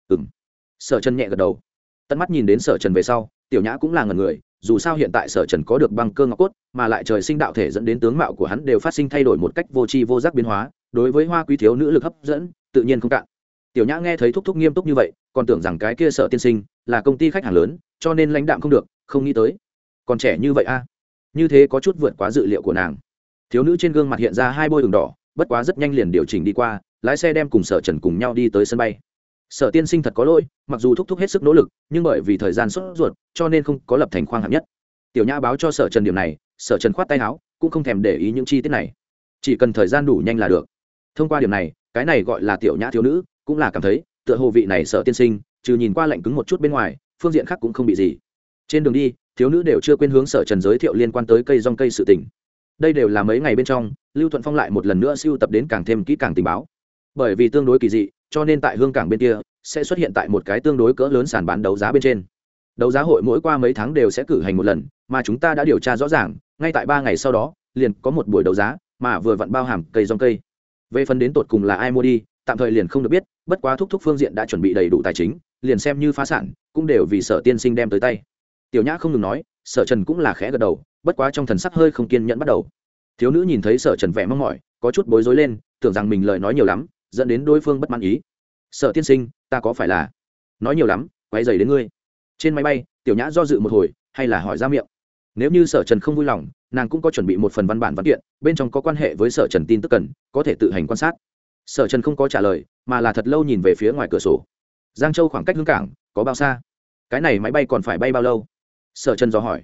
Sở Trần nhẹ gật đầu. Tận mắt nhìn đến Sở Trần về sau, Tiểu Nhã cũng là ngẩn người, dù sao hiện tại Sở Trần có được băng cơ ngọc cốt, mà lại trời sinh đạo thể dẫn đến tướng mạo của hắn đều phát sinh thay đổi một cách vô tri vô giác biến hóa, đối với hoa quý thiếu nữ lực hấp dẫn, tự nhiên không cạn. Tiểu Nhã nghe thấy thúc thúc nghiêm túc như vậy, còn tưởng rằng cái kia Sở tiên sinh là công ty khách hàng lớn, cho nên lãnh đạm không được, không nghĩ tới còn trẻ như vậy a. Như thế có chút vượt quá dự liệu của nàng. Thiếu nữ trên gương mặt hiện ra hai bôi ửng đỏ, bất quá rất nhanh liền điều chỉnh đi qua, lái xe đem cùng Sở Trần cùng nhau đi tới sân bay. Sở tiên sinh thật có lỗi, mặc dù thúc thúc hết sức nỗ lực, nhưng bởi vì thời gian sốt ruột, cho nên không có lập thành khoang hạng nhất. Tiểu Nhã báo cho Sở Trần điểm này, Sở Trần khoát tay áo, cũng không thèm để ý những chi tiết này, chỉ cần thời gian đủ nhanh là được. Thông qua điểm này, cái này gọi là Tiểu Nhã thiếu nữ, cũng là cảm thấy tựa hồ vị này Sở tiên sinh, trừ nhìn qua lạnh cứng một chút bên ngoài, phương diện khác cũng không bị gì. Trên đường đi, thiếu nữ đều chưa quên hướng Sở Trần giới thiệu liên quan tới cây rong cây sự tình. Đây đều là mấy ngày bên trong, Lưu Thuận Phong lại một lần nữa sưu tập đến càng thêm kỹ càng tình báo. Bởi vì tương đối kỳ dị, cho nên tại hương cảng bên kia sẽ xuất hiện tại một cái tương đối cỡ lớn sàn bán đấu giá bên trên. Đấu giá hội mỗi qua mấy tháng đều sẽ cử hành một lần, mà chúng ta đã điều tra rõ ràng, ngay tại 3 ngày sau đó, liền có một buổi đấu giá, mà vừa vặn bao hàm cây rong cây. Về phần đến tột cùng là ai mua đi, tạm thời liền không được biết, bất quá thúc phương diện đã chuẩn bị đầy đủ tài chính, liền xem như phá sản, cũng đều vì Sở tiên sinh đem tới tay. Tiểu Nhã không ngừng nói, Sở Trần cũng là khẽ gật đầu, bất quá trong thần sắc hơi không kiên nhẫn bắt đầu. Thiếu nữ nhìn thấy Sở Trần vẻ mong mỏi, có chút bối rối lên, tưởng rằng mình lời nói nhiều lắm, dẫn đến đối phương bất mãn ý. Sở tiên sinh, ta có phải là nói nhiều lắm, quấy rầy đến ngươi? Trên máy bay, Tiểu Nhã do dự một hồi, hay là hỏi ra miệng. Nếu như Sở Trần không vui lòng, nàng cũng có chuẩn bị một phần văn bản văn kiện, bên trong có quan hệ với Sở Trần tin tức cần, có thể tự hành quan sát. Sở Trần không có trả lời, mà là thật lâu nhìn về phía ngoài cửa sổ. Giang Châu khoảng cách hương cảng có bao xa? Cái này máy bay còn phải bay bao lâu? Sở Trần dò hỏi.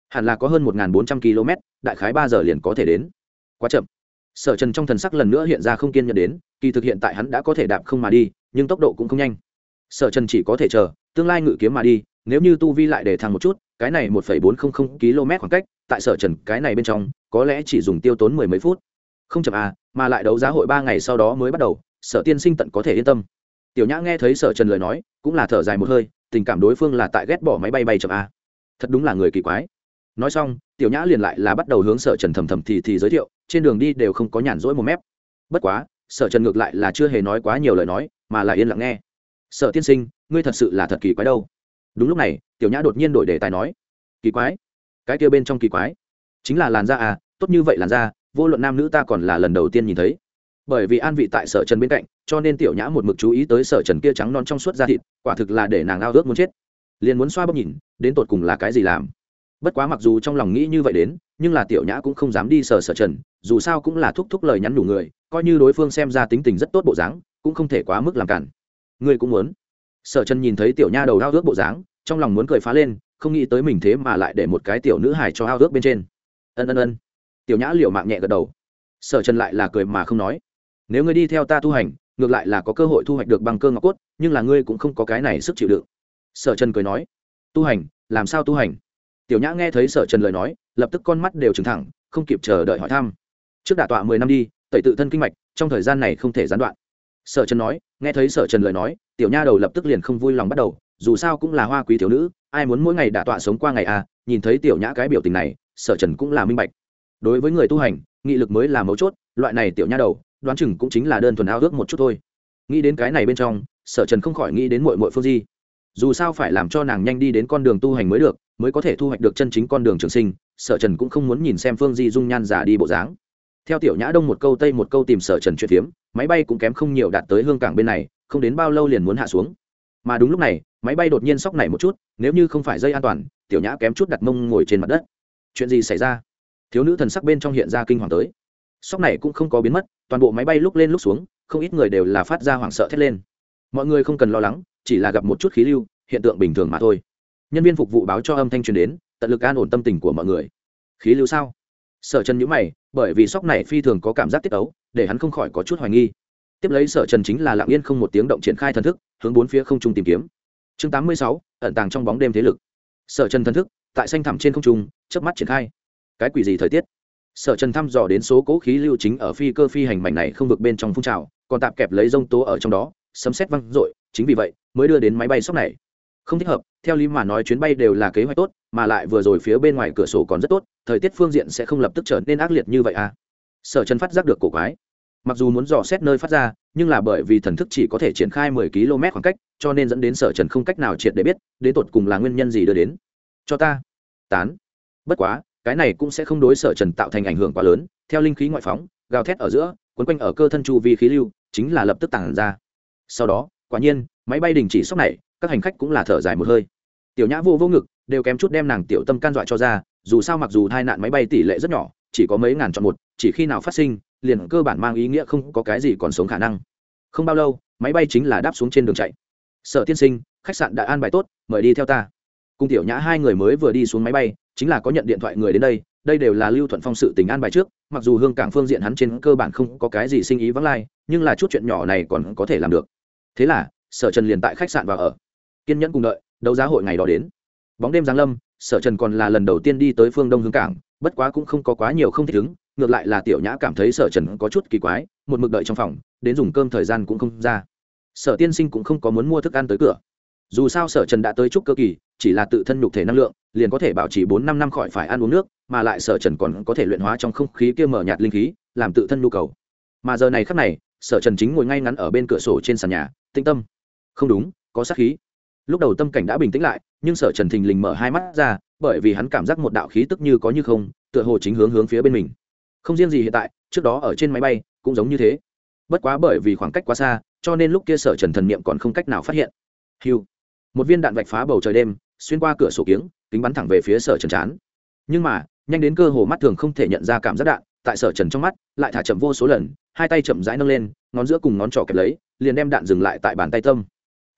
hẳn là có hơn 1.400 km, đại khái 3 giờ liền có thể đến. Quá chậm. Sở Trần trong thần sắc lần nữa hiện ra không kiên nhẫn đến, kỳ thực hiện tại hắn đã có thể đạp không mà đi, nhưng tốc độ cũng không nhanh. Sở Trần chỉ có thể chờ tương lai ngự kiếm mà đi, nếu như tu vi lại để thăng một chút, cái này 1,400 km khoảng cách, tại Sở Trần cái này bên trong, có lẽ chỉ dùng tiêu tốn 10 mấy phút. Không chậm à, mà lại đấu giá hội 3 ngày sau đó mới bắt đầu, Sở tiên sinh tận có thể yên tâm. Tiểu Nhã nghe thấy Sở Trần lời nói, cũng là thở dài một hơi, tình cảm đối phương là tại ghét bỏ máy bay bay chậm à. Thật đúng là người kỳ quái. Nói xong, Tiểu Nhã liền lại là bắt đầu hướng Sở Trần thầm thầm thì giới thiệu, trên đường đi đều không có nhàn rỗi một mép. Bất quá, Sở Trần ngược lại là chưa hề nói quá nhiều lời nói, mà là yên lặng nghe. Sở tiên sinh, ngươi thật sự là thật kỳ quái đâu. Đúng lúc này, Tiểu Nhã đột nhiên đổi đề tài nói. Kỳ quái? Cái kia bên trong kỳ quái chính là làn da à, tốt như vậy làn da, vô luận nam nữ ta còn là lần đầu tiên nhìn thấy. Bởi vì an vị tại Sở Trần bên cạnh, cho nên Tiểu Nhã một mực chú ý tới Sở Trần kia trắng non trong suốt da thịt, quả thực là để nàng ao ước muốn chết. Liền muốn xoa bóp nhìn, đến tột cùng là cái gì làm. Bất quá mặc dù trong lòng nghĩ như vậy đến, nhưng là Tiểu Nhã cũng không dám đi Sở Trần, dù sao cũng là thúc lời nhắn nhủ người, coi như đối phương xem ra tính tình rất tốt bộ dáng, cũng không thể quá mức làm cản. Ngươi cũng muốn? Sở Trần nhìn thấy Tiểu Nha đầu ao ước bộ dáng, trong lòng muốn cười phá lên, không nghĩ tới mình thế mà lại để một cái tiểu nữ hài cho ao ước bên trên. Ân. Tiểu Nhã liều mạng nhẹ gật đầu. Sở Trần lại là cười mà không nói. Nếu ngươi đi theo ta tu hành, ngược lại là có cơ hội thu hoạch được băng cơ ngọc cốt, nhưng là ngươi cũng không có cái này sức chịu đựng. Sở Trần cười nói. Tu hành? Làm sao tu hành? Tiểu Nhã nghe thấy Sở Trần lời nói, lập tức con mắt đều trừng thẳng, không kịp chờ đợi hỏi thăm. Trước đả tọa 10 năm đi, tẩy tự thân kinh mạch, trong thời gian này không thể gián đoạn. Sở Trần nói. Nghe thấy Sở Trần lời nói, Tiểu Nha đầu lập tức liền không vui lòng bắt đầu, dù sao cũng là hoa quý thiếu nữ, ai muốn mỗi ngày đả tọa sống qua ngày à. Nhìn thấy Tiểu Nhã cái biểu tình này, Sở Trần cũng là minh bạch. Đối với người tu hành, nghị lực mới là mấu chốt, loại này Tiểu Nha đầu đoán chừng cũng chính là đơn thuần ao ước một chút thôi. Nghĩ đến cái này bên trong, Sở Trần không khỏi nghĩ đến muội muội Phương Di. Dù sao phải làm cho nàng nhanh đi đến con đường tu hành mới được, mới có thể thu hoạch được chân chính con đường trường sinh. Sở Trần cũng không muốn nhìn xem Phương Di dung nhan giả đi bộ dáng. Theo Tiểu Nhã đông một câu tây một câu tìm Sở Trần chuyện phiếm, máy bay cũng kém không nhiều đạt tới hương cảng bên này, không đến bao lâu liền muốn hạ xuống. Mà đúng lúc này, máy bay đột nhiên sóc nảy một chút, nếu như không phải dây an toàn, Tiểu Nhã kém chút đặt mông ngồi trên mặt đất. Chuyện gì xảy ra? Thiếu nữ thần sắc bên trong hiện ra kinh hoàng tới. Sóc này cũng không có biến mất, toàn bộ máy bay lúc lên lúc xuống, không ít người đều là phát ra hoảng sợ thét lên. Mọi người không cần lo lắng, chỉ là gặp một chút khí lưu, hiện tượng bình thường mà thôi. Nhân viên phục vụ báo cho âm thanh truyền đến, tận lực an ổn tâm tình của mọi người. Khí lưu sao? Sở Trần nhíu mày, bởi vì sóc này phi thường có cảm giác tiết ấu, để hắn không khỏi có chút hoài nghi. Tiếp lấy Sở Trần chính là lặng yên không một tiếng động triển khai thần thức, hướng bốn phía không trung tìm kiếm. Chương 86, ẩn tàng trong bóng đêm thế lực. Sở Trần thần thức tại xanh thẳm trên không trung, chớp mắt triển khai. Cái quỷ gì thời tiết? Sở Trần thăm dò đến số cố khí lưu chính ở phi cơ phi hành mảnh này không vực bên trong phun trào, còn tạp kẹp lấy rông tố ở trong đó, sấm sét vang dội, chính vì vậy mới đưa đến máy bay sốc này. Không thích hợp, theo lý mà nói chuyến bay đều là kế hoạch tốt, mà lại vừa rồi phía bên ngoài cửa sổ còn rất tốt, thời tiết phương diện sẽ không lập tức trở nên ác liệt như vậy à? Sở Trần phát giác được cổ quái. Mặc dù muốn dò xét nơi phát ra, nhưng là bởi vì thần thức chỉ có thể triển khai 10 km khoảng cách, cho nên dẫn đến Sở Trần không cách nào triệt để biết, đến tột cùng là nguyên nhân gì đưa đến. Cho ta tán. Bất quá, cái này cũng sẽ không đối Sở Trần tạo thành ảnh hưởng quá lớn, theo linh khí ngoại phóng, gào thét ở giữa, quấn quanh ở cơ thân chu vi khí lưu, chính là lập tức tản ra. Sau đó, quả nhiên, máy bay đình chỉ sốc này, các hành khách cũng là thở dài một hơi. Tiểu Nhã vô ngực, đều kém chút đem nàng tiểu tâm can dọa cho ra, dù sao mặc dù tai nạn máy bay tỷ lệ rất nhỏ, chỉ có mấy ngàn chọn một, chỉ khi nào phát sinh, liền cơ bản mang ý nghĩa không có cái gì còn sống khả năng. Không bao lâu, máy bay chính là đáp xuống trên đường chạy. Sở tiên sinh, khách sạn đã an bài tốt, mời đi theo ta. Cùng Tiểu Nhã hai người mới vừa đi xuống máy bay, chính là có nhận điện thoại người đến đây, đây đều là Lưu Thuận Phong sự tình an bài trước, mặc dù hương cảng phương diện hắn trên cơ bản không có cái gì sinh ý vắng lai, nhưng là chút chuyện nhỏ này còn có thể làm được. Thế là, Sở Trần liền tại khách sạn vào ở, kiên nhẫn cùng đợi, đấu giá hội ngày đó đến. Bóng đêm giáng lâm, Sở Trần còn là lần đầu tiên đi tới phương Đông hương cảng, bất quá cũng không có quá nhiều không thích ứng, ngược lại là Tiểu Nhã cảm thấy Sở Trần có chút kỳ quái, một mực đợi trong phòng, đến dùng cơm thời gian cũng không ra. Sở tiên sinh cũng không có muốn mua thức ăn tới cửa. Dù sao Sở Trần đã tới trúc cơ kỳ, chỉ là tự thân nhục thể năng lượng, liền có thể bảo trì 4-5 năm khỏi phải ăn uống nước, mà lại Sở Trần còn có thể luyện hóa trong không khí kia mở nhạt linh khí, làm tự thân nhu cầu. Mà giờ này khắc này, Sở Trần chính ngồi ngay ngắn ở bên cửa sổ trên sàn nhà, tĩnh tâm. Không đúng, có sát khí. Lúc đầu tâm cảnh đã bình tĩnh lại, nhưng Sở Trần thình lình mở hai mắt ra, bởi vì hắn cảm giác một đạo khí tức như có như không, tựa hồ chính hướng phía bên mình. Không riêng gì hiện tại, trước đó ở trên máy bay cũng giống như thế. Bất quá bởi vì khoảng cách quá xa, cho nên lúc kia Sở Trần thần niệm còn không cách nào phát hiện. Hưu, một viên đạn vạch phá bầu trời đêm, xuyên qua cửa sổ kiếng, kính bắn thẳng về phía Sở Trần trán. Nhưng mà, nhanh đến cơ hồ mắt thường không thể nhận ra cảm giác đạn, tại Sở Trần trong mắt, lại thả chậm vô số lần, hai tay chậm rãi nâng lên, ngón giữa cùng ngón trỏ kẹp lấy, liền đem đạn dừng lại tại bàn tay tâm.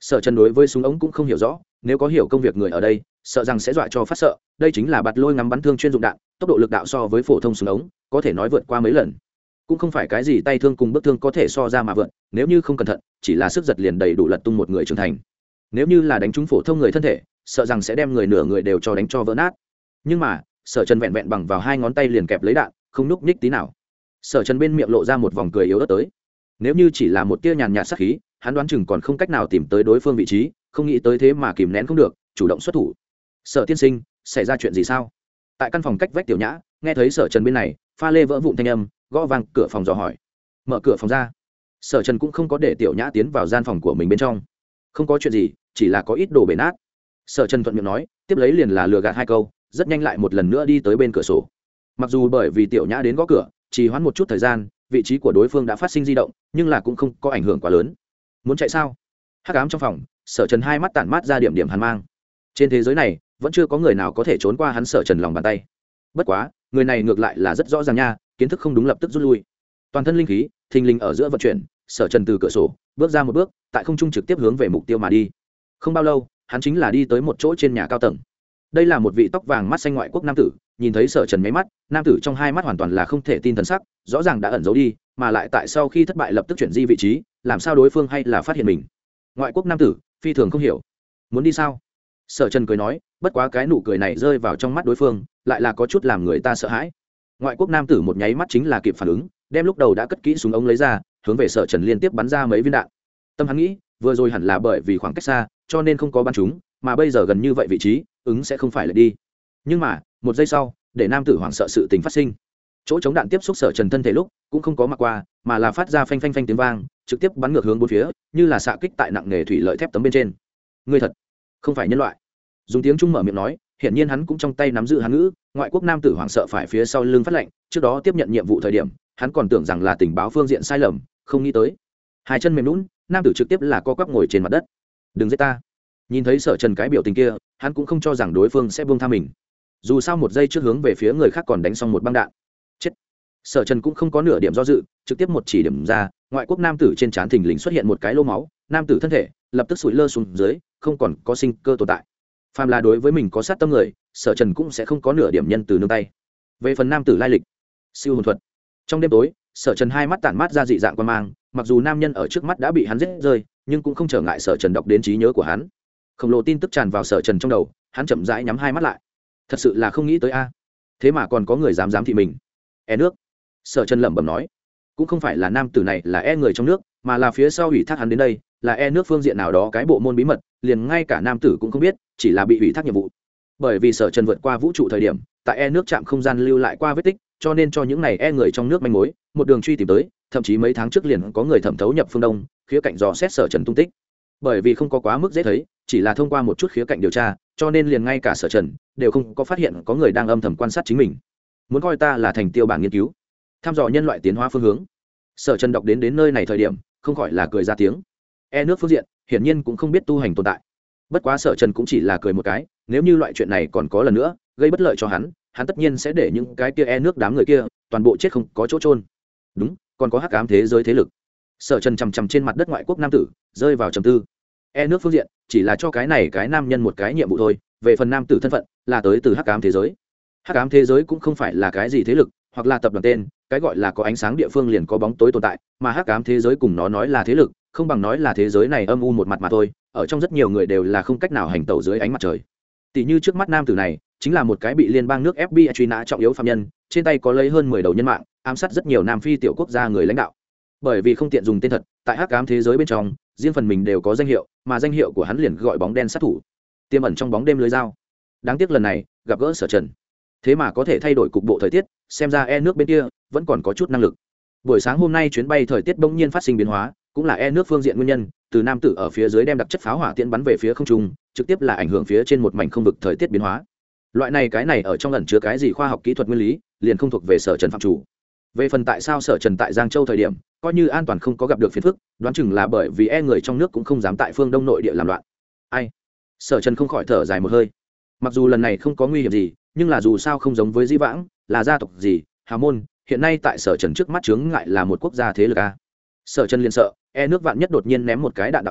Sở Trần đối với súng ống cũng không hiểu rõ, nếu có hiểu công việc người ở đây sợ rằng sẽ dọa cho phát sợ. Đây chính là bạt lôi ngắm bắn thương chuyên dụng đạn, tốc độ lực đạo so với phổ thông súng ống có thể nói vượt qua mấy lần, cũng không phải cái gì tay thương cùng bước thương có thể so ra mà vượt. Nếu như không cẩn thận, chỉ là sức giật liền đầy đủ lật tung một người trưởng thành. Nếu như là đánh trúng phổ thông người thân thể, sợ rằng sẽ đem người nửa người đều cho đánh cho vỡ nát. Nhưng mà Sở Trần vẹn vẹn bằng vào 2 ngón tay liền kẹp lấy đạn, không nhúc nhích tí nào. Sở Trần bên miệng lộ ra một vòng cười yếu ớt tới. Nếu như chỉ là một tia nhàn nhạt sát khí, hắn đoán chừng còn không cách nào tìm tới đối phương vị trí, không nghĩ tới thế mà kìm nén không được, chủ động xuất thủ. Sở tiên sinh, xảy ra chuyện gì sao? Tại căn phòng cách vách Tiểu Nhã nghe thấy Sở Trần bên này pha lê vỡ vụn thanh âm, gõ vang cửa phòng dò hỏi. Mở cửa phòng ra. Sở Trần cũng không có để Tiểu Nhã tiến vào gian phòng của mình bên trong. Không có chuyện gì, chỉ là có ít đồ bể nát. Sở Trần thuận miệng nói, tiếp lấy liền là lừa gạt 2 câu, rất nhanh lại một lần nữa đi tới bên cửa sổ. Mặc dù bởi vì Tiểu Nhã đến gõ cửa trì hoãn một chút thời gian, vị trí của đối phương đã phát sinh di động, nhưng là cũng không có ảnh hưởng quá lớn. Muốn chạy sao? Hắc ám trong phòng, Sở Trần 2 mắt tản mát ra điểm điểm hàn mang. Trên thế giới này vẫn chưa có người nào có thể trốn qua hắn Sở Trần lòng bàn tay. Bất quá người này ngược lại là rất rõ ràng nha, kiến thức không đúng lập tức rút lui. Toàn thân linh khí thình lình ở giữa vận chuyển, Sở Trần từ cửa sổ bước ra một bước, tại không trung trực tiếp hướng về mục tiêu mà đi. Không bao lâu hắn chính là đi tới một chỗ trên nhà cao tầng. Đây là một vị tóc vàng mắt xanh ngoại quốc nam tử, nhìn thấy Sở Trần mấy mắt, nam tử trong 2 mắt hoàn toàn là không thể tin thần sắc, rõ ràng đã ẩn giấu đi, mà lại tại sau khi thất bại lập tức chuyển di vị trí, làm sao đối phương hay là phát hiện mình. Ngoại quốc nam tử phi thường không hiểu, muốn đi sao? Sở Trần cười nói, bất quá cái nụ cười này rơi vào trong mắt đối phương lại là có chút làm người ta sợ hãi. Ngoại quốc nam tử một nháy mắt chính là kịp phản ứng, đem lúc đầu đã cất kỹ súng ống lấy ra, hướng về Sở Trần liên tiếp bắn ra mấy viên đạn. Tâm hắn nghĩ, vừa rồi hẳn là bởi vì khoảng cách xa cho nên không có bắn trúng, mà bây giờ gần như vậy vị trí ứng sẽ không phải là đi. Nhưng mà một giây sau, để nam tử hoảng sợ sự tình phát sinh. Chỗ chống đạn tiếp xúc Sở Trần thân thể lúc cũng không có mặc qua, mà là phát ra phanh phanh phanh tiếng vang, trực tiếp bắn ngược hướng bốn phía, như là xạ kích tại nặng nghề thủy lợi thép tấm bên trên. Ngươi thật không phải nhân loại. Dùng tiếng Trung mở miệng nói, hiển nhiên hắn cũng trong tay nắm giữ hán ngữ. Ngoại quốc nam tử hoảng sợ phải phía sau lưng phát lệnh, trước đó tiếp nhận nhiệm vụ thời điểm hắn còn tưởng rằng là tình báo phương diện sai lầm, không nghĩ tới 2 chân mềm nhũn, nam tử trực tiếp là co quắp ngồi trên mặt đất. Đừng giết ta. Nhìn thấy Sở Trần cái biểu tình kia, hắn cũng không cho rằng đối phương sẽ buông tha mình. Dù sao một giây trước hướng về phía người khác còn đánh xong một băng đạn. Chết. Sở Trần cũng không có nửa điểm do dự, trực tiếp một chỉ điểm ra, ngoại quốc nam tử trên trán thình lình xuất hiện một cái lỗ máu, nam tử thân thể lập tức sụi lơ xuống dưới, không còn có sinh cơ tồn tại. Phàm là đối với mình có sát tâm người, Sở Trần cũng sẽ không có nửa điểm nhân từ nương tay. Về phần nam tử lai lịch, siêu hồn thuật. Trong đêm tối, Sở Trần 2 mắt tản mát ra dị dạng quan mang, mặc dù nam nhân ở trước mắt đã bị hắn giết rơi, nhưng cũng không trở ngại Sở Trần đọc đến trí nhớ của hắn. Khổng lồ tin tức tràn vào Sở Trần trong đầu, hắn chậm rãi nhắm 2 mắt lại. Thật sự là không nghĩ tới a, thế mà còn có người dám giám thị mình. E nước. Sở Trần lẩm bẩm nói, cũng không phải là nam tử này là e người trong nước, mà là phía sau ủy thác hắn đến đây, là e nước phương diện nào đó cái bộ môn bí mật, liền ngay cả nam tử cũng không biết, chỉ là bị ủy thác nhiệm vụ. Bởi vì Sở Trần vượt qua vũ trụ thời điểm, tại e nước trạm không gian lưu lại qua vết tích, cho nên cho những này e người trong nước manh mối, một đường truy tìm tới, thậm chí mấy tháng trước liền có người thẩm thấu nhập phương Đông, khía cạnh dò xét Sở Trần tung tích. Bởi vì không có quá mức dễ thấy, chỉ là thông qua một chút khía cạnh điều tra, cho nên liền ngay cả Sở Trần đều không có phát hiện có người đang âm thầm quan sát chính mình. Muốn coi ta là thành tiêu bản nghiên cứu, thăm dò nhân loại tiến hóa phương hướng. Sở Trần đọc đến nơi này thời điểm, không khỏi là cười ra tiếng. E nước phương diện hiển nhiên cũng không biết tu hành tồn tại. Bất quá Sở Trần cũng chỉ là cười một cái, nếu như loại chuyện này còn có lần nữa gây bất lợi cho hắn, hắn tất nhiên sẽ để những cái kia e nước đám người kia toàn bộ chết không có chỗ trôn. Đúng, còn có hắc ám thế giới thế lực. Sở Trần chằm chằm trên mặt đất ngoại quốc nam tử, rơi vào trầm tư. E nước phương diện chỉ là cho cái này cái nam nhân một cái nhiệm vụ thôi, về phần nam tử thân phận là tới từ hắc ám thế giới. Hắc ám thế giới cũng không phải là cái gì thế lực, hoặc là tập đoàn tên, cái gọi là có ánh sáng địa phương liền có bóng tối tồn tại, mà hắc ám thế giới cùng nó nói là thế lực, không bằng nói là thế giới này âm u một mặt mà thôi, ở trong rất nhiều người đều là không cách nào hành tẩu dưới ánh mặt trời. Tỷ như trước mắt nam tử này, chính là một cái bị liên bang nước FBI truy nã trọng yếu phạm nhân, trên tay có lấy hơn 10 đầu nhân mạng, ám sát rất nhiều Nam Phi tiểu quốc gia người lãnh đạo. Bởi vì không tiện dùng tên thật, tại hắc ám thế giới bên trong, riêng phần mình đều có danh hiệu, mà danh hiệu của hắn liền gọi bóng đen sát thủ, tiềm ẩn trong bóng đêm lưới dao. Đáng tiếc lần này gặp gỡ Sở Trần, thế mà có thể thay đổi cục bộ thời tiết, xem ra e nước bên kia vẫn còn có chút năng lực. Buổi sáng hôm nay chuyến bay thời tiết bỗng nhiên phát sinh biến hóa, cũng là e nước phương diện nguyên nhân, từ nam tử ở phía dưới đem đặc chất pháo hỏa tiễn bắn về phía không trung, trực tiếp là ảnh hưởng phía trên một mảnh không vực thời tiết biến hóa. Loại này cái này ở trong ẩn chứa cái gì khoa học kỹ thuật nguyên lý, liền không thuộc về Sở Trần phạm chủ. Về phần tại sao Sở Trần tại Giang Châu thời điểm coi như an toàn không có gặp được phiền phức, đoán chừng là bởi vì e người trong nước cũng không dám tại phương Đông nội địa làm loạn. Ai? Sở Trần không khỏi thở dài một hơi. Mặc dù lần này không có nguy hiểm gì, nhưng là dù sao không giống với Dĩ Vãng, là gia tộc gì, hào môn, hiện nay tại Sở Trần trước mắt chướng ngại là một quốc gia thế lực a. Sở Trần liền sợ, e nước vạn nhất đột nhiên ném một cái đạn đạo tới,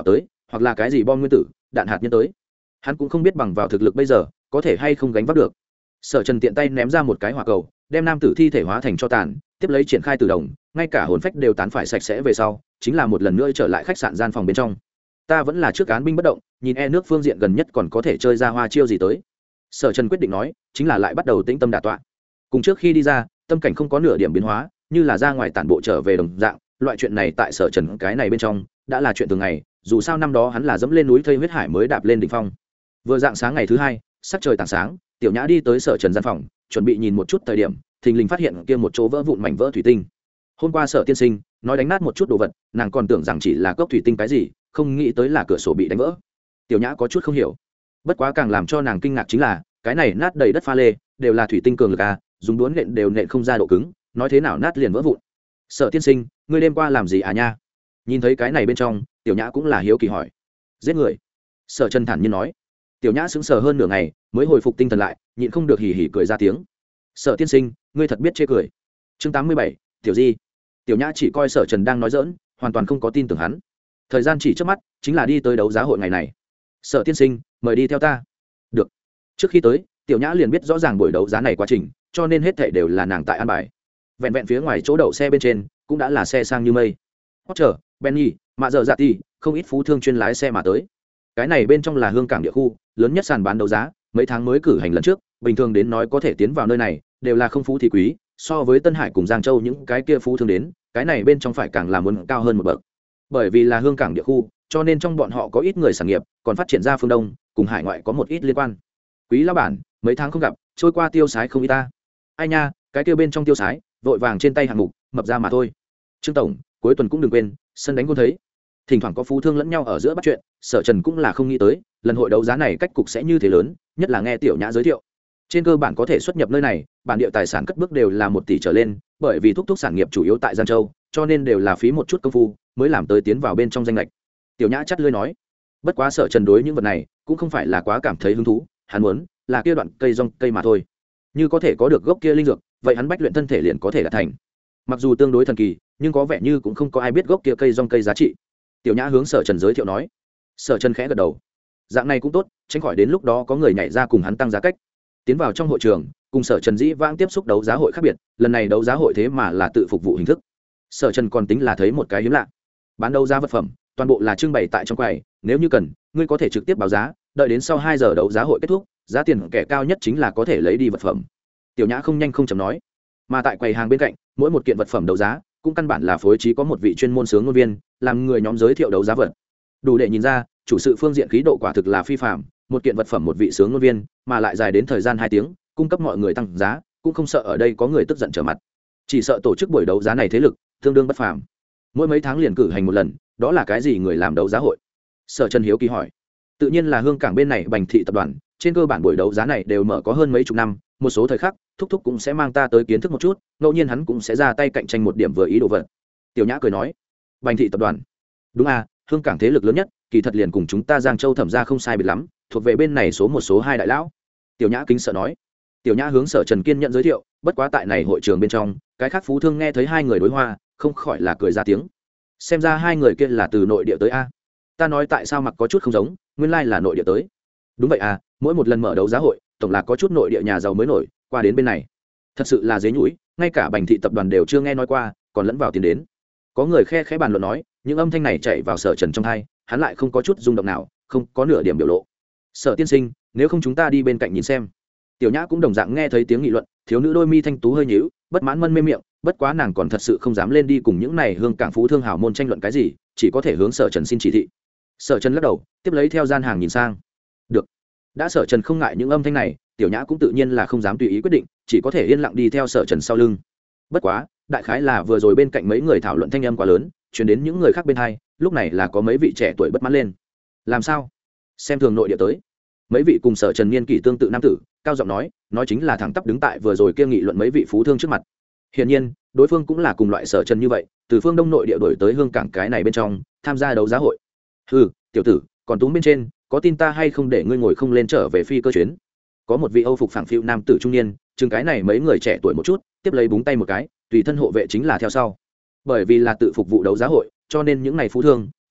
hoặc là cái gì bom nguyên tử đạn hạt nhân tới, hắn cũng không biết bằng vào thực lực bây giờ có thể hay không gánh vác được. Sở Trần tiện tay ném ra một cái hỏa cầu, đem nam tử thi thể hóa thành cho tàn, tiếp lấy triển khai từ đồng, ngay cả hồn phách đều tán phải sạch sẽ về sau, chính là một lần nữa trở lại khách sạn gian phòng bên trong. Ta vẫn là trước án binh bất động, nhìn nước phương diện gần nhất còn có thể chơi ra hoa chiêu gì tới. Sở Trần quyết định nói, chính là lại bắt đầu tĩnh tâm đả tọa. Cùng trước khi đi ra, tâm cảnh không có nửa điểm biến hóa, như là ra ngoài tản bộ trở về đồng dạng. Loại chuyện này tại Sở Trần cái này bên trong đã là chuyện thường ngày, dù sao năm đó hắn là dẫm lên núi thây huyết hải mới đạp lên đỉnh phong. Vừa dạng sáng ngày thứ hai, sắc trời tảng sáng, Tiểu Nhã đi tới Sở Trần gian phòng, chuẩn bị nhìn một chút thời điểm, thình lình phát hiện kia một chỗ vỡ vụn mảnh vỡ thủy tinh. Hôm qua Sở tiên sinh nói đánh nát một chút đồ vật, nàng còn tưởng rằng chỉ là cốc thủy tinh cái gì, không nghĩ tới là cửa sổ bị đánh vỡ. Tiểu Nhã có chút không hiểu, bất quá càng làm cho nàng kinh ngạc chính là cái này nát đầy đất pha lê đều là thủy tinh cường lực à, dùng đuốn nện đều nện không ra độ cứng, nói thế nào nát liền vỡ vụn. Sở tiên sinh, ngươi đêm qua làm gì à nha? Nhìn thấy cái này bên trong, Tiểu Nhã cũng là hiếu kỳ hỏi. Giết người. Sở Trần thản nhiên nói. Tiểu Nhã sững sờ hơn nửa ngày mới hồi phục tinh thần lại, nhịn không được hì hì cười ra tiếng. Sở tiên sinh, ngươi thật biết chê cười. Chương 87, Tiểu Di. Tiểu Nhã chỉ coi Sở Trần đang nói giỡn, hoàn toàn không có tin tưởng hắn. Thời gian chỉ trước mắt, chính là đi tới đấu giá hội ngày này. Sở tiên sinh, mời đi theo ta. Được. Trước khi tới, Tiểu Nhã liền biết rõ ràng buổi đấu giá này quá trình, cho nên hết thảy đều là nàng tại an bài. Vẹn vẹn phía ngoài chỗ đậu xe bên trên, cũng đã là xe sang như mây. Porsche, Bentley, mạ giờ dạ ti, không ít phú thương chuyên lái xe mà tới. Cái này bên trong là hương cảng địa khu, lớn nhất sàn bán đấu giá, mấy tháng mới cử hành lần trước, bình thường đến nói có thể tiến vào nơi này, đều là không phú thì quý, so với Tân Hải cùng Giang Châu những cái kia phú thương đến, cái này bên trong phải càng là muốn cao hơn một bậc. Bởi vì là hương cảng địa khu, cho nên trong bọn họ có ít người sản nghiệp, còn phát triển ra phương Đông, cùng hải ngoại có một ít liên quan. Quý lão bản, mấy tháng không gặp, trôi qua tiêu sái không ít ta. Ai nha, cái kia bên trong tiêu sái, vội vàng trên tay hạng mục, mập ra mà thôi. Trương tổng, cuối tuần cũng đừng quên, sân đánh cũng thấy. Thỉnh thoảng có phú thương lẫn nhau ở giữa bắt chuyện, Sở Trần cũng là không nghĩ tới, lần hội đấu giá này cách cục sẽ như thế lớn, nhất là nghe Tiểu Nhã giới thiệu. Trên cơ bản có thể xuất nhập nơi này, bản địa tài sản cất bước đều là 1 tỷ trở lên, bởi vì thúc sản nghiệp chủ yếu tại Giang Châu, cho nên đều là phí một chút công phu mới làm tới tiến vào bên trong danh lệch. Tiểu Nhã chắt lưỡi nói, bất quá Sở Trần đối những vật này cũng không phải là quá cảm thấy hứng thú, hắn muốn là kia đoạn cây rong cây mà thôi. Như có thể có được gốc kia linh dược, vậy hắn bách luyện thân thể liền có thể đạt thành. Mặc dù tương đối thần kỳ, nhưng có vẻ như cũng không có ai biết gốc kia cây rong cây giá trị. Tiểu Nhã hướng Sở Trần giới thiệu nói. Sở Trần khẽ gật đầu, dạng này cũng tốt, tránh khỏi đến lúc đó có người nhảy ra cùng hắn tăng giá cách. Tiến vào trong hội trường, cùng Sở Trần dĩ vãng tiếp xúc đấu giá hội khác biệt, lần này đấu giá hội thế mà là tự phục vụ hình thức. Sở Trần còn tính là thấy một cái hiếm lạ, bán đấu giá vật phẩm toàn bộ là trưng bày tại trong quầy, nếu như cần ngươi có thể trực tiếp báo giá, đợi đến sau 2 giờ đấu giá hội kết thúc, giá tiền kẻ cao nhất chính là có thể lấy đi vật phẩm. Tiểu Nhã không nhanh không chậm nói. Mà tại quầy hàng bên cạnh, mỗi một kiện vật phẩm đấu giá cũng căn bản là phối trí có một vị chuyên môn sướng ngôn viên làm người nhóm giới thiệu đấu giá vật. Đủ để nhìn ra chủ sự phương diện khí độ quả thực là phi phàm, một kiện vật phẩm một vị sướng ngôn viên mà lại dài đến thời gian 2 tiếng, cung cấp mọi người tăng giá, cũng không sợ ở đây có người tức giận trở mặt. Chỉ sợ tổ chức buổi đấu giá này thế lực tương đương bất phàm, mỗi mấy tháng liền cử hành một lần, đó là cái gì người làm đấu giá hội? Sở Trần hiếu kỳ hỏi. Tự nhiên là hương cảng bên này Bành thị tập đoàn, trên cơ bản buổi đấu giá này đều mở có hơn mấy chục năm, một số thời khắc thúc thúc cũng sẽ mang ta tới kiến thức một chút, ngẫu nhiên hắn cũng sẽ ra tay cạnh tranh một điểm vừa ý đồ vật. Tiểu Nhã cười nói. Bành thị tập đoàn? Đúng à, hương cảng thế lực lớn nhất, kỳ thật liền cùng chúng ta Giang Châu Thẩm gia không sai biệt lắm, thuộc về bên này số 1 số 2 đại lão. Tiểu Nhã kính sợ nói. Tiểu Nhã hướng Sở Trần kiên nhận giới thiệu, bất quá tại này hội trường bên trong, cái khác phú thương nghe thấy hai người đối hoa, không khỏi là cười ra tiếng. Xem ra hai người kia là từ nội địa tới a. Ta nói tại sao mặc có chút không giống, nguyên lai là nội địa tới. Đúng vậy à, mỗi một lần mở đấu giá hội, tổng là có chút nội địa nhà giàu mới nổi qua đến bên này. Thật sự là dế nhũi, ngay cả Bành thị tập đoàn đều chưa nghe nói qua, còn lẫn vào tiền đến. Có người khe khẽ bàn luận nói, những âm thanh này chạy vào Sở Trần trong tai, hắn lại không có chút rung động nào, không có nửa điểm biểu lộ. Sở tiên sinh, nếu không chúng ta đi bên cạnh nhìn xem. Tiểu Nhã cũng đồng dạng nghe thấy tiếng nghị luận, thiếu nữ đôi mi thanh tú hơi nhíu, bất mãn mân mê miệng, bất quá nàng còn thật sự không dám lên đi cùng những này hương cảng phú thương hào môn tranh luận cái gì, chỉ có thể hướng Sở Trần xin chỉ thị. Sở Trần lắc đầu, tiếp lấy theo gian hàng nhìn sang. Được. Đã Sở Trần không ngại những âm thanh này, Tiểu Nhã cũng tự nhiên là không dám tùy ý quyết định, chỉ có thể yên lặng đi theo Sở Trần sau lưng. Bất quá, đại khái là vừa rồi bên cạnh mấy người thảo luận thanh âm quá lớn, truyền đến những người khác bên hai, lúc này là có mấy vị trẻ tuổi bất mãn lên. Làm sao? Xem thường nội địa tới. Mấy vị cùng Sở Trần niên kỷ tương tự nam tử, cao giọng nói chính là thẳng tắp đứng tại vừa rồi kia nghị luận mấy vị phú thương trước mặt. Hiển nhiên, đối phương cũng là cùng loại Sở Trần như vậy, từ phương Đông nội địa đổi tới hương cảng cái này bên trong, tham gia đấu giá hội. Hừ, tiểu tử, còn túm bên trên, có tin ta hay không để ngươi ngồi không lên trở về phi cơ chuyến? Có một vị Âu phục phảng phiu nam tử trung niên, chừng cái này mấy người trẻ tuổi một chút, tiếp lấy búng tay một cái, tùy thân hộ vệ chính là theo sau. Bởi vì là tự phục vụ đấu giá hội, cho nên những này phú thương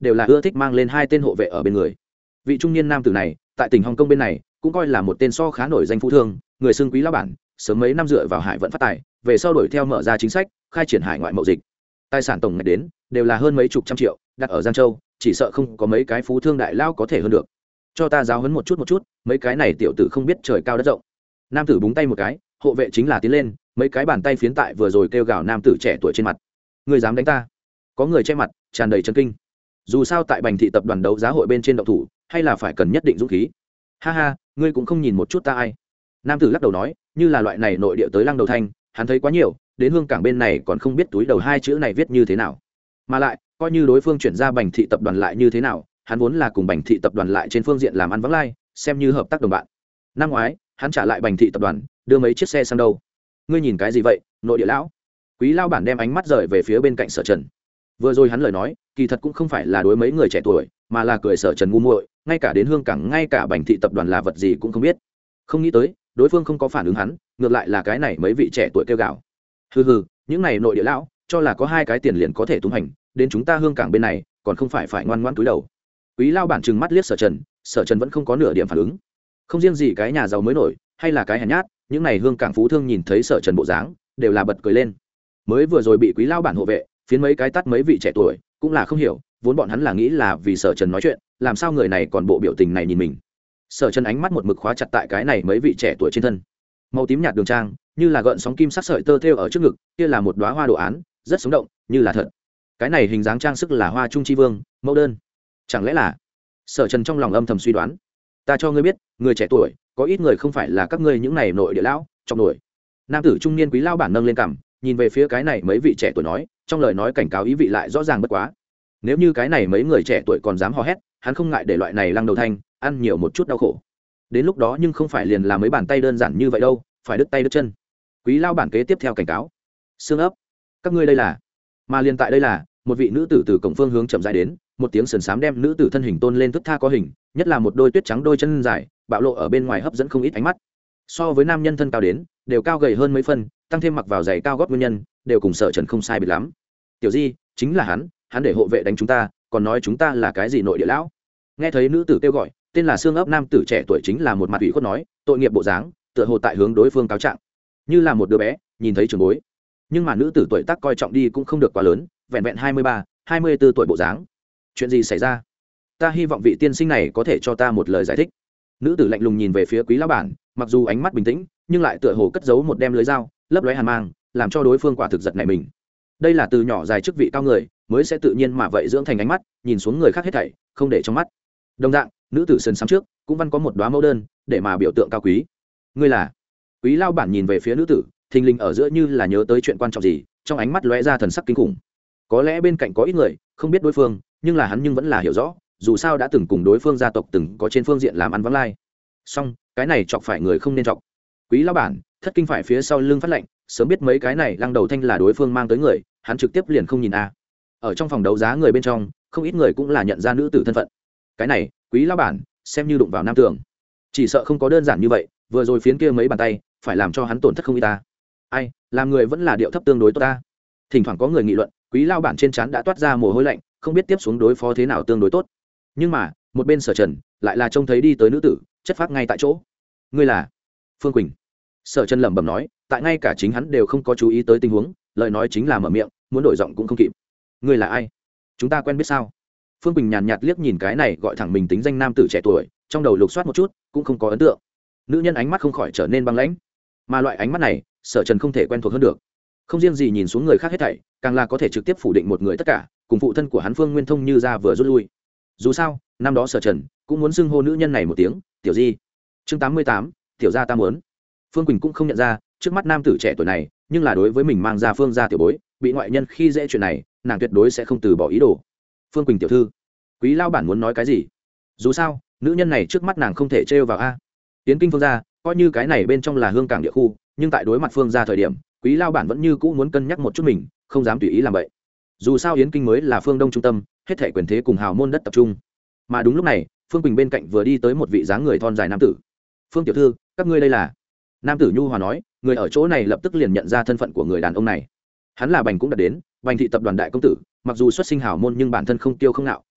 đều là ưa thích mang lên hai tên hộ vệ ở bên người. Vị trung niên nam tử này tại tỉnh Hồng Kông bên này cũng coi là một tên so khá nổi danh phú thương, người xưng Quý lão bản, sớm mấy năm dựa vào hải vận phát tài, về sau đổi theo mở ra chính sách khai triển hải ngoại mậu dịch, tài sản tổng ngạch đến đều là hơn mấy chục trăm triệu, đặt ở Giang Châu chỉ sợ không có mấy cái phú thương đại lao có thể hơn được. Cho ta giáo huấn một chút, mấy cái này tiểu tử không biết trời cao đất rộng. Nam tử búng tay một cái, hộ vệ chính là tiến lên, mấy cái bàn tay phiến tại vừa rồi kêu gào nam tử trẻ tuổi trên mặt. Người dám đánh ta? Có người che mặt tràn đầy chấn kinh. Dù sao tại Bành thị tập đoàn đấu giá hội bên trên động thủ hay là phải cần nhất định dũng khí. Ha ha, ngươi cũng không nhìn một chút ta ai? Nam tử lắc đầu nói, như là loại này nội địa tới Lăng Đầu Thanh hắn thấy quá nhiều, đến hương cảng bên này còn không biết túi đầu hai chữ này viết như thế nào, mà lại coi như đối phương chuyển ra Bành thị tập đoàn lại như thế nào, hắn vốn là cùng Bành thị tập đoàn lại trên phương diện làm ăn vắng lai, xem như hợp tác đồng bạn. Năm ngoái hắn trả lại Bành thị tập đoàn đưa mấy chiếc xe sang đâu. Ngươi nhìn cái gì vậy, nội địa lão? Quý lao bản đem ánh mắt rời về phía bên cạnh Sở Trần. Vừa rồi hắn lời nói kỳ thật cũng không phải là đối mấy người trẻ tuổi, mà là cười Sở Trần ngu muội, ngay cả đến hương cảng ngay cả Bành thị tập đoàn là vật gì cũng không biết. Không nghĩ tới đối phương không có phản ứng hắn, ngược lại là cái này mấy vị trẻ tuổi kêu gào. Hừ hừ, những này nội địa lão cho là có hai cái tiền liền có thể tung hành, đến chúng ta hương cảng bên này còn không phải ngoan ngoãn cúi đầu. Quý lao bản trừng mắt liếc Sở Trần, Sở Trần vẫn không có nửa điểm phản ứng. Không riêng gì cái nhà giàu mới nổi hay là cái hèn nhát, những này hương cảng phú thương nhìn thấy Sở Trần bộ dáng đều là bật cười lên. Mới vừa rồi bị Quý lao bản hộ vệ phiến mấy cái tát mấy vị trẻ tuổi cũng là không hiểu, vốn bọn hắn là nghĩ là vì Sở Trần nói chuyện, làm sao người này còn bộ biểu tình này nhìn mình. Sở Trần ánh mắt một mực khóa chặt tại cái này mấy vị trẻ tuổi trên thân. Màu tím nhạt đường trang như là gợn sóng kim sắc sợi tơ thêu ở trước ngực, kia là một đóa hoa đồ án rất sống động như là thật. Cái này hình dáng trang sức là hoa trung chi vương mẫu đơn, chẳng lẽ là? Sở Trần trong lòng âm thầm suy đoán. Ta cho ngươi biết, người trẻ tuổi có ít người không phải là các ngươi những này nội địa lão trong nổi. Nam tử trung niên Quý lao bản nâng lên cằm, nhìn về phía cái này mấy vị trẻ tuổi nói, trong lời nói cảnh cáo ý vị lại rõ ràng bất quá. Nếu như cái này mấy người trẻ tuổi còn dám hò hét, hắn không ngại để loại này Lăng Đầu Thanh ăn nhiều một chút đau khổ. Đến lúc đó nhưng không phải liền là mấy bàn tay đơn giản như vậy đâu, phải đứt tay đứt chân. Quý lao bản kế tiếp theo cảnh cáo, xương ấp, các ngươi đây là? Mà liền tại đây là một vị nữ tử từ cổng phương hướng chậm rãi đến, một tiếng sườn xám đem nữ tử thân hình tôn lên thức tha có hình, nhất là một đôi tuyết trắng đôi chân dài bạo lộ ở bên ngoài hấp dẫn không ít ánh mắt. So với nam nhân thân cao đến đều cao gầy hơn mấy phân, tăng thêm mặc vào giày cao gót nguyên nhân đều cùng Sở Trần không sai biệt lắm. Tiểu Di chính là hắn để hộ vệ đánh chúng ta, còn nói chúng ta là cái gì nội địa lão. Nghe thấy nữ tử kêu gọi tên là xương ấp nam tử trẻ tuổi chính là một mặt ủy khuất nói, tội nghiệp bộ dáng tựa hồ tại hướng đối phương cáo trạng, như là một đứa bé nhìn thấy trường bối. Nhưng mà nữ tử tuổi tác coi trọng đi cũng không được quá lớn, vẹn vẹn 23, 24 tuổi bộ dáng. Chuyện gì xảy ra? Ta hy vọng vị tiên sinh này có thể cho ta một lời giải thích. Nữ tử lạnh lùng nhìn về phía Quý lão bản, mặc dù ánh mắt bình tĩnh nhưng lại tựa hồ cất giấu một đem lưới dao lấp lóe hàn mang, làm cho đối phương quả thực giật nảy mình. Đây là từ nhỏ dài chức vị cao người mới sẽ tự nhiên mà vậy dưỡng thành ánh mắt nhìn xuống người khác hết thảy không để trong mắt. Đồng dạng nữ tử sườn xám trước cũng văn có một đóa mẫu đơn để mà biểu tượng cao quý. Ngươi là? Quý lao bản nhìn về phía nữ tử, thình lình ở giữa như là nhớ tới chuyện quan trọng gì, trong ánh mắt lóe ra thần sắc kinh khủng. Có lẽ bên cạnh có ít người không biết đối phương, nhưng là hắn nhưng vẫn là hiểu rõ, dù sao đã từng cùng đối phương gia tộc từng có trên phương diện làm ăn vắng lai. Song cái này chọc phải người không nên chọc. Quý lao bản thất kinh phải phía sau lưng phát lệnh, sớm biết mấy cái này Lăng Đầu Thanh là đối phương mang tới người, hắn trực tiếp liền không nhìn a. Ở trong phòng đấu giá người bên trong không ít người cũng là nhận ra nữ tử thân phận. Cái này Quý lao bản xem như đụng vào nam tường, chỉ sợ không có đơn giản như vậy, vừa rồi phiến kia mấy bàn tay phải làm cho hắn tổn thất không ít ta. Ai làm người vẫn là điệu thấp tương đối tốt ta. Thỉnh thoảng có người nghị luận, Quý lao bản trên trán đã toát ra mồ hôi lạnh, không biết tiếp xuống đối phó thế nào tương đối tốt. Nhưng mà một bên Sở Trần lại là trông thấy đi tới nữ tử chất phát ngay tại chỗ. Ngươi là Phương Quỳnh? Sở Trần lẩm bẩm nói, tại ngay cả chính hắn đều không có chú ý tới tình huống, lời nói chính là mở miệng muốn đổi giọng cũng không kịp. Ngươi là ai? Chúng ta quen biết sao? Phương Quỳnh nhàn nhạt liếc nhìn cái này gọi thẳng mình tính danh nam tử trẻ tuổi, trong đầu lục soát một chút cũng không có ấn tượng. Nữ nhân ánh mắt không khỏi trở nên băng lãnh, mà loại ánh mắt này Sở Trần không thể quen thuộc hơn được. Không riêng gì nhìn xuống người khác hết thảy, càng là có thể trực tiếp phủ định một người tất cả, cùng phụ thân của hắn Phương Nguyên Thông như ra vừa rút lui. Dù sao năm đó Sở Trần cũng muốn xưng hô nữ nhân này một tiếng tiểu di. Chương 88, tiểu gia ta muốn. Phương Quỳnh cũng không nhận ra trước mắt nam tử trẻ tuổi này, nhưng là đối với mình mang ra Phương gia tiểu bối bị ngoại nhân khi dễ chuyện này, nàng tuyệt đối sẽ không từ bỏ ý đồ. Phương Quỳnh tiểu thư, Quý lao bản muốn nói cái gì? Dù sao nữ nhân này trước mắt nàng không thể trêu vào a. Tiến kinh Phương gia coi như cái này bên trong là hương cảng địa khu, nhưng tại đối mặt Phương gia thời điểm, Quý lao bản vẫn như cũ muốn cân nhắc một chút mình, không dám tùy ý làm vậy. Dù sao Yến kinh mới là phương đông trung tâm, hết thảy quyền thế cùng hào môn đất tập trung. Mà đúng lúc này Phương Quỳnh bên cạnh vừa đi tới một vị dáng người thon dài nam tử. Phương tiểu thư, các ngươi đây là? Nam tử nhu hòa nói, người ở chỗ này lập tức liền nhận ra thân phận của người đàn ông này. Hắn là Bành cũng đã đến, Bành thị tập đoàn đại công tử, mặc dù xuất sinh hào môn nhưng bản thân không tiêu không nạo,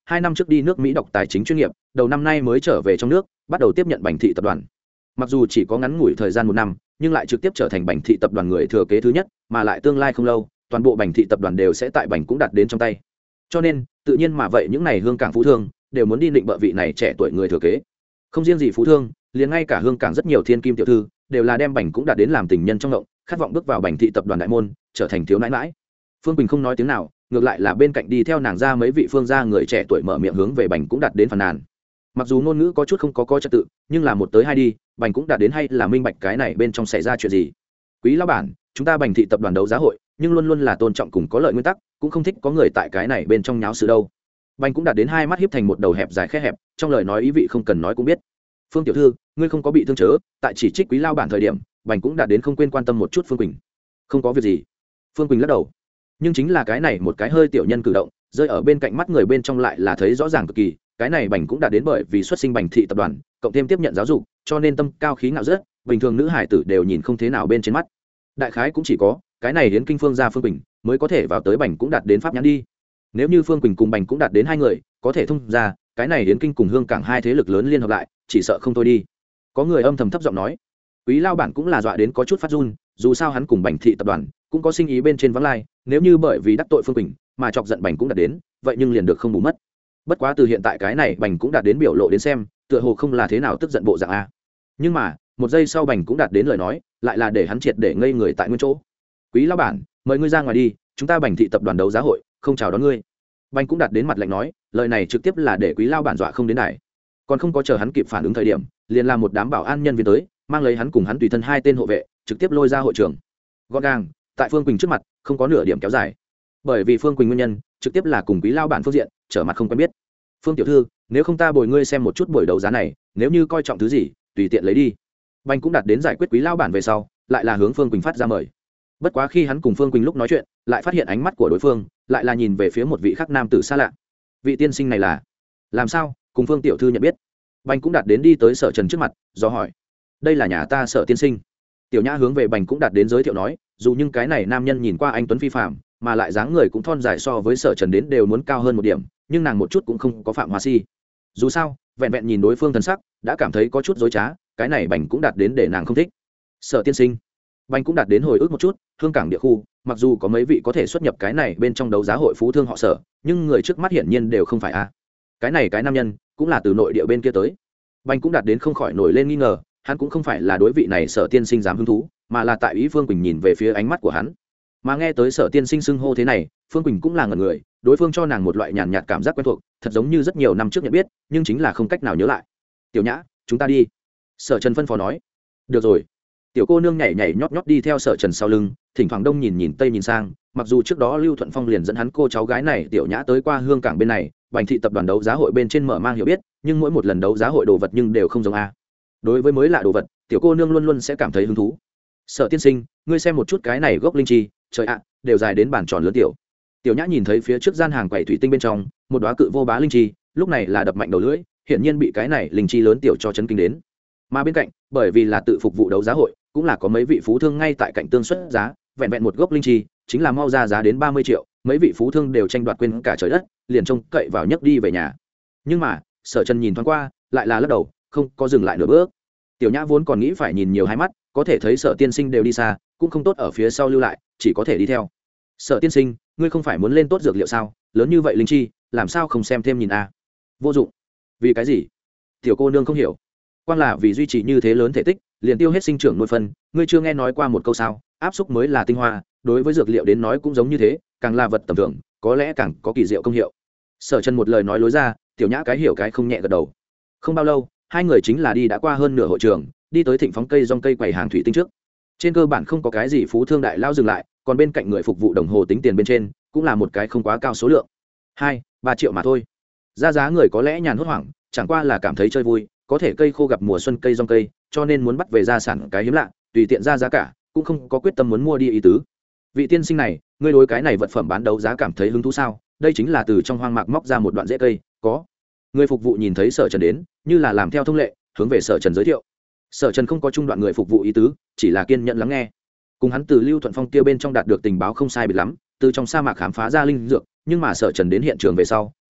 2 năm trước đi nước Mỹ đọc tài chính chuyên nghiệp, đầu năm nay mới trở về trong nước, bắt đầu tiếp nhận Bành thị tập đoàn. Mặc dù chỉ có ngắn ngủi thời gian 1 năm, nhưng lại trực tiếp trở thành Bành thị tập đoàn người thừa kế thứ nhất, mà lại tương lai không lâu, toàn bộ Bành thị tập đoàn đều sẽ tại Bành cũng đạt đến trong tay. Cho nên, tự nhiên mà vậy những này hương cảng phú thương đều muốn đi định bợ vị này trẻ tuổi người thừa kế. Không riêng gì phú thương, liền ngay cả hương cảng rất nhiều thiên kim tiểu thư đều là đem Bành cũng đạt đến làm tình nhân trong ngộng, khát vọng bước vào Bành thị tập đoàn đại môn, trở thành thiếu nãi nãi. Phương Quỳnh không nói tiếng nào, ngược lại là bên cạnh đi theo nàng ra mấy vị phương gia người trẻ tuổi mở miệng hướng về Bành cũng đạt đến phàn nàn. Mặc dù ngôn ngữ có chút không có trật tự, nhưng là một tới hai đi, Bành cũng đạt đến hay là minh bạch cái này bên trong xảy ra chuyện gì. Quý lão bản, chúng ta Bành thị tập đoàn đấu giá hội, nhưng luôn luôn là tôn trọng cùng có lợi nguyên tắc, cũng không thích có người tại cái này bên trong nháo sự đâu. Bành cũng đạt đến hai mắt híp thành một đầu hẹp dài khe hẹp, trong lời nói ý vị không cần nói cũng biết. Phương tiểu thư, ngươi không có bị thương chớ, tại chỉ trích Quý lão bản thời điểm, Bành cũng đạt đến không quên quan tâm một chút Phương Quỳnh. Không có việc gì. Phương Quỳnh lắc đầu. Nhưng chính là cái này một cái hơi tiểu nhân cử động, rơi ở bên cạnh mắt người bên trong lại là thấy rõ ràng cực kỳ. Cái này Bành cũng đạt đến bởi vì xuất sinh Bành thị tập đoàn, cộng thêm tiếp nhận giáo dục, cho nên tâm cao khí ngạo rất, bình thường nữ hải tử đều nhìn không thế nào bên trên mắt. Đại khái cũng chỉ có cái này đến kinh phương gia Phương Quỳnh mới có thể vào tới Bành cũng đạt đến pháp nhãn đi. Nếu như Phương Quỳnh cùng Bành cũng đạt đến hai người, có thể thông ra, cái này đến kinh cùng hương cảng hai thế lực lớn liên hợp lại, chỉ sợ không thôi đi. Có người âm thầm thấp giọng nói. Quý lao bản cũng là dọa đến có chút phát run, dù sao hắn cùng Bành thị tập đoàn cũng có sinh ý bên trên vắng lai, nếu như bởi vì đắc tội Phương Quỳnh mà chọc giận Bành cũng đạt đến, vậy nhưng liền được không bù mất. Bất quá từ hiện tại cái này Bành cũng đạt đến biểu lộ đến xem, tựa hồ không là thế nào tức giận bộ dạng a. Nhưng mà một giây sau Bành cũng đạt đến lời nói, lại là để hắn triệt để ngây người tại nguyên chỗ. Quý lão bản, mời ngươi ra ngoài đi, chúng ta Bành thị tập đoàn đấu giá hội không chào đón ngươi. Bành cũng đạt đến mặt lạnh nói, lời này trực tiếp là để Quý lão bản dọa không đến đài. Còn không có chờ hắn kịp phản ứng thời điểm, liền làm một đám bảo an nhân viên tới, mang lấy hắn cùng hắn tùy thân hai tên hộ vệ, trực tiếp lôi ra hội trường. Gọn gàng, tại Phương Quỳnh trước mặt, không có nửa điểm kéo dài. Bởi vì Phương Quỳnh nguyên nhân, trực tiếp là cùng Quý lão bản phương diện, trở mặt không quen biết. Phương tiểu thư, nếu không ta bồi ngươi xem một chút buổi đấu giá này, nếu như coi trọng thứ gì, tùy tiện lấy đi. Bành cũng đạt đến giải quyết Quý lão bản về sau, lại là hướng Phương Quỳnh phát ra mời. Bất quá khi hắn cùng Phương Quỳnh lúc nói chuyện, lại phát hiện ánh mắt của đối phương lại là nhìn về phía một vị khác nam tử xa lạ. Vị tiên sinh này là làm sao? Cùng Phương tiểu thư nhận biết. Bành cũng đạt đến đi tới Sở Trần trước mặt, do hỏi: "Đây là nhà ta Sở tiên sinh." Tiểu Nhã hướng về Bành cũng đạt đến giới thiệu nói, dù nhưng cái này nam nhân nhìn qua anh tuấn phi phàm, mà lại dáng người cũng thon dài so với Sở Trần đến đều muốn cao hơn một điểm, nhưng nàng một chút cũng không có phạm hoa si. Dù sao, vẹn vẹn nhìn đối phương thần sắc, đã cảm thấy có chút dối trá, cái này Bành cũng đạt đến để nàng không thích. Sở tiên sinh. Bành cũng đạt đến hồi ức một chút, hương cảng địa khu, mặc dù có mấy vị có thể xuất nhập cái này bên trong đấu giá hội phú thương họ Sở, nhưng người trước mắt hiển nhiên đều không phải a. Cái này cái nam nhân cũng là từ nội địa bên kia tới. Bành cũng đạt đến không khỏi nổi lên nghi ngờ, hắn cũng không phải là đối vị này Sở tiên sinh dám hứng thú, mà là tại ý Phương Quỳnh nhìn về phía ánh mắt của hắn. Mà nghe tới Sở tiên sinh xưng hô thế này, Phương Quỳnh cũng là ngẩn người, đối phương cho nàng một loại nhàn nhạt cảm giác quen thuộc, thật giống như rất nhiều năm trước nhận biết, nhưng chính là không cách nào nhớ lại. Tiểu Nhã, chúng ta đi. Sở Trần phân phó nói. Được rồi. Tiểu cô nương nhảy nhảy nhót nhót đi theo Sở Trần sau lưng, thỉnh thoảng đông nhìn nhìn tây nhìn sang, mặc dù trước đó Lưu Thuận Phong liền dẫn hắn cô cháu gái này Tiểu Nhã tới qua hương cảng bên này, Bành thị tập đoàn đấu giá hội bên trên mở mang hiểu biết, nhưng mỗi một lần đấu giá hội đồ vật nhưng đều không giống a. Đối với mới lạ đồ vật, tiểu cô nương luôn luôn sẽ cảm thấy hứng thú. Sở tiên sinh, ngươi xem một chút cái này gốc linh chi, trời ạ, đều dài đến bàn tròn lớn tiểu. Tiểu Nhã nhìn thấy phía trước gian hàng quầy thủy tinh bên trong, một đóa cự vô bá linh chi, lúc này là đập mạnh đầu lưỡi, hiển nhiên bị cái này linh chi lớn tiểu cho chấn kinh đến. Mà bên cạnh, bởi vì là tự phục vụ đấu giá hội, cũng là có mấy vị phú thương ngay tại cạnh tương xuất giá, vẹn vẹn một gốc linh chi, chính là mau ra giá đến 30 triệu, mấy vị phú thương đều tranh đoạt quên cả trời đất, liền trông cậy vào nhấc đi về nhà. Nhưng mà, Sở Trần nhìn thoáng qua, lại là lắc đầu, không có dừng lại nửa bước. Tiểu Nhã vốn còn nghĩ phải nhìn nhiều hai mắt, có thể thấy Sở tiên sinh đều đi xa, cũng không tốt ở phía sau lưu lại, chỉ có thể đi theo. Sở tiên sinh, ngươi không phải muốn lên tốt dược liệu sao? Lớn như vậy linh chi, làm sao không xem thêm nhìn a? Vô dụng. Vì cái gì? Tiểu cô nương không hiểu. Quang là vì duy trì như thế lớn thể tích, liền tiêu hết sinh trưởng nuôi phân, ngươi chưa nghe nói qua một câu sao? Áp xúc mới là tinh hoa, đối với dược liệu đến nói cũng giống như thế, càng là vật tầm thường, có lẽ càng có kỳ diệu công hiệu. Sở Trần một lời nói lối ra, Tiểu Nhã cái hiểu cái không nhẹ gật đầu. Không bao lâu, hai người chính là đi đã qua hơn nửa hội trường, đi tới thịnh phóng cây rong cây quầy hàng thủy tinh trước. Trên cơ bản không có cái gì phú thương đại lao dừng lại, còn bên cạnh người phục vụ đồng hồ tính tiền bên trên, cũng là một cái không quá cao số lượng, 2-3 triệu mà thôi. Giá người có lẽ nhàn hốt hoảng, chẳng qua là cảm thấy chơi vui, có thể cây khô gặp mùa xuân cây rong cây, cho nên muốn bắt về gia sản cái hiếm lạ, tùy tiện ra giá cả, cũng không có quyết tâm muốn mua đi ý tứ. Vị tiên sinh này, ngươi đối cái này vật phẩm bán đấu giá cảm thấy hứng thú sao? Đây chính là từ trong hoang mạc móc ra một đoạn rễ cây, có. Người phục vụ nhìn thấy Sở Trần đến, như là làm theo thông lệ, hướng về Sở Trần giới thiệu. Sở Trần không có trung đoạn người phục vụ ý tứ, chỉ là kiên nhẫn lắng nghe. Cùng hắn từ Lưu Thuận Phong kia bên trong đạt được tình báo không sai biệt lắm, từ trong sa mạc khám phá ra linh dược, nhưng mà Sở Trần đến hiện trường về sau,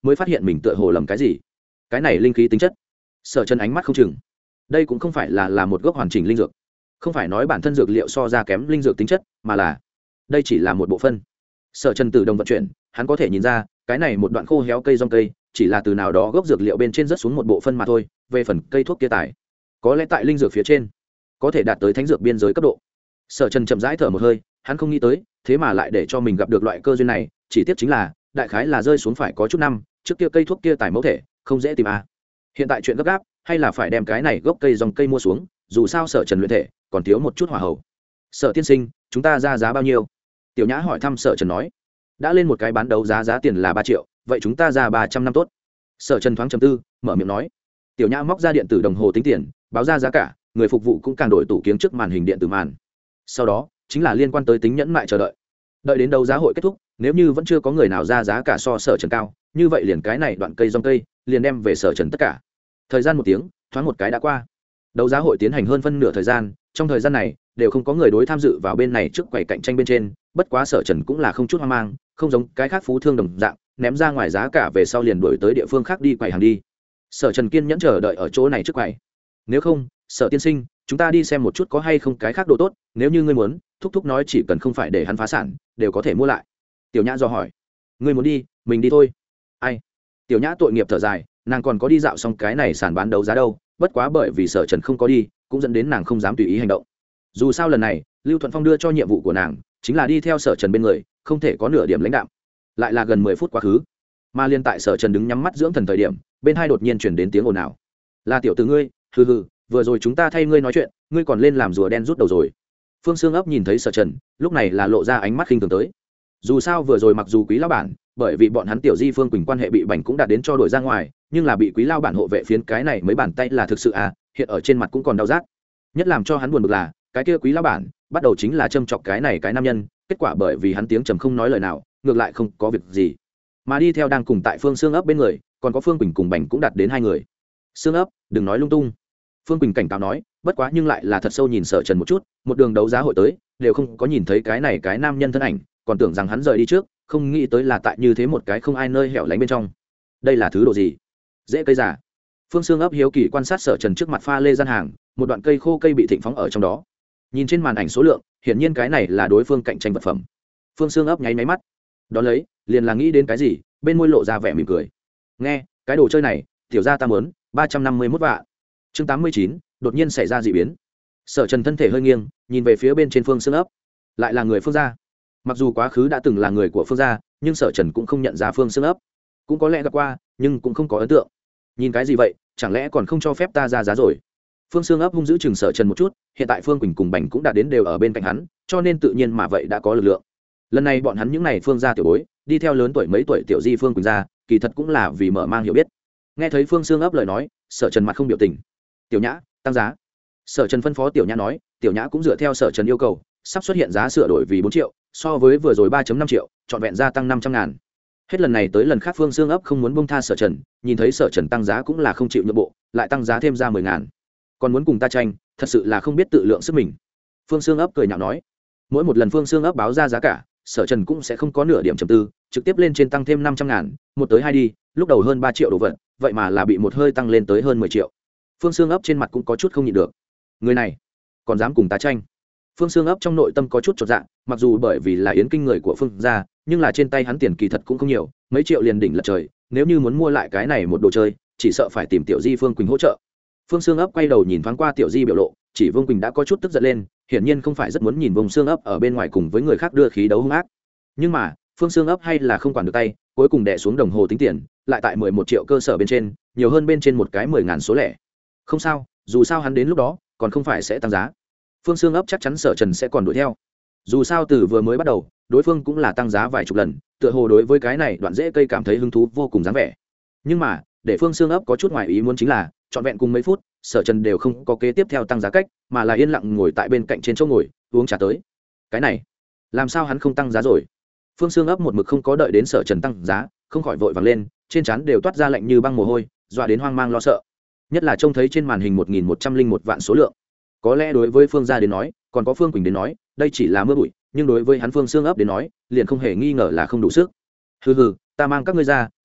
mới phát hiện mình tựa hồ lầm cái gì. Cái này linh khí tính chất. Sở Trần ánh mắt không chừng. Đây cũng không phải là một gốc hoàn chỉnh linh dược, không phải nói bản thân dược liệu so ra kém linh dược tính chất, mà là đây chỉ là một bộ phân. Sở Trần tự động vận chuyển, hắn có thể nhìn ra cái này một đoạn khô héo cây rong cây chỉ là từ nào đó gốc dược liệu bên trên rớt xuống một bộ phân mà thôi. Về phần cây thuốc kia tài, có lẽ tại linh dược phía trên có thể đạt tới thánh dược biên giới cấp độ. Sở Trần chậm rãi thở một hơi, hắn không nghĩ tới thế mà lại để cho mình gặp được loại cơ duyên này. Chỉ tiếc chính là đại khái là rơi xuống phải có chút năm trước kia, cây thuốc kia tài mẫu thể không dễ tìm à. Hiện tại chuyện gấp gáp hay là phải đem cái này gốc cây dòng cây mua xuống, dù sao Sở Trần luyện thể còn thiếu một chút hỏa hậu. Sở tiên sinh, chúng ta ra giá bao nhiêu? Tiểu Nhã hỏi thăm. Sở Trần nói đã lên một cái bán đấu giá tiền là 3 triệu, vậy chúng ta ra 300 năm tốt. Sở Trần thoáng trầm tư, mở miệng nói. Tiểu Nhã móc ra điện tử đồng hồ tính tiền, báo ra giá cả, người phục vụ cũng càng đổi tủ kiếng trước màn hình điện tử màn. Sau đó chính là liên quan tới tính nhẫn mại chờ đợi. Đợi đến đấu giá hội kết thúc, nếu như vẫn chưa có người nào ra giá cả so Sở Trần cao, như vậy liền cái này đoạn cây rong cây liền đem về Sở Trần tất cả. Thời gian 1 tiếng thoáng một cái đã qua. Đấu giá hội tiến hành hơn phân nửa thời gian, trong thời gian này đều không có người đối tham dự vào bên này trước quầy cạnh tranh bên trên. Bất quá Sở Trần cũng là không chút hoang mang, không giống cái khác phú thương đồng dạng ném ra ngoài giá cả về sau liền đổi tới địa phương khác đi quầy hàng đi. Sở Trần kiên nhẫn chờ đợi ở chỗ này trước quầy. Nếu không, Sở tiên sinh, chúng ta đi xem một chút có hay không cái khác đồ tốt, nếu như ngươi muốn, thúc thúc nói chỉ cần không phải để hắn phá sản đều có thể mua lại. Tiểu Nhã do hỏi. Ngươi muốn đi, mình đi thôi. Ai? Tiểu Nhã tội nghiệp thở dài, nàng còn có đi dạo xong cái này sàn bán đấu giá đâu, bất quá bởi vì Sở Trần không có đi, cũng dẫn đến nàng không dám tùy ý hành động. Dù sao lần này Lưu Thuận Phong đưa cho nhiệm vụ của nàng chính là đi theo Sở Trần bên người, không thể có nửa điểm lãnh đạm. Lại là gần 10 phút quá khứ, mà liên tại Sở Trần đứng nhắm mắt dưỡng thần thời điểm, bên hai đột nhiên chuyển đến tiếng ồn ào. Là tiểu tử ngươi, hừ hừ, vừa rồi chúng ta thay ngươi nói chuyện, ngươi còn lên làm rùa đen rút đầu rồi. Phương Sương ấp nhìn thấy Sở Trần, lúc này là lộ ra ánh mắt khinh thường tới. Dù sao vừa rồi mặc dù Quý lão bản bởi vì bọn hắn tiểu Di Phương Quỳnh quan hệ bị bành cũng đạt đến cho đổi ra ngoài, nhưng là bị Quý lão bản hộ vệ phiến cái này mấy bàn tay là thực sự à, hiện ở trên mặt cũng còn đau rát. Nhất làm cho hắn buồn bực là, cái kia Quý lão bản bắt đầu chính là châm chọc cái này cái nam nhân, kết quả bởi vì hắn tiếng trầm không nói lời nào, ngược lại không có việc gì. Mà đi theo đang cùng tại Phương Sương ấp bên người, còn có Phương Quỳnh cùng bành cũng đạt đến 2 người. Sương ấp, đừng nói lung tung. Phương Quỳnh cảnh cáo nói, bất quá nhưng lại là thật sâu nhìn Sở Trần một chút, một đường đấu giá hội tới đều không có nhìn thấy cái này cái nam nhân thân ảnh, còn tưởng rằng hắn rời đi trước, không nghĩ tới là tại như thế một cái không ai nơi hẻo lánh bên trong. Đây là thứ đồ gì? Dễ cây giả. Phương Sương ấp hiếu kỳ quan sát Sở Trần trước mặt pha lê gian hàng, một đoạn cây khô cây bị thịnh phóng ở trong đó. Nhìn trên màn ảnh số lượng, hiển nhiên cái này là đối phương cạnh tranh vật phẩm. Phương Sương ấp nháy máy mắt, đó lấy liền là nghĩ đến cái gì, bên môi lộ ra vẻ mỉm cười. Nghe, cái đồ chơi này, tiểu gia ta muốn 351 vạn. Chương 89, đột nhiên xảy ra dị biến. Sở Trần thân thể hơi nghiêng, nhìn về phía bên trên Phương Sương ấp, lại là người Phương gia. Mặc dù quá khứ đã từng là người của Phương gia, nhưng Sở Trần cũng không nhận ra Phương Sương ấp, cũng có lẽ gặp qua, nhưng cũng không có ấn tượng. Nhìn cái gì vậy, chẳng lẽ còn không cho phép ta ra giá rồi? Phương Sương ấp hung dữ chừng Sở Trần một chút, hiện tại Phương Quỳnh cùng bành cũng đã đến đều ở bên cạnh hắn, cho nên tự nhiên mà vậy đã có lực lượng. Lần này bọn hắn những này Phương gia tiểu bối, đi theo lớn tuổi mấy tuổi tiểu Di Phương Quỳnh gia, kỳ thật cũng là vì mở mang hiểu biết. Nghe thấy Phương Sương ấp lời nói, Sở Trần mặt không biểu tình. Tiểu Nhã, tăng giá. Sở Trần phân phó Tiểu Nhã nói, Tiểu Nhã cũng dựa theo Sở Trần yêu cầu, sắp xuất hiện giá sửa đổi vì 4 triệu, so với vừa rồi 3.5 triệu, trọn vẹn gia tăng 500 ngàn. Hết lần này tới lần khác Phương Sương ấp không muốn buông tha Sở Trần, nhìn thấy Sở Trần tăng giá cũng là không chịu nhượng bộ, lại tăng giá thêm ra 10 ngàn. Còn muốn cùng ta tranh, thật sự là không biết tự lượng sức mình. Phương Sương ấp cười nhạo nói. Mỗi một lần Phương Sương ấp báo ra giá cả, Sở Trần cũng sẽ không có nửa điểm trầm tư, trực tiếp lên trên tăng thêm 500 ngàn, một tới hai đi, lúc đầu hơn 3 triệu đồ vật, vậy mà là bị một hơi tăng lên tới hơn 10 triệu. Phương Sương ấp trên mặt cũng có chút không nhịn được. Người này còn dám cùng ta tranh? Phương Sương ấp trong nội tâm có chút chột dạ, mặc dù bởi vì là yến kinh người của Phương gia, nhưng là trên tay hắn tiền kỳ thật cũng không nhiều, mấy triệu liền đỉnh lật trời, nếu như muốn mua lại cái này một đồ chơi, chỉ sợ phải tìm tiểu Di Phương Quỳnh hỗ trợ. Phương Sương ấp quay đầu nhìn thoáng qua tiểu Di biểu lộ, chỉ Vương Quỳnh đã có chút tức giận lên, hiển nhiên không phải rất muốn nhìn vùng Sương ấp ở bên ngoài cùng với người khác đưa khí đấu hung ác. Nhưng mà Phương Sương ấp hay là không quản được tay, cuối cùng đè xuống đồng hồ tính tiền, lại tại 11 triệu cơ sở bên trên, nhiều hơn bên trên một cái 10 ngàn số lẻ. Không sao, dù sao hắn đến lúc đó còn không phải sẽ tăng giá. Phương Sương ấp chắc chắn Sở Trần sẽ còn đuổi theo. Dù sao từ vừa mới bắt đầu, đối phương cũng là tăng giá vài chục lần, tựa hồ đối với cái này đoạn rễ cây cảm thấy hứng thú vô cùng dáng vẻ. Nhưng mà để Phương Sương ấp có chút ngoài ý muốn chính là, trọn vẹn cùng mấy phút, Sở Trần đều không có kế tiếp theo tăng giá cách, mà là yên lặng ngồi tại bên cạnh trên chỗ ngồi uống trà tới. Cái này làm sao hắn không tăng giá rồi? Phương Sương ấp một mực không có đợi đến Sở Trần tăng giá, không khỏi vội vàng lên, trên trán đều toát ra lạnh như băng mồ hôi, dọa đến hoang mang lo sợ. Nhất là trông thấy trên màn hình 1.101 vạn số lượng. Có lẽ đối với Phương gia đến nói, còn có Phương Quỳnh đến nói, đây chỉ là mưa bụi, nhưng đối với hắn Phương Sương ấp đến nói, liền không hề nghi ngờ là không đủ sức. Hừ hừ, ta mang các ngươi ra,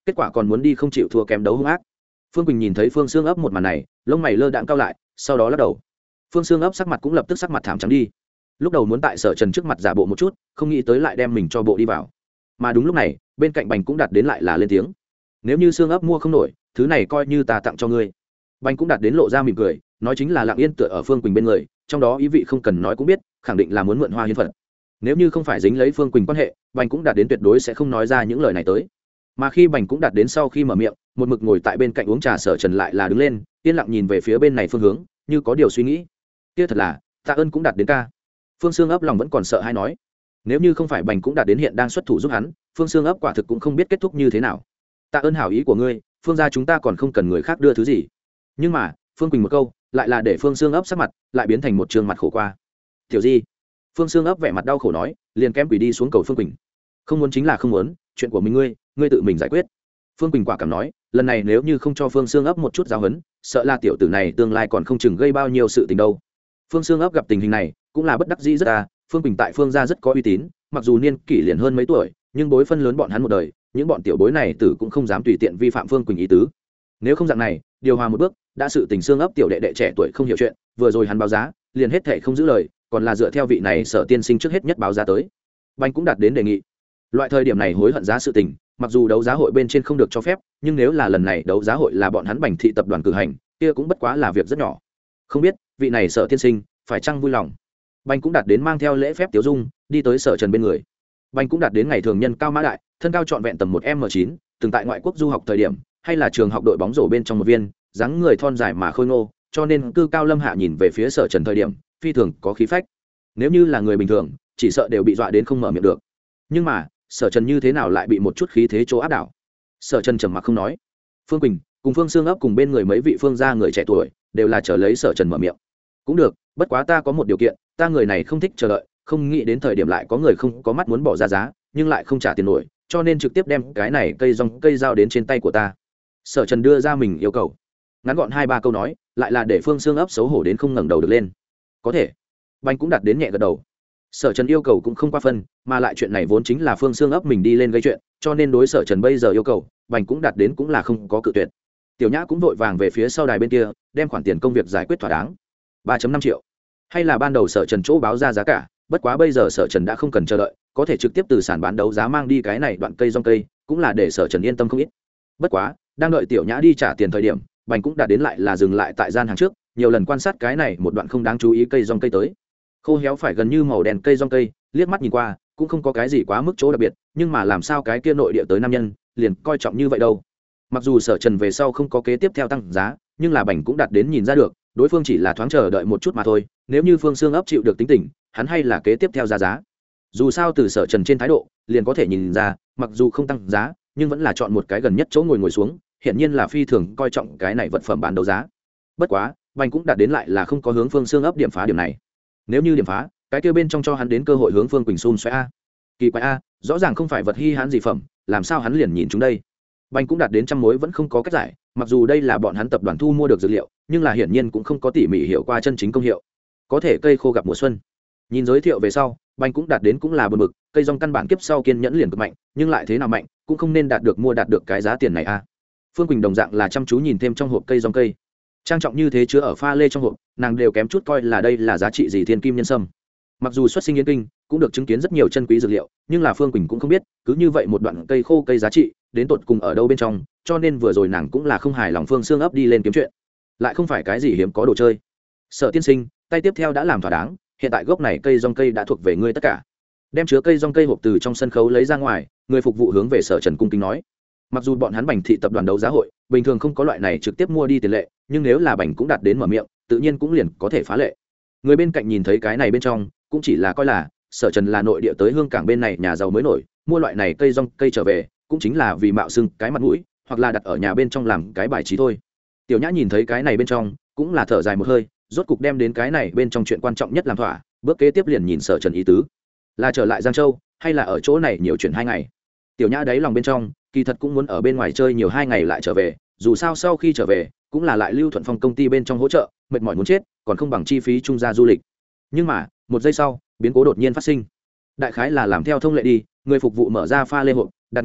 kết quả còn muốn đi không chịu thua kém đấu hung ác. Phương Quỳnh nhìn thấy Phương Xương ấp một màn này, lông mày lơ đãng cao lại, sau đó lắc đầu. Phương Xương ấp sắc mặt cũng lập tức sắc mặt thảm trắng đi. Lúc đầu muốn tại Sở Trần trước mặt giả bộ một chút, không nghĩ tới lại đem mình cho bộ đi vào. Mà đúng lúc này, bên cạnh Bành cũng đạt đến lại là lên tiếng. Nếu như Xương ấp mua không nổi, thứ này coi như ta tặng cho ngươi. Bành cũng đạt đến lộ ra mỉm cười, nói chính là lặng yên tựa ở Phương Quỳnh bên người, trong đó ý vị không cần nói cũng biết, khẳng định là muốn mượn hoa hiến phật. Nếu như không phải dính lấy Phương Quỳnh quan hệ, Bành cũng đạt đến tuyệt đối sẽ không nói ra những lời này tới. Mà khi Bành cũng đạt đến sau khi mở miệng, một mực ngồi tại bên cạnh uống trà Sở Trần lại là đứng lên, yên lặng nhìn về phía bên này phương hướng, như có điều suy nghĩ. Kia thật là, tạ ơn cũng đạt đến ca. Phương Xương ấp lòng vẫn còn sợ hay nói, nếu như không phải Bành cũng đạt đến hiện đang xuất thủ giúp hắn, Phương Xương ấp quả thực cũng không biết kết thúc như thế nào. Tạ ơn hảo ý của ngươi, Phương gia chúng ta còn không cần người khác đưa thứ gì. Nhưng mà Phương Quỳnh một câu lại là để Phương Xương ấp sắc mặt lại biến thành một trường mặt khổ qua. Tiểu Di, Phương Xương ấp vẻ mặt đau khổ nói, liền kém quỷ đi xuống cầu Phương Quỳnh. Không muốn chính là không muốn, chuyện của mình ngươi tự mình giải quyết. Phương Quỳnh quả cảm nói, lần này nếu như không cho Phương Xương ấp một chút giáo huấn, sợ là tiểu tử này tương lai còn không chừng gây bao nhiêu sự tình đâu. Phương Xương ấp gặp tình hình này cũng là bất đắc dĩ rất Phương Quỳnh tại Phương gia rất có uy tín, mặc dù niên kỷ liền hơn mấy tuổi, nhưng bối phân lớn bọn hắn một đời, những bọn tiểu bối này tử cũng không dám tùy tiện vi phạm Phương Quỳnh ý tứ. Nếu không dạng này, điều hòa một bước, đã sự tình Xương ấp tiểu đệ đệ trẻ tuổi không hiểu chuyện, vừa rồi hắn báo giá, liền hết thảy không giữ lời, còn là dựa theo vị này Sở tiên sinh trước hết nhất báo giá tới. Bành cũng đạt đến đề nghị. Loại thời điểm này hối hận giá sự tình, mặc dù đấu giá hội bên trên không được cho phép, nhưng nếu là lần này đấu giá hội là bọn hắn Bành thị tập đoàn cử hành, kia cũng bất quá là việc rất nhỏ. Không biết vị này Sở tiên sinh phải chăng vui lòng. Bành cũng đạt đến mang theo lễ phép tiểu dung, đi tới Sở Trần bên người. Bành cũng đạt đến ngày thường nhân cao mã đại, thân cao trọn vẹn tầm 1m9, từng tại ngoại quốc du học thời điểm, hay là trường học đội bóng rổ bên trong một viên, dáng người thon dài mà khôi ngô, cho nên cư cao lâm hạ nhìn về phía Sở Trần thời điểm, phi thường có khí phách. Nếu như là người bình thường, chỉ sợ đều bị dọa đến không mở miệng được. Nhưng mà, Sở Trần như thế nào lại bị một chút khí thế chỗ áp đảo? Sở Trần trầm mặc không nói. Phương Quỳnh cùng Phương Xương ấp cùng bên người mấy vị Phương gia người trẻ tuổi đều là chờ lấy Sở Trần mở miệng. Cũng được, bất quá ta có một điều kiện, ta người này không thích chờ đợi, không nghĩ đến thời điểm lại có người không có mắt muốn bỏ ra giá, nhưng lại không trả tiền nổi, cho nên trực tiếp đem cái này cây dao đến trên tay của ta. Sở Trần đưa ra mình yêu cầu, ngắn gọn 2-3 câu nói, lại là để Phương Xương ấp xấu hổ đến không ngẩng đầu được lên. Có thể. Bành cũng đặt đến nhẹ gật đầu. Sở Trần yêu cầu cũng không qua phân, mà lại chuyện này vốn chính là Phương Xương ấp mình đi lên gây chuyện, cho nên đối Sở Trần bây giờ yêu cầu, Bành cũng đặt đến cũng là không có cự tuyệt. Tiểu Nhã cũng vội vàng về phía sau đài bên kia, đem khoản tiền công việc giải quyết thỏa đáng. 3.5 triệu. Hay là ban đầu Sở Trần chỗ báo ra giá cả, bất quá bây giờ Sở Trần đã không cần chờ đợi, có thể trực tiếp từ sàn bán đấu giá mang đi cái này đoạn cây rong cây, cũng là để Sở Trần yên tâm không ít. Bất quá, đang đợi Tiểu Nhã đi trả tiền thời điểm, Bành cũng đã đến lại là dừng lại tại gian hàng trước, nhiều lần quan sát cái này một đoạn không đáng chú ý cây rong cây tới. Khô héo phải gần như màu đen cây rong cây, liếc mắt nhìn qua, cũng không có cái gì quá mức chỗ đặc biệt, nhưng mà làm sao cái kia nội địa tới nam nhân, liền coi trọng như vậy đâu. Mặc dù Sở Trần về sau không có kế tiếp theo tăng giá, nhưng là Bành cũng đạt đến nhìn ra được, đối phương chỉ là thoáng chờ đợi một chút mà thôi, nếu như Phương Xương ấp chịu được tính tình, hắn hay là kế tiếp theo ra giá. Dù sao từ Sở Trần trên thái độ, liền có thể nhìn ra, mặc dù không tăng giá, nhưng vẫn là chọn một cái gần nhất chỗ ngồi xuống, hiển nhiên là phi thường coi trọng cái này vật phẩm bán đấu giá. Bất quá, Bành cũng đạt đến lại là không có hướng Phương Xương ấp điểm phá điểm này. Nếu như điểm phá, cái kia bên trong cho hắn đến cơ hội hướng Phương Quỳnh xun xoe a. Kỳ quái a, rõ ràng không phải vật hi hãn gì phẩm, làm sao hắn liền nhìn chúng đây? Bành cũng đạt đến trăm mối vẫn không có cách giải, mặc dù đây là bọn hắn tập đoàn thu mua được dược liệu, nhưng là hiển nhiên cũng không có tỉ mỉ hiểu qua chân chính công hiệu. Có thể cây khô gặp mùa xuân. Nhìn giới thiệu về sau, Bành cũng đạt đến cũng là bần bực, cây rong căn bản kiếp sau kiên nhẫn liền cực mạnh, nhưng lại thế nào mạnh, cũng không nên đạt được cái giá tiền này a. Phương Quỳnh đồng dạng là chăm chú nhìn thêm trong hộp cây rong cây. Trang trọng như thế chứa ở pha lê trong hộp, nàng đều kém chút coi là đây là giá trị gì thiên kim nhân sâm. Mặc dù xuất sinh yên kinh, cũng được chứng kiến rất nhiều chân quý dược liệu, nhưng là Phương Quỳnh cũng không biết, cứ như vậy một đoạn cây khô cây giá trị, đến tột cùng ở đâu bên trong, cho nên vừa rồi nàng cũng là không hài lòng Phương Xương ấp đi lên kiếm chuyện, lại không phải cái gì hiếm có đồ chơi. Sở tiên sinh, tay tiếp theo đã làm thỏa đáng, hiện tại gốc này cây rong cây đã thuộc về ngươi tất cả. Đem chứa cây rong cây hộp từ trong sân khấu lấy ra ngoài, người phục vụ hướng về Sở Trần cung kính nói. Mặc dù bọn hắn Bành thị tập đoàn đấu giá hội bình thường không có loại này trực tiếp mua đi tiền lệ, nhưng nếu là Bành cũng đạt đến mở miệng, tự nhiên cũng liền có thể phá lệ. Người bên cạnh nhìn thấy cái này bên trong, cũng chỉ là coi là Sở Trần là nội địa tới hương cảng bên này nhà giàu mới nổi, mua loại này cây rong cây trở về, cũng chính là vì mạo xưng cái mặt mũi, hoặc là đặt ở nhà bên trong làm cái bài trí thôi. Tiểu Nhã nhìn thấy cái này bên trong, cũng là thở dài một hơi, rốt cục đem đến cái này bên trong chuyện quan trọng nhất làm thỏa, bước kế tiếp liền nhìn Sở Trần ý tứ, là trở lại Giang Châu, hay là ở chỗ này nhiều chuyện 2 ngày. Tiểu Nhã đáy lòng bên trong, kỳ thật cũng muốn ở bên ngoài chơi nhiều 2 ngày lại trở về, dù sao sau khi trở về, cũng là lại Lưu Thuận Phong công ty bên trong hỗ trợ, mệt mỏi muốn chết, còn không bằng chi phí trung gia du lịch. Nhưng mà, một giây sau, biến cố đột nhiên phát sinh. Đại khái là làm theo thông lệ đi, người phục vụ mở ra pha lê hộp, đặt ngang,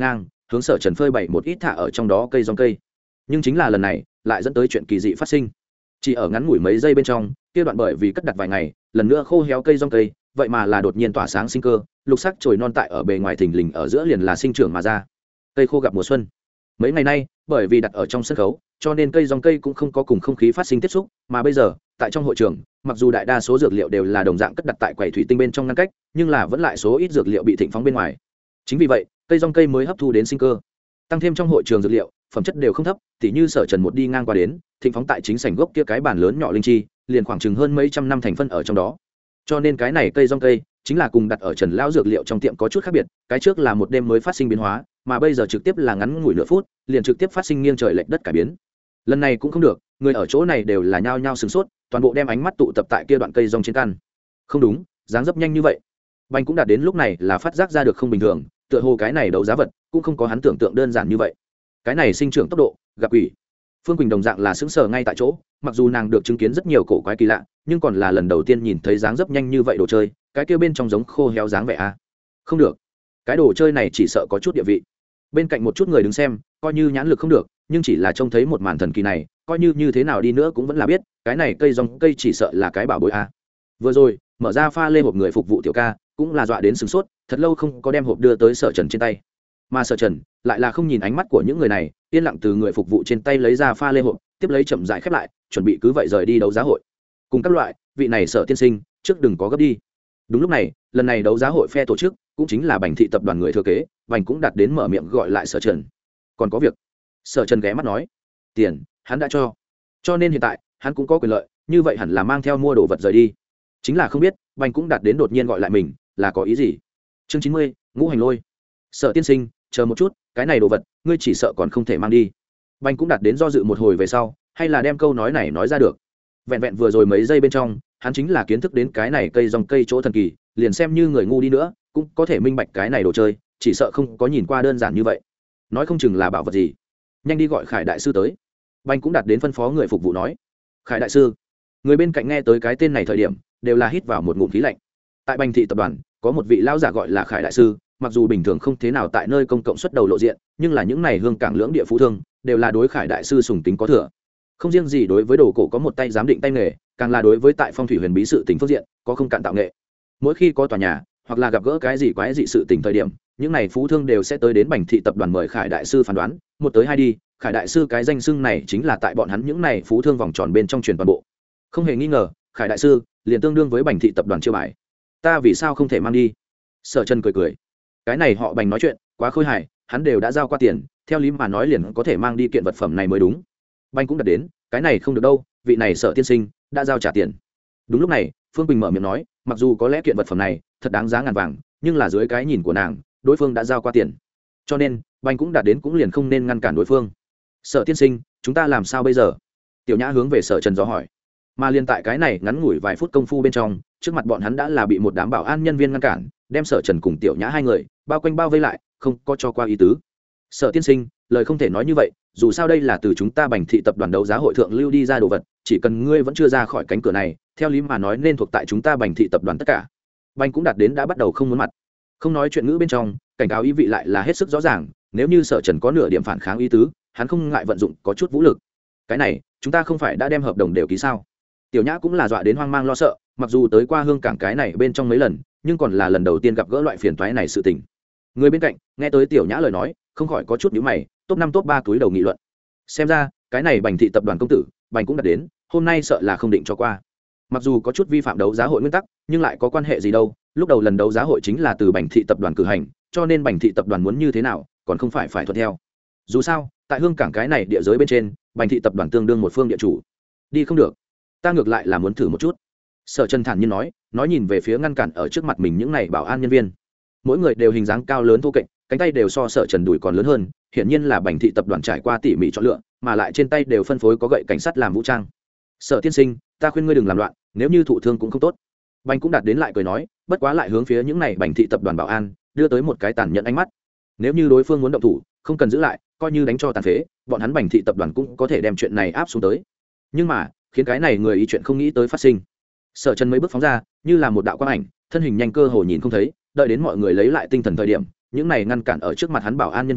hướng Sở Trần phơi bày một ít thả ở trong đó cây rong cây. Nhưng chính là lần này lại dẫn tới chuyện kỳ dị phát sinh. Chỉ ở ngắn ngủi mấy giây bên trong, kia đoạn bởi vì cất đặt vài ngày, lần nữa khô héo cây rong cây, vậy mà là đột nhiên tỏa sáng sinh cơ, lục sắc chồi non tại ở bề ngoài thình lình ở giữa liền là sinh trưởng mà ra. Cây khô gặp mùa xuân. Mấy ngày nay, bởi vì đặt ở trong sân khấu, cho nên cây rong cây cũng không có cùng không khí phát sinh tiếp xúc, mà bây giờ, tại trong hội trường, mặc dù đại đa số dược liệu đều là đồng dạng cất đặt tại quầy thủy tinh bên trong ngăn cách, nhưng là vẫn lại số ít dược liệu bị thịnh phóng bên ngoài. Chính vì vậy, cây rong cây mới hấp thu đến sinh cơ. Tăng thêm trong hội trường dược liệu, phẩm chất đều không thấp, tỉ như Sở Trần một đi ngang qua đến, thịnh phóng tại chính sảnh gốc kia cái bàn lớn nhỏ linh chi, liền khoảng chừng hơn mấy trăm năm thành phân ở trong đó. Cho nên cái này cây rong cây chính là cùng đặt ở Trần lão dược liệu trong tiệm có chút khác biệt, cái trước là một đêm mới phát sinh biến hóa, mà bây giờ trực tiếp là ngắn ngủi nửa phút, liền trực tiếp phát sinh nghiêng trời lệch đất cải biến. Lần này cũng không được, người ở chỗ này đều là nhao nhao sửng sốt, toàn bộ đem ánh mắt tụ tập tại kia đoạn cây rong trên căn. Không đúng, dáng dấp nhanh như vậy. Bành cũng đạt đến lúc này là phát giác ra được không bình thường, tựa hồ cái này đấu giá vật cũng không có hắn tưởng tượng đơn giản như vậy. Cái này sinh trưởng tốc độ, gặp quỷ. Phương Quỳnh đồng dạng là sững sờ ngay tại chỗ, mặc dù nàng được chứng kiến rất nhiều cổ quái kỳ lạ, nhưng còn là lần đầu tiên nhìn thấy dáng dấp nhanh như vậy đồ chơi, cái kia bên trong giống khô héo dáng vẻ a. Không được, cái đồ chơi này chỉ sợ có chút địa vị. Bên cạnh một chút người đứng xem, coi như nhãn lực không được, nhưng chỉ là trông thấy một màn thần kỳ này, coi như thế nào đi nữa cũng vẫn là biết, cái này cây rong cây chỉ sợ là cái bảo bối a. Vừa rồi, mở ra pha lê hộp người phục vụ tiểu ca, cũng là dọa đến sửng sốt, thật lâu không có đem hộp đưa tới Sở Trần trên tay. Mà Sở Trần lại là không nhìn ánh mắt của những người này, yên lặng từ người phục vụ trên tay lấy ra pha lê hộp, tiếp lấy chậm rãi khép lại, chuẩn bị cứ vậy rời đi đấu giá hội. Cùng các loại, vị này Sở tiên sinh, trước đừng có gấp đi. Đúng lúc này, lần này đấu giá hội phe tổ chức, cũng chính là Bành thị tập đoàn người thừa kế, Bành cũng đặt đến mở miệng gọi lại Sở Trần. Còn có việc. Sở Trần ghé mắt nói, tiền hắn đã cho nên hiện tại hắn cũng có quyền lợi, như vậy hẳn là mang theo mua đồ vật rời đi. Chính là không biết, Bành cũng đặt đến đột nhiên gọi lại mình, là có ý gì. Chương 90, ngũ hành lôi. Sở tiên sinh, chờ một chút, cái này đồ vật ngươi chỉ sợ còn không thể mang đi. Bành cũng đặt đến do dự một hồi về sau, hay là đem câu nói này nói ra được. Vẹn vẹn vừa rồi mấy giây bên trong, hắn chính là kiến thức đến cái này cây dòng cây chỗ thần kỳ, liền xem như người ngu đi nữa cũng có thể minh bạch cái này đồ chơi, chỉ sợ không có nhìn qua đơn giản như vậy, nói không chừng là bảo vật gì. Nhanh đi gọi Khải đại sư tới. Bành cũng đặt đến phân phó người phục vụ nói. Khải đại sư. Người bên cạnh nghe tới cái tên này thời điểm đều là hít vào một ngụm khí lạnh. Tại Bành thị tập đoàn có một vị lão giả gọi là Khải đại sư, mặc dù bình thường không thế nào tại nơi công cộng xuất đầu lộ diện, nhưng là những này hương cảng lưỡng địa phú thương đều là đối Khải đại sư sùng kính có thừa. Không riêng gì đối với đồ cổ có một tay giám định tay nghề, càng là đối với tại phong thủy huyền bí sự tình phương diện có không cạn tạo nghệ. Mỗi khi có tòa nhà hoặc là gặp gỡ cái gì quái dị sự tình thời điểm, những này phú thương đều sẽ tới đến Bành thị tập đoàn mời Khải đại sư phán đoán, một tới hai đi, Khải đại sư cái danh xưng này chính là tại bọn hắn những này phú thương vòng tròn bên trong truyền toàn bộ. Không hề nghi ngờ, Khải đại sư liền tương đương với Bành thị tập đoàn chiêu bài. Ta vì sao không thể mang đi? Sở Trần cười cười. Cái này họ Bành nói chuyện quá khôi hài, hắn đều đã giao qua tiền, theo lý mà nói liền có thể mang đi kiện vật phẩm này mới đúng. Bành cũng đặt đến, cái này không được đâu, vị này Sở tiên sinh đã giao trả tiền. Đúng lúc này, Phương Bình mở miệng nói, mặc dù có lẽ kiện vật phẩm này thật đáng giá ngàn vàng, nhưng là dưới cái nhìn của nàng, đối phương đã giao qua tiền, cho nên Bành cũng đạt đến cũng liền không nên ngăn cản đối phương. Sở tiên sinh, chúng ta làm sao bây giờ? Tiểu Nhã hướng về Sở Trần dò hỏi. Mà liên tại cái này ngắn ngủi vài phút công phu bên trong, trước mặt bọn hắn đã là bị một đám bảo an nhân viên ngăn cản, đem Sở Trần cùng Tiểu Nhã hai người bao quanh bao vây lại, không có cho qua ý tứ. Sở tiên sinh, lời không thể nói như vậy, dù sao đây là từ chúng ta Bành thị tập đoàn đấu giá hội thượng lưu đi ra đồ vật, chỉ cần ngươi vẫn chưa ra khỏi cánh cửa này, theo lý mà nói nên thuộc tại chúng ta Bành thị tập đoàn tất cả. Bành cũng đạt đến đã bắt đầu không muốn mặt, không nói chuyện ngữ bên trong, cảnh cáo ý vị lại là hết sức rõ ràng, nếu như Sở Trần có nửa điểm phản kháng ý tứ, hắn không ngại vận dụng có chút vũ lực. Cái này, chúng ta không phải đã đem hợp đồng đều ký sao? Tiểu Nhã cũng là dọa đến hoang mang lo sợ, mặc dù tới qua hương cảng cái này bên trong mấy lần, nhưng còn là lần đầu tiên gặp gỡ loại phiền toái này sự tình. Người bên cạnh nghe tới Tiểu Nhã lời nói, không khỏi có chút nhíu mày, top 5 top 3 túi đầu nghị luận. Xem ra, cái này Bành thị tập đoàn công tử, Bành cũng đã đến, hôm nay sợ là không định cho qua. Mặc dù có chút vi phạm đấu giá hội nguyên tắc, nhưng lại có quan hệ gì đâu, lúc đầu lần đấu giá hội chính là từ Bành thị tập đoàn cử hành, cho nên Bành thị tập đoàn muốn như thế nào, còn không phải thuận theo. Dù sao, tại hương cảng cái này địa giới bên trên, Bành thị tập đoàn tương đương một phương địa chủ. Đi không được, ta ngược lại là muốn thử một chút. Sở Trần thản nhiên nói nhìn về phía ngăn cản ở trước mặt mình những này bảo an nhân viên. Mỗi người đều hình dáng cao lớn thô kệch, cánh tay đều so Sở Trần đùi còn lớn hơn, hiển nhiên là Bành thị tập đoàn trải qua tỉ mỉ chọn lựa, mà lại trên tay đều phân phối có gậy cảnh sát làm vũ trang. Sở tiên sinh, ta khuyên ngươi đừng làm loạn, nếu như thụ thương cũng không tốt. Bành cũng đạt đến lại cười nói, bất quá lại hướng phía những này Bành thị tập đoàn bảo an đưa tới một cái tàn nhẫn ánh mắt. Nếu như đối phương muốn động thủ, không cần giữ lại, coi như đánh cho tàn phế, bọn hắn Bành thị tập đoàn cũng có thể đem chuyện này áp xuống tới. Nhưng mà, khiến cái này người ý chuyện không nghĩ tới phát sinh. Sở Trần mấy bước phóng ra, như là một đạo quang ảnh, thân hình nhanh cơ hồ nhìn không thấy, đợi đến mọi người lấy lại tinh thần thời điểm, những này ngăn cản ở trước mặt hắn bảo an nhân viên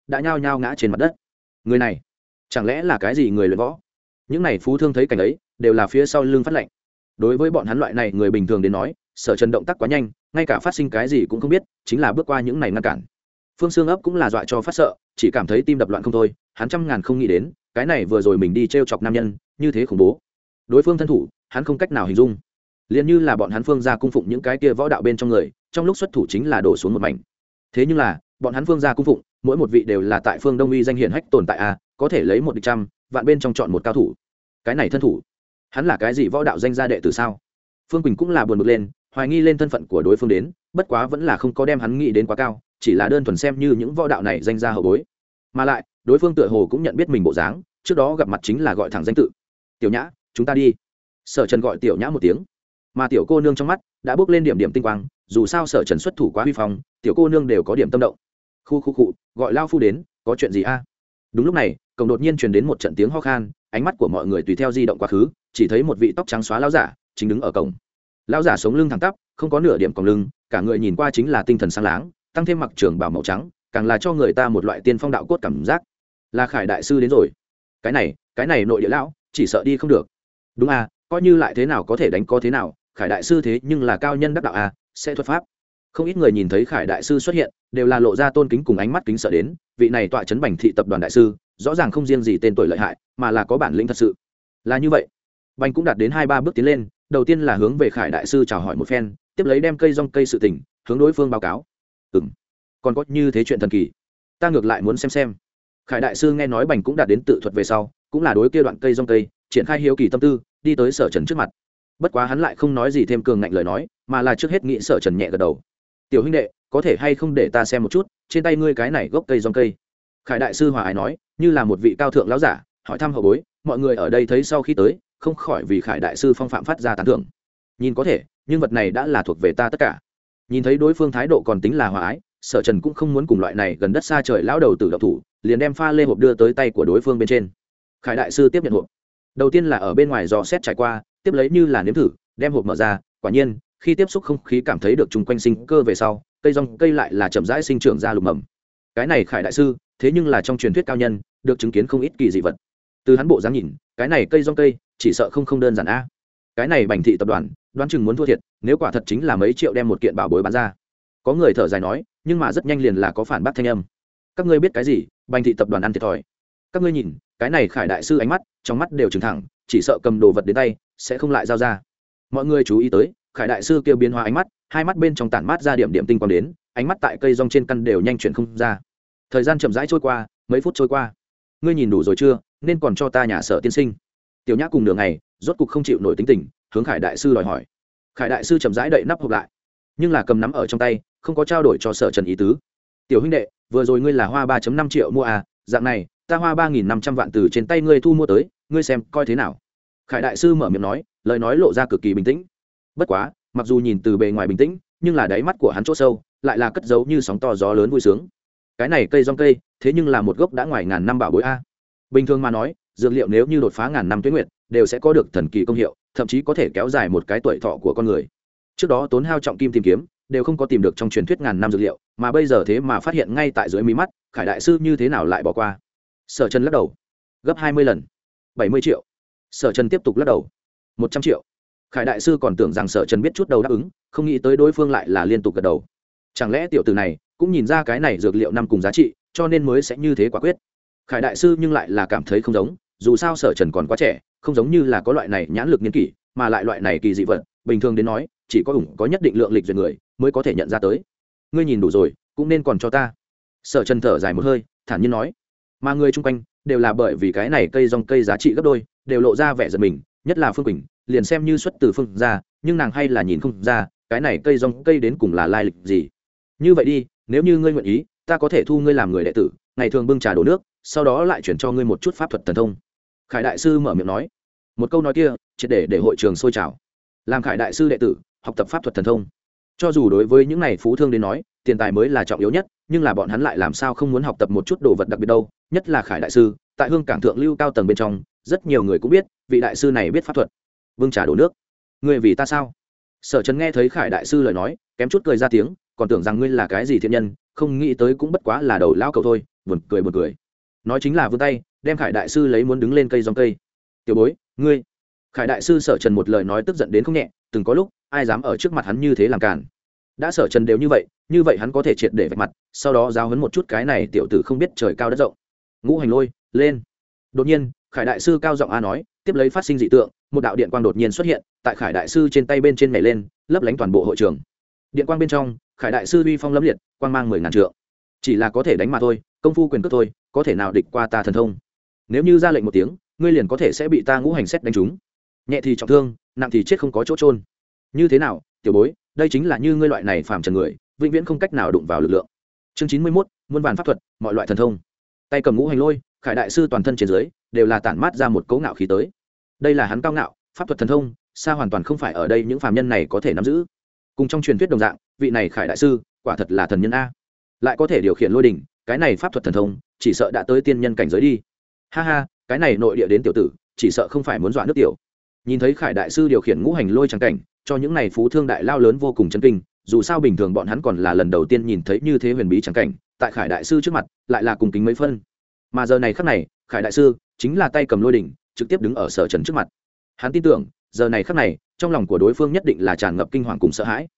đã nhao nhao ngã trên mặt đất. Người này chẳng lẽ là cái gì người luyện võ? Những này phú thương thấy cảnh ấy đều là phía sau lưng phát lạnh. Đối với bọn hắn loại này người bình thường đến nói, Sở Trần động tác quá nhanh, ngay cả phát sinh cái gì cũng không biết, chính là bước qua những này ngăn cản. Phương Xương ấp cũng là dọa cho phát sợ, chỉ cảm thấy tim đập loạn không thôi, hắn trăm ngàn không nghĩ đến, cái này vừa rồi mình đi trêu chọc nam nhân, như thế khủng bố. Đối phương thân thủ, hắn không cách nào hình dung. Liền như là bọn hắn Phương gia cung phụng những cái kia võ đạo bên trong người, trong lúc xuất thủ chính là đổ xuống một mảnh. Thế nhưng là, bọn hắn Phương gia cung phụng, mỗi một vị đều là tại Phương Đông uy danh hiển hách tồn tại a, có thể lấy một địch trăm, vạn bên trong chọn một cao thủ. Cái này thân thủ, hắn là cái gì võ đạo danh gia đệ tử sao? Phương Quỳnh cũng là buồn bực lên, hoài nghi lên thân phận của đối phương đến, bất quá vẫn là không có đem hắn nghĩ đến quá cao, chỉ là đơn thuần xem như những võ đạo này danh gia hậu bối. Mà lại, đối phương tựa hồ cũng nhận biết mình bộ dáng, trước đó gặp mặt chính là gọi thẳng danh tự. Tiểu Nhã, chúng ta đi. Sở Trần gọi Tiểu Nhã một tiếng, mà tiểu cô nương trong mắt đã bước lên điểm điểm tinh quang, dù sao Sở Trần xuất thủ quá huy phong, tiểu cô nương đều có điểm tâm động. Khu, gọi lao phu đến, có chuyện gì a? Đúng lúc này, cổng đột nhiên truyền đến một trận tiếng ho khan, ánh mắt của mọi người tùy theo di động quá khứ, chỉ thấy một vị tóc trắng xóa lão giả chính đứng ở cổng. Lão giả sống lưng thẳng tắp, không có nửa điểm còng lưng, cả người nhìn qua chính là tinh thần sáng láng, tăng thêm mặc trường bào màu trắng, càng là cho người ta một loại tiên phong đạo cốt cảm giác. Là Khải đại sư đến rồi. Cái này nội địa lão, chỉ sợ đi không được. Đúng à, coi như lại thế nào có thể đánh có thế nào, Khải đại sư thế nhưng là cao nhân đắc đạo à, sẽ thuật pháp. Không ít người nhìn thấy Khải đại sư xuất hiện, đều là lộ ra tôn kính cùng ánh mắt kính sợ đến, vị này tọa trấn Bành thị tập đoàn đại sư, rõ ràng không riêng gì tên tuổi lợi hại, mà là có bản lĩnh thật sự. Là như vậy. Bành cũng đạt đến 2-3 bước tiến lên, đầu tiên là hướng về Khải đại sư chào hỏi một phen, tiếp lấy đem cây rong cây sự tình hướng đối phương báo cáo. Còn có như thế chuyện thần kỳ, ta ngược lại muốn xem. Khải đại sư nghe nói Bành cũng đạt đến tự thuật về sau, cũng là đối kia đoạn cây rong cây triển khai hiếu kỳ tâm tư, đi tới Sở Trần trước mặt. Bất quá hắn lại không nói gì thêm cường ngạnh lời nói, mà là trước hết nghĩ Sở Trần nhẹ gật đầu. Tiểu huynh đệ, có thể hay không để ta xem một chút trên tay ngươi cái này gốc cây rong cây? Khải đại sư hòa ái nói, như là một vị cao thượng lão giả hỏi thăm hậu bối. Mọi người ở đây thấy sau khi tới, không khỏi vì Khải đại sư phong phạm phát ra tán thưởng. Nhìn có thể, nhưng vật này đã là thuộc về ta tất cả. Nhìn thấy đối phương thái độ còn tính là hòa ái, Sở Trần cũng không muốn cùng loại này gần đất xa trời lão đầu tử động thủ, liền đem pha lê hộp đưa tới tay của đối phương bên trên. Khải đại sư tiếp nhận hộp, đầu tiên là ở bên ngoài dò xét trải qua, tiếp lấy như là nếm thử, đem hộp mở ra. Quả nhiên, khi tiếp xúc không khí cảm thấy được chung quanh sinh cơ về sau, cây rong cây lại là chậm rãi sinh trưởng ra lùm mầm. Cái này Khải đại sư, thế nhưng là trong truyền thuyết cao nhân, được chứng kiến không ít kỳ dị vật. Từ hắn bộ dáng nhìn, cái này cây rong cây chỉ sợ không đơn giản a. Cái này Bành thị tập đoàn, đoán chừng muốn thua thiệt, nếu quả thật chính là mấy triệu đem một kiện bảo bối bán ra. Có người thở dài nói, nhưng mà rất nhanh liền là có phản bác thanh âm. Các ngươi biết cái gì? Bành thị tập đoàn ăn thiệt thòi. Các ngươi nhìn, cái này Khải đại sư ánh mắt, trong mắt đều trừng thẳng, chỉ sợ cầm đồ vật đến tay sẽ không lại giao ra. Mọi người chú ý tới, Khải đại sư kia biến hóa ánh mắt, hai mắt bên trong tản mát ra điểm điểm tinh quang đến, ánh mắt tại cây rong trên căn đều nhanh chuyển không ra. Thời gian chậm rãi trôi qua, mấy phút trôi qua. Ngươi nhìn đủ rồi chưa, nên còn cho ta nhà Sở tiên sinh. Tiểu Nhã cùng nửa ngày, rốt cục không chịu nổi tính tình, hướng Khải đại sư đòi hỏi. Khải đại sư chậm rãi đậy nắp hộp lại, nhưng là cầm nắm ở trong tay, không có trao đổi cho Sở Trần ý tứ. Tiểu huynh đệ, vừa rồi ngươi là hoa 3.5 triệu mua à, dạng này, ta hoa 3.500 vạn từ trên tay ngươi thu mua tới, ngươi xem coi thế nào. Khải đại sư mở miệng nói, lời nói lộ ra cực kỳ bình tĩnh. Bất quá, mặc dù nhìn từ bề ngoài bình tĩnh, nhưng là đáy mắt của hắn chỗ sâu lại là cất giấu như sóng to gió lớn vui sướng. Cái này cây rong cây, thế nhưng là một gốc đã ngoài ngàn năm bảo bối a. Bình thường mà nói, dược liệu nếu như đột phá ngàn năm tuế nguyệt, đều sẽ có được thần kỳ công hiệu, thậm chí có thể kéo dài một cái tuổi thọ của con người. Trước đó tốn hao trọng kim tìm kiếm, đều không có tìm được trong truyền thuyết ngàn năm dược liệu, mà bây giờ thế mà phát hiện ngay tại dưới mí mắt, Khải đại sư như thế nào lại bỏ qua? Sở Trần lắc đầu, gấp 20 lần, 70 triệu. Sở Trần tiếp tục lắc đầu, 100 triệu. Khải đại sư còn tưởng rằng Sở Trần biết chút đầu đáp ứng, không nghĩ tới đối phương lại là liên tục gật đầu. Chẳng lẽ tiểu tử này cũng nhìn ra cái này dược liệu năm cùng giá trị, cho nên mới sẽ như thế quả quyết? Khải đại sư nhưng lại là cảm thấy không giống, dù sao Sở Trần còn quá trẻ, không giống như là có loại này nhãn lực niên kỷ, mà lại loại này kỳ dị vật, bình thường đến nói, chỉ có ủng có nhất định lượng lịch duyệt người mới có thể nhận ra tới. Ngươi nhìn đủ rồi, cũng nên còn cho ta. Sở Trần thở dài một hơi, thản nhiên nói. Mà người chung quanh đều là bởi vì cái này cây rong cây giá trị gấp đôi, đều lộ ra vẻ giật mình, nhất là Phương Quỳnh, liền xem như xuất từ Phương ra, nhưng nàng hay là nhìn không ra, cái này cây rong cây đến cùng là lai lịch gì. Như vậy đi, nếu như ngươi nguyện ý, ta có thể thu ngươi làm người đệ tử, ngày thường bưng trà đổ nước, sau đó lại chuyển cho ngươi một chút pháp thuật thần thông. Khải đại sư mở miệng nói. Một câu nói kia, triệt để hội trường sôi trào. Làm Khải đại sư đệ tử, học tập pháp thuật thần thông. Cho dù đối với những này phú thương đến nói, tiền tài mới là trọng yếu nhất, nhưng là bọn hắn lại làm sao không muốn học tập một chút đồ vật đặc biệt đâu, nhất là Khải đại sư, tại Hương Cảng thượng lưu cao tầng bên trong, rất nhiều người cũng biết, vị đại sư này biết pháp thuật. Vương trà đổ nước, ngươi vì ta sao? Sở Trần nghe thấy Khải đại sư lời nói, kém chút cười ra tiếng, còn tưởng rằng ngươi là cái gì thiện nhân, không nghĩ tới cũng bất quá là đầu lao cầu thôi, buồn cười nói chính là vươn tay đem Khải đại sư lấy muốn đứng lên cây dòng cây. Tiểu bối ngươi. Khải đại sư Sở Trần một lời nói tức giận đến không nhẹ, từng có lúc ai dám ở trước mặt hắn như thế làm cản. Đã Sở Trần đều như vậy hắn có thể triệt để vạch mặt, sau đó giáo huấn một chút cái này tiểu tử không biết trời cao đất rộng. Ngũ hành lôi lên. Đột nhiên Khải đại sư cao giọng a nói, tiếp lấy phát sinh dị tượng, một đạo điện quang đột nhiên xuất hiện tại Khải đại sư trên tay bên trên nhảy lên, lấp lánh toàn bộ hội trường. Điện quang bên trong, Khải đại sư uy phong lẫm liệt, quang mang 10.000 trượng. Chỉ là có thể đánh mà thôi, công phu quyền cước thôi, có thể nào địch qua ta thần thông. Nếu như ra lệnh một tiếng, ngươi liền có thể sẽ bị ta ngũ hành xét đánh trúng. Nhẹ thì trọng thương, nặng thì chết không có chỗ trôn. Như thế nào, tiểu bối, đây chính là như ngươi loại này phàm trần người, vĩnh viễn không cách nào đụng vào lực lượng. Chương 91, muôn vàn pháp thuật, mọi loại thần thông. Tay cầm ngũ hành lôi, Khải đại sư toàn thân trên dưới đều là tản mát ra một cấu ngạo khí tới. Đây là hắn cao ngạo, pháp thuật thần thông, xa hoàn toàn không phải ở đây những phàm nhân này có thể nắm giữ. Cùng trong truyền thuyết đồng dạng, vị này Khải đại sư, quả thật là thần nhân a. Lại có thể điều khiển lôi đỉnh, cái này pháp thuật thần thông, chỉ sợ đã tới tiên nhân cảnh giới đi. Ha ha, cái này nội địa đến tiểu tử, chỉ sợ không phải muốn dọa nước tiểu. Nhìn thấy Khải đại sư điều khiển ngũ hành lôi trắng cảnh, cho những này phú thương đại lao lớn vô cùng chấn kinh, dù sao bình thường bọn hắn còn là lần đầu tiên nhìn thấy như thế huyền bí trắng cảnh, tại Khải đại sư trước mặt, lại là cùng kính mấy phân. Mà giờ này khắc này, Khải đại sư chính là tay cầm lôi đỉnh, trực tiếp đứng ở Sở Trần trước mặt. Hắn tin tưởng, giờ này khắc này, trong lòng của đối phương nhất định là tràn ngập kinh hoàng cùng sợ hãi.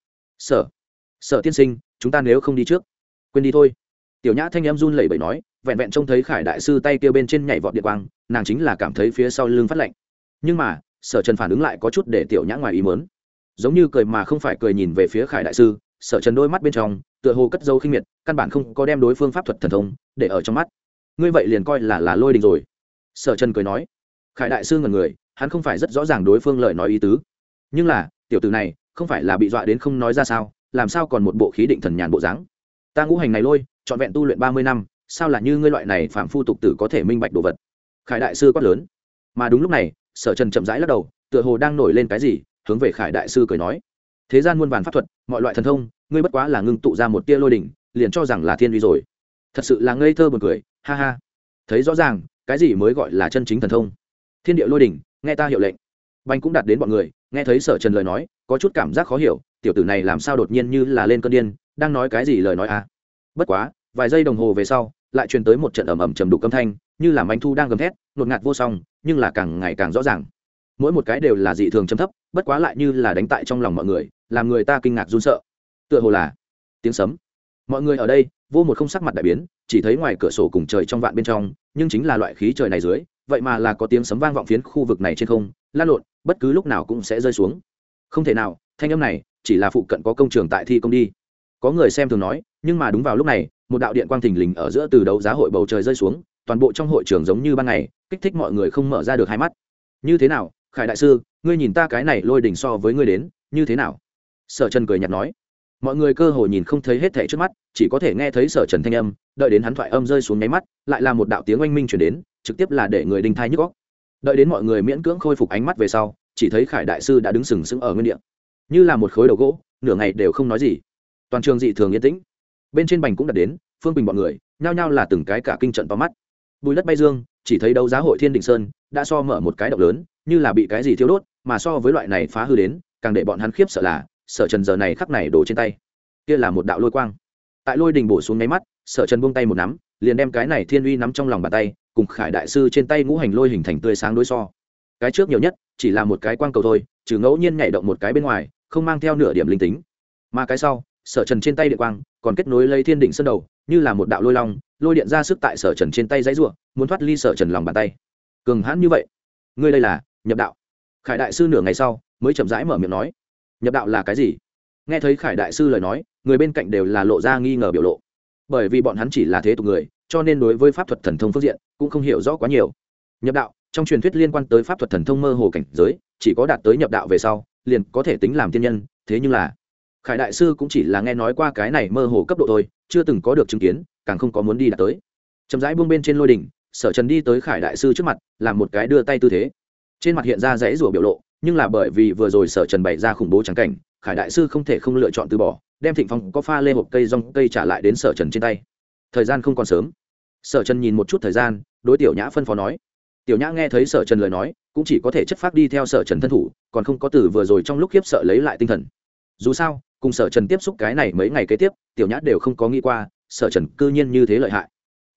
Sở tiên sinh, chúng ta nếu không đi trước, quên đi thôi. Tiểu Nhã thanh em run lẩy bẩy nói, vẹn vẹn trông thấy Khải đại sư tay kia bên trên nhảy vọt điện quang, nàng chính là cảm thấy phía sau lưng phát lạnh. Nhưng mà Sở Trần phản ứng lại có chút để Tiểu Nhã ngoài ý muốn, giống như cười mà không phải cười nhìn về phía Khải đại sư. Sở Trần đôi mắt bên trong tựa hồ cất dấu khinh miệt, căn bản không có đem đối phương pháp thuật thần thông để ở trong mắt. Ngươi vậy liền coi là lôi đình rồi. Sở Trần cười nói. Khải đại sư ngẩn người, hắn không phải rất rõ ràng đối phương lời nói ý tứ, nhưng là tiểu tử này không phải là bị dọa đến không nói ra sao, làm sao còn một bộ khí định thần nhàn bộ dáng. Ta ngũ hành này lôi trọn vẹn tu luyện 30 năm, sao là như ngươi loại này phạm phu tục tử có thể minh bạch đồ vật. Khải đại sư quát lớn. Mà đúng lúc này Sở Trần chậm rãi lắc đầu, tựa hồ đang nổi lên cái gì, hướng về Khải đại sư cười nói, thế gian muôn vàn pháp thuật, mọi loại thần thông, ngươi bất quá là ngưng tụ ra một tia lôi đỉnh, liền cho rằng là thiên uy rồi. Thật sự là ngây thơ buồn cười, ha ha. Thấy rõ ràng cái gì mới gọi là chân chính thần thông. Thiên địa lôi đỉnh, nghe ta hiệu lệnh. Bành cũng đạt đến bọn người, nghe thấy Sở Trần lời nói, có chút cảm giác khó hiểu, tiểu tử này làm sao đột nhiên như là lên cơn điên, đang nói cái gì lời nói à. Bất quá vài giây đồng hồ về sau, lại truyền tới một trận ầm ầm trầm đục âm thanh, như là manh thu đang gầm thét, ngột ngạt vô song, nhưng là càng ngày càng rõ ràng. Mỗi một cái đều là dị thường trầm thấp, bất quá lại như là đánh tại trong lòng mọi người, làm người ta kinh ngạc run sợ. Tựa hồ là tiếng sấm. Mọi người ở đây vô một không sắc mặt đại biến, chỉ thấy ngoài cửa sổ cùng trời trong vạn bên trong, nhưng chính là loại khí trời này dưới, vậy mà là có tiếng sấm vang vọng phiến khu vực này trên không, lan lộn, bất cứ lúc nào cũng sẽ rơi xuống. Không thể nào, thanh âm này chỉ là phụ cận có công trường tại thi công đi. Có người xem thường nói, nhưng mà đúng vào lúc này, một đạo điện quang thình lình ở giữa từ đấu giá hội bầu trời rơi xuống, toàn bộ trong hội trường giống như ban ngày, kích thích mọi người không mở ra được hai mắt. Như thế nào, Khải đại sư, ngươi nhìn ta cái này lôi đỉnh so với ngươi đến, như thế nào? Sở Trần cười nhạt nói. Mọi người cơ hồ nhìn không thấy hết thảy trước mắt, chỉ có thể nghe thấy Sở Trần thanh âm, đợi đến hắn thoại âm rơi xuống nháy mắt, lại là một đạo tiếng oanh minh truyền đến, trực tiếp là để người đinh thai nhức óc. Đợi đến mọi người miễn cưỡng khôi phục ánh mắt về sau, chỉ thấy Khải đại sư đã đứng sừng sững ở nguyên địa, như là một khối đầu gỗ, nửa ngày đều không nói gì. Toàn trường dị thường yên tĩnh. Bên trên bành cũng đã đến, Phương Bình bọn người, nhao nhao là từng cái cả kinh trận to mắt. Bùi đất bay dương, chỉ thấy đấu giá hội Thiên Đình Sơn đã so mở một cái động lớn, như là bị cái gì thiêu đốt, mà so với loại này phá hư đến, càng để bọn hắn khiếp sợ là, Sở Trần giờ này khắc này đổ trên tay, kia là một đạo lôi quang. Tại lôi đỉnh bổ xuống nháy mắt, Sở Trần buông tay một nắm, liền đem cái này thiên uy nắm trong lòng bàn tay, cùng Khải đại sư trên tay ngũ hành lôi hình thành tươi sáng đối so. Cái trước nhiều nhất chỉ là một cái quang cầu thôi, trừ ngẫu nhiên nhảy động một cái bên ngoài, không mang theo nửa điểm linh tính. Mà cái sau, Sở Trần trên tay điện quang, còn kết nối lấy Thiên Đỉnh Sơn đầu, như là một đạo lôi long, lôi điện ra sức tại Sở Trần trên tay giãy giụa, muốn thoát ly Sở Trần lòng bàn tay. Cường hãn như vậy, ngươi đây là nhập đạo? Khải đại sư nửa ngày sau mới chậm rãi mở miệng nói. Nhập đạo là cái gì? Nghe thấy Khải đại sư lời nói, người bên cạnh đều là lộ ra nghi ngờ biểu lộ, bởi vì bọn hắn chỉ là thế tục người, cho nên đối với pháp thuật thần thông phương diện cũng không hiểu rõ quá nhiều. Nhập đạo trong truyền thuyết liên quan tới pháp thuật thần thông mơ hồ cảnh giới, chỉ có đạt tới nhập đạo về sau liền có thể tính làm tiên nhân, thế nhưng là Khải đại sư cũng chỉ là nghe nói qua cái này mơ hồ cấp độ thôi, chưa từng có được chứng kiến, càng không có muốn đi đạt tới. Chậm rãi buông bên trên lôi đỉnh, Sở Trần đi tới Khải đại sư trước mặt, làm một cái đưa tay tư thế, trên mặt hiện ra dãy rủa biểu lộ, nhưng là bởi vì vừa rồi Sở Trần bày ra khủng bố trắng cảnh, Khải đại sư không thể không lựa chọn từ bỏ, đem Thịnh Phong có pha lê hộp cây rong cây trả lại đến Sở Trần trên tay. Thời gian không còn sớm. Sở Trần nhìn một chút thời gian, đối Tiểu Nhã phân phó nói. Tiểu Nhã nghe thấy Sở Trần lời nói, cũng chỉ có thể chất phác đi theo Sở Trần thân thủ, còn không có từ vừa rồi trong lúc khiếp sợ lấy lại tinh thần. Dù sao, cùng Sở Trần tiếp xúc cái này mấy ngày kế tiếp, Tiểu Nhã đều không có nghĩ qua Sở Trần cư nhiên như thế lợi hại.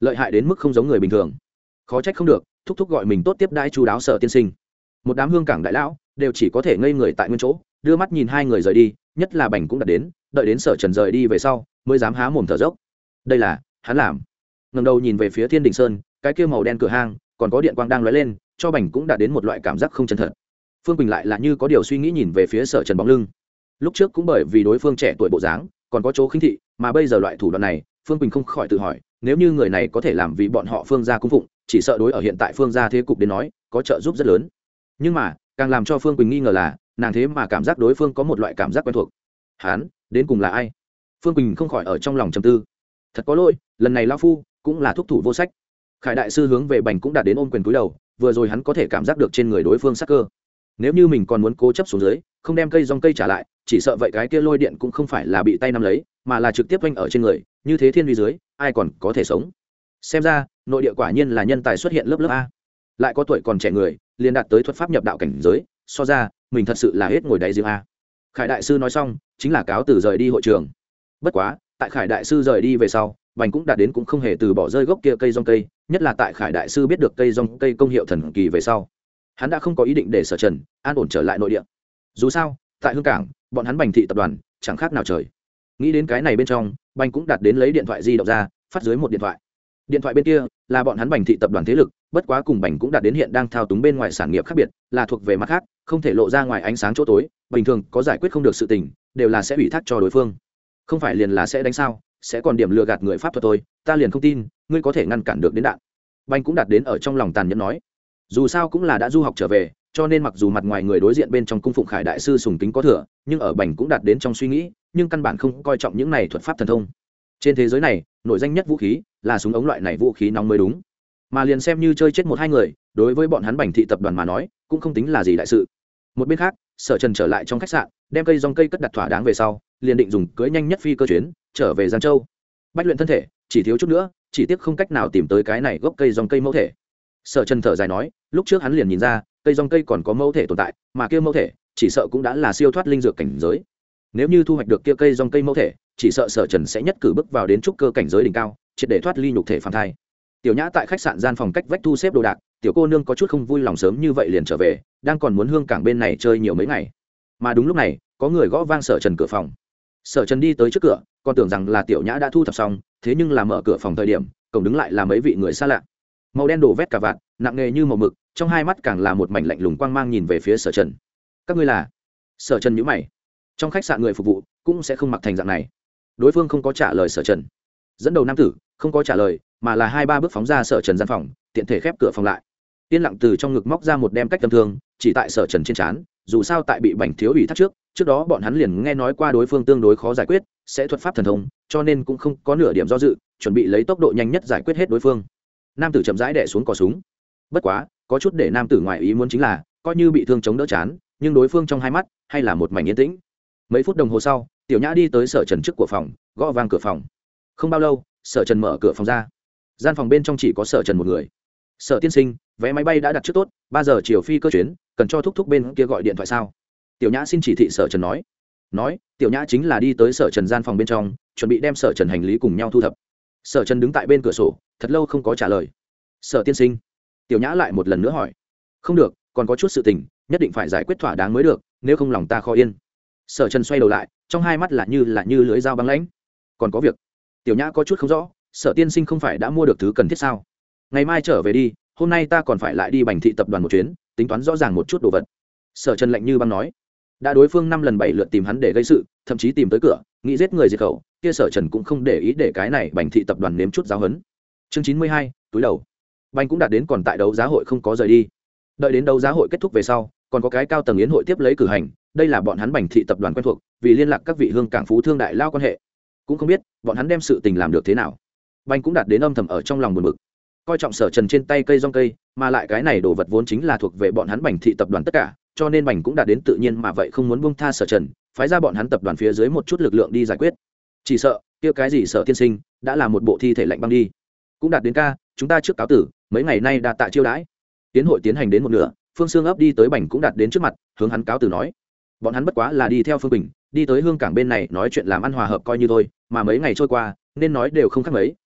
lợi hại đến mức không giống người bình thường. Khó trách không được, thúc thúc gọi mình tốt tiếp đãi chu đáo Sở tiên sinh. Một đám hương cảng đại lão đều chỉ có thể ngây người tại nguyên chỗ, đưa mắt nhìn hai người rời đi, nhất là Bành cũng đã đến, đợi đến Sở Trần rời đi về sau mới dám há mồm thở dốc. Đây là hắn làm. Ngẩng đầu nhìn về phía Thiên Đình Sơn, cái kia màu đen cửa hang còn có điện quang đang lóe lên, cho Bành cũng đã đến một loại cảm giác không chân thật. Phương Quỳnh lại là như có điều suy nghĩ nhìn về phía Sở Trần bóng lưng. Lúc trước cũng bởi vì đối phương trẻ tuổi bộ dáng còn có chỗ khinh thị, mà bây giờ loại thủ đoạn này Phương Quỳnh không khỏi tự hỏi, nếu như người này có thể làm vì bọn họ Phương gia cung phụng, chỉ sợ đối ở hiện tại Phương gia thế cục đến nói có trợ giúp rất lớn. Nhưng mà càng làm cho Phương Quỳnh nghi ngờ là nàng thế mà cảm giác đối phương có một loại cảm giác quen thuộc. Hắn đến cùng là ai? Phương Quỳnh không khỏi ở trong lòng trầm tư. Thật có lỗi, lần này lão phu cũng là thúc thủ vô sách. Khải đại sư hướng về Bành cũng đạt đến ôm quyền cúi đầu, vừa rồi hắn có thể cảm giác được trên người đối phương sắc cơ. Nếu như mình còn muốn cố chấp xuống dưới, không đem cây rong cây trả lại, chỉ sợ vậy cái kia lôi điện cũng không phải là bị tay nắm lấy, mà là trực tiếp vênh ở trên người, như thế thiên vi dưới, ai còn có thể sống. Xem ra, nội địa quả nhiên là nhân tài xuất hiện lớp lớp a. Lại có tuổi còn trẻ người, liền đạt tới thuật pháp nhập đạo cảnh giới, so ra, mình thật sự là hết ngồi đáy giếng a. Khải đại sư nói xong, chính là cáo từ rời đi hội trường. Bất quá, tại Khải đại sư rời đi về sau, Bành cũng đạt đến cũng không hề từ bỏ rơi gốc kia cây rong cây, nhất là tại Khải đại sư biết được cây rong cây công hiệu thần kỳ về sau, hắn đã không có ý định để Sở Trần an ổn trở lại nội địa. Dù sao, tại hương cảng, bọn hắn Bành thị tập đoàn chẳng khác nào trời. Nghĩ đến cái này bên trong, Bành cũng đạt đến lấy điện thoại di động ra, phát dưới một điện thoại. Điện thoại bên kia là bọn hắn Bành thị tập đoàn thế lực, bất quá cùng Bành cũng đạt đến hiện đang thao túng bên ngoài sản nghiệp khác biệt, là thuộc về mặt khác, không thể lộ ra ngoài ánh sáng chỗ tối, bình thường có giải quyết không được sự tình, đều là sẽ ủy thác cho đối phương. Không phải liền là sẽ đánh sao, sẽ còn điểm lừa gạt người pháp thuật thôi, ta liền không tin ngươi có thể ngăn cản được đến đạn. Bành cũng đạt đến ở trong lòng tàn nhẫn nói, dù sao cũng là đã du học trở về, cho nên mặc dù mặt ngoài người đối diện bên trong cung phụng Khải đại sư sùng kính có thừa, nhưng ở Bành cũng đạt đến trong suy nghĩ, nhưng căn bản không coi trọng những này thuật pháp thần thông. Trên thế giới này, nổi danh nhất vũ khí là súng ống loại này vũ khí nóng mới đúng, mà liền xem như chơi chết một hai người, đối với bọn hắn Bành thị tập đoàn mà nói cũng không tính là gì đại sự. Một bên khác, Sở Trần trở lại trong khách sạn, đem cây rong cây cất đặt thỏa đáng về sau, liền định dùng cưỡi nhanh nhất phi cơ chuyến trở về Giang Châu. Bách luyện thân thể, chỉ thiếu chút nữa, chỉ tiếc không cách nào tìm tới cái này gốc cây rong cây mẫu thể. Sở Trần thở dài nói, lúc trước hắn liền nhìn ra, cây rong cây còn có mẫu thể tồn tại, mà kia mẫu thể, chỉ sợ cũng đã là siêu thoát linh dược cảnh giới. Nếu như thu hoạch được kia cây rong cây mẫu thể, chỉ sợ Sở Trần sẽ nhất cử bước vào đến trúc cơ cảnh giới đỉnh cao, triệt để thoát ly nhục thể phàm thai. Tiểu Nhã tại khách sạn gian phòng cách vách thu xếp đồ đạc, tiểu cô nương có chút không vui lòng sớm như vậy liền trở về, đang còn muốn hương cảng bên này chơi nhiều mấy ngày. Mà đúng lúc này, có người gõ vang Sở Trần cửa phòng. Sở Trần đi tới trước cửa, còn tưởng rằng là Tiểu Nhã đã thu thập xong, thế nhưng là mở cửa phòng thời điểm, cổng đứng lại là mấy vị người xa lạ. Màu đen đổ vét cả vạt, nặng nề như màu mực, trong hai mắt càng là một mảnh lạnh lùng quang mang nhìn về phía Sở Trần. Các ngươi là? Sở Trần nhíu mày. Trong khách sạn người phục vụ cũng sẽ không mặc thành dạng này. Đối phương không có trả lời Sở Trần. Dẫn đầu nam tử không có trả lời, mà là hai ba bước phóng ra Sở Trần gian phòng, tiện thể khép cửa phòng lại. Yên lặng từ trong ngực móc ra một đem cách đâm thương, chỉ tại Sở Trần trên trán, dù sao tại bị Bành thiếu ủy thác trước đó bọn hắn liền nghe nói qua đối phương tương đối khó giải quyết, sẽ thuật pháp thần thông, cho nên cũng không có nửa điểm do dự, chuẩn bị lấy tốc độ nhanh nhất giải quyết hết đối phương. Nam tử chậm rãi đè xuống cò súng. Bất quá, có chút để nam tử ngoài ý muốn chính là, coi như bị thương chống đỡ chán, nhưng đối phương trong hai mắt hay là một mảnh yên tĩnh. Mấy phút đồng hồ sau, Tiểu Nhã đi tới Sở Trần trước của phòng, gõ vang cửa phòng. Không bao lâu, Sở Trần mở cửa phòng ra. Gian phòng bên trong chỉ có Sở Trần một người. Sở tiên sinh, vé máy bay đã đặt trước tốt, 3 giờ chiều phi cơ chuyến, cần cho thúc thúc bên kia gọi điện thoại sao? Tiểu Nhã xin chỉ thị Sở Trần nói. Tiểu Nhã chính là đi tới Sở Trần gian phòng bên trong, chuẩn bị đem Sở Trần hành lý cùng nhau thu thập. Sở Trần đứng tại bên cửa sổ, thật lâu không có trả lời. Sở tiên sinh, Tiểu Nhã lại một lần nữa hỏi. Không được, còn có chút sự tình, nhất định phải giải quyết thỏa đáng mới được, nếu không lòng ta khó yên. Sở Trần xoay đầu lại, trong hai mắt là như lưới dao băng lãnh. Còn có việc? Tiểu Nhã có chút không rõ, Sở tiên sinh không phải đã mua được thứ cần thiết sao? Ngày mai trở về đi, hôm nay ta còn phải lại đi Bành thị tập đoàn một chuyến, tính toán rõ ràng một chút đồ vật. Sở Trần lạnh như băng nói. Đã đối phương 5 lần 7 lượt tìm hắn để gây sự, thậm chí tìm tới cửa, nghĩ giết người diệt khẩu, kia Sở Trần cũng không để ý để cái này Bành thị tập đoàn nếm chút giáo huấn. Chương 92, túi đầu. Bành cũng đạt đến còn tại đấu giá hội không có rời đi. Đợi đến đấu giá hội kết thúc về sau, còn có cái cao tầng yến hội tiếp lấy cử hành, đây là bọn hắn Bành thị tập đoàn quen thuộc, vì liên lạc các vị hương cảng phú thương đại lao quan hệ. Cũng không biết bọn hắn đem sự tình làm được thế nào. Bành cũng đạt đến âm thầm ở trong lòng buồn bực. Coi trọng Sở Trần trên tay cây rong cây, mà lại cái này đồ vật vốn chính là thuộc về bọn hắn Bành thị tập đoàn tất cả, cho nên Bành cũng đạt đến tự nhiên mà vậy không muốn buông tha Sở Trần, phái ra bọn hắn tập đoàn phía dưới một chút lực lượng đi giải quyết. Chỉ sợ, kia cái gì Sở tiên sinh, đã là một bộ thi thể lạnh băng đi. Cũng đạt đến ca, chúng ta trước cáo tử, mấy ngày nay đã tạ chiêu đãi. Tiến hội tiến hành đến một nửa, Phương Sương ấp đi tới Bành cũng đạt đến trước mặt, hướng hắn cáo từ nói. Bọn hắn bất quá là đi theo Phương Bình, đi tới hương cảng bên này nói chuyện làm ăn hòa hợp coi như thôi, mà mấy ngày trôi qua, nên nói đều không khác mấy,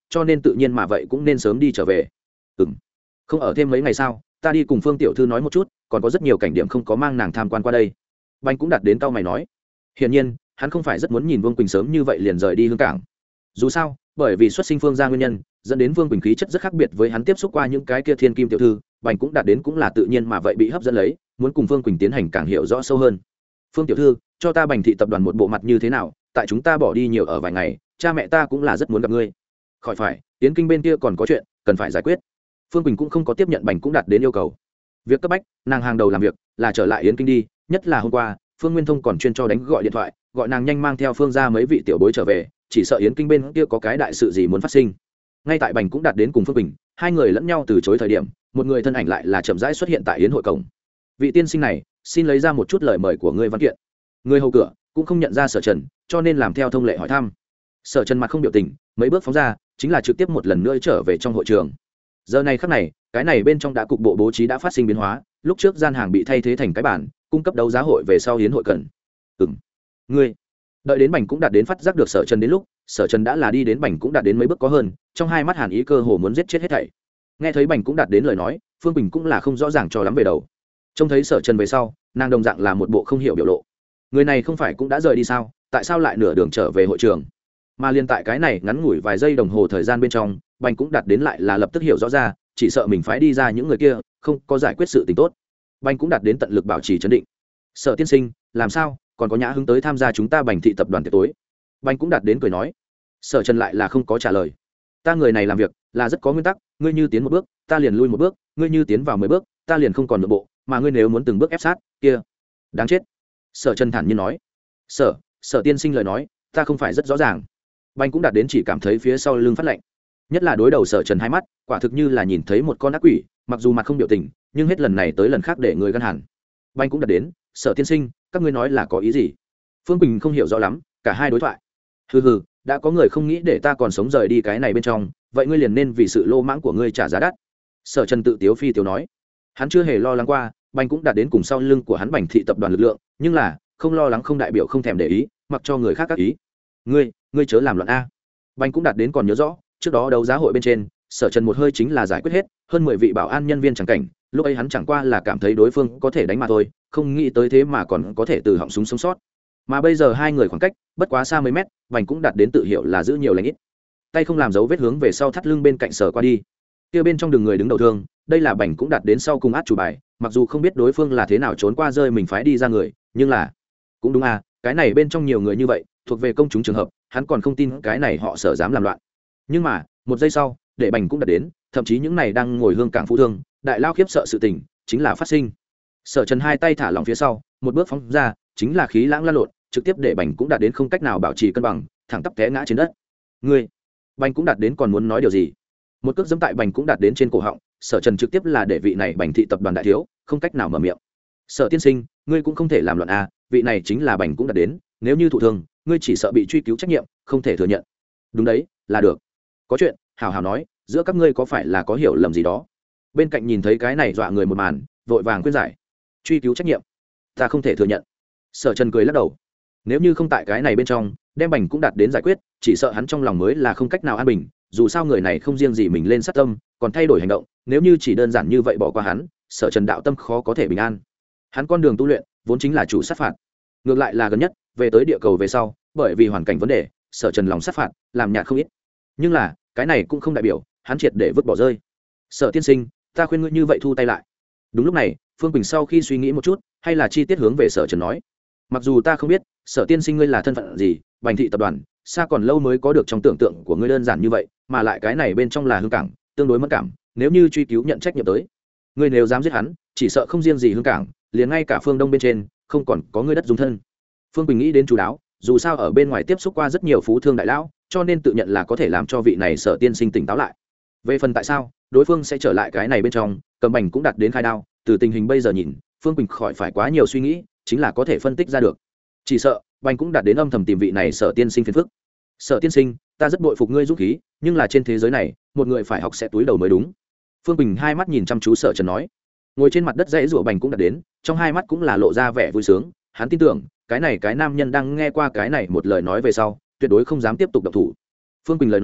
cho nên tự nhiên mà vậy cũng nên sớm đi trở về. Không ở thêm mấy ngày sao? Ta đi cùng Phương tiểu thư nói một chút, còn có rất nhiều cảnh điểm không có mang nàng tham quan qua đây. Bành cũng đặt đến cau mày nói. Hiển nhiên hắn không phải rất muốn nhìn Vương Quỳnh sớm như vậy liền rời đi Hương Cảng. Dù sao, bởi vì xuất sinh Phương gia nguyên nhân, dẫn đến Vương Quỳnh khí chất rất khác biệt với hắn tiếp xúc qua những cái kia thiên kim tiểu thư, Bành cũng đạt đến cũng là tự nhiên mà vậy bị hấp dẫn lấy, muốn cùng Vương Quỳnh tiến hành càng hiểu rõ sâu hơn. Phương tiểu thư, cho ta Bành thị tập đoàn một bộ mặt như thế nào, tại chúng ta bỏ đi nhiều ở vài ngày, cha mẹ ta cũng là rất muốn gặp ngươi. Khỏi phải, tiến kinh bên kia còn có chuyện cần phải giải quyết. Phương Quỳnh cũng không có tiếp nhận Bành cũng đạt đến yêu cầu. Việc cấp bách, nàng hàng đầu làm việc là trở lại Yến kinh đi, nhất là hôm qua, Phương Nguyên Thông còn chuyên cho đánh gọi điện thoại, gọi nàng nhanh mang theo Phương gia mấy vị tiểu bối trở về, chỉ sợ Yến kinh bên kia có cái đại sự gì muốn phát sinh. Ngay tại Bành cũng đạt đến cùng Phương Quỳnh, hai người lẫn nhau từ chối thời điểm, một người thân ảnh lại là chậm rãi xuất hiện tại Yến hội cổng. Vị tiên sinh này, xin lấy ra một chút lời mời của ngươi văn kiện. Người hầu cửa cũng không nhận ra Sở Trần, cho nên làm theo thông lệ hỏi thăm. Sở Trần mặt không biểu tình, mấy bước phóng ra, chính là trực tiếp một lần nữa trở về trong hội trường. Giờ này khắc này, cái này bên trong đã cục bộ bố trí đã phát sinh biến hóa, lúc trước gian hàng bị thay thế thành cái bản cung cấp đấu giá hội về sau hiến hội cần. Ngươi đợi đến Bành cũng đạt đến phát giác được Sở Trần đến lúc, Sở Trần đã là đi đến Bành cũng đạt đến mấy bước có hơn, trong hai mắt hàn ý cơ hồ muốn giết chết hết thảy. Nghe thấy Bành cũng đạt đến lời nói, Phương Bình cũng là không rõ ràng cho lắm về đầu. Trông thấy Sở Trần về sau, nàng đồng dạng là một bộ không hiểu biểu lộ. Người này không phải cũng đã rời đi sao, tại sao lại nửa đường trở về hội trường? Mà liên tại cái này ngắn ngủi vài giây đồng hồ thời gian bên trong, Bành cũng đạt đến lại là lập tức hiểu rõ ra, chỉ sợ mình phải đi ra những người kia không có giải quyết sự tình tốt. Bành cũng đạt đến tận lực bảo trì trấn định. Sở tiên sinh, làm sao còn có nhã hứng tới tham gia chúng ta Bành thị tập đoàn tiệc tối? Bành cũng đạt đến cười nói. Sở Trần lại là không có trả lời. Ta người này làm việc là rất có nguyên tắc, ngươi như tiến một bước ta liền lui một bước, ngươi như tiến vào 10 bước ta liền không còn nội bộ, mà ngươi nếu muốn từng bước ép sát kia đáng chết. Sở Trần thản nhiên nói. Sở tiên sinh lời nói ta không phải rất rõ ràng. Bành cũng đạt đến chỉ cảm thấy phía sau lưng phát lạnh, nhất là đối đầu Sở Trần hai mắt quả thực như là nhìn thấy một con ác quỷ, mặc dù mặt không biểu tình nhưng hết lần này tới lần khác để người gân hẳn. Bành cũng đạt đến. Sở tiên sinh, các ngươi nói là có ý gì? Phương Bình không hiểu rõ lắm cả hai đối thoại. Hừ, đã có người không nghĩ để ta còn sống rời đi cái này bên trong, vậy ngươi liền nên vì sự lô mãng của ngươi trả giá đắt. Sở Trần tự tiếu phi tiếu nói. Hắn chưa hề lo lắng qua Bành cũng đạt đến cùng sau lưng của hắn Bành thị tập đoàn lực lượng, nhưng là không lo lắng không đại biểu không thèm để ý, mặc cho người khác các ý. Ngươi chớ làm loạn a. Bành cũng đạt đến còn nhớ rõ trước đó đấu giá hội bên trên, Sở Trần một hơi chính là giải quyết hết hơn 10 vị bảo an nhân viên chẳng cảnh, lúc ấy hắn chẳng qua là cảm thấy đối phương có thể đánh mà thôi, không nghĩ tới thế mà còn có thể từ họng súng sống sót. Mà bây giờ hai người khoảng cách bất quá xa mấy mét, Bành cũng đạt đến tự hiểu là giữ nhiều lành ít, tay không làm dấu vết hướng về sau thắt lưng bên cạnh Sở qua đi. Kia bên trong đường người đứng đầu thương, đây là Bành cũng đạt đến sau cùng át chủ bài, mặc dù không biết đối phương là thế nào trốn qua rơi mình phái đi ra người, nhưng là cũng đúng à, cái này bên trong nhiều người như vậy thuộc về công chúng trường hợp, hắn còn không tin cái này họ Sở dám làm loạn. Nhưng mà một giây sau, để Bành cũng đạt đến, thậm chí những này đang ngồi hương cảng phụ thương đại lao khiếp sợ sự tình chính là phát sinh. Sở Trần hai tay thả lỏng phía sau, một bước phóng ra, chính là khí lãng lan lộn, trực tiếp để Bành cũng đạt đến không cách nào bảo trì cân bằng, thẳng tắp té ngã trên đất. Ngươi, Bành cũng đạt đến còn muốn nói điều gì? Một cước giẫm tại Bành cũng đạt đến trên cổ họng, Sở Trần trực tiếp là để vị này Bành thị tập đoàn đại thiếu không cách nào mở miệng. Sở tiên sinh, ngươi cũng không thể làm loạn a, vị này chính là Bành cũng đạt đến, nếu như thụ thương, ngươi chỉ sợ bị truy cứu trách nhiệm, không thể thừa nhận. Đúng đấy, là được. Có chuyện, hào hào nói, giữa các ngươi có phải là có hiểu lầm gì đó? Bên cạnh nhìn thấy cái này dọa người một màn, vội vàng khuyên giải. Truy cứu trách nhiệm, ta không thể thừa nhận. Sở Trần cười lắc đầu. Nếu như không tại cái này bên trong, đem Bành cũng đạt đến giải quyết, chỉ sợ hắn trong lòng mới là không cách nào an bình, dù sao người này không riêng gì mình lên sát tâm, còn thay đổi hành động, nếu như chỉ đơn giản như vậy bỏ qua hắn, Sở Trần đạo tâm khó có thể bình an. Hắn con đường tu luyện vốn chính là chủ sát phạt, ngược lại là gần nhất về tới địa cầu về sau, bởi vì hoàn cảnh vấn đề, Sở Trần lòng sát phạt làm nhạt không ít, nhưng là cái này cũng không đại biểu hắn triệt để vứt bỏ rơi. Sở tiên sinh, ta khuyên ngươi như vậy thu tay lại. Đúng lúc này, Phương Quỳnh sau khi suy nghĩ một chút, hay là chi tiết hướng về Sở Trần nói. Mặc dù ta không biết Sở tiên sinh ngươi là thân phận gì, Bành thị tập đoàn xa còn lâu mới có được trong tưởng tượng của ngươi đơn giản như vậy, mà lại cái này bên trong là hương cảng, tương đối mất cảm, nếu như truy cứu nhận trách nhiệm tới, ngươi nếu dám giết hắn, chỉ sợ không riêng gì hương cảng, liền ngay cả phương đông bên trên không còn có ngươi đất dung thân. Phương Quỳnh nghĩ đến chú đáo, dù sao ở bên ngoài tiếp xúc qua rất nhiều phú thương đại lão, cho nên tự nhận là có thể làm cho vị này Sở tiên sinh tỉnh táo lại. Về phần tại sao đối phương sẽ trở lại cái này bên trong, cầm Bành cũng đặt đến khai đao, từ tình hình bây giờ nhìn, Phương Quỳnh khỏi phải quá nhiều suy nghĩ, chính là có thể phân tích ra được. Chỉ sợ Bành cũng đặt đến âm thầm tìm vị này Sở tiên sinh phiền phức. Sở tiên sinh, ta rất bội phục ngươi dũng khí, nhưng là trên thế giới này một người phải học sẽ túi đầu mới đúng. Phương Quỳnh hai mắt nhìn chăm chú Sở Trần nói. Ngồi trên mặt đất dãy rủa Bành cũng đặt đến, trong hai mắt cũng là lộ ra vẻ vui sướng, hắn tin tưởng cái này cái nam nhân đang nghe qua cái này một lời nói về sau tuyệt đối không dám tiếp tục động thủ. Phương Quỳnh lời nói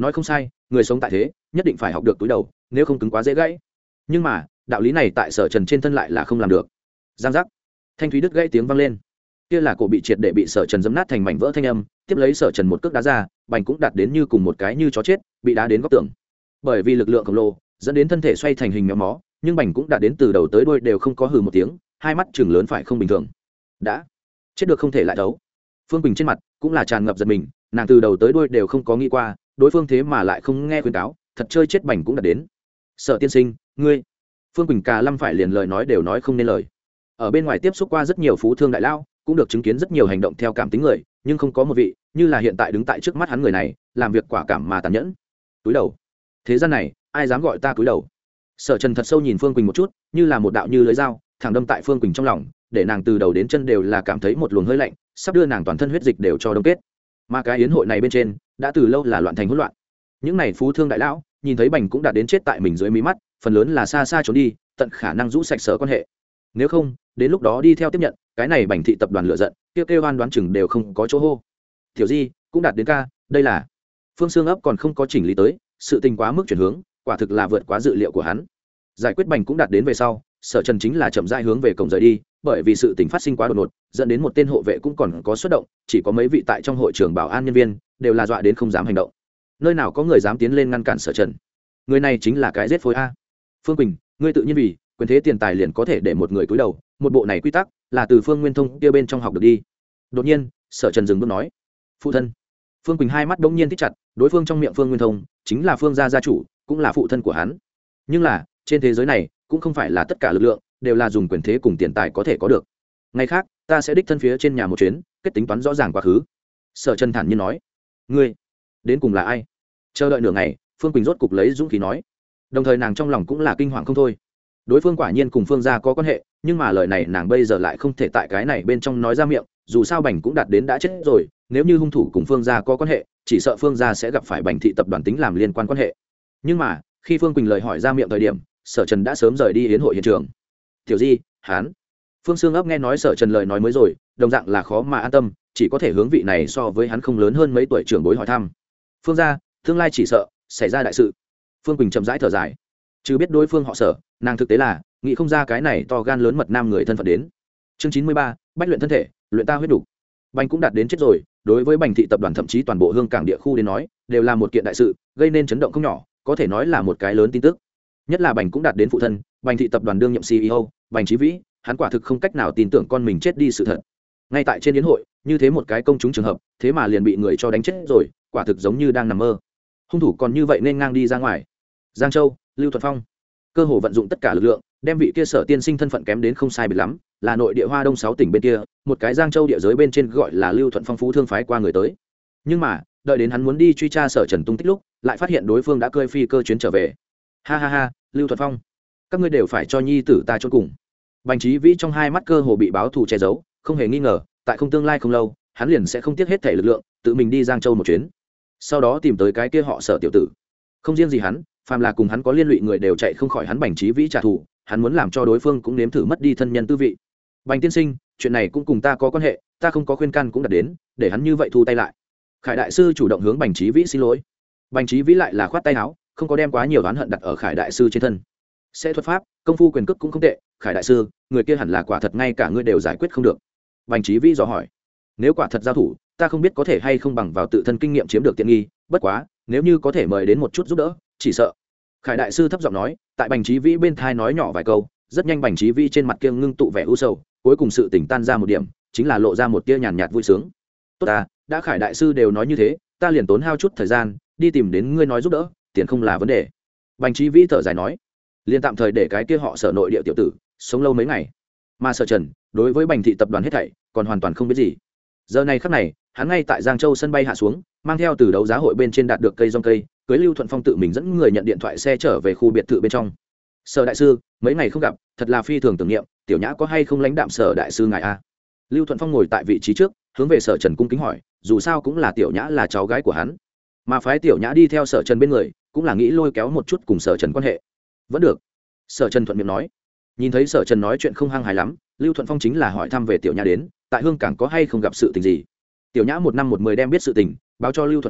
nói không sai, người sống tại thế nhất định phải học được túi đầu, nếu không cứng quá dễ gãy. Nhưng mà đạo lý này tại Sở Trần trên thân lại là không làm được. Giang giác, thanh thúy đứt gãy tiếng vang lên, kia là cổ bị triệt để bị Sở Trần giẫm nát thành mảnh vỡ thanh âm. Tiếp lấy Sở Trần một cước đá ra, bành cũng đạt đến như cùng một cái như chó chết bị đá đến góc tường. Bởi vì lực lượng khổng lồ dẫn đến thân thể xoay thành hình méo mó, nhưng bành cũng đạt đến từ đầu tới đuôi đều không có hừ một tiếng, hai mắt chừng lớn phải không bình thường. Đã chết được không thể lại đấu. Phương Bình trên mặt cũng là tràn ngập giật mình, nàng từ đầu tới đuôi đều không có nghĩ qua đối phương thế mà lại không nghe khuyên cáo, thật chơi chết bành cũng đạt đến. Sở tiên sinh, ngươi. Phương Bình cà lâm phải liền lời nói đều nói không nên lời. Ở bên ngoài tiếp xúc qua rất nhiều phú thương đại lao, cũng được chứng kiến rất nhiều hành động theo cảm tính người, nhưng không có một vị như là hiện tại đứng tại trước mắt hắn người này làm việc quả cảm mà tàn nhẫn. Túi đầu, thế gian này ai dám gọi ta cúi đầu. Sở Trần thật sâu nhìn Phương Quỳnh một chút, như là một đạo như lưỡi dao thẳng đâm tại Phương Quỳnh trong lòng, để nàng từ đầu đến chân đều là cảm thấy một luồng hơi lạnh, sắp đưa nàng toàn thân huyết dịch đều cho đông kết. Mà cái yến hội này bên trên đã từ lâu là loạn thành hỗn loạn. Những này phú thương đại lão nhìn thấy bành cũng đã đến chết tại mình dưới mí mắt, phần lớn là xa xa trốn đi, tận khả năng rũ sạch sở quan hệ. Nếu không, đến lúc đó đi theo tiếp nhận, cái này bành thị tập đoàn lựa giận, kêu oan đoán chừng đều không có chỗ hô. Tiểu Di cũng đạt đến ca, đây là Phương Xương ấp còn không có chỉnh lý tới, sự tình quá mức chuyển hướng, quả thực là vượt quá dự liệu của hắn. Giải quyết bành cũng đạt đến về sau, Sở Trần chính là chậm rãi hướng về cổng rời đi, bởi vì sự tình phát sinh quá đột ngột, dẫn đến một tên hộ vệ cũng còn có xuất động, chỉ có mấy vị tại trong hội trường bảo an nhân viên đều là dọa đến không dám hành động. Nơi nào có người dám tiến lên ngăn cản Sở Trần? Người này chính là cái giết phối a. Phương Quỳnh, ngươi tự nhiên vì quyền thế tiền tài liền có thể để một người cúi đầu, một bộ này quy tắc là từ Phương Nguyên Thông kia bên trong học được đi. Đột nhiên, Sở Trần dừng bước nói, phụ thân. Phương Quỳnh hai mắt đống nhiên thích chặt, đối phương trong miệng Phương Nguyên Thông chính là Phương gia gia chủ, cũng là phụ thân của hắn. Nhưng là trên thế giới này cũng không phải là tất cả lực lượng đều là dùng quyền thế cùng tiền tài có thể có được. Ngày khác ta sẽ đích thân phía trên nhà một chuyến, kết tính toán rõ ràng quá khứ. Sở Trần thản nhiên nói, ngươi đến cùng là ai? Chờ đợi nửa ngày, Phương Quỳnh rốt cục lấy dũng khí nói, đồng thời nàng trong lòng cũng là kinh hoàng không thôi. Đối phương quả nhiên cùng Phương gia có quan hệ, nhưng mà lời này nàng bây giờ lại không thể tại cái này bên trong nói ra miệng, dù sao bành cũng đạt đến đã chết rồi, nếu như hung thủ cùng Phương gia có quan hệ, chỉ sợ Phương gia sẽ gặp phải bành thị tập đoàn tính làm liên quan quan hệ. Nhưng mà khi Phương Quỳnh lời hỏi ra miệng thời điểm, Sở Trần đã sớm rời đi yến hội hiện trường. Tiểu Di, hán. Phương Xương ấp nghe nói Sở Trần lời nói mới rồi, đồng dạng là khó mà an tâm, chỉ có thể hướng vị này so với hắn không lớn hơn mấy tuổi trưởng bối hỏi thăm. Phương gia, tương lai chỉ sợ xảy ra đại sự. Phương Quỳnh chậm rãi thở dài, chứ biết đối phương họ Sở, nàng thực tế là nghĩ không ra cái này to gan lớn mật nam người thân phận đến. Chương 93, bách luyện thân thể, luyện ta huyết đủ. Bành cũng đạt đến chết rồi, đối với Bành thị tập đoàn thậm chí toàn bộ Hương Cảng địa khu đến nói, đều là một kiện đại sự, gây nên chấn động không nhỏ, có thể nói là một cái lớn tin tức. Nhất là Bành cũng đạt đến phụ thân, Bành thị tập đoàn đương nhiệm CEO, Bành Chí Vĩ, hắn quả thực không cách nào tin tưởng con mình chết đi sự thật. Ngay tại trên yến hội, như thế một cái công chúng trường hợp, thế mà liền bị người cho đánh chết rồi, quả thực giống như đang nằm mơ. Hung thủ còn như vậy nên ngang đi ra ngoài. Giang Châu, Lưu Thuận Phong, cơ hồ vận dụng tất cả lực lượng, đem vị kia Sở tiên sinh thân phận kém đến không sai biệt lắm, là nội địa Hoa Đông 6 tỉnh bên kia, một cái Giang Châu địa giới bên trên gọi là Lưu Thuận Phong phú thương phái qua người tới. Nhưng mà, đợi đến hắn muốn đi truy tra Sở Trần tung tích lúc, lại phát hiện đối phương đã cơi phi cơ chuyến trở về. Ha ha ha, Lưu Thuận Phong, các ngươi đều phải cho nhi tử ta chôn cùng. Bành Chí Vĩ trong hai mắt cơ hồ bị báo thù che giấu, không hề nghi ngờ, tại không tương lai không lâu, hắn liền sẽ không tiếc hết thể lực lượng, tự mình đi Giang Châu một chuyến. Sau đó tìm tới cái kia họ Sở tiểu tử. Không riêng gì hắn, phàm là cùng hắn có liên lụy người đều chạy không khỏi hắn Bành Chí Vĩ trả thù, hắn muốn làm cho đối phương cũng nếm thử mất đi thân nhân tư vị. Bành tiên sinh, chuyện này cũng cùng ta có quan hệ, ta không có khuyên can cũng đạt đến, để hắn như vậy thu tay lại. Khải đại sư chủ động hướng Bành Chí Vĩ xin lỗi. Bành Chí Vĩ lại là khoát tay áo, không có đem quá nhiều oán hận đặt ở Khải đại sư trên thân. Sẽ thuật pháp, công phu quyền cước cũng không tệ, Khải đại sư, người kia hẳn là quả thật ngay cả ngươi đều giải quyết không được. Bành Chí Vĩ dò hỏi, nếu quả thật giao thủ, ta không biết có thể hay không bằng vào tự thân kinh nghiệm chiếm được tiện nghi, bất quá, nếu như có thể mời đến một chút giúp đỡ, chỉ sợ. Khải đại sư thấp giọng nói, tại Bành Chí Vĩ bên thai nói nhỏ vài câu, rất nhanh Bành Chí Vĩ trên mặt kia ngưng tụ vẻ u sầu, cuối cùng sự tỉnh tan ra một điểm, chính là lộ ra một tia nhàn nhạt vui sướng. Tốt ta, đã Khải đại sư đều nói như thế, ta liền tốn hao chút thời gian đi tìm đến ngươi nói giúp đỡ, tiền không là vấn đề. Bành Chí Vĩ thở dài nói, liền tạm thời để cái kia họ Sở nội địa tiểu tử sống lâu mấy ngày. Mà Sở Trần đối với Bành thị tập đoàn hết thảy còn hoàn toàn không biết gì. Giờ này khắc này, hắn ngay tại Giang Châu sân bay hạ xuống, mang theo từ đấu giá hội bên trên đạt được cây rong cây, cưới Lưu Thuận Phong tự mình dẫn người nhận điện thoại xe trở về khu biệt thự bên trong. Sở đại sư, mấy ngày không gặp, thật là phi thường tưởng niệm, tiểu nhã có hay không lãnh đạm Sở đại sư ngài a? Lưu Thuận Phong ngồi tại vị trí trước, hướng về Sở Trần cung kính hỏi, dù sao cũng là tiểu nhã là cháu gái của hắn, mà phái tiểu nhã đi theo Sở Trần bên người, cũng là nghĩ lôi kéo một chút cùng Sở Trần quan hệ. Vẫn được. Sở Trần thuận miệng nói. Nhìn thấy Sở Trần nói chuyện không hăng hài lắm, Lưu Thuận Phong chính là hỏi thăm về tiểu nhã đến, tại Hương Cảng có hay không gặp sự tình gì. Tiểu nhã một năm một mười đem biết sự tình báo cho Lưu Thuận Phong,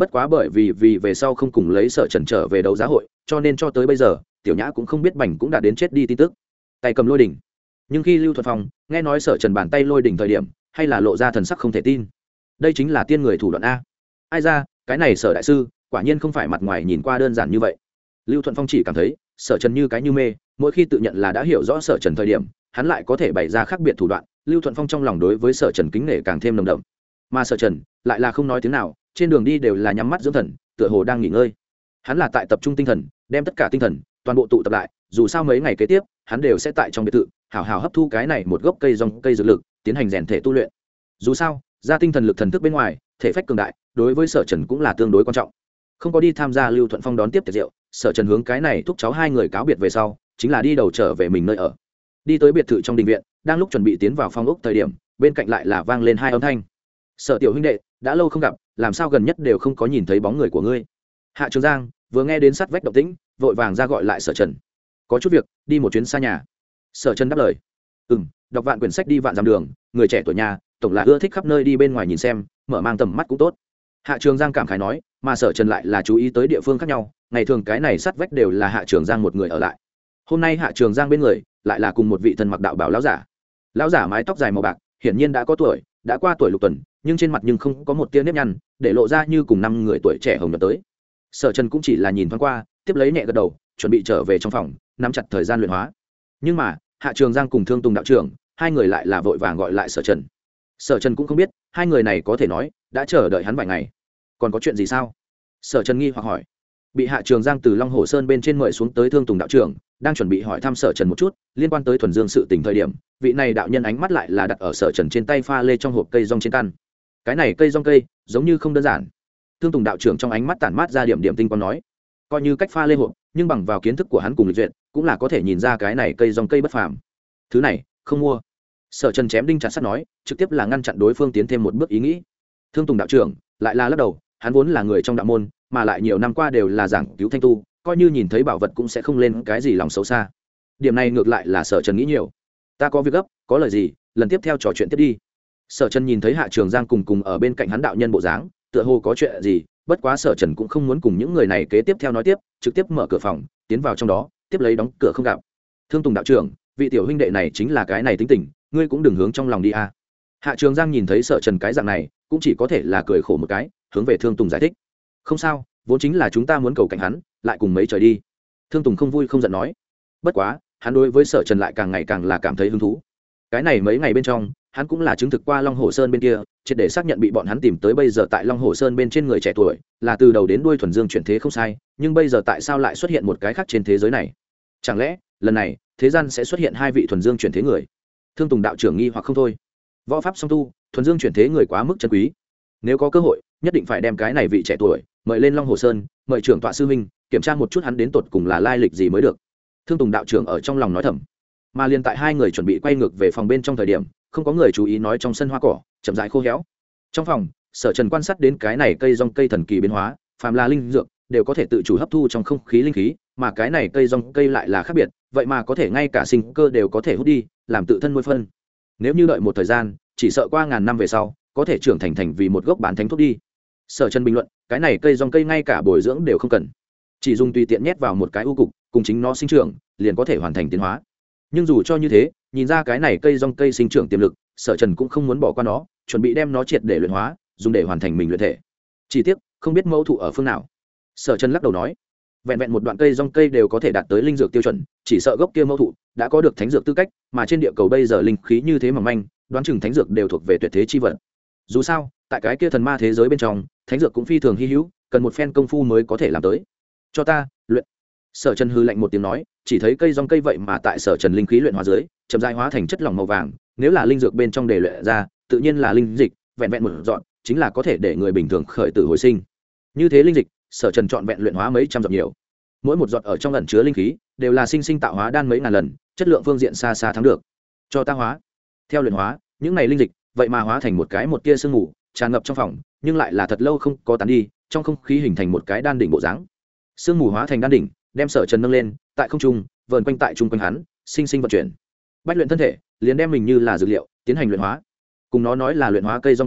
bất quá bởi vì về sau không cùng lấy Sở Trần trở về đấu giá hội, cho nên cho tới bây giờ tiểu nhã cũng không biết bành cũng đã đến chết đi tin tức. Tay cầm lôi đỉnh, nhưng khi Lưu Thuận Phong nghe nói Sở Trần bàn tay lôi đỉnh thời điểm, hay là lộ ra thần sắc không thể tin. Đây chính là tiên người thủ đoạn a. Ai ra, cái này Sở đại sư quả nhiên không phải mặt ngoài nhìn qua đơn giản như vậy. Lưu Thuận Phong chỉ cảm thấy Sở Trần như cái như mê, mỗi khi tự nhận là đã hiểu rõ Sở Trần thời điểm, hắn lại có thể bày ra khác biệt thủ đoạn. Lưu Thuận Phong trong lòng đối với Sở Trần kính nể càng thêm nồng đậm, mà Sở Trần lại là không nói tiếng nào, trên đường đi đều là nhắm mắt dưỡng thần, tựa hồ đang nghỉ ngơi. Hắn là tại tập trung tinh thần, đem tất cả tinh thần toàn bộ tụ tập lại, dù sao mấy ngày kế tiếp hắn đều sẽ tại trong biệt thự hào hào hấp thu cái này một gốc cây dòng cây dược lực, tiến hành rèn thể tu luyện. Dù sao ra tinh thần lực thần thức bên ngoài, thể phách cường đại đối với Sở Trần cũng là tương đối quan trọng. Không có đi tham gia Lưu Thuận Phong đón tiếp tiệc rượu, Sở Trần hướng cái này thúc cháu hai người cáo biệt về sau, chính là đi đầu trở về mình nơi ở. Đi tới biệt thự trong đình viện, đang lúc chuẩn bị tiến vào phòng ốc thời điểm, bên cạnh lại là vang lên hai âm thanh. Sở tiểu huynh đệ, đã lâu không gặp, làm sao gần nhất đều không có nhìn thấy bóng người của ngươi? Hạ Trường Giang vừa nghe đến sát vách động tĩnh, vội vàng ra gọi lại Sở Trần. Có chút việc, đi một chuyến xa nhà. Sở Trần đáp lời. Đọc vạn quyển sách đi vạn dặm đường, người trẻ tuổi nhà tổng là ưa thích khắp nơi đi bên ngoài nhìn xem, mở mang tầm mắt cũng tốt. Hạ Trường Giang cảm khái nói, mà Sở Trần lại là chú ý tới địa phương khác nhau, ngày thường cái này sát vách đều là Hạ Trường Giang một người ở lại. Hôm nay Hạ Trường Giang bên người lại là cùng một vị thân mặc đạo bào lão giả. Lão giả mái tóc dài màu bạc, hiển nhiên đã có tuổi, đã qua tuổi lục tuần, nhưng trên mặt nhưng không có một tia nếp nhăn, để lộ ra như cùng năm người tuổi trẻ hồng nhuận tới. Sở Trần cũng chỉ là nhìn thoáng qua, tiếp lấy nhẹ gật đầu, chuẩn bị trở về trong phòng, nắm chặt thời gian luyện hóa. Nhưng mà Hạ Trường Giang cùng Thương Tùng đạo trưởng, hai người lại là vội vàng gọi lại Sở Trần. Sở Trần cũng không biết hai người này có thể nói đã chờ đợi hắn vài ngày. Còn có chuyện gì sao? Sở Trần nghi hoặc hỏi. Bị Hạ Trường Giang từ Long Hồ Sơn bên trên mời xuống tới Thương Tùng đạo trưởng, đang chuẩn bị hỏi thăm Sở Trần một chút liên quan tới thuần dương sự tình thời điểm, vị này đạo nhân ánh mắt lại là đặt ở Sở Trần trên tay pha lê trong hộp cây rong trên căn. Cái này cây rong cây giống như không đơn giản. Thương Tùng đạo trưởng trong ánh mắt tản mát ra điểm điểm tinh quang nói, coi như cách pha lê hộp, nhưng bằng vào kiến thức của hắn cùng lịch duyệt, cũng là có thể nhìn ra cái này cây rong cây bất phàm. Thứ này không mua. Sở Trần chém đinh chặt sắt nói, trực tiếp là ngăn chặn đối phương tiến thêm một bước ý nghĩ. Thương Tùng đạo trưởng lại là lắc đầu, hắn vốn là người trong đạo môn, mà lại nhiều năm qua đều là giảng cứu thanh tu, coi như nhìn thấy bảo vật cũng sẽ không lên cái gì lòng xấu xa. Điểm này ngược lại là Sở Trần nghĩ nhiều. Ta có việc gấp, có lời gì lần tiếp theo trò chuyện tiếp đi. Sở Trần nhìn thấy Hạ Trường Giang cùng ở bên cạnh hắn đạo nhân bộ dáng, tựa hồ có chuyện gì, bất quá Sở Trần cũng không muốn cùng những người này kế tiếp theo nói tiếp, trực tiếp mở cửa phòng tiến vào trong đó, tiếp lấy đóng cửa không gặp. Thương Tùng đạo trưởng, vị tiểu huynh đệ này chính là cái này tính tình, ngươi cũng đừng hướng trong lòng đi a. Hạ Trường Giang nhìn thấy Sở Trần cái dạng này, cũng chỉ có thể là cười khổ một cái, hướng về Thương Tùng giải thích. Không sao, vốn chính là chúng ta muốn cầu cạnh hắn, lại cùng mấy trời đi. Thương Tùng không vui không giận nói. Bất quá hắn đối với Sở Trần lại càng ngày càng là cảm thấy hứng thú. Cái này mấy ngày bên trong, hắn cũng là chứng thực qua Long Hồ Sơn bên kia, triệt để xác nhận bị bọn hắn tìm tới bây giờ tại Long Hồ Sơn bên trên người trẻ tuổi, là từ đầu đến đuôi thuần dương chuyển thế không sai, nhưng bây giờ tại sao lại xuất hiện một cái khác trên thế giới này? Chẳng lẽ lần này thế gian sẽ xuất hiện hai vị thuần dương chuyển thế người? Thương Tùng đạo trưởng nghi hoặc không thôi. Võ pháp song tu, thuần dương chuyển thế người quá mức chân quý, nếu có cơ hội nhất định phải đem cái này vị trẻ tuổi mời lên Long Hồ Sơn, mời trưởng tọa sư huynh kiểm tra một chút hắn đến tột cùng là lai lịch gì mới được. Thương Tùng đạo trưởng ở trong lòng nói thầm. Mà liền tại hai người chuẩn bị quay ngược về phòng bên trong thời điểm, không có người chú ý nói trong sân hoa cỏ chậm rãi khô héo. Trong phòng, Sở Trần quan sát đến cái này cây rong cây thần kỳ biến hóa, phàm là linh dược đều có thể tự chủ hấp thu trong không khí linh khí, mà cái này cây rong cây lại là khác biệt, vậy mà có thể ngay cả sinh cơ đều có thể hút đi, làm tự thân nuôi phân. Nếu như đợi một thời gian, chỉ sợ qua ngàn năm về sau, có thể trưởng thành vì một gốc bán thánh thuốc đi. Sở Trần bình luận, cái này cây rong cây ngay cả bồi dưỡng đều không cần, chỉ dùng tùy tiện nhét vào một cái u cục, cùng chính nó sinh trưởng, liền có thể hoàn thành tiến hóa. Nhưng dù cho như thế, nhìn ra cái này cây rong cây sinh trưởng tiềm lực, Sở Trần cũng không muốn bỏ qua nó, chuẩn bị đem nó triệt để luyện hóa, dùng để hoàn thành mình luyện thể. Chỉ tiếc, không biết mẫu thụ ở phương nào. Sở Trần lắc đầu nói, vẹn vẹn một đoạn cây rong cây đều có thể đạt tới linh dược tiêu chuẩn, chỉ sợ gốc kia mẫu thụ đã có được thánh dược tư cách, mà trên địa cầu bây giờ linh khí như thế mỏng manh, đoán chừng thánh dược đều thuộc về tuyệt thế chi vật. Dù sao, tại cái kia thần ma thế giới bên trong, thánh dược cũng phi thường hy hữu, cần một phen công phu mới có thể làm tới. Cho ta luyện. Sở Trần hư lạnh một tiếng nói, chỉ thấy cây rong cây vậy mà tại Sở Trần linh khí luyện hóa dưới, chậm rãi hóa thành chất lỏng màu vàng, nếu là linh dược bên trong để luyện ra, tự nhiên là linh dịch, vẹn vẹn một dọn, chính là có thể để người bình thường khởi tử hồi sinh. Như thế linh dịch, Sở Trần chọn vẹn luyện hóa mấy trăm giọt nhiều. Mỗi một giọt ở trong ẩn chứa linh khí, đều là sinh tạo hóa đan mấy ngàn lần, chất lượng phương diện xa xa thắng được. Cho ta hóa. Theo luyện hóa, những này linh dịch, vậy mà hóa thành một tia sương mù, tràn ngập trong phòng, nhưng lại là thật lâu không có tán đi, trong không khí hình thành một cái đan đỉnh bộ dáng. Sương mù hóa thành đan đỉnh, đem Sở Trần nâng lên, tại không trung, vờn quanh tại trung quanh hắn, sinh sinh vận chuyển. Bách luyện thân thể, liền đem mình như là dược liệu, tiến hành luyện hóa. Cùng nó nói là luyện hóa cây rong cây,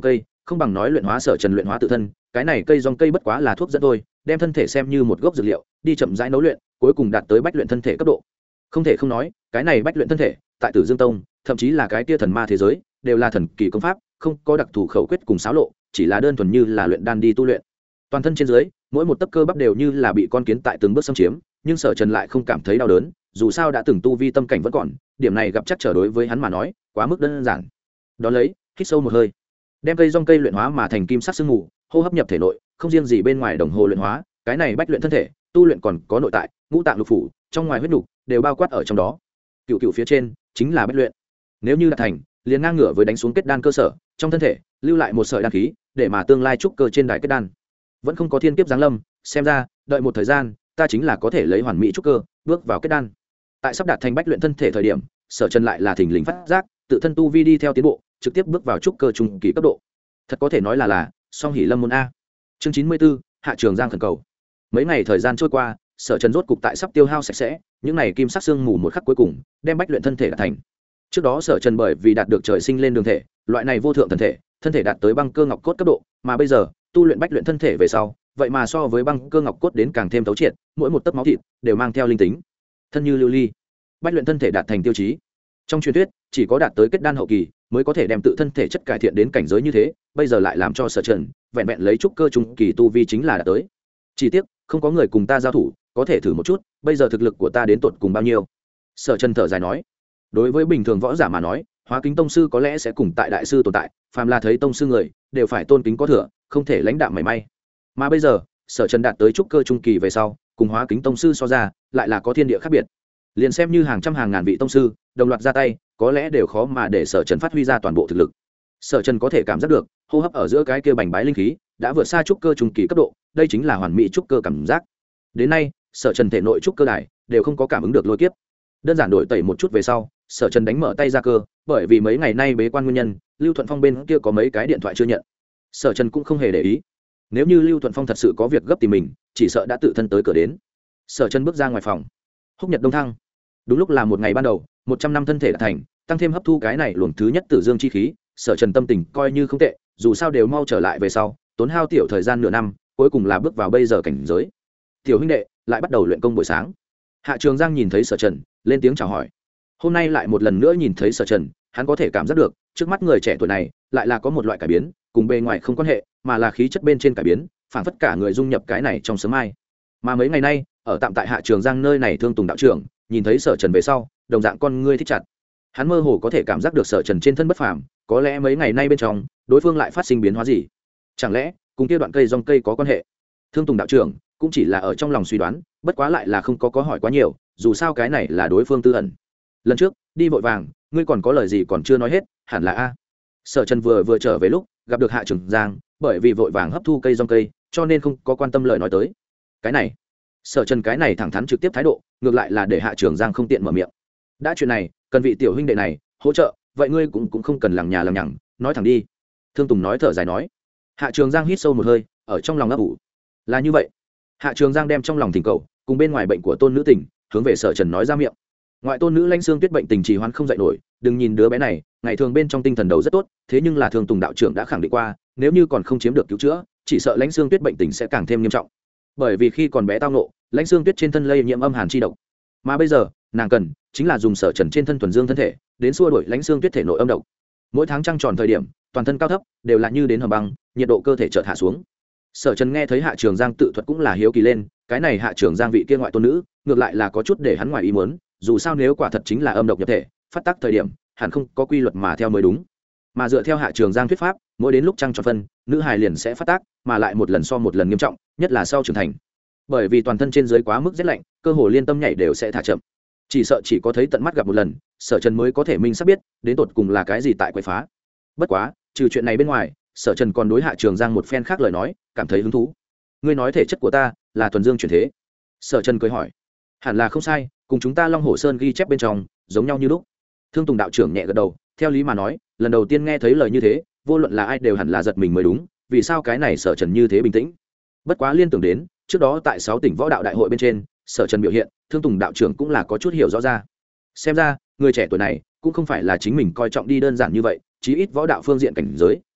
không bằng nói luyện hóa Sở Trần luyện hóa tự thân. Cái này cây rong cây bất quá là thuốc dẫn thôi, đem thân thể xem như một gốc dược liệu, đi chậm rãi nấu luyện, cuối cùng đạt tới bách luyện thân thể cấp độ. Không thể không nói, cái này bách luyện thân thể, tại Tử Dương Tông, thậm chí là cái tia thần ma thế giới, đều là thần kỳ công pháp, không có đặc thù khẩu quyết cùng xáo lộ, chỉ là đơn thuần như là luyện đan đi tu luyện. Toàn thân trên dưới, mỗi một tấc cơ bắp đều như là bị con kiến tại từng bước xâm chiếm, nhưng Sở Trần lại không cảm thấy đau đớn, dù sao đã từng tu vi tâm cảnh vẫn còn, điểm này gặp chắc trở đối với hắn mà nói, quá mức đơn giản. Đó lấy, hít sâu một hơi, đem cây rong cây luyện hóa mà thành kim sắc sương mù, hô hấp nhập thể nội, không riêng gì bên ngoài đồng hồ luyện hóa, cái này bách luyện thân thể, tu luyện còn có nội tại, ngũ tạng lục phủ, trong ngoài huyết nục đều bao quát ở trong đó. Cựu cựu phía trên chính là bách luyện. Nếu như đạt thành, liền ngang ngửa với đánh xuống kết đan cơ sở, trong thân thể lưu lại một sợi đan khí, để mà tương lai trúc cơ trên đài kết đan. Vẫn không có thiên kiếp giáng lâm, xem ra, đợi một thời gian, ta chính là có thể lấy hoàn mỹ trúc cơ, bước vào kết đan. Tại sắp đạt thành bách luyện thân thể thời điểm, Sở Trần lại là thình lình phát giác, tự thân tu vi đi theo tiến bộ, trực tiếp bước vào trúc cơ trung kỳ cấp độ. Thật có thể nói là song hỷ lâm môn a. Chương 94, Hạ Trường Giang khẩn cầu. Mấy ngày thời gian trôi qua, Sở Trần rốt cục tại sắp tiêu hao sạch sẽ, những này kim sắc xương mù một khắc cuối cùng, đem bách luyện thân thể đạt thành. Trước đó Sở Trần bởi vì đạt được trời sinh lên đường thể, loại này vô thượng thần thể, thân thể đạt tới băng cơ ngọc cốt cấp độ, mà bây giờ, tu luyện bách luyện thân thể về sau, vậy mà so với băng cơ ngọc cốt đến càng thêm thấu triệt, mỗi một tấc máu thịt đều mang theo linh tính. Thân như lưu ly, bách luyện thân thể đạt thành tiêu chí. Trong truyền thuyết, chỉ có đạt tới kết đan hậu kỳ mới có thể đem tự thân thể chất cải thiện đến cảnh giới như thế, bây giờ lại làm cho Sở Trần vẹn vẹn lấy trúc cơ trung kỳ tu vi chính là đạt tới. Chỉ tiếc, không có người cùng ta giao thủ, có thể thử một chút, bây giờ thực lực của ta đến tột cùng bao nhiêu? Sở Trần thở dài nói. Đối với bình thường võ giả mà nói, Hóa Kính tông sư có lẽ sẽ cùng tại đại sư tồn tại, phàm là thấy tông sư người, đều phải tôn kính có thừa, không thể lãnh đạm mảy may. Mà bây giờ, Sở Trần đạt tới trúc cơ trung kỳ về sau, cùng Hóa Kính tông sư so ra, lại là có thiên địa khác biệt. Liền xem như hàng trăm hàng ngàn vị tông sư đồng loạt ra tay, có lẽ đều khó mà để Sở Trần phát huy ra toàn bộ thực lực. Sở Trần có thể cảm giác được, hô hấp ở giữa cái kia bành bái linh khí đã vượt xa trúc cơ trung kỳ cấp độ, đây chính là hoàn mỹ trúc cơ cảm giác. Đến nay, Sở Trần thể nội trúc cơ đài đều không có cảm ứng được lôi kiếp. Đơn giản đổi tẩy một chút về sau, Sở Trần đánh mở tay ra cơ, bởi vì mấy ngày nay bế quan nguyên nhân, Lưu Thuận Phong bên kia có mấy cái điện thoại chưa nhận. Sở Trần cũng không hề để ý. Nếu như Lưu Thuận Phong thật sự có việc gấp tìm mình, chỉ sợ đã tự thân tới cửa đến. Sở Trần bước ra ngoài phòng. Húc nhật đông thăng. Đúng lúc là một ngày ban đầu, 100 năm thân thể đã thành, tăng thêm hấp thu cái này luồng thứ nhất tử dương chi khí, Sở Trần tâm tình coi như không tệ, dù sao đều mau trở lại về sau, tốn hao tiểu thời gian nửa năm, cuối cùng là bước vào bây giờ cảnh giới. Tiểu huynh đệ, lại bắt đầu luyện công buổi sáng. Hạ Trường Giang nhìn thấy Sở Trần, lên tiếng chào hỏi. Hôm nay lại một lần nữa nhìn thấy Sở Trần, hắn có thể cảm giác được, trước mắt người trẻ tuổi này lại là có một loại cải biến, cùng bề ngoài không quan hệ, mà là khí chất bên trên cải biến, phảng phất cả người dung nhập cái này trong sớm mai. Mà mấy ngày nay, ở tạm tại Hạ Trường Giang nơi này Thương Tùng đạo trưởng, nhìn thấy Sở Trần về sau, đồng dạng con ngươi thích chặt. Hắn mơ hồ có thể cảm giác được Sở Trần trên thân bất phàm, có lẽ mấy ngày nay bên trong, đối phương lại phát sinh biến hóa gì? Chẳng lẽ cùng kia đoạn cây rong cây có quan hệ? Thương Tùng đạo trưởng cũng chỉ là ở trong lòng suy đoán, bất quá lại là không có hỏi quá nhiều, dù sao cái này là đối phương tư ẩn. Lần trước đi vội vàng, ngươi còn có lời gì còn chưa nói hết, hẳn là a. Sở Trần vừa trở về lúc gặp được Hạ Trường Giang, bởi vì vội vàng hấp thu cây rong cây, cho nên không có quan tâm lời nói tới. Cái này, Sở Trần cái này thẳng thắn trực tiếp thái độ, ngược lại là để Hạ Trường Giang không tiện mở miệng. Đã chuyện này, cần vị tiểu huynh đệ này hỗ trợ, vậy ngươi cũng không cần lằng nhà lằng nhằng, nói thẳng đi. Thương Tùng nói thở dài nói. Hạ Trường Giang hít sâu một hơi, ở trong lòng ấp ủ. Là như vậy. Hạ Trường Giang đem trong lòng thỉnh cầu, cùng bên ngoài bệnh của tôn nữ tình, hướng về Sở Trần nói ra miệng. Ngoại tôn nữ Lãnh Xương Tuyết bệnh tình trì hoãn không dậy nổi, đừng nhìn đứa bé này, ngày thường bên trong tinh thần đầu rất tốt, thế nhưng là Thương Tùng đạo trưởng đã khẳng định qua, nếu như còn không chiếm được cứu chữa, chỉ sợ Lãnh Xương Tuyết bệnh tình sẽ càng thêm nghiêm trọng. Bởi vì khi còn bé tao nộ, Lãnh Xương Tuyết trên thân lây nhiễm âm hàn chi độc, mà bây giờ, nàng cần chính là dùng Sở Trần trên thân thuần dương thân thể, đến xua đuổi Lãnh Xương Tuyết thể nội âm độc. Mỗi tháng trăng tròn thời điểm, toàn thân cao thấp đều là như đến hầm băng, nhiệt độ cơ thể chợt hạ xuống. Sở Trần nghe thấy Hạ Trường Giang tự thuật cũng là hiếu kỳ lên, cái này Hạ Trường Giang vị kia ngoại tôn nữ, ngược lại là có chút để hắn ngoài ý muốn, dù sao nếu quả thật chính là âm độc nhập thể, phát tác thời điểm, hẳn không có quy luật mà theo mới đúng. Mà dựa theo Hạ Trường Giang thuyết pháp, mỗi đến lúc trăng tròn phân, nữ hài liền sẽ phát tác, mà lại một lần so một lần nghiêm trọng, nhất là sau trưởng thành. Bởi vì toàn thân trên dưới quá mức rét lạnh, cơ hồ liên tâm nhảy đều sẽ thả chậm. Chỉ sợ chỉ có thấy tận mắt gặp một lần, Sở Trần mới có thể minh xác biết, đến tột cùng là cái gì tại quậy phá. Bất quá, trừ chuyện này bên ngoài, Sở Trần còn đối Hạ Trường Giang một phen khác lời nói, cảm thấy hứng thú. Ngươi nói thể chất của ta là thuần dương chuyển thế? Sở Trần cười hỏi. Hẳn là không sai, cùng chúng ta Long Hổ Sơn ghi chép bên trong giống nhau như lúc. Thương Tùng đạo trưởng nhẹ gật đầu, theo lý mà nói, lần đầu tiên nghe thấy lời như thế, vô luận là ai đều hẳn là giật mình mới đúng, vì sao cái này Sở Trần như thế bình tĩnh? Bất quá liên tưởng đến, trước đó tại 6 tỉnh võ đạo đại hội bên trên, Sở Trần biểu hiện, Thương Tùng đạo trưởng cũng là có chút hiểu rõ ra. Xem ra, người trẻ tuổi này cũng không phải là chính mình coi trọng đi đơn giản như vậy, chí ít võ đạo phương diện cảnh giới,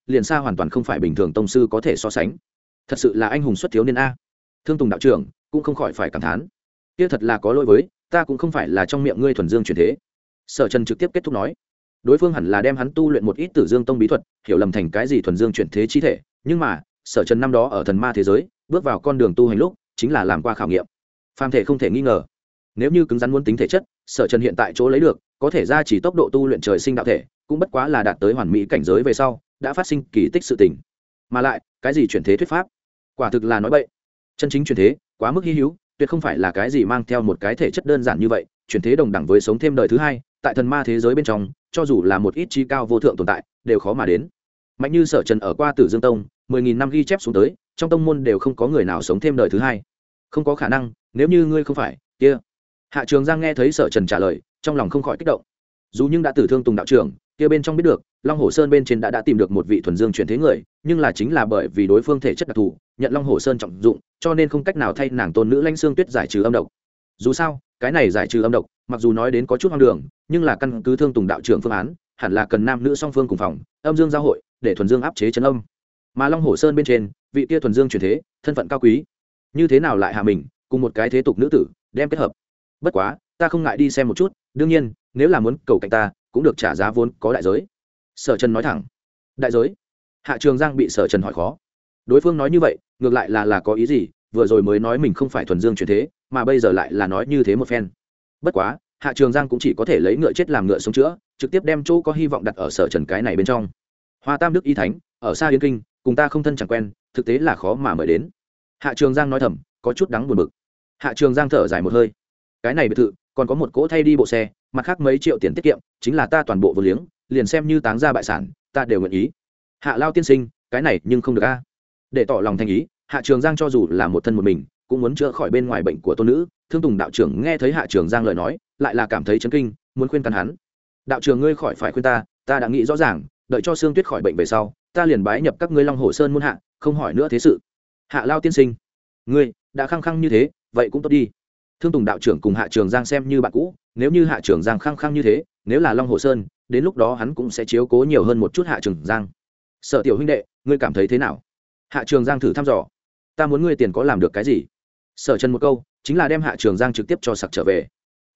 liền xa hoàn toàn không phải bình thường tông sư có thể so sánh. Thật sự là anh hùng xuất thiếu niên a. Thương Tùng đạo trưởng cũng không khỏi phải cảm thán, kia thật là có lỗi với ta, cũng không phải là trong miệng ngươi thuần dương chuyển thế. Sở Trần trực tiếp kết thúc nói, đối phương hẳn là đem hắn tu luyện một ít Tử Dương Tông bí thuật, hiểu lầm thành cái gì thuần dương chuyển thế chi thể, nhưng mà Sở Trần năm đó ở thần ma thế giới bước vào con đường tu hành lúc chính là làm qua khảo nghiệm, phàm thể không thể nghi ngờ. Nếu như cứng rắn muốn tính thể chất, Sở Trần hiện tại chỗ lấy được có thể ra chỉ tốc độ tu luyện trời sinh đạo thể, cũng bất quá là đạt tới hoàn mỹ cảnh giới về sau đã phát sinh kỳ tích sự tình. Mà lại cái gì chuyển thế thuyết pháp, quả thực là nói bậy. Chân chính chuyển thế quá mức hy hữu, tuyệt không phải là cái gì mang theo một cái thể chất đơn giản như vậy. Chuyển thế đồng đẳng với sống thêm đời thứ hai, tại thần ma thế giới bên trong, cho dù là một ít chi cao vô thượng tồn tại đều khó mà đến. Mạnh như Sở Trần ở qua Tử Dương Tông 10.000 năm ghi chép xuống tới, trong tông môn đều không có người nào sống thêm đời thứ hai. Không có khả năng, nếu như ngươi không phải kia. Hạ Trường Giang nghe thấy Sở Trần trả lời, trong lòng không khỏi kích động. Dù nhưng đã từ Thương Tùng đạo trưởng kia bên trong biết được, Long Hồ Sơn bên trên đã tìm được một vị thuần dương chuyển thế người, nhưng là chính là bởi vì đối phương thể chất đặc thù, nhận Long Hồ Sơn trọng dụng, cho nên không cách nào thay nàng tôn nữ Lãnh Xương Tuyết giải trừ âm độc. Dù sao, cái này giải trừ âm độc, mặc dù nói đến có chút hoang đường, nhưng là căn cứ Thương Tùng đạo trưởng phương án, hẳn là cần nam nữ song phương cùng phòng, âm dương giao hội, để thuần dương áp chế chấn âm. Mà Long Hồ Sơn bên trên, vị kia thuần dương chuyển thế, thân phận cao quý, như thế nào lại hạ mình cùng một cái thế tục nữ tử đem kết hợp. Bất quá, ta không ngại đi xem một chút, đương nhiên, nếu là muốn cầu cạnh ta, cũng được trả giá vốn có đại giới. Sở Trần nói thẳng. Đại giới? Hạ Trường Giang bị Sở Trần hỏi khó. Đối phương nói như vậy, ngược lại là có ý gì? Vừa rồi mới nói mình không phải thuần dương chuyển thế, mà bây giờ lại là nói như thế một phen. Bất quá, Hạ Trường Giang cũng chỉ có thể lấy ngựa chết làm ngựa sống chữa, trực tiếp đem chỗ có hy vọng đặt ở Sở Trần cái này bên trong. Hoa Tam Đức y thánh, ở xa Yến Kinh, cùng ta không thân chẳng quen, thực tế là khó mà mời đến. Hạ Trường Giang nói thầm, có chút đắng buồn bực. Hạ Trường Giang thở dài một hơi. Cái này biệt thự, còn có một cỗ thay đi bộ xe, mặt khác mấy triệu tiền tiết kiệm, chính là ta toàn bộ vô liếng, liền xem như táng ra bại sản, ta đều nguyện ý. Hạ Lao tiên sinh, cái này nhưng không được a. Để tỏ lòng thành ý, Hạ Trường Giang cho dù là một thân một mình, cũng muốn chữa khỏi bên ngoài bệnh của tôn nữ. Thương Tùng đạo trưởng nghe thấy Hạ Trường Giang lời nói, lại là cảm thấy chấn kinh, muốn khuyên can hắn. Đạo trưởng ngươi khỏi phải khuyên ta, ta đã nghĩ rõ ràng, đợi cho Sương Tuyết khỏi bệnh về sau, ta liền bái nhập các ngươi Long Hồ Sơn môn hạ, không hỏi nữa thế sự. Hạ Lao tiên sinh, ngươi đã khăng khăng như thế, vậy cũng tốt đi. Thương Tùng đạo trưởng cùng Hạ Trường Giang xem như bạn cũ, nếu như Hạ Trường Giang khăng khăng như thế, nếu là Long Hồ Sơn, đến lúc đó hắn cũng sẽ chiếu cố nhiều hơn một chút Hạ Trường Giang. Sở tiểu huynh đệ, ngươi cảm thấy thế nào? Hạ Trường Giang thử thăm dò. Ta muốn ngươi tiền có làm được cái gì? Sở Trần một câu, chính là đem Hạ Trường Giang trực tiếp cho sặc trở về.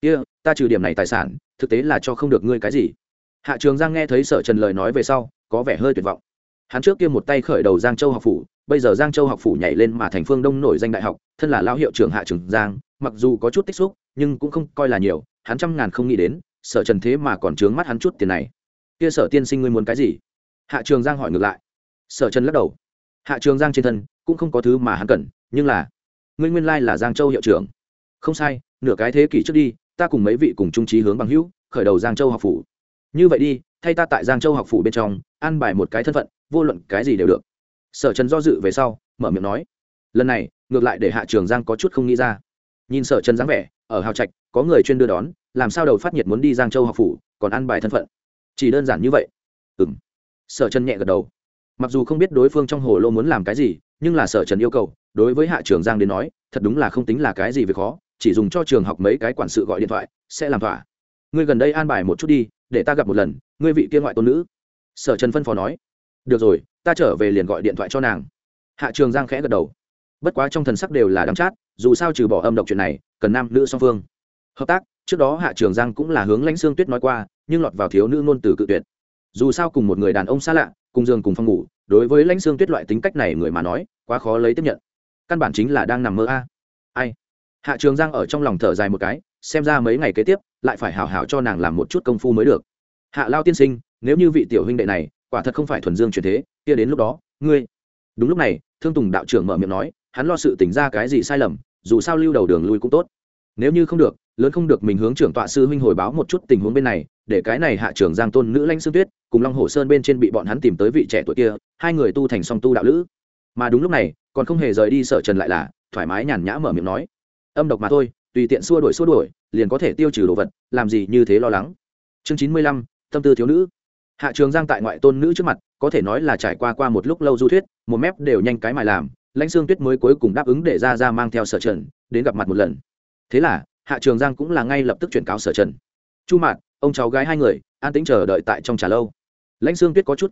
Ta trừ điểm này tài sản, thực tế là cho không được ngươi cái gì. Hạ Trường Giang nghe thấy Sở Trần lời nói về sau, có vẻ hơi tuyệt vọng. Hắn trước kia một tay khởi đầu Giang Châu học phủ, bây giờ Giang Châu học phủ nhảy lên mà thành phương Đông nổi danh đại học, thân là lão hiệu trưởng Hạ Trường Giang, mặc dù có chút tích xúc, nhưng cũng không coi là nhiều, hắn trăm ngàn không nghĩ đến, Sở Trần thế mà còn trướng mắt hắn chút tiền này. Kia Sở tiên sinh ngươi muốn cái gì? Hạ Trường Giang hỏi ngược lại. Sở Trần lắc đầu. Hạ Trường Giang trên thân cũng không có thứ mà hắn cần, nhưng là ngươi nguyên lai là Giang Châu hiệu trưởng. Không sai, nửa cái thế kỷ trước đi, ta cùng mấy vị cùng chung chí hướng bằng hữu, khởi đầu Giang Châu học phủ. Như vậy đi, thay ta tại Giang Châu học phủ bên trong, an bài một cái thân phận, vô luận cái gì đều được. Sở Trần do dự về sau, mở miệng nói. Lần này, ngược lại để Hạ Trường Giang có chút không nghĩ ra. Nhìn Sở Trần dáng vẻ, ở hào trạch, có người chuyên đưa đón, làm sao đầu phát nhiệt muốn đi Giang Châu học phủ, còn an bài thân phận. Chỉ đơn giản như vậy. Sở Trần nhẹ gật đầu. Mặc dù không biết đối phương trong hồ lô muốn làm cái gì, nhưng là Sở Trần yêu cầu, đối với Hạ Trường Giang đến nói, thật đúng là không tính là cái gì việc khó, chỉ dùng cho trường học mấy cái quản sự gọi điện thoại, sẽ làm thỏa. Ngươi gần đây an bài một chút đi, để ta gặp một lần, ngươi vị kia ngoại tôn nữ. Sở Trần phân phó nói. Được rồi, ta trở về liền gọi điện thoại cho nàng. Hạ Trường Giang khẽ gật đầu. Bất quá trong thần sắc đều là đắng chát, dù sao trừ bỏ âm độc chuyện này, cần nam nữ song phương hợp tác. Trước đó Hạ Trường Giang cũng là hướng Lãnh Xương Tuyết nói qua, nhưng lọt vào thiếu nữ ngôn từ cự tuyệt. Dù sao cùng một người đàn ông xa lạ, cùng giường cùng phòng ngủ, đối với Lãnh Xương Tuyết loại tính cách này người mà nói, quá khó lấy tiếp nhận. Căn bản chính là đang nằm mơ a. Ai? Hạ Trường Giang ở trong lòng thở dài một cái, xem ra mấy ngày kế tiếp lại phải hảo hảo cho nàng làm một chút công phu mới được. Hạ Lao tiên sinh, nếu như vị tiểu huynh đệ này quả thật không phải thuần dương chuyển thế, kia đến lúc đó ngươi. Đúng lúc này, Thương Tùng đạo trưởng mở miệng nói, hắn lo sự tỉnh ra cái gì sai lầm, dù sao lưu đầu đường lui cũng tốt. Nếu như không được, lớn không được mình hướng trưởng tọa sư huynh hồi báo một chút tình huống bên này, để cái này Hạ Trường Giang tôn nữ Lãnh Xương Tuyết cùng Long Hồ Sơn bên trên bị bọn hắn tìm tới vị trẻ tuổi kia, hai người tu thành song tu đạo lữ. Mà đúng lúc này, còn không hề rời đi Sở Trần lại là thoải mái nhàn nhã mở miệng nói, âm độc mà thôi, tùy tiện xua đuổi liền có thể tiêu trừ đồ vật, làm gì như thế lo lắng. Chương 95, tâm tư thiếu nữ. Hạ Trường Giang tại ngoại tôn nữ trước mặt, có thể nói là trải qua một lúc lâu du thuyết, một mép đều nhanh cái mài làm, Lãnh Xương Tuyết mới cuối cùng đáp ứng để ra mang theo Sở Trần đến gặp mặt một lần. Thế là Hạ Trường Giang cũng là ngay lập tức chuyển cáo Sở Trần. Chu Mạt, ông cháu gái hai người an tĩnh chờ đợi tại trong trà lâu. Lãnh Xương Tuyết có chút túi đầu,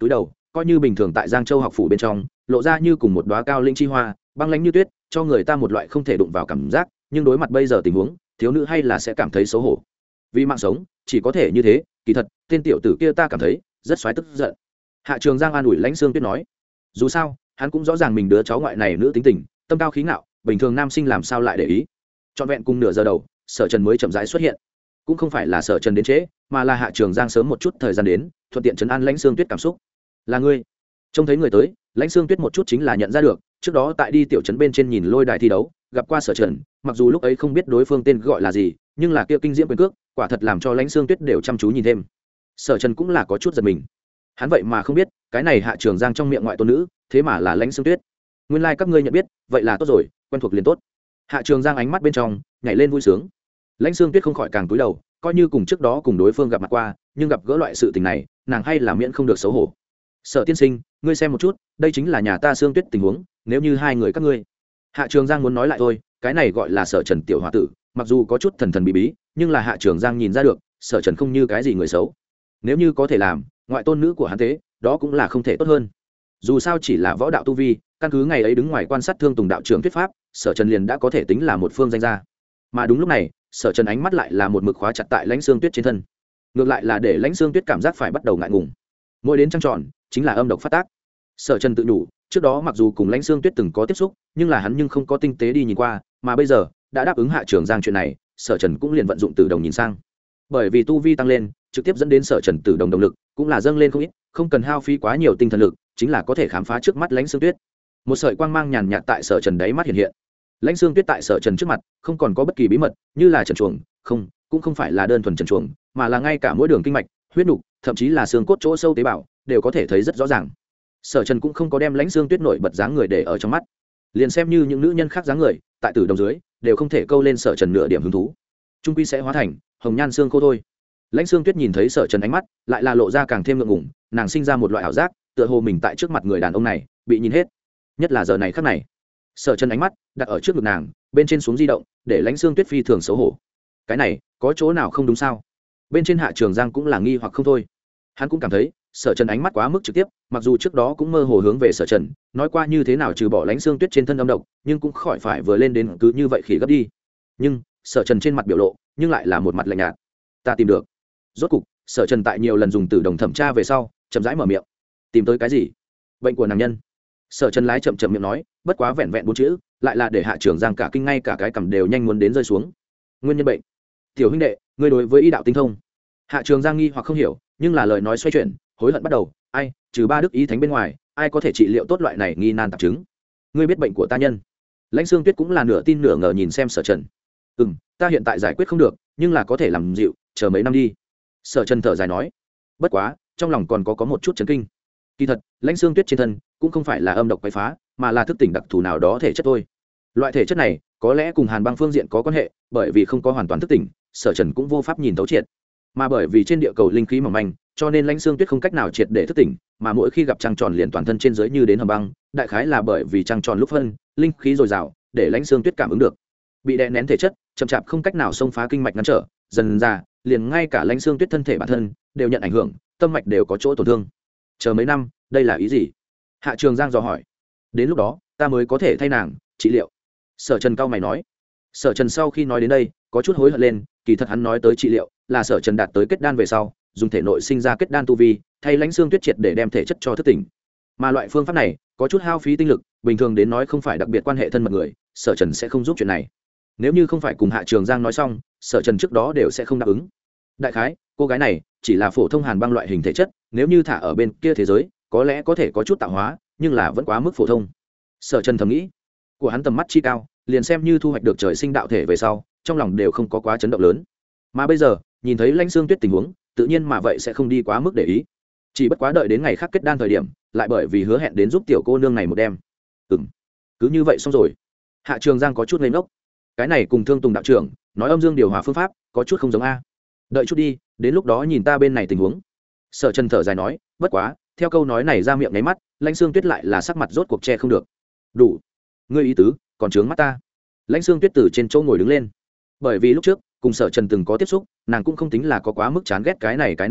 coi như bình thường tại Giang Châu học phủ bên trong lộ ra như cùng một đóa cao linh chi hoa, băng lãnh như tuyết, cho người ta một loại không thể đụng vào cảm giác, nhưng đối mặt bây giờ tình huống, thiếu nữ hay là sẽ cảm thấy xấu hổ. Vì mạng sống chỉ có thể như thế. Kỳ thật tên tiểu tử kia ta cảm thấy rất xoáy tức giận. Hạ Trường Giang an ủi Lãnh Sương Tuyết nói, dù sao hắn cũng rõ ràng mình đứa cháu ngoại này nữ tính tình, tâm cao khí ngạo, bình thường nam sinh làm sao lại để ý. Trọn vẹn cùng nửa giờ đầu, Sở Trần mới chậm rãi xuất hiện. Cũng không phải là Sở Trần đến trễ, mà là Hạ Trường Giang sớm một chút thời gian đến, thuận tiện trấn an Lãnh Sương Tuyết cảm xúc. Là ngươi? Trông thấy người tới, Lãnh Sương Tuyết một chút chính là nhận ra được, trước đó tại đi tiểu trấn bên trên nhìn lôi đài thi đấu, gặp qua Sở Trần, mặc dù lúc ấy không biết đối phương tên gọi là gì, nhưng là kia kinh diễm quyền cước, quả thật làm cho Lãnh Sương Tuyết đều chăm chú nhìn thêm. Sở Trần cũng là có chút giật mình, hắn vậy mà không biết cái này Hạ Trường Giang trong miệng ngoại tôn nữ thế mà là Lãnh Sương Tuyết. Nguyên lai các ngươi nhận biết, vậy là tốt rồi, quen thuộc liền tốt. Hạ Trường Giang ánh mắt bên trong nhảy lên vui sướng. Lãnh Sương Tuyết không khỏi càng cúi đầu, coi như cùng trước đó cùng đối phương gặp mặt qua, nhưng gặp gỡ loại sự tình này, nàng hay là miễn không được xấu hổ. Sở tiên sinh, ngươi xem một chút, đây chính là nhà ta Sương Tuyết tình huống, nếu như hai người các ngươi. Hạ Trường Giang muốn nói lại thôi, cái này gọi là Sở Trần tiểu hòa tử, mặc dù có chút thần thần bí bí, nhưng là Hạ Trường Giang nhìn ra được, Sở Trần không như cái gì người xấu. Nếu như có thể làm ngoại tôn nữ của hắn thế, đó cũng là không thể tốt hơn. Dù sao chỉ là võ đạo tu vi, căn cứ ngày ấy đứng ngoài quan sát Thương Tùng đạo trưởng thuyết pháp, Sở Trần liền đã có thể tính là một phương danh gia. Mà đúng lúc này, Sở Trần ánh mắt lại là một mực khóa chặt tại Lãnh Sương Tuyết trên thân, ngược lại là để Lãnh Sương Tuyết cảm giác phải bắt đầu ngại ngùng. Mỗi đến trăng tròn chính là âm độc phát tác. Sở Trần tự nhủ, trước đó mặc dù cùng Lãnh Sương Tuyết từng có tiếp xúc, nhưng là hắn không có tinh tế đi nhìn qua, mà bây giờ đã đáp ứng Hạ Trường Giang chuyện này, Sở Trần cũng liền vận dụng Tử Đồng nhìn sang. Bởi vì tu vi tăng lên, trực tiếp dẫn đến Sở Trần Tử Đồng động lực cũng là dâng lên không ít, không cần hao phí quá nhiều tinh thần lực, chính là có thể khám phá trước mắt Lãnh Sương Tuyết. Một sợi quang mang nhàn nhạt tại Sở Trần đáy mắt hiện hiện. Lãnh Sương Tuyết tại Sở Trần trước mặt không còn có bất kỳ bí mật, như là trần truồng, cũng không phải là đơn thuần trần truồng, mà là ngay cả mỗi đường kinh mạch, huyết nục, thậm chí là xương cốt chỗ sâu tế bào đều có thể thấy rất rõ ràng. Sở Trần cũng không có đem Lãnh Sương Tuyết nổi bật dáng người để ở trong mắt, liền xem như những nữ nhân khác dáng người tại Tử Đồng dưới đều không thể câu lên Sở Trần nửa điểm hứng thú, trung quy sẽ hóa thành hồng nhan xương khô thôi. Lãnh Sương Tuyết nhìn thấy Sở Trần ánh mắt lại là lộ ra càng thêm ngượng ngùng, nàng sinh ra một loại ảo giác, tựa hồ mình tại trước mặt người đàn ông này bị nhìn hết, nhất là giờ này khắc này. Sở Trần ánh mắt đặt ở trước ngực nàng, bên trên xuống di động, để Lãnh Sương Tuyết phi thường xấu hổ. Cái này có chỗ nào không đúng sao? Bên trên Hạ Trường Giang cũng là nghi hoặc không thôi, hắn cũng cảm thấy Sở Trần ánh mắt quá mức trực tiếp, mặc dù trước đó cũng mơ hồ hướng về Sở Trần nói qua như thế nào trừ bỏ Lãnh Sương Tuyết trên thân âm độc, nhưng cũng khỏi phải vừa lên đến cứ như vậy khỉ gấp đi. Nhưng Sở Trần trên mặt biểu lộ nhưng lại là một mặt lạnh nhạt. Ta tìm được. Rốt cục Sở Trần tại nhiều lần dùng Tử Đồng thẩm tra về sau, chậm rãi mở miệng. Tìm tới cái gì? Bệnh của nàng nhân. Sở Trần lái chậm chậm miệng nói, bất quá vẹn vẹn bốn chữ, lại là để Hạ Trường Giang cả kinh, ngay cả cái cằm đều nhanh muốn đến rơi xuống. Nguyên nhân bệnh. Tiểu huynh đệ, ngươi đối với y đạo tinh thông. Hạ Trường Giang nghi hoặc không hiểu, nhưng là lời nói xoay chuyển, hối hận bắt đầu. Ai, trừ ba đức ý thánh bên ngoài, ai có thể trị liệu tốt loại này nghi nan tạp chứng? Ngươi biết bệnh của ta nhân? Lãnh Sương Tuyết cũng là nửa tin nửa ngờ nhìn xem Sở Trần. Ta hiện tại giải quyết không được, nhưng là có thể làm dịu, chờ mấy năm đi. Sở Trần thở dài nói. Bất quá trong lòng còn có một chút chấn kinh. Kỳ thật Lãnh Sương Tuyết trên thân cũng không phải là âm độc quấy phá, mà là thức tỉnh đặc thù nào đó thể chất thôi. Loại thể chất này có lẽ cùng Hàn Băng phương diện có quan hệ, bởi vì không có hoàn toàn thức tỉnh, Sở Trần cũng vô pháp nhìn thấu triệt. Mà bởi vì trên địa cầu linh khí mỏng manh, cho nên Lãnh Sương Tuyết không cách nào triệt để thức tỉnh, mà mỗi khi gặp trăng tròn liền toàn thân trên dưới như đến hầm băng, đại khái là bởi vì trăng tròn lúc phân linh khí dồi dào, để Lãnh Sương Tuyết cảm ứng được. Bị đè nén thể chất, chậm chạp không cách nào xông phá kinh mạch ngăn trở, dần ra liền ngay cả Lãnh Sương Tuyết thân thể bản thân đều nhận ảnh hưởng, tâm mạch đều có chỗ tổn thương. Chờ mấy năm, đây là ý gì? Hạ Trường Giang dò hỏi. Đến lúc đó ta mới có thể thay nàng trị liệu. Sở Trần cao mày nói. Sở Trần sau khi nói đến đây có chút hối hận lên, kỳ thật hắn nói tới trị liệu là Sở Trần đạt tới kết đan về sau, dùng thể nội sinh ra kết đan tu vi, thay Lãnh Sương Tuyết triệt để đem thể chất cho thức tỉnh. Mà loại phương pháp này có chút hao phí tinh lực, bình thường đến nói không phải đặc biệt quan hệ thân mật người, Sở Trần sẽ không giúp chuyện này. Nếu như không phải cùng Hạ Trường Giang nói xong, Sở Trần trước đó đều sẽ không đáp ứng. Đại khái cô gái này chỉ là phổ thông Hàn Băng loại hình thể chất, nếu như thả ở bên kia thế giới có lẽ có thể có chút tạo hóa, nhưng là vẫn quá mức phổ thông. Sở Trần thầm nghĩ. Của hắn tầm mắt chi cao, liền xem như thu hoạch được trời sinh đạo thể về sau, trong lòng đều không có quá chấn động lớn. Mà bây giờ nhìn thấy Lãnh Sương Tuyết tình huống, tự nhiên mà vậy sẽ không đi quá mức để ý. Chỉ bất quá đợi đến ngày khác kết đan thời điểm, lại bởi vì hứa hẹn đến giúp tiểu cô nương này một đêm. Cứ như vậy xong rồi. Hạ Trường Giang có chút ngây ngốc. Cái này cùng Thương Tùng đạo trưởng nói âm dương điều hòa phương pháp có chút không giống a. Đợi chút đi, đến lúc đó nhìn ta bên này tình huống. Sở Trần thở dài nói, bất quá theo câu nói này ra miệng nháy mắt, Lãnh Sương Tuyết lại là sắc mặt rốt cuộc che không được. Đủ, ngươi ý tứ còn trướng mắt ta. Lãnh Sương Tuyết từ trên chỗ ngồi đứng lên, bởi vì lúc trước cùng Sở Trần từng có tiếp xúc, nàng cũng không tính là có quá mức chán ghét cái này cái nam nhân,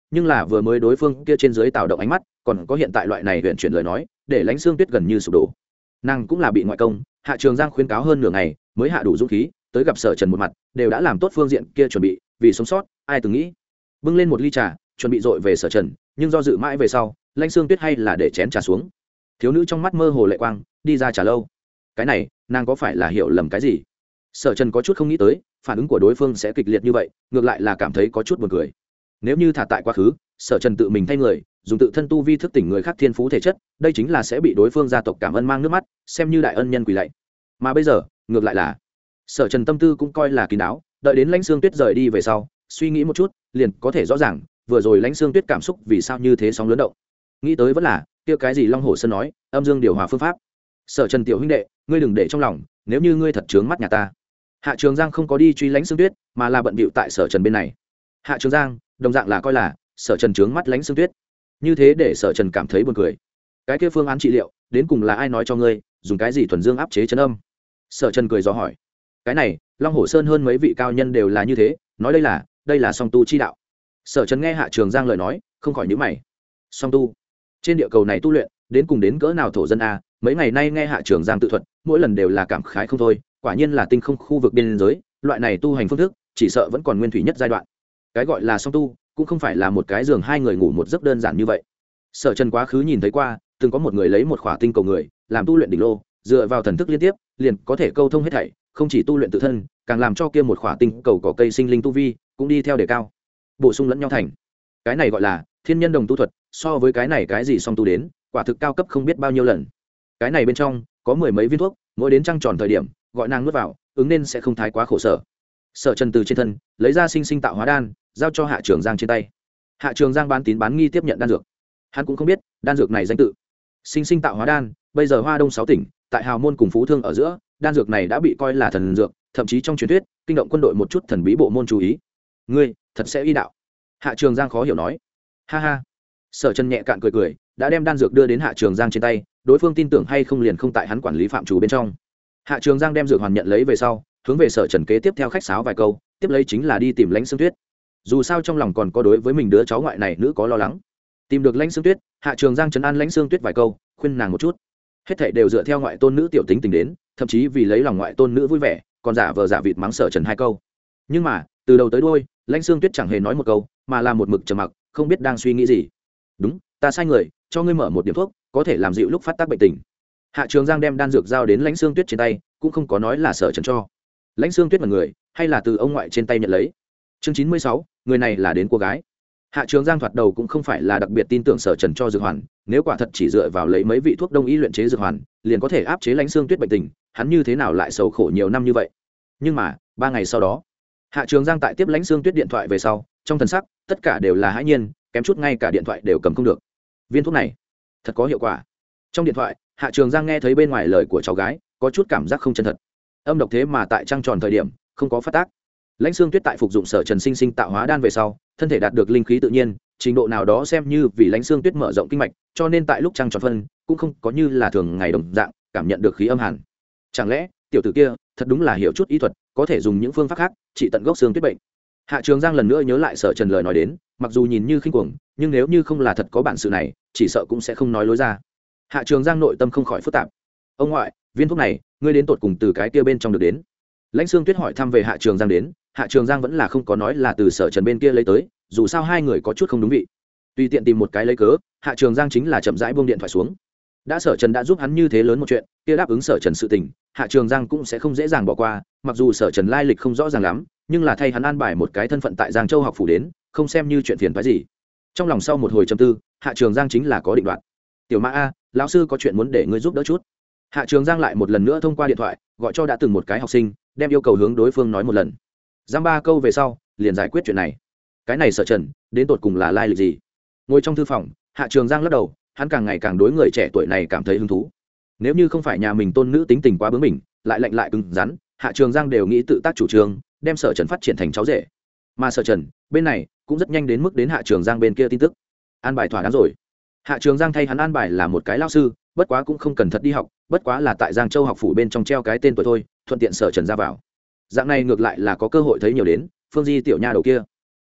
nhưng là vừa mới đối phương kia trên dưới tạo động ánh mắt còn có hiện tại loại này huyện chuyển lời nói để lãnh xương tuyết gần như sụp đổ. Nàng cũng là bị ngoại công, Hạ Trường Giang khuyên cáo hơn nửa ngày mới hạ đủ dũng khí tới gặp Sở Trần một mặt, đều đã làm tốt phương diện kia chuẩn bị, vì sống sót ai từng nghĩ. Bưng lên một ly trà chuẩn bị dội về Sở Trần, nhưng do dự mãi về sau lãnh xương tuyết hay là để chén trà xuống. Thiếu nữ trong mắt mơ hồ lệ quang đi ra trà lâu. Cái này nàng có phải là hiểu lầm cái gì? Sở Trần có chút không nghĩ tới phản ứng của đối phương sẽ kịch liệt như vậy, ngược lại là cảm thấy có chút buồn cười. Nếu như thả tại quá khứ, Sở Trần tự mình thay người dùng tự thân tu vi thức tỉnh người khác thiên phú thể chất, đây chính là sẽ bị đối phương gia tộc cảm ơn mang nước mắt, xem như đại ân nhân quỳ lạy. Mà bây giờ ngược lại là Sở Trần tâm tư cũng coi là kín đáo, đợi đến lãnh xương tuyết rời đi về sau suy nghĩ một chút liền có thể rõ ràng vừa rồi lãnh xương tuyết cảm xúc vì sao như thế sóng lớn động. Nghĩ tới vẫn là kia cái gì Long Hổ Sơn nói âm dương điều hòa phương pháp. Sở Trần tiểu huynh đệ, ngươi đừng để trong lòng, nếu như ngươi thật trướng mắt nhà ta. Hạ Trường Giang không có đi truy lãnh xương tuyết mà là bận bịu tại Sở Trần bên này. Hạ Trường Giang đồng dạng là coi là Sở Trần trướng mắt lãnh xương tuyết, như thế để Sở Trần cảm thấy buồn cười. Cái kia phương án trị liệu đến cùng là ai nói cho ngươi, dùng cái gì thuần dương áp chế chấn âm? Sở Trần cười gió hỏi. Cái này Long Hổ Sơn hơn mấy vị cao nhân đều là như thế nói, đây là song tu chi đạo. Sở Trần nghe Hạ Trường Giang lời nói không khỏi nhíu mày. Song tu, trên địa cầu này tu luyện đến cùng đến cỡ nào thổ dân a? Mấy ngày nay nghe Hạ Trường Giang tự thuật mỗi lần đều là cảm khái không thôi, quả nhiên là tinh không khu vực biên giới, loại này tu hành phương thức chỉ sợ vẫn còn nguyên thủy nhất giai đoạn. Cái gọi là song tu cũng không phải là một cái giường hai người ngủ một giấc đơn giản như vậy. Sở Trần quá khứ nhìn thấy qua, từng có một người lấy một khỏa tinh cầu người làm tu luyện đỉnh lô, dựa vào thần thức liên tiếp liền có thể câu thông hết thảy, không chỉ tu luyện tự thân, càng làm cho kia một khỏa tinh cầu có cây sinh linh tu vi cũng đi theo đề cao, bổ sung lẫn nhau thành. Cái này gọi là thiên nhân đồng tu thuật, so với cái này cái gì song tu đến, quả thực cao cấp không biết bao nhiêu lần. Cái này bên trong có mười mấy viên thuốc, mỗi đến trăng tròn thời điểm gọi nàng nuốt vào, ứng nên sẽ không thái quá khổ sở. Sở Trần từ trên thân lấy ra sinh sinh tạo hóa đan, giao cho Hạ Trường Giang trên tay. Hạ Trường Giang bán tín bán nghi tiếp nhận đan dược. Hắn cũng không biết đan dược này danh tự. Sinh sinh tạo hóa đan, bây giờ Hoa Đông 6 tỉnh, tại Hào Môn cùng Phú Thương ở giữa, đan dược này đã bị coi là thần dược, thậm chí trong truyền thuyết kinh động quân đội một chút thần bí bộ môn chú ý. Ngươi thật sẽ y đạo? Hạ Trường Giang khó hiểu nói. Ha ha. Sở Trần nhẹ cạn cười cười, đã đem đan dược đưa đến Hạ Trường Giang trên tay, đối phương tin tưởng hay không liền không tại hắn quản lý phạm chủ bên trong. Hạ Trường Giang đem dược hoàn nhận lấy về sau, hướng về Sở Trần kế tiếp theo khách sáo vài câu, tiếp lấy chính là đi tìm lãnh xương tuyết. Dù sao trong lòng còn có đối với mình đứa cháu ngoại này nữ có lo lắng. Tìm được lãnh xương tuyết, Hạ Trường Giang trấn an lãnh xương tuyết vài câu, khuyên nàng một chút. Hết thảy đều dựa theo ngoại tôn nữ tiểu tính tình đến, thậm chí vì lấy lòng ngoại tôn nữ vui vẻ, còn giả vờ giả vịt mắng Sở Trần hai câu. Nhưng mà từ đầu tới đuôi lãnh xương tuyết chẳng hề nói một câu, mà là một mực trầm mặc, không biết đang suy nghĩ gì. Đúng, ta sai người cho ngươi mở một điểm thuốc, có thể làm dịu lúc phát tác bệnh tình. Hạ Trường Giang đem đan dược giao đến lãnh xương tuyết trên tay, cũng không có nói là Sở Trần cho. Lãnh xương tuyết mật người hay là từ ông ngoại trên tay nhận lấy. Chương 96, người này là đến cô gái. Hạ Trường Giang thoạt đầu cũng không phải là đặc biệt tin tưởng Sở Trần cho dược hoàn, nếu quả thật chỉ dựa vào lấy mấy vị thuốc đông y luyện chế dược hoàn liền có thể áp chế lãnh xương tuyết bệnh tình, hắn như thế nào lại sầu khổ nhiều năm như vậy. Nhưng mà 3 ngày sau đó, Hạ Trường Giang tại tiếp lãnh xương tuyết điện thoại về sau, trong thần sắc tất cả đều là hãi nhiên, kém chút ngay cả điện thoại đều cầm không được. Viên thuốc này thật có hiệu quả. Trong điện thoại Hạ Trường Giang nghe thấy bên ngoài lời của cháu gái có chút cảm giác không chân thật. Âm độc thế mà tại trăng tròn thời điểm không có phát tác. Lãnh xương tuyết tại phục dụng Sở Trần sinh sinh tạo hóa đan về sau, thân thể đạt được linh khí tự nhiên, trình độ nào đó xem như vì lãnh xương tuyết mở rộng kinh mạch, cho nên tại lúc trăng tròn phân cũng không có như là thường ngày đồng dạng cảm nhận được khí âm hàn. Chẳng lẽ tiểu tử kia thật đúng là hiểu chút y thuật, có thể dùng những phương pháp khác trị tận gốc xương tuyết bệnh. Hạ Trường Giang lần nữa nhớ lại Sở Trần lời nói đến, mặc dù nhìn như khinh cuồng, nhưng nếu như không là thật có bản sự này, chỉ sợ cũng sẽ không nói lối ra. Hạ Trường Giang nội tâm không khỏi phức tạp. Ông ngoại, viên thuốc này ngươi đến tột cùng từ cái kia bên trong được đến? Lãnh xương tuyết hỏi thăm về Hạ Trường Giang đến, Hạ Trường Giang vẫn là không có nói là từ Sở Trần bên kia lấy tới, dù sao hai người có chút không đúng vị. Tùy tiện tìm một cái lấy cớ, Hạ Trường Giang chính là chậm rãi buông điện thoại xuống. Đã Sở Trần đã giúp hắn như thế lớn một chuyện, kia đáp ứng Sở Trần sự tình, Hạ Trường Giang cũng sẽ không dễ dàng bỏ qua, mặc dù Sở Trần lai lịch không rõ ràng lắm, nhưng là thay hắn an bài một cái thân phận tại Giang Châu học phủ đến, không xem như chuyện phiền toái gì. Trong lòng sau một hồi trầm tư, Hạ Trường Giang chính là có định đoạt. Tiểu Mã a, lão sư có chuyện muốn để ngươi giúp đỡ chút. Hạ Trường Giang lại một lần nữa thông qua điện thoại gọi cho đã từng một cái học sinh, đem yêu cầu hướng đối phương nói một lần. Giam 3 câu về sau liền giải quyết chuyện này. Cái này Sở Trần đến tột cùng là lai lịch gì? Ngồi trong thư phòng, Hạ Trường Giang lắc đầu, hắn càng ngày càng đối người trẻ tuổi này cảm thấy hứng thú. Nếu như không phải nhà mình tôn nữ tính tình quá bướng bỉnh, lại lạnh lại cứng rắn, Hạ Trường Giang đều nghĩ tự tác chủ trương, đem Sở Trần phát triển thành cháu rể. Mà Sở Trần bên này cũng rất nhanh đến mức đến Hạ Trường Giang bên kia tin tức. An bài thỏa đáng rồi. Hạ Trường Giang thay hắn an bài là một cái lao sư, bất quá cũng không cần thật đi học, bất quá là tại Giang Châu học phủ bên trong treo cái tên tuổi thôi, thuận tiện Sở Trần ra vào. Dạng này ngược lại là có cơ hội thấy nhiều đến Phương Di tiểu nha đầu kia.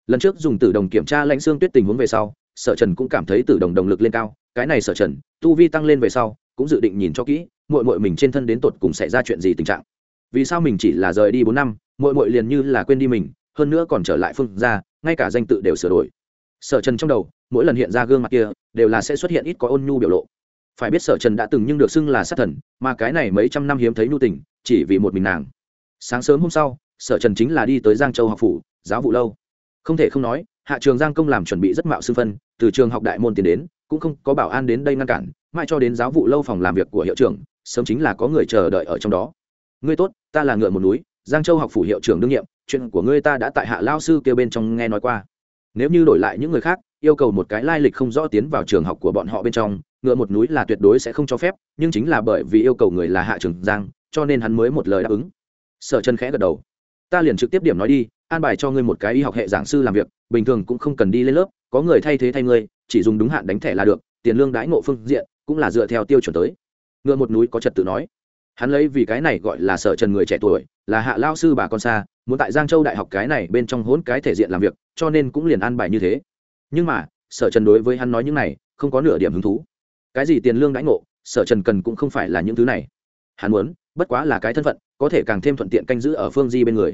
lần trước dùng tử đồng kiểm tra lãnh xương tuyết tình huống về sau, Sở Trần cũng cảm thấy tử đồng động lực lên cao, cái này Sở Trần tu vi tăng lên về sau cũng dự định nhìn cho kỹ muội muội mình trên thân đến tột cùng xảy ra chuyện gì tình trạng. Vì sao mình chỉ là rời đi 4 năm, muội muội liền như là quên đi mình, hơn nữa còn trở lại phương gia, ngay cả danh tự đều sửa đổi. Sở Trần trong đầu mỗi lần hiện ra gương mặt kia đều là sẽ xuất hiện ít có ôn nhu biểu lộ. Phải biết Sở Trần đã từng nhưng được xưng là sát thần, mà cái này mấy trăm năm hiếm thấy nhu tình chỉ vì một mình nàng. Sáng sớm hôm sau, Sở Trần chính là đi tới Giang Châu học phủ giáo vụ lâu. Không thể không nói, hạ trường Giang công làm chuẩn bị rất mạo xưng phân, từ trường học đại môn tiến đến cũng không có bảo an đến đây ngăn cản, mãi cho đến giáo vụ lâu phòng làm việc của hiệu trưởng sớm chính là có người chờ đợi ở trong đó. Ngươi tốt, ta là Ngựa Một Núi, Giang Châu học phủ hiệu trưởng đương nhiệm, chuyện của ngươi ta đã tại hạ lao sư kêu bên trong nghe nói qua. Nếu như đổi lại những người khác yêu cầu một cái lai lịch không rõ tiến vào trường học của bọn họ bên trong, Ngựa Một Núi là tuyệt đối sẽ không cho phép, nhưng chính là bởi vì yêu cầu người là hạ trường Giang, cho nên hắn mới một lời đáp ứng. Sở Trần khẽ gật đầu. Ta liền trực tiếp điểm nói đi, an bài cho ngươi một cái y học hệ giảng sư làm việc, bình thường cũng không cần đi lên lớp, có người thay thế thay ngươi, chỉ dùng đúng hạn đánh thẻ là được, tiền lương đãi ngộ phương diện cũng là dựa theo tiêu chuẩn tới. Ngựa Một Núi có trật tự nói. Hắn lấy vì cái này gọi là Sở Trần người trẻ tuổi, là hạ lao sư bà con xa, muốn tại Giang Châu đại học cái này bên trong hỗn cái thể diện làm việc, cho nên cũng liền an bài như thế. Nhưng mà Sở Trần đối với hắn nói những này không có nửa điểm hứng thú. Cái gì tiền lương đãi ngộ, Sở Trần cần cũng không phải là những thứ này. Hắn muốn bất quá là cái thân phận, có thể càng thêm thuận tiện canh giữ ở Phương Di bên người.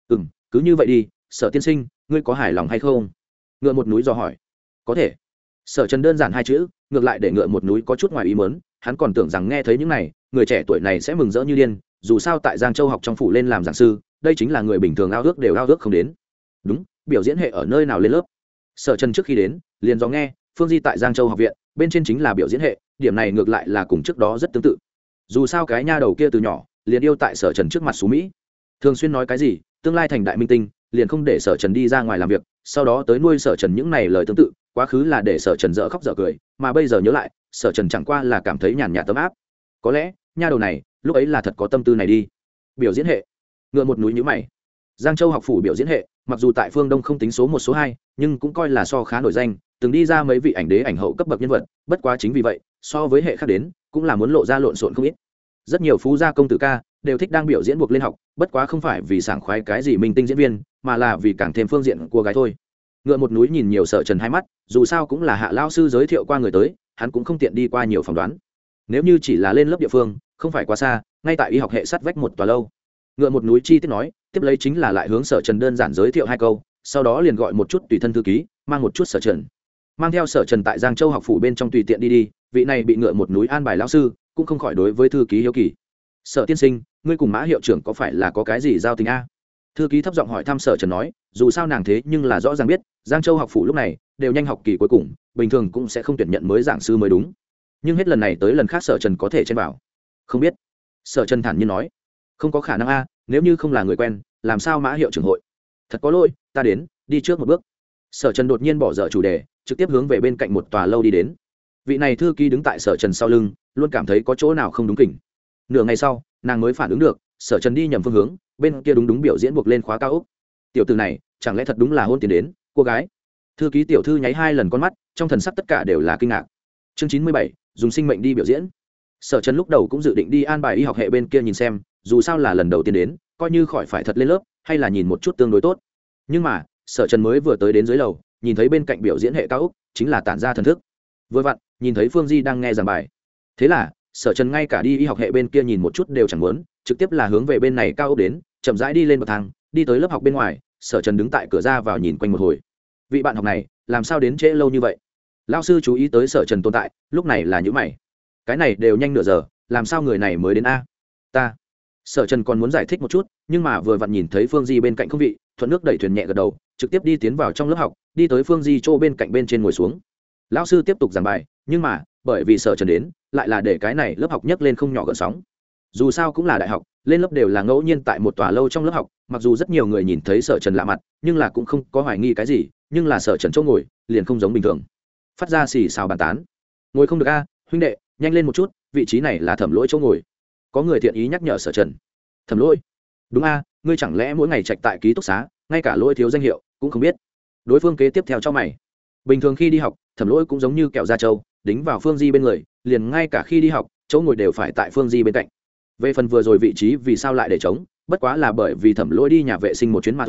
Cứ như vậy đi, Sở tiên sinh, ngươi có hài lòng hay không? Ngựa Một Núi dò hỏi. Có thể. Sở Trần đơn giản hai chữ, ngược lại để Ngựa Một Núi có chút ngoài ý muốn, hắn còn tưởng rằng nghe thấy những này, người trẻ tuổi này sẽ mừng rỡ như điên, dù sao tại Giang Châu học trong phủ lên làm giảng sư, đây chính là người bình thường ao ước đều ao ước không đến. Đúng, biểu diễn hệ ở nơi nào lên lớp? Sở Trần trước khi đến liền do nghe Phương Di tại Giang Châu học viện bên trên chính là biểu diễn hệ, điểm này ngược lại là cùng trước đó rất tương tự. Dù sao cái nha đầu kia từ nhỏ liền yêu tại Sở Trần trước mặt xú mỹ, thường xuyên nói cái gì tương lai thành đại minh tinh, liền không để Sở Trần đi ra ngoài làm việc, sau đó tới nuôi Sở Trần những này lời tương tự, quá khứ là để Sở Trần dở khóc dở cười, mà bây giờ nhớ lại, Sở Trần chẳng qua là cảm thấy nhàn nhạt tấm áp. Có lẽ nha đầu này lúc ấy là thật có tâm tư này đi. Biểu diễn hệ. Ngựa Một Núi nhíu mày. Giang Châu học phủ biểu diễn hệ mặc dù tại phương Đông không tính số 1 số 2, nhưng cũng coi là so khá nổi danh, từng đi ra mấy vị ảnh đế ảnh hậu cấp bậc nhân vật, bất quá chính vì vậy so với hệ khác đến cũng là muốn lộ ra lộn xộn không ít. Rất nhiều phú gia công tử ca đều thích đang biểu diễn buộc lên học, bất quá không phải vì sảng khoái cái gì minh tinh diễn viên, mà là vì càng thêm phương diện của gái thôi. Ngựa Một Núi nhìn nhiều Sở Trần hai mắt, dù sao cũng là hạ lao sư giới thiệu qua người tới, hắn cũng không tiện đi qua nhiều phỏng đoán. Nếu như chỉ là lên lớp địa phương không phải quá xa, ngay tại y học hệ sát vách một tòa lâu. Ngựa Một Núi chi tiết nói, tiếp lấy chính là lại hướng Sở Trần đơn giản giới thiệu hai câu, sau đó liền gọi một chút tùy thân thư ký, mang một chút Sở Trần, mang theo Sở Trần tại Giang Châu học phủ bên trong tùy tiện đi, vị này bị Ngựa Một Núi an bài lão sư cũng không khỏi đối với thư ký hiếu kỳ. Sở tiên sinh, ngươi cùng Mã hiệu trưởng có phải là có cái gì giao tình a? Thư ký thấp giọng hỏi thăm Sở Trần nói, dù sao nàng thế nhưng là rõ ràng biết Giang Châu học phủ lúc này đều nhanh học kỳ cuối cùng, bình thường cũng sẽ không tuyển nhận mới giảng sư mới đúng, nhưng hết lần này tới lần khác Sở Trần có thể chen vào. Không biết. Sở Trần thản nhiên nói, không có khả năng a, nếu như không là người quen làm sao Mã hiệu trưởng hội? Thật có lỗi, ta đến, đi trước một bước. Sở Trần đột nhiên bỏ dở chủ đề, trực tiếp hướng về bên cạnh một tòa lâu đi đến. Vị này thư ký đứng tại Sở Trần sau lưng, luôn cảm thấy có chỗ nào không đúng kỉnh. Nửa ngày sau nàng mới phản ứng được, Sở Trần đi nhầm phương hướng, bên kia đúng biểu diễn buộc lên khóa cao ốc. Tiểu tử này chẳng lẽ thật đúng là hôn tiền đến cô gái? Thư ký tiểu thư nháy hai lần con mắt, trong thần sắc tất cả đều là kinh ngạc. Chương 97, dùng sinh mệnh đi biểu diễn. Sở Trần lúc đầu cũng dự định đi an bài y học hệ bên kia nhìn xem, dù sao là lần đầu tiên đến, coi như khỏi phải thật lên lớp, hay là nhìn một chút tương đối tốt. Nhưng mà Sở Trần mới vừa tới đến dưới lầu, nhìn thấy bên cạnh biểu diễn hệ cao ốc chính là tản ra thần thức. Vừa vặn nhìn thấy Phương Di đang nghe giảng bài, thế là Sở Trần ngay cả đi y học hệ bên kia nhìn một chút đều chẳng muốn, trực tiếp là hướng về bên này cao ốc đến, chậm rãi đi lên bậc thang, đi tới lớp học bên ngoài. Sở Trần đứng tại cửa ra vào nhìn quanh một hồi. Vị bạn học này làm sao đến trễ lâu như vậy? Lão sư chú ý tới Sở Trần tồn tại, lúc này là nhíu mày. Cái này đều nhanh nửa giờ, làm sao người này mới đến a? Ta. Sở Trần còn muốn giải thích một chút, nhưng mà vừa vặn nhìn thấy Phương Di bên cạnh không vị, thuận nước đẩy thuyền nhẹ gật đầu, trực tiếp đi tiến vào trong lớp học, đi tới Phương Di chỗ bên cạnh bên trên ngồi xuống. Lão sư tiếp tục giảng bài, nhưng mà bởi vì Sở Trần đến, lại là để cái này lớp học nhấc lên không nhỏ gợn sóng. Dù sao cũng là đại học, lên lớp đều là ngẫu nhiên tại một tòa lâu trong lớp học, mặc dù rất nhiều người nhìn thấy Sở Trần lạ mặt, nhưng là cũng không có hoài nghi cái gì, nhưng là Sở Trần chỗ ngồi liền không giống bình thường, phát ra xì xào bàn tán. Ngồi không được a, huynh đệ, nhanh lên một chút, vị trí này là Thẩm Lỗi chỗ ngồi. Có người thiện ý nhắc nhở Sở Trần. Thẩm Lỗi? Đúng a, ngươi chẳng lẽ mỗi ngày trạch tại ký túc xá, ngay cả Lỗi thiếu danh hiệu cũng không biết? Đối phương kế tiếp theo cho mày. Bình thường khi đi học, Thẩm Lỗi cũng giống như kẹo da trâu, đính vào Phương Di bên người, liền ngay cả khi đi học, chỗ ngồi đều phải tại Phương Di bên cạnh. Về phần vừa rồi vị trí vì sao lại để trống, bất quá là bởi vì Thẩm Lỗi đi nhà vệ sinh một chuyến mà thôi,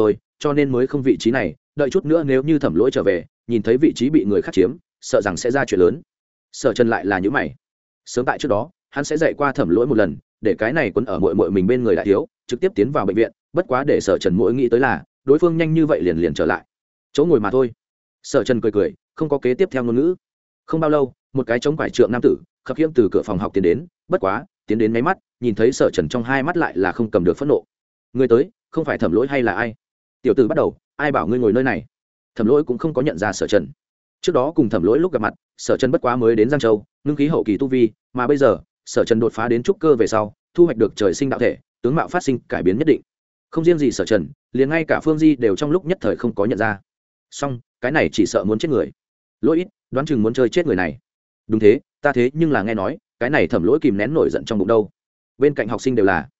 cho nên mới không vị trí này, đợi chút nữa nếu như Thẩm Lỗi trở về nhìn thấy vị trí bị người khác chiếm, sợ rằng sẽ ra chuyện lớn. Sở Trần lại là những mày, sớm tại trước đó hắn sẽ dạy qua Thẩm Lỗi một lần, để cái này quấn ở muội muội mình bên người đại thiếu trực tiếp tiến vào bệnh viện, bất quá để Sở Trần mỗi nghĩ tới là đối phương nhanh như vậy liền liền trở lại chỗ ngồi mà thôi. Sở Trần cười cười, không có kế tiếp theo ngôn ngữ. Không bao lâu, một cái chống quải trượng nam tử khập khiễng từ cửa phòng học tiến đến, bất quá tiến đến mấy mắt nhìn thấy Sở Trần trong hai mắt lại là không cầm được phẫn nộ. Người tới không phải Thẩm Lỗi hay là ai? Tiểu tử bắt đầu, ai bảo ngươi ngồi nơi này? Thẩm Lỗi cũng không có nhận ra Sở Trần. Trước đó cùng Thẩm Lỗi lúc gặp mặt, Sở Trần bất quá mới đến Giang Châu, ngưng khí hậu kỳ tu vi, mà bây giờ Sở Trần đột phá đến trúc cơ về sau, thu hoạch được trời sinh đạo thể, tướng mạo phát sinh cải biến nhất định. Không riêng gì Sở Trần, liền ngay cả Phương Di đều trong lúc nhất thời không có nhận ra. Song cái này chỉ sợ muốn chết người. Lỗi ít, đoán chừng muốn chơi chết người này. Đúng thế, ta thế nhưng là nghe nói cái này Thẩm Lỗi kìm nén nổi giận trong bụng đâu. Bên cạnh học sinh đều là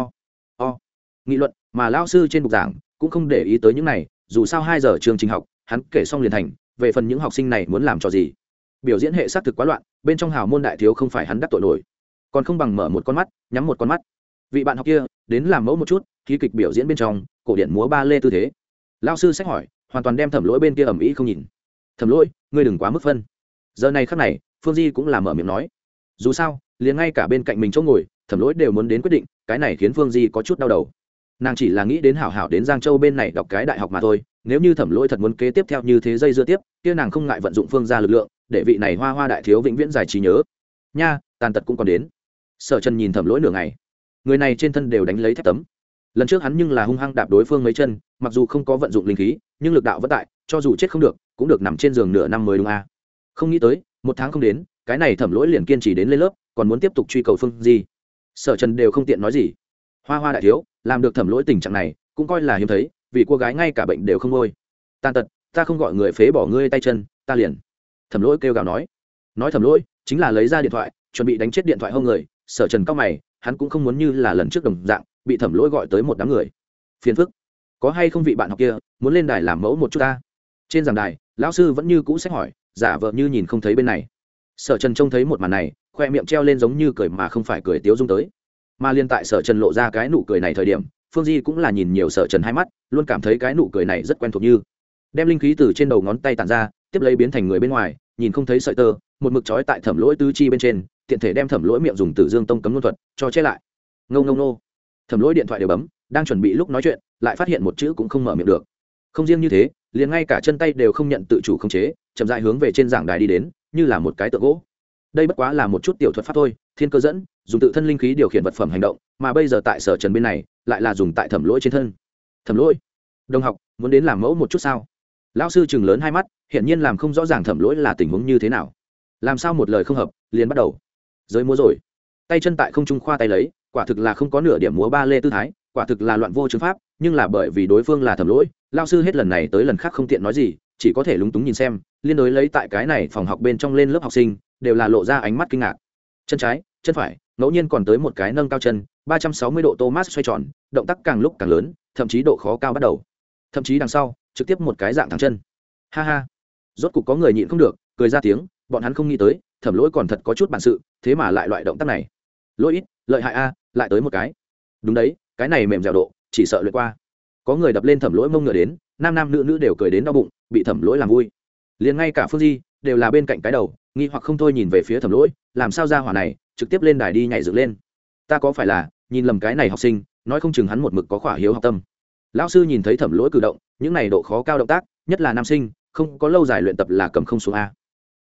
nghị luận, mà lão sư trên bục giảng cũng không để ý tới những này, dù sao 2 giờ chương trình học hắn kể xong liền thành. Về phần những học sinh này muốn làm trò gì, biểu diễn hệ xác thực quá loạn, bên trong hào môn đại thiếu không phải hắn đắc tội nổi, còn không bằng mở một con mắt nhắm một con mắt. Vị bạn học kia đến làm mẫu một chút khí kịch biểu diễn bên trong cổ điển múa ba lê tư thế. Lão sư sách hỏi, hoàn toàn đem Thẩm Lỗi bên kia ầm ĩ không nhìn. Thẩm Lỗi, ngươi đừng quá mức phân. Giờ này khắc này Phương Di cũng là mở miệng nói, dù sao liền ngay cả bên cạnh mình chỗ ngồi Thẩm Lỗi đều muốn đến quyết định, cái này khiến Phương Di có chút đau đầu. Nàng chỉ là nghĩ đến hảo hảo đến Giang Châu bên này đọc cái đại học mà thôi, nếu như Thẩm Lỗi thật muốn kế tiếp theo như thế dây dưa tiếp, kia nàng không ngại vận dụng Phương gia lực lượng, để vị này hoa hoa đại thiếu vĩnh viễn giải trí nhớ. Nha, tàn tật cũng còn đến. Sở Trần nhìn Thẩm Lỗi nửa ngày, người này trên thân đều đánh lấy thép tấm. Lần trước hắn nhưng là hung hăng đạp đối phương mấy chân, mặc dù không có vận dụng linh khí, nhưng lực đạo vẫn tại, cho dù chết không được, cũng được nằm trên giường nửa năm mới đúng a. Không nghĩ tới, 1 tháng không đến, cái này Thẩm Lỗi liền kiên trì đến lên lớp, còn muốn tiếp tục truy cầu Phương Di. Sở Trần đều không tiện nói gì. Hoa hoa đại thiếu làm được Thẩm Lỗi tình trạng này cũng coi là hiếm thấy, vì cô gái ngay cả bệnh đều không ngôi. Tàn tật, ta không gọi người phế bỏ ngươi tay chân, ta liền. Thẩm Lỗi kêu gào nói Thẩm Lỗi chính là lấy ra điện thoại chuẩn bị đánh chết điện thoại hông người. Sở Trần cao mày, hắn cũng không muốn như là lần trước đồng dạng bị Thẩm Lỗi gọi tới một đám người phiền phức. Có hay không vị bạn học kia muốn lên đài làm mẫu một chút ta? Trên giảng đài lão sư vẫn như cũ xét hỏi, giả vờ như nhìn không thấy bên này. Sở Trần trông thấy một màn này, khoe miệng treo lên giống như cười mà không phải cười, tiếu dung tới. Mà liên tại Sở Trần lộ ra cái nụ cười này thời điểm, Phương Di cũng là nhìn nhiều Sở Trần hai mắt, luôn cảm thấy cái nụ cười này rất quen thuộc, như đem linh khí từ trên đầu ngón tay tản ra, tiếp lấy biến thành người bên ngoài nhìn không thấy sợi tơ, một mực trói tại Thẩm Lỗi tứ chi bên trên, tiện thể đem Thẩm Lỗi miệng dùng Tử Dương Tông cấm luân thuật cho che lại. Ngâu ngâu nô. Thẩm Lỗi điện thoại đều bấm, đang chuẩn bị lúc nói chuyện, lại phát hiện một chữ cũng không mở miệng được. Không riêng như thế, liền ngay cả chân tay đều không nhận tự chủ khống chế, chậm rãi hướng về trên giảng đài đi đến, như là một cái tượng gỗ. Đây bất quá là một chút tiểu thuật pháp thôi, thiên cơ dẫn, dùng tự thân linh khí điều khiển vật phẩm hành động, mà bây giờ tại Sở Trần bên này, lại là dùng tại Thẩm Lỗi trên thân. Thẩm Lỗi, đồng học, muốn đến làm mẫu một chút sao? Lão sư trừng lớn hai mắt, hiển nhiên làm không rõ ràng Thẩm Lỗi là tình huống như thế nào. Làm sao một lời không hợp, liền bắt đầu giới múa rồi. Tay chân tại không trung khoa tay lấy, quả thực là không có nửa điểm múa ba lê tư thái, quả thực là loạn vô chứng pháp, nhưng là bởi vì đối phương là Thẩm Lỗi, lão sư hết lần này tới lần khác không tiện nói gì, chỉ có thể lúng túng nhìn xem, liên đối lấy tại cái này phòng học bên trong lên lớp học sinh, đều là lộ ra ánh mắt kinh ngạc. Chân trái, chân phải, ngẫu nhiên còn tới một cái nâng cao chân, 360 độ Thomas xoay tròn, động tác càng lúc càng lớn, thậm chí độ khó cao bắt đầu. Thậm chí đằng sau, trực tiếp một cái dạng thẳng chân. Ha ha. Rốt cục có người nhịn không được, cười ra tiếng, bọn hắn không nghĩ tới, Thẩm Lỗi còn thật có chút bản sự, thế mà lại loại động tác này. Lỗi ít, lợi hại a, lại tới một cái. Đúng đấy, cái này mềm dẻo độ, chỉ sợ luyện qua. Có người đập lên Thẩm Lỗi mông ngựa đến, nam nam nữ nữ đều cười đến đau bụng, bị Thẩm Lỗi làm vui. Liền ngay cả Phương Di đều là bên cạnh cái đầu, nghi hoặc không thôi nhìn về phía Thẩm Lỗi, làm sao ra hỏa này trực tiếp lên đài đi nhảy dựng lên. Ta có phải là nhìn lầm cái này học sinh, nói không chừng hắn một mực có khỏa hiếu học tâm. Lão sư nhìn thấy Thẩm Lỗi cử động, những này độ khó cao động tác, nhất là nam sinh, không có lâu dài luyện tập là cầm không xuống a.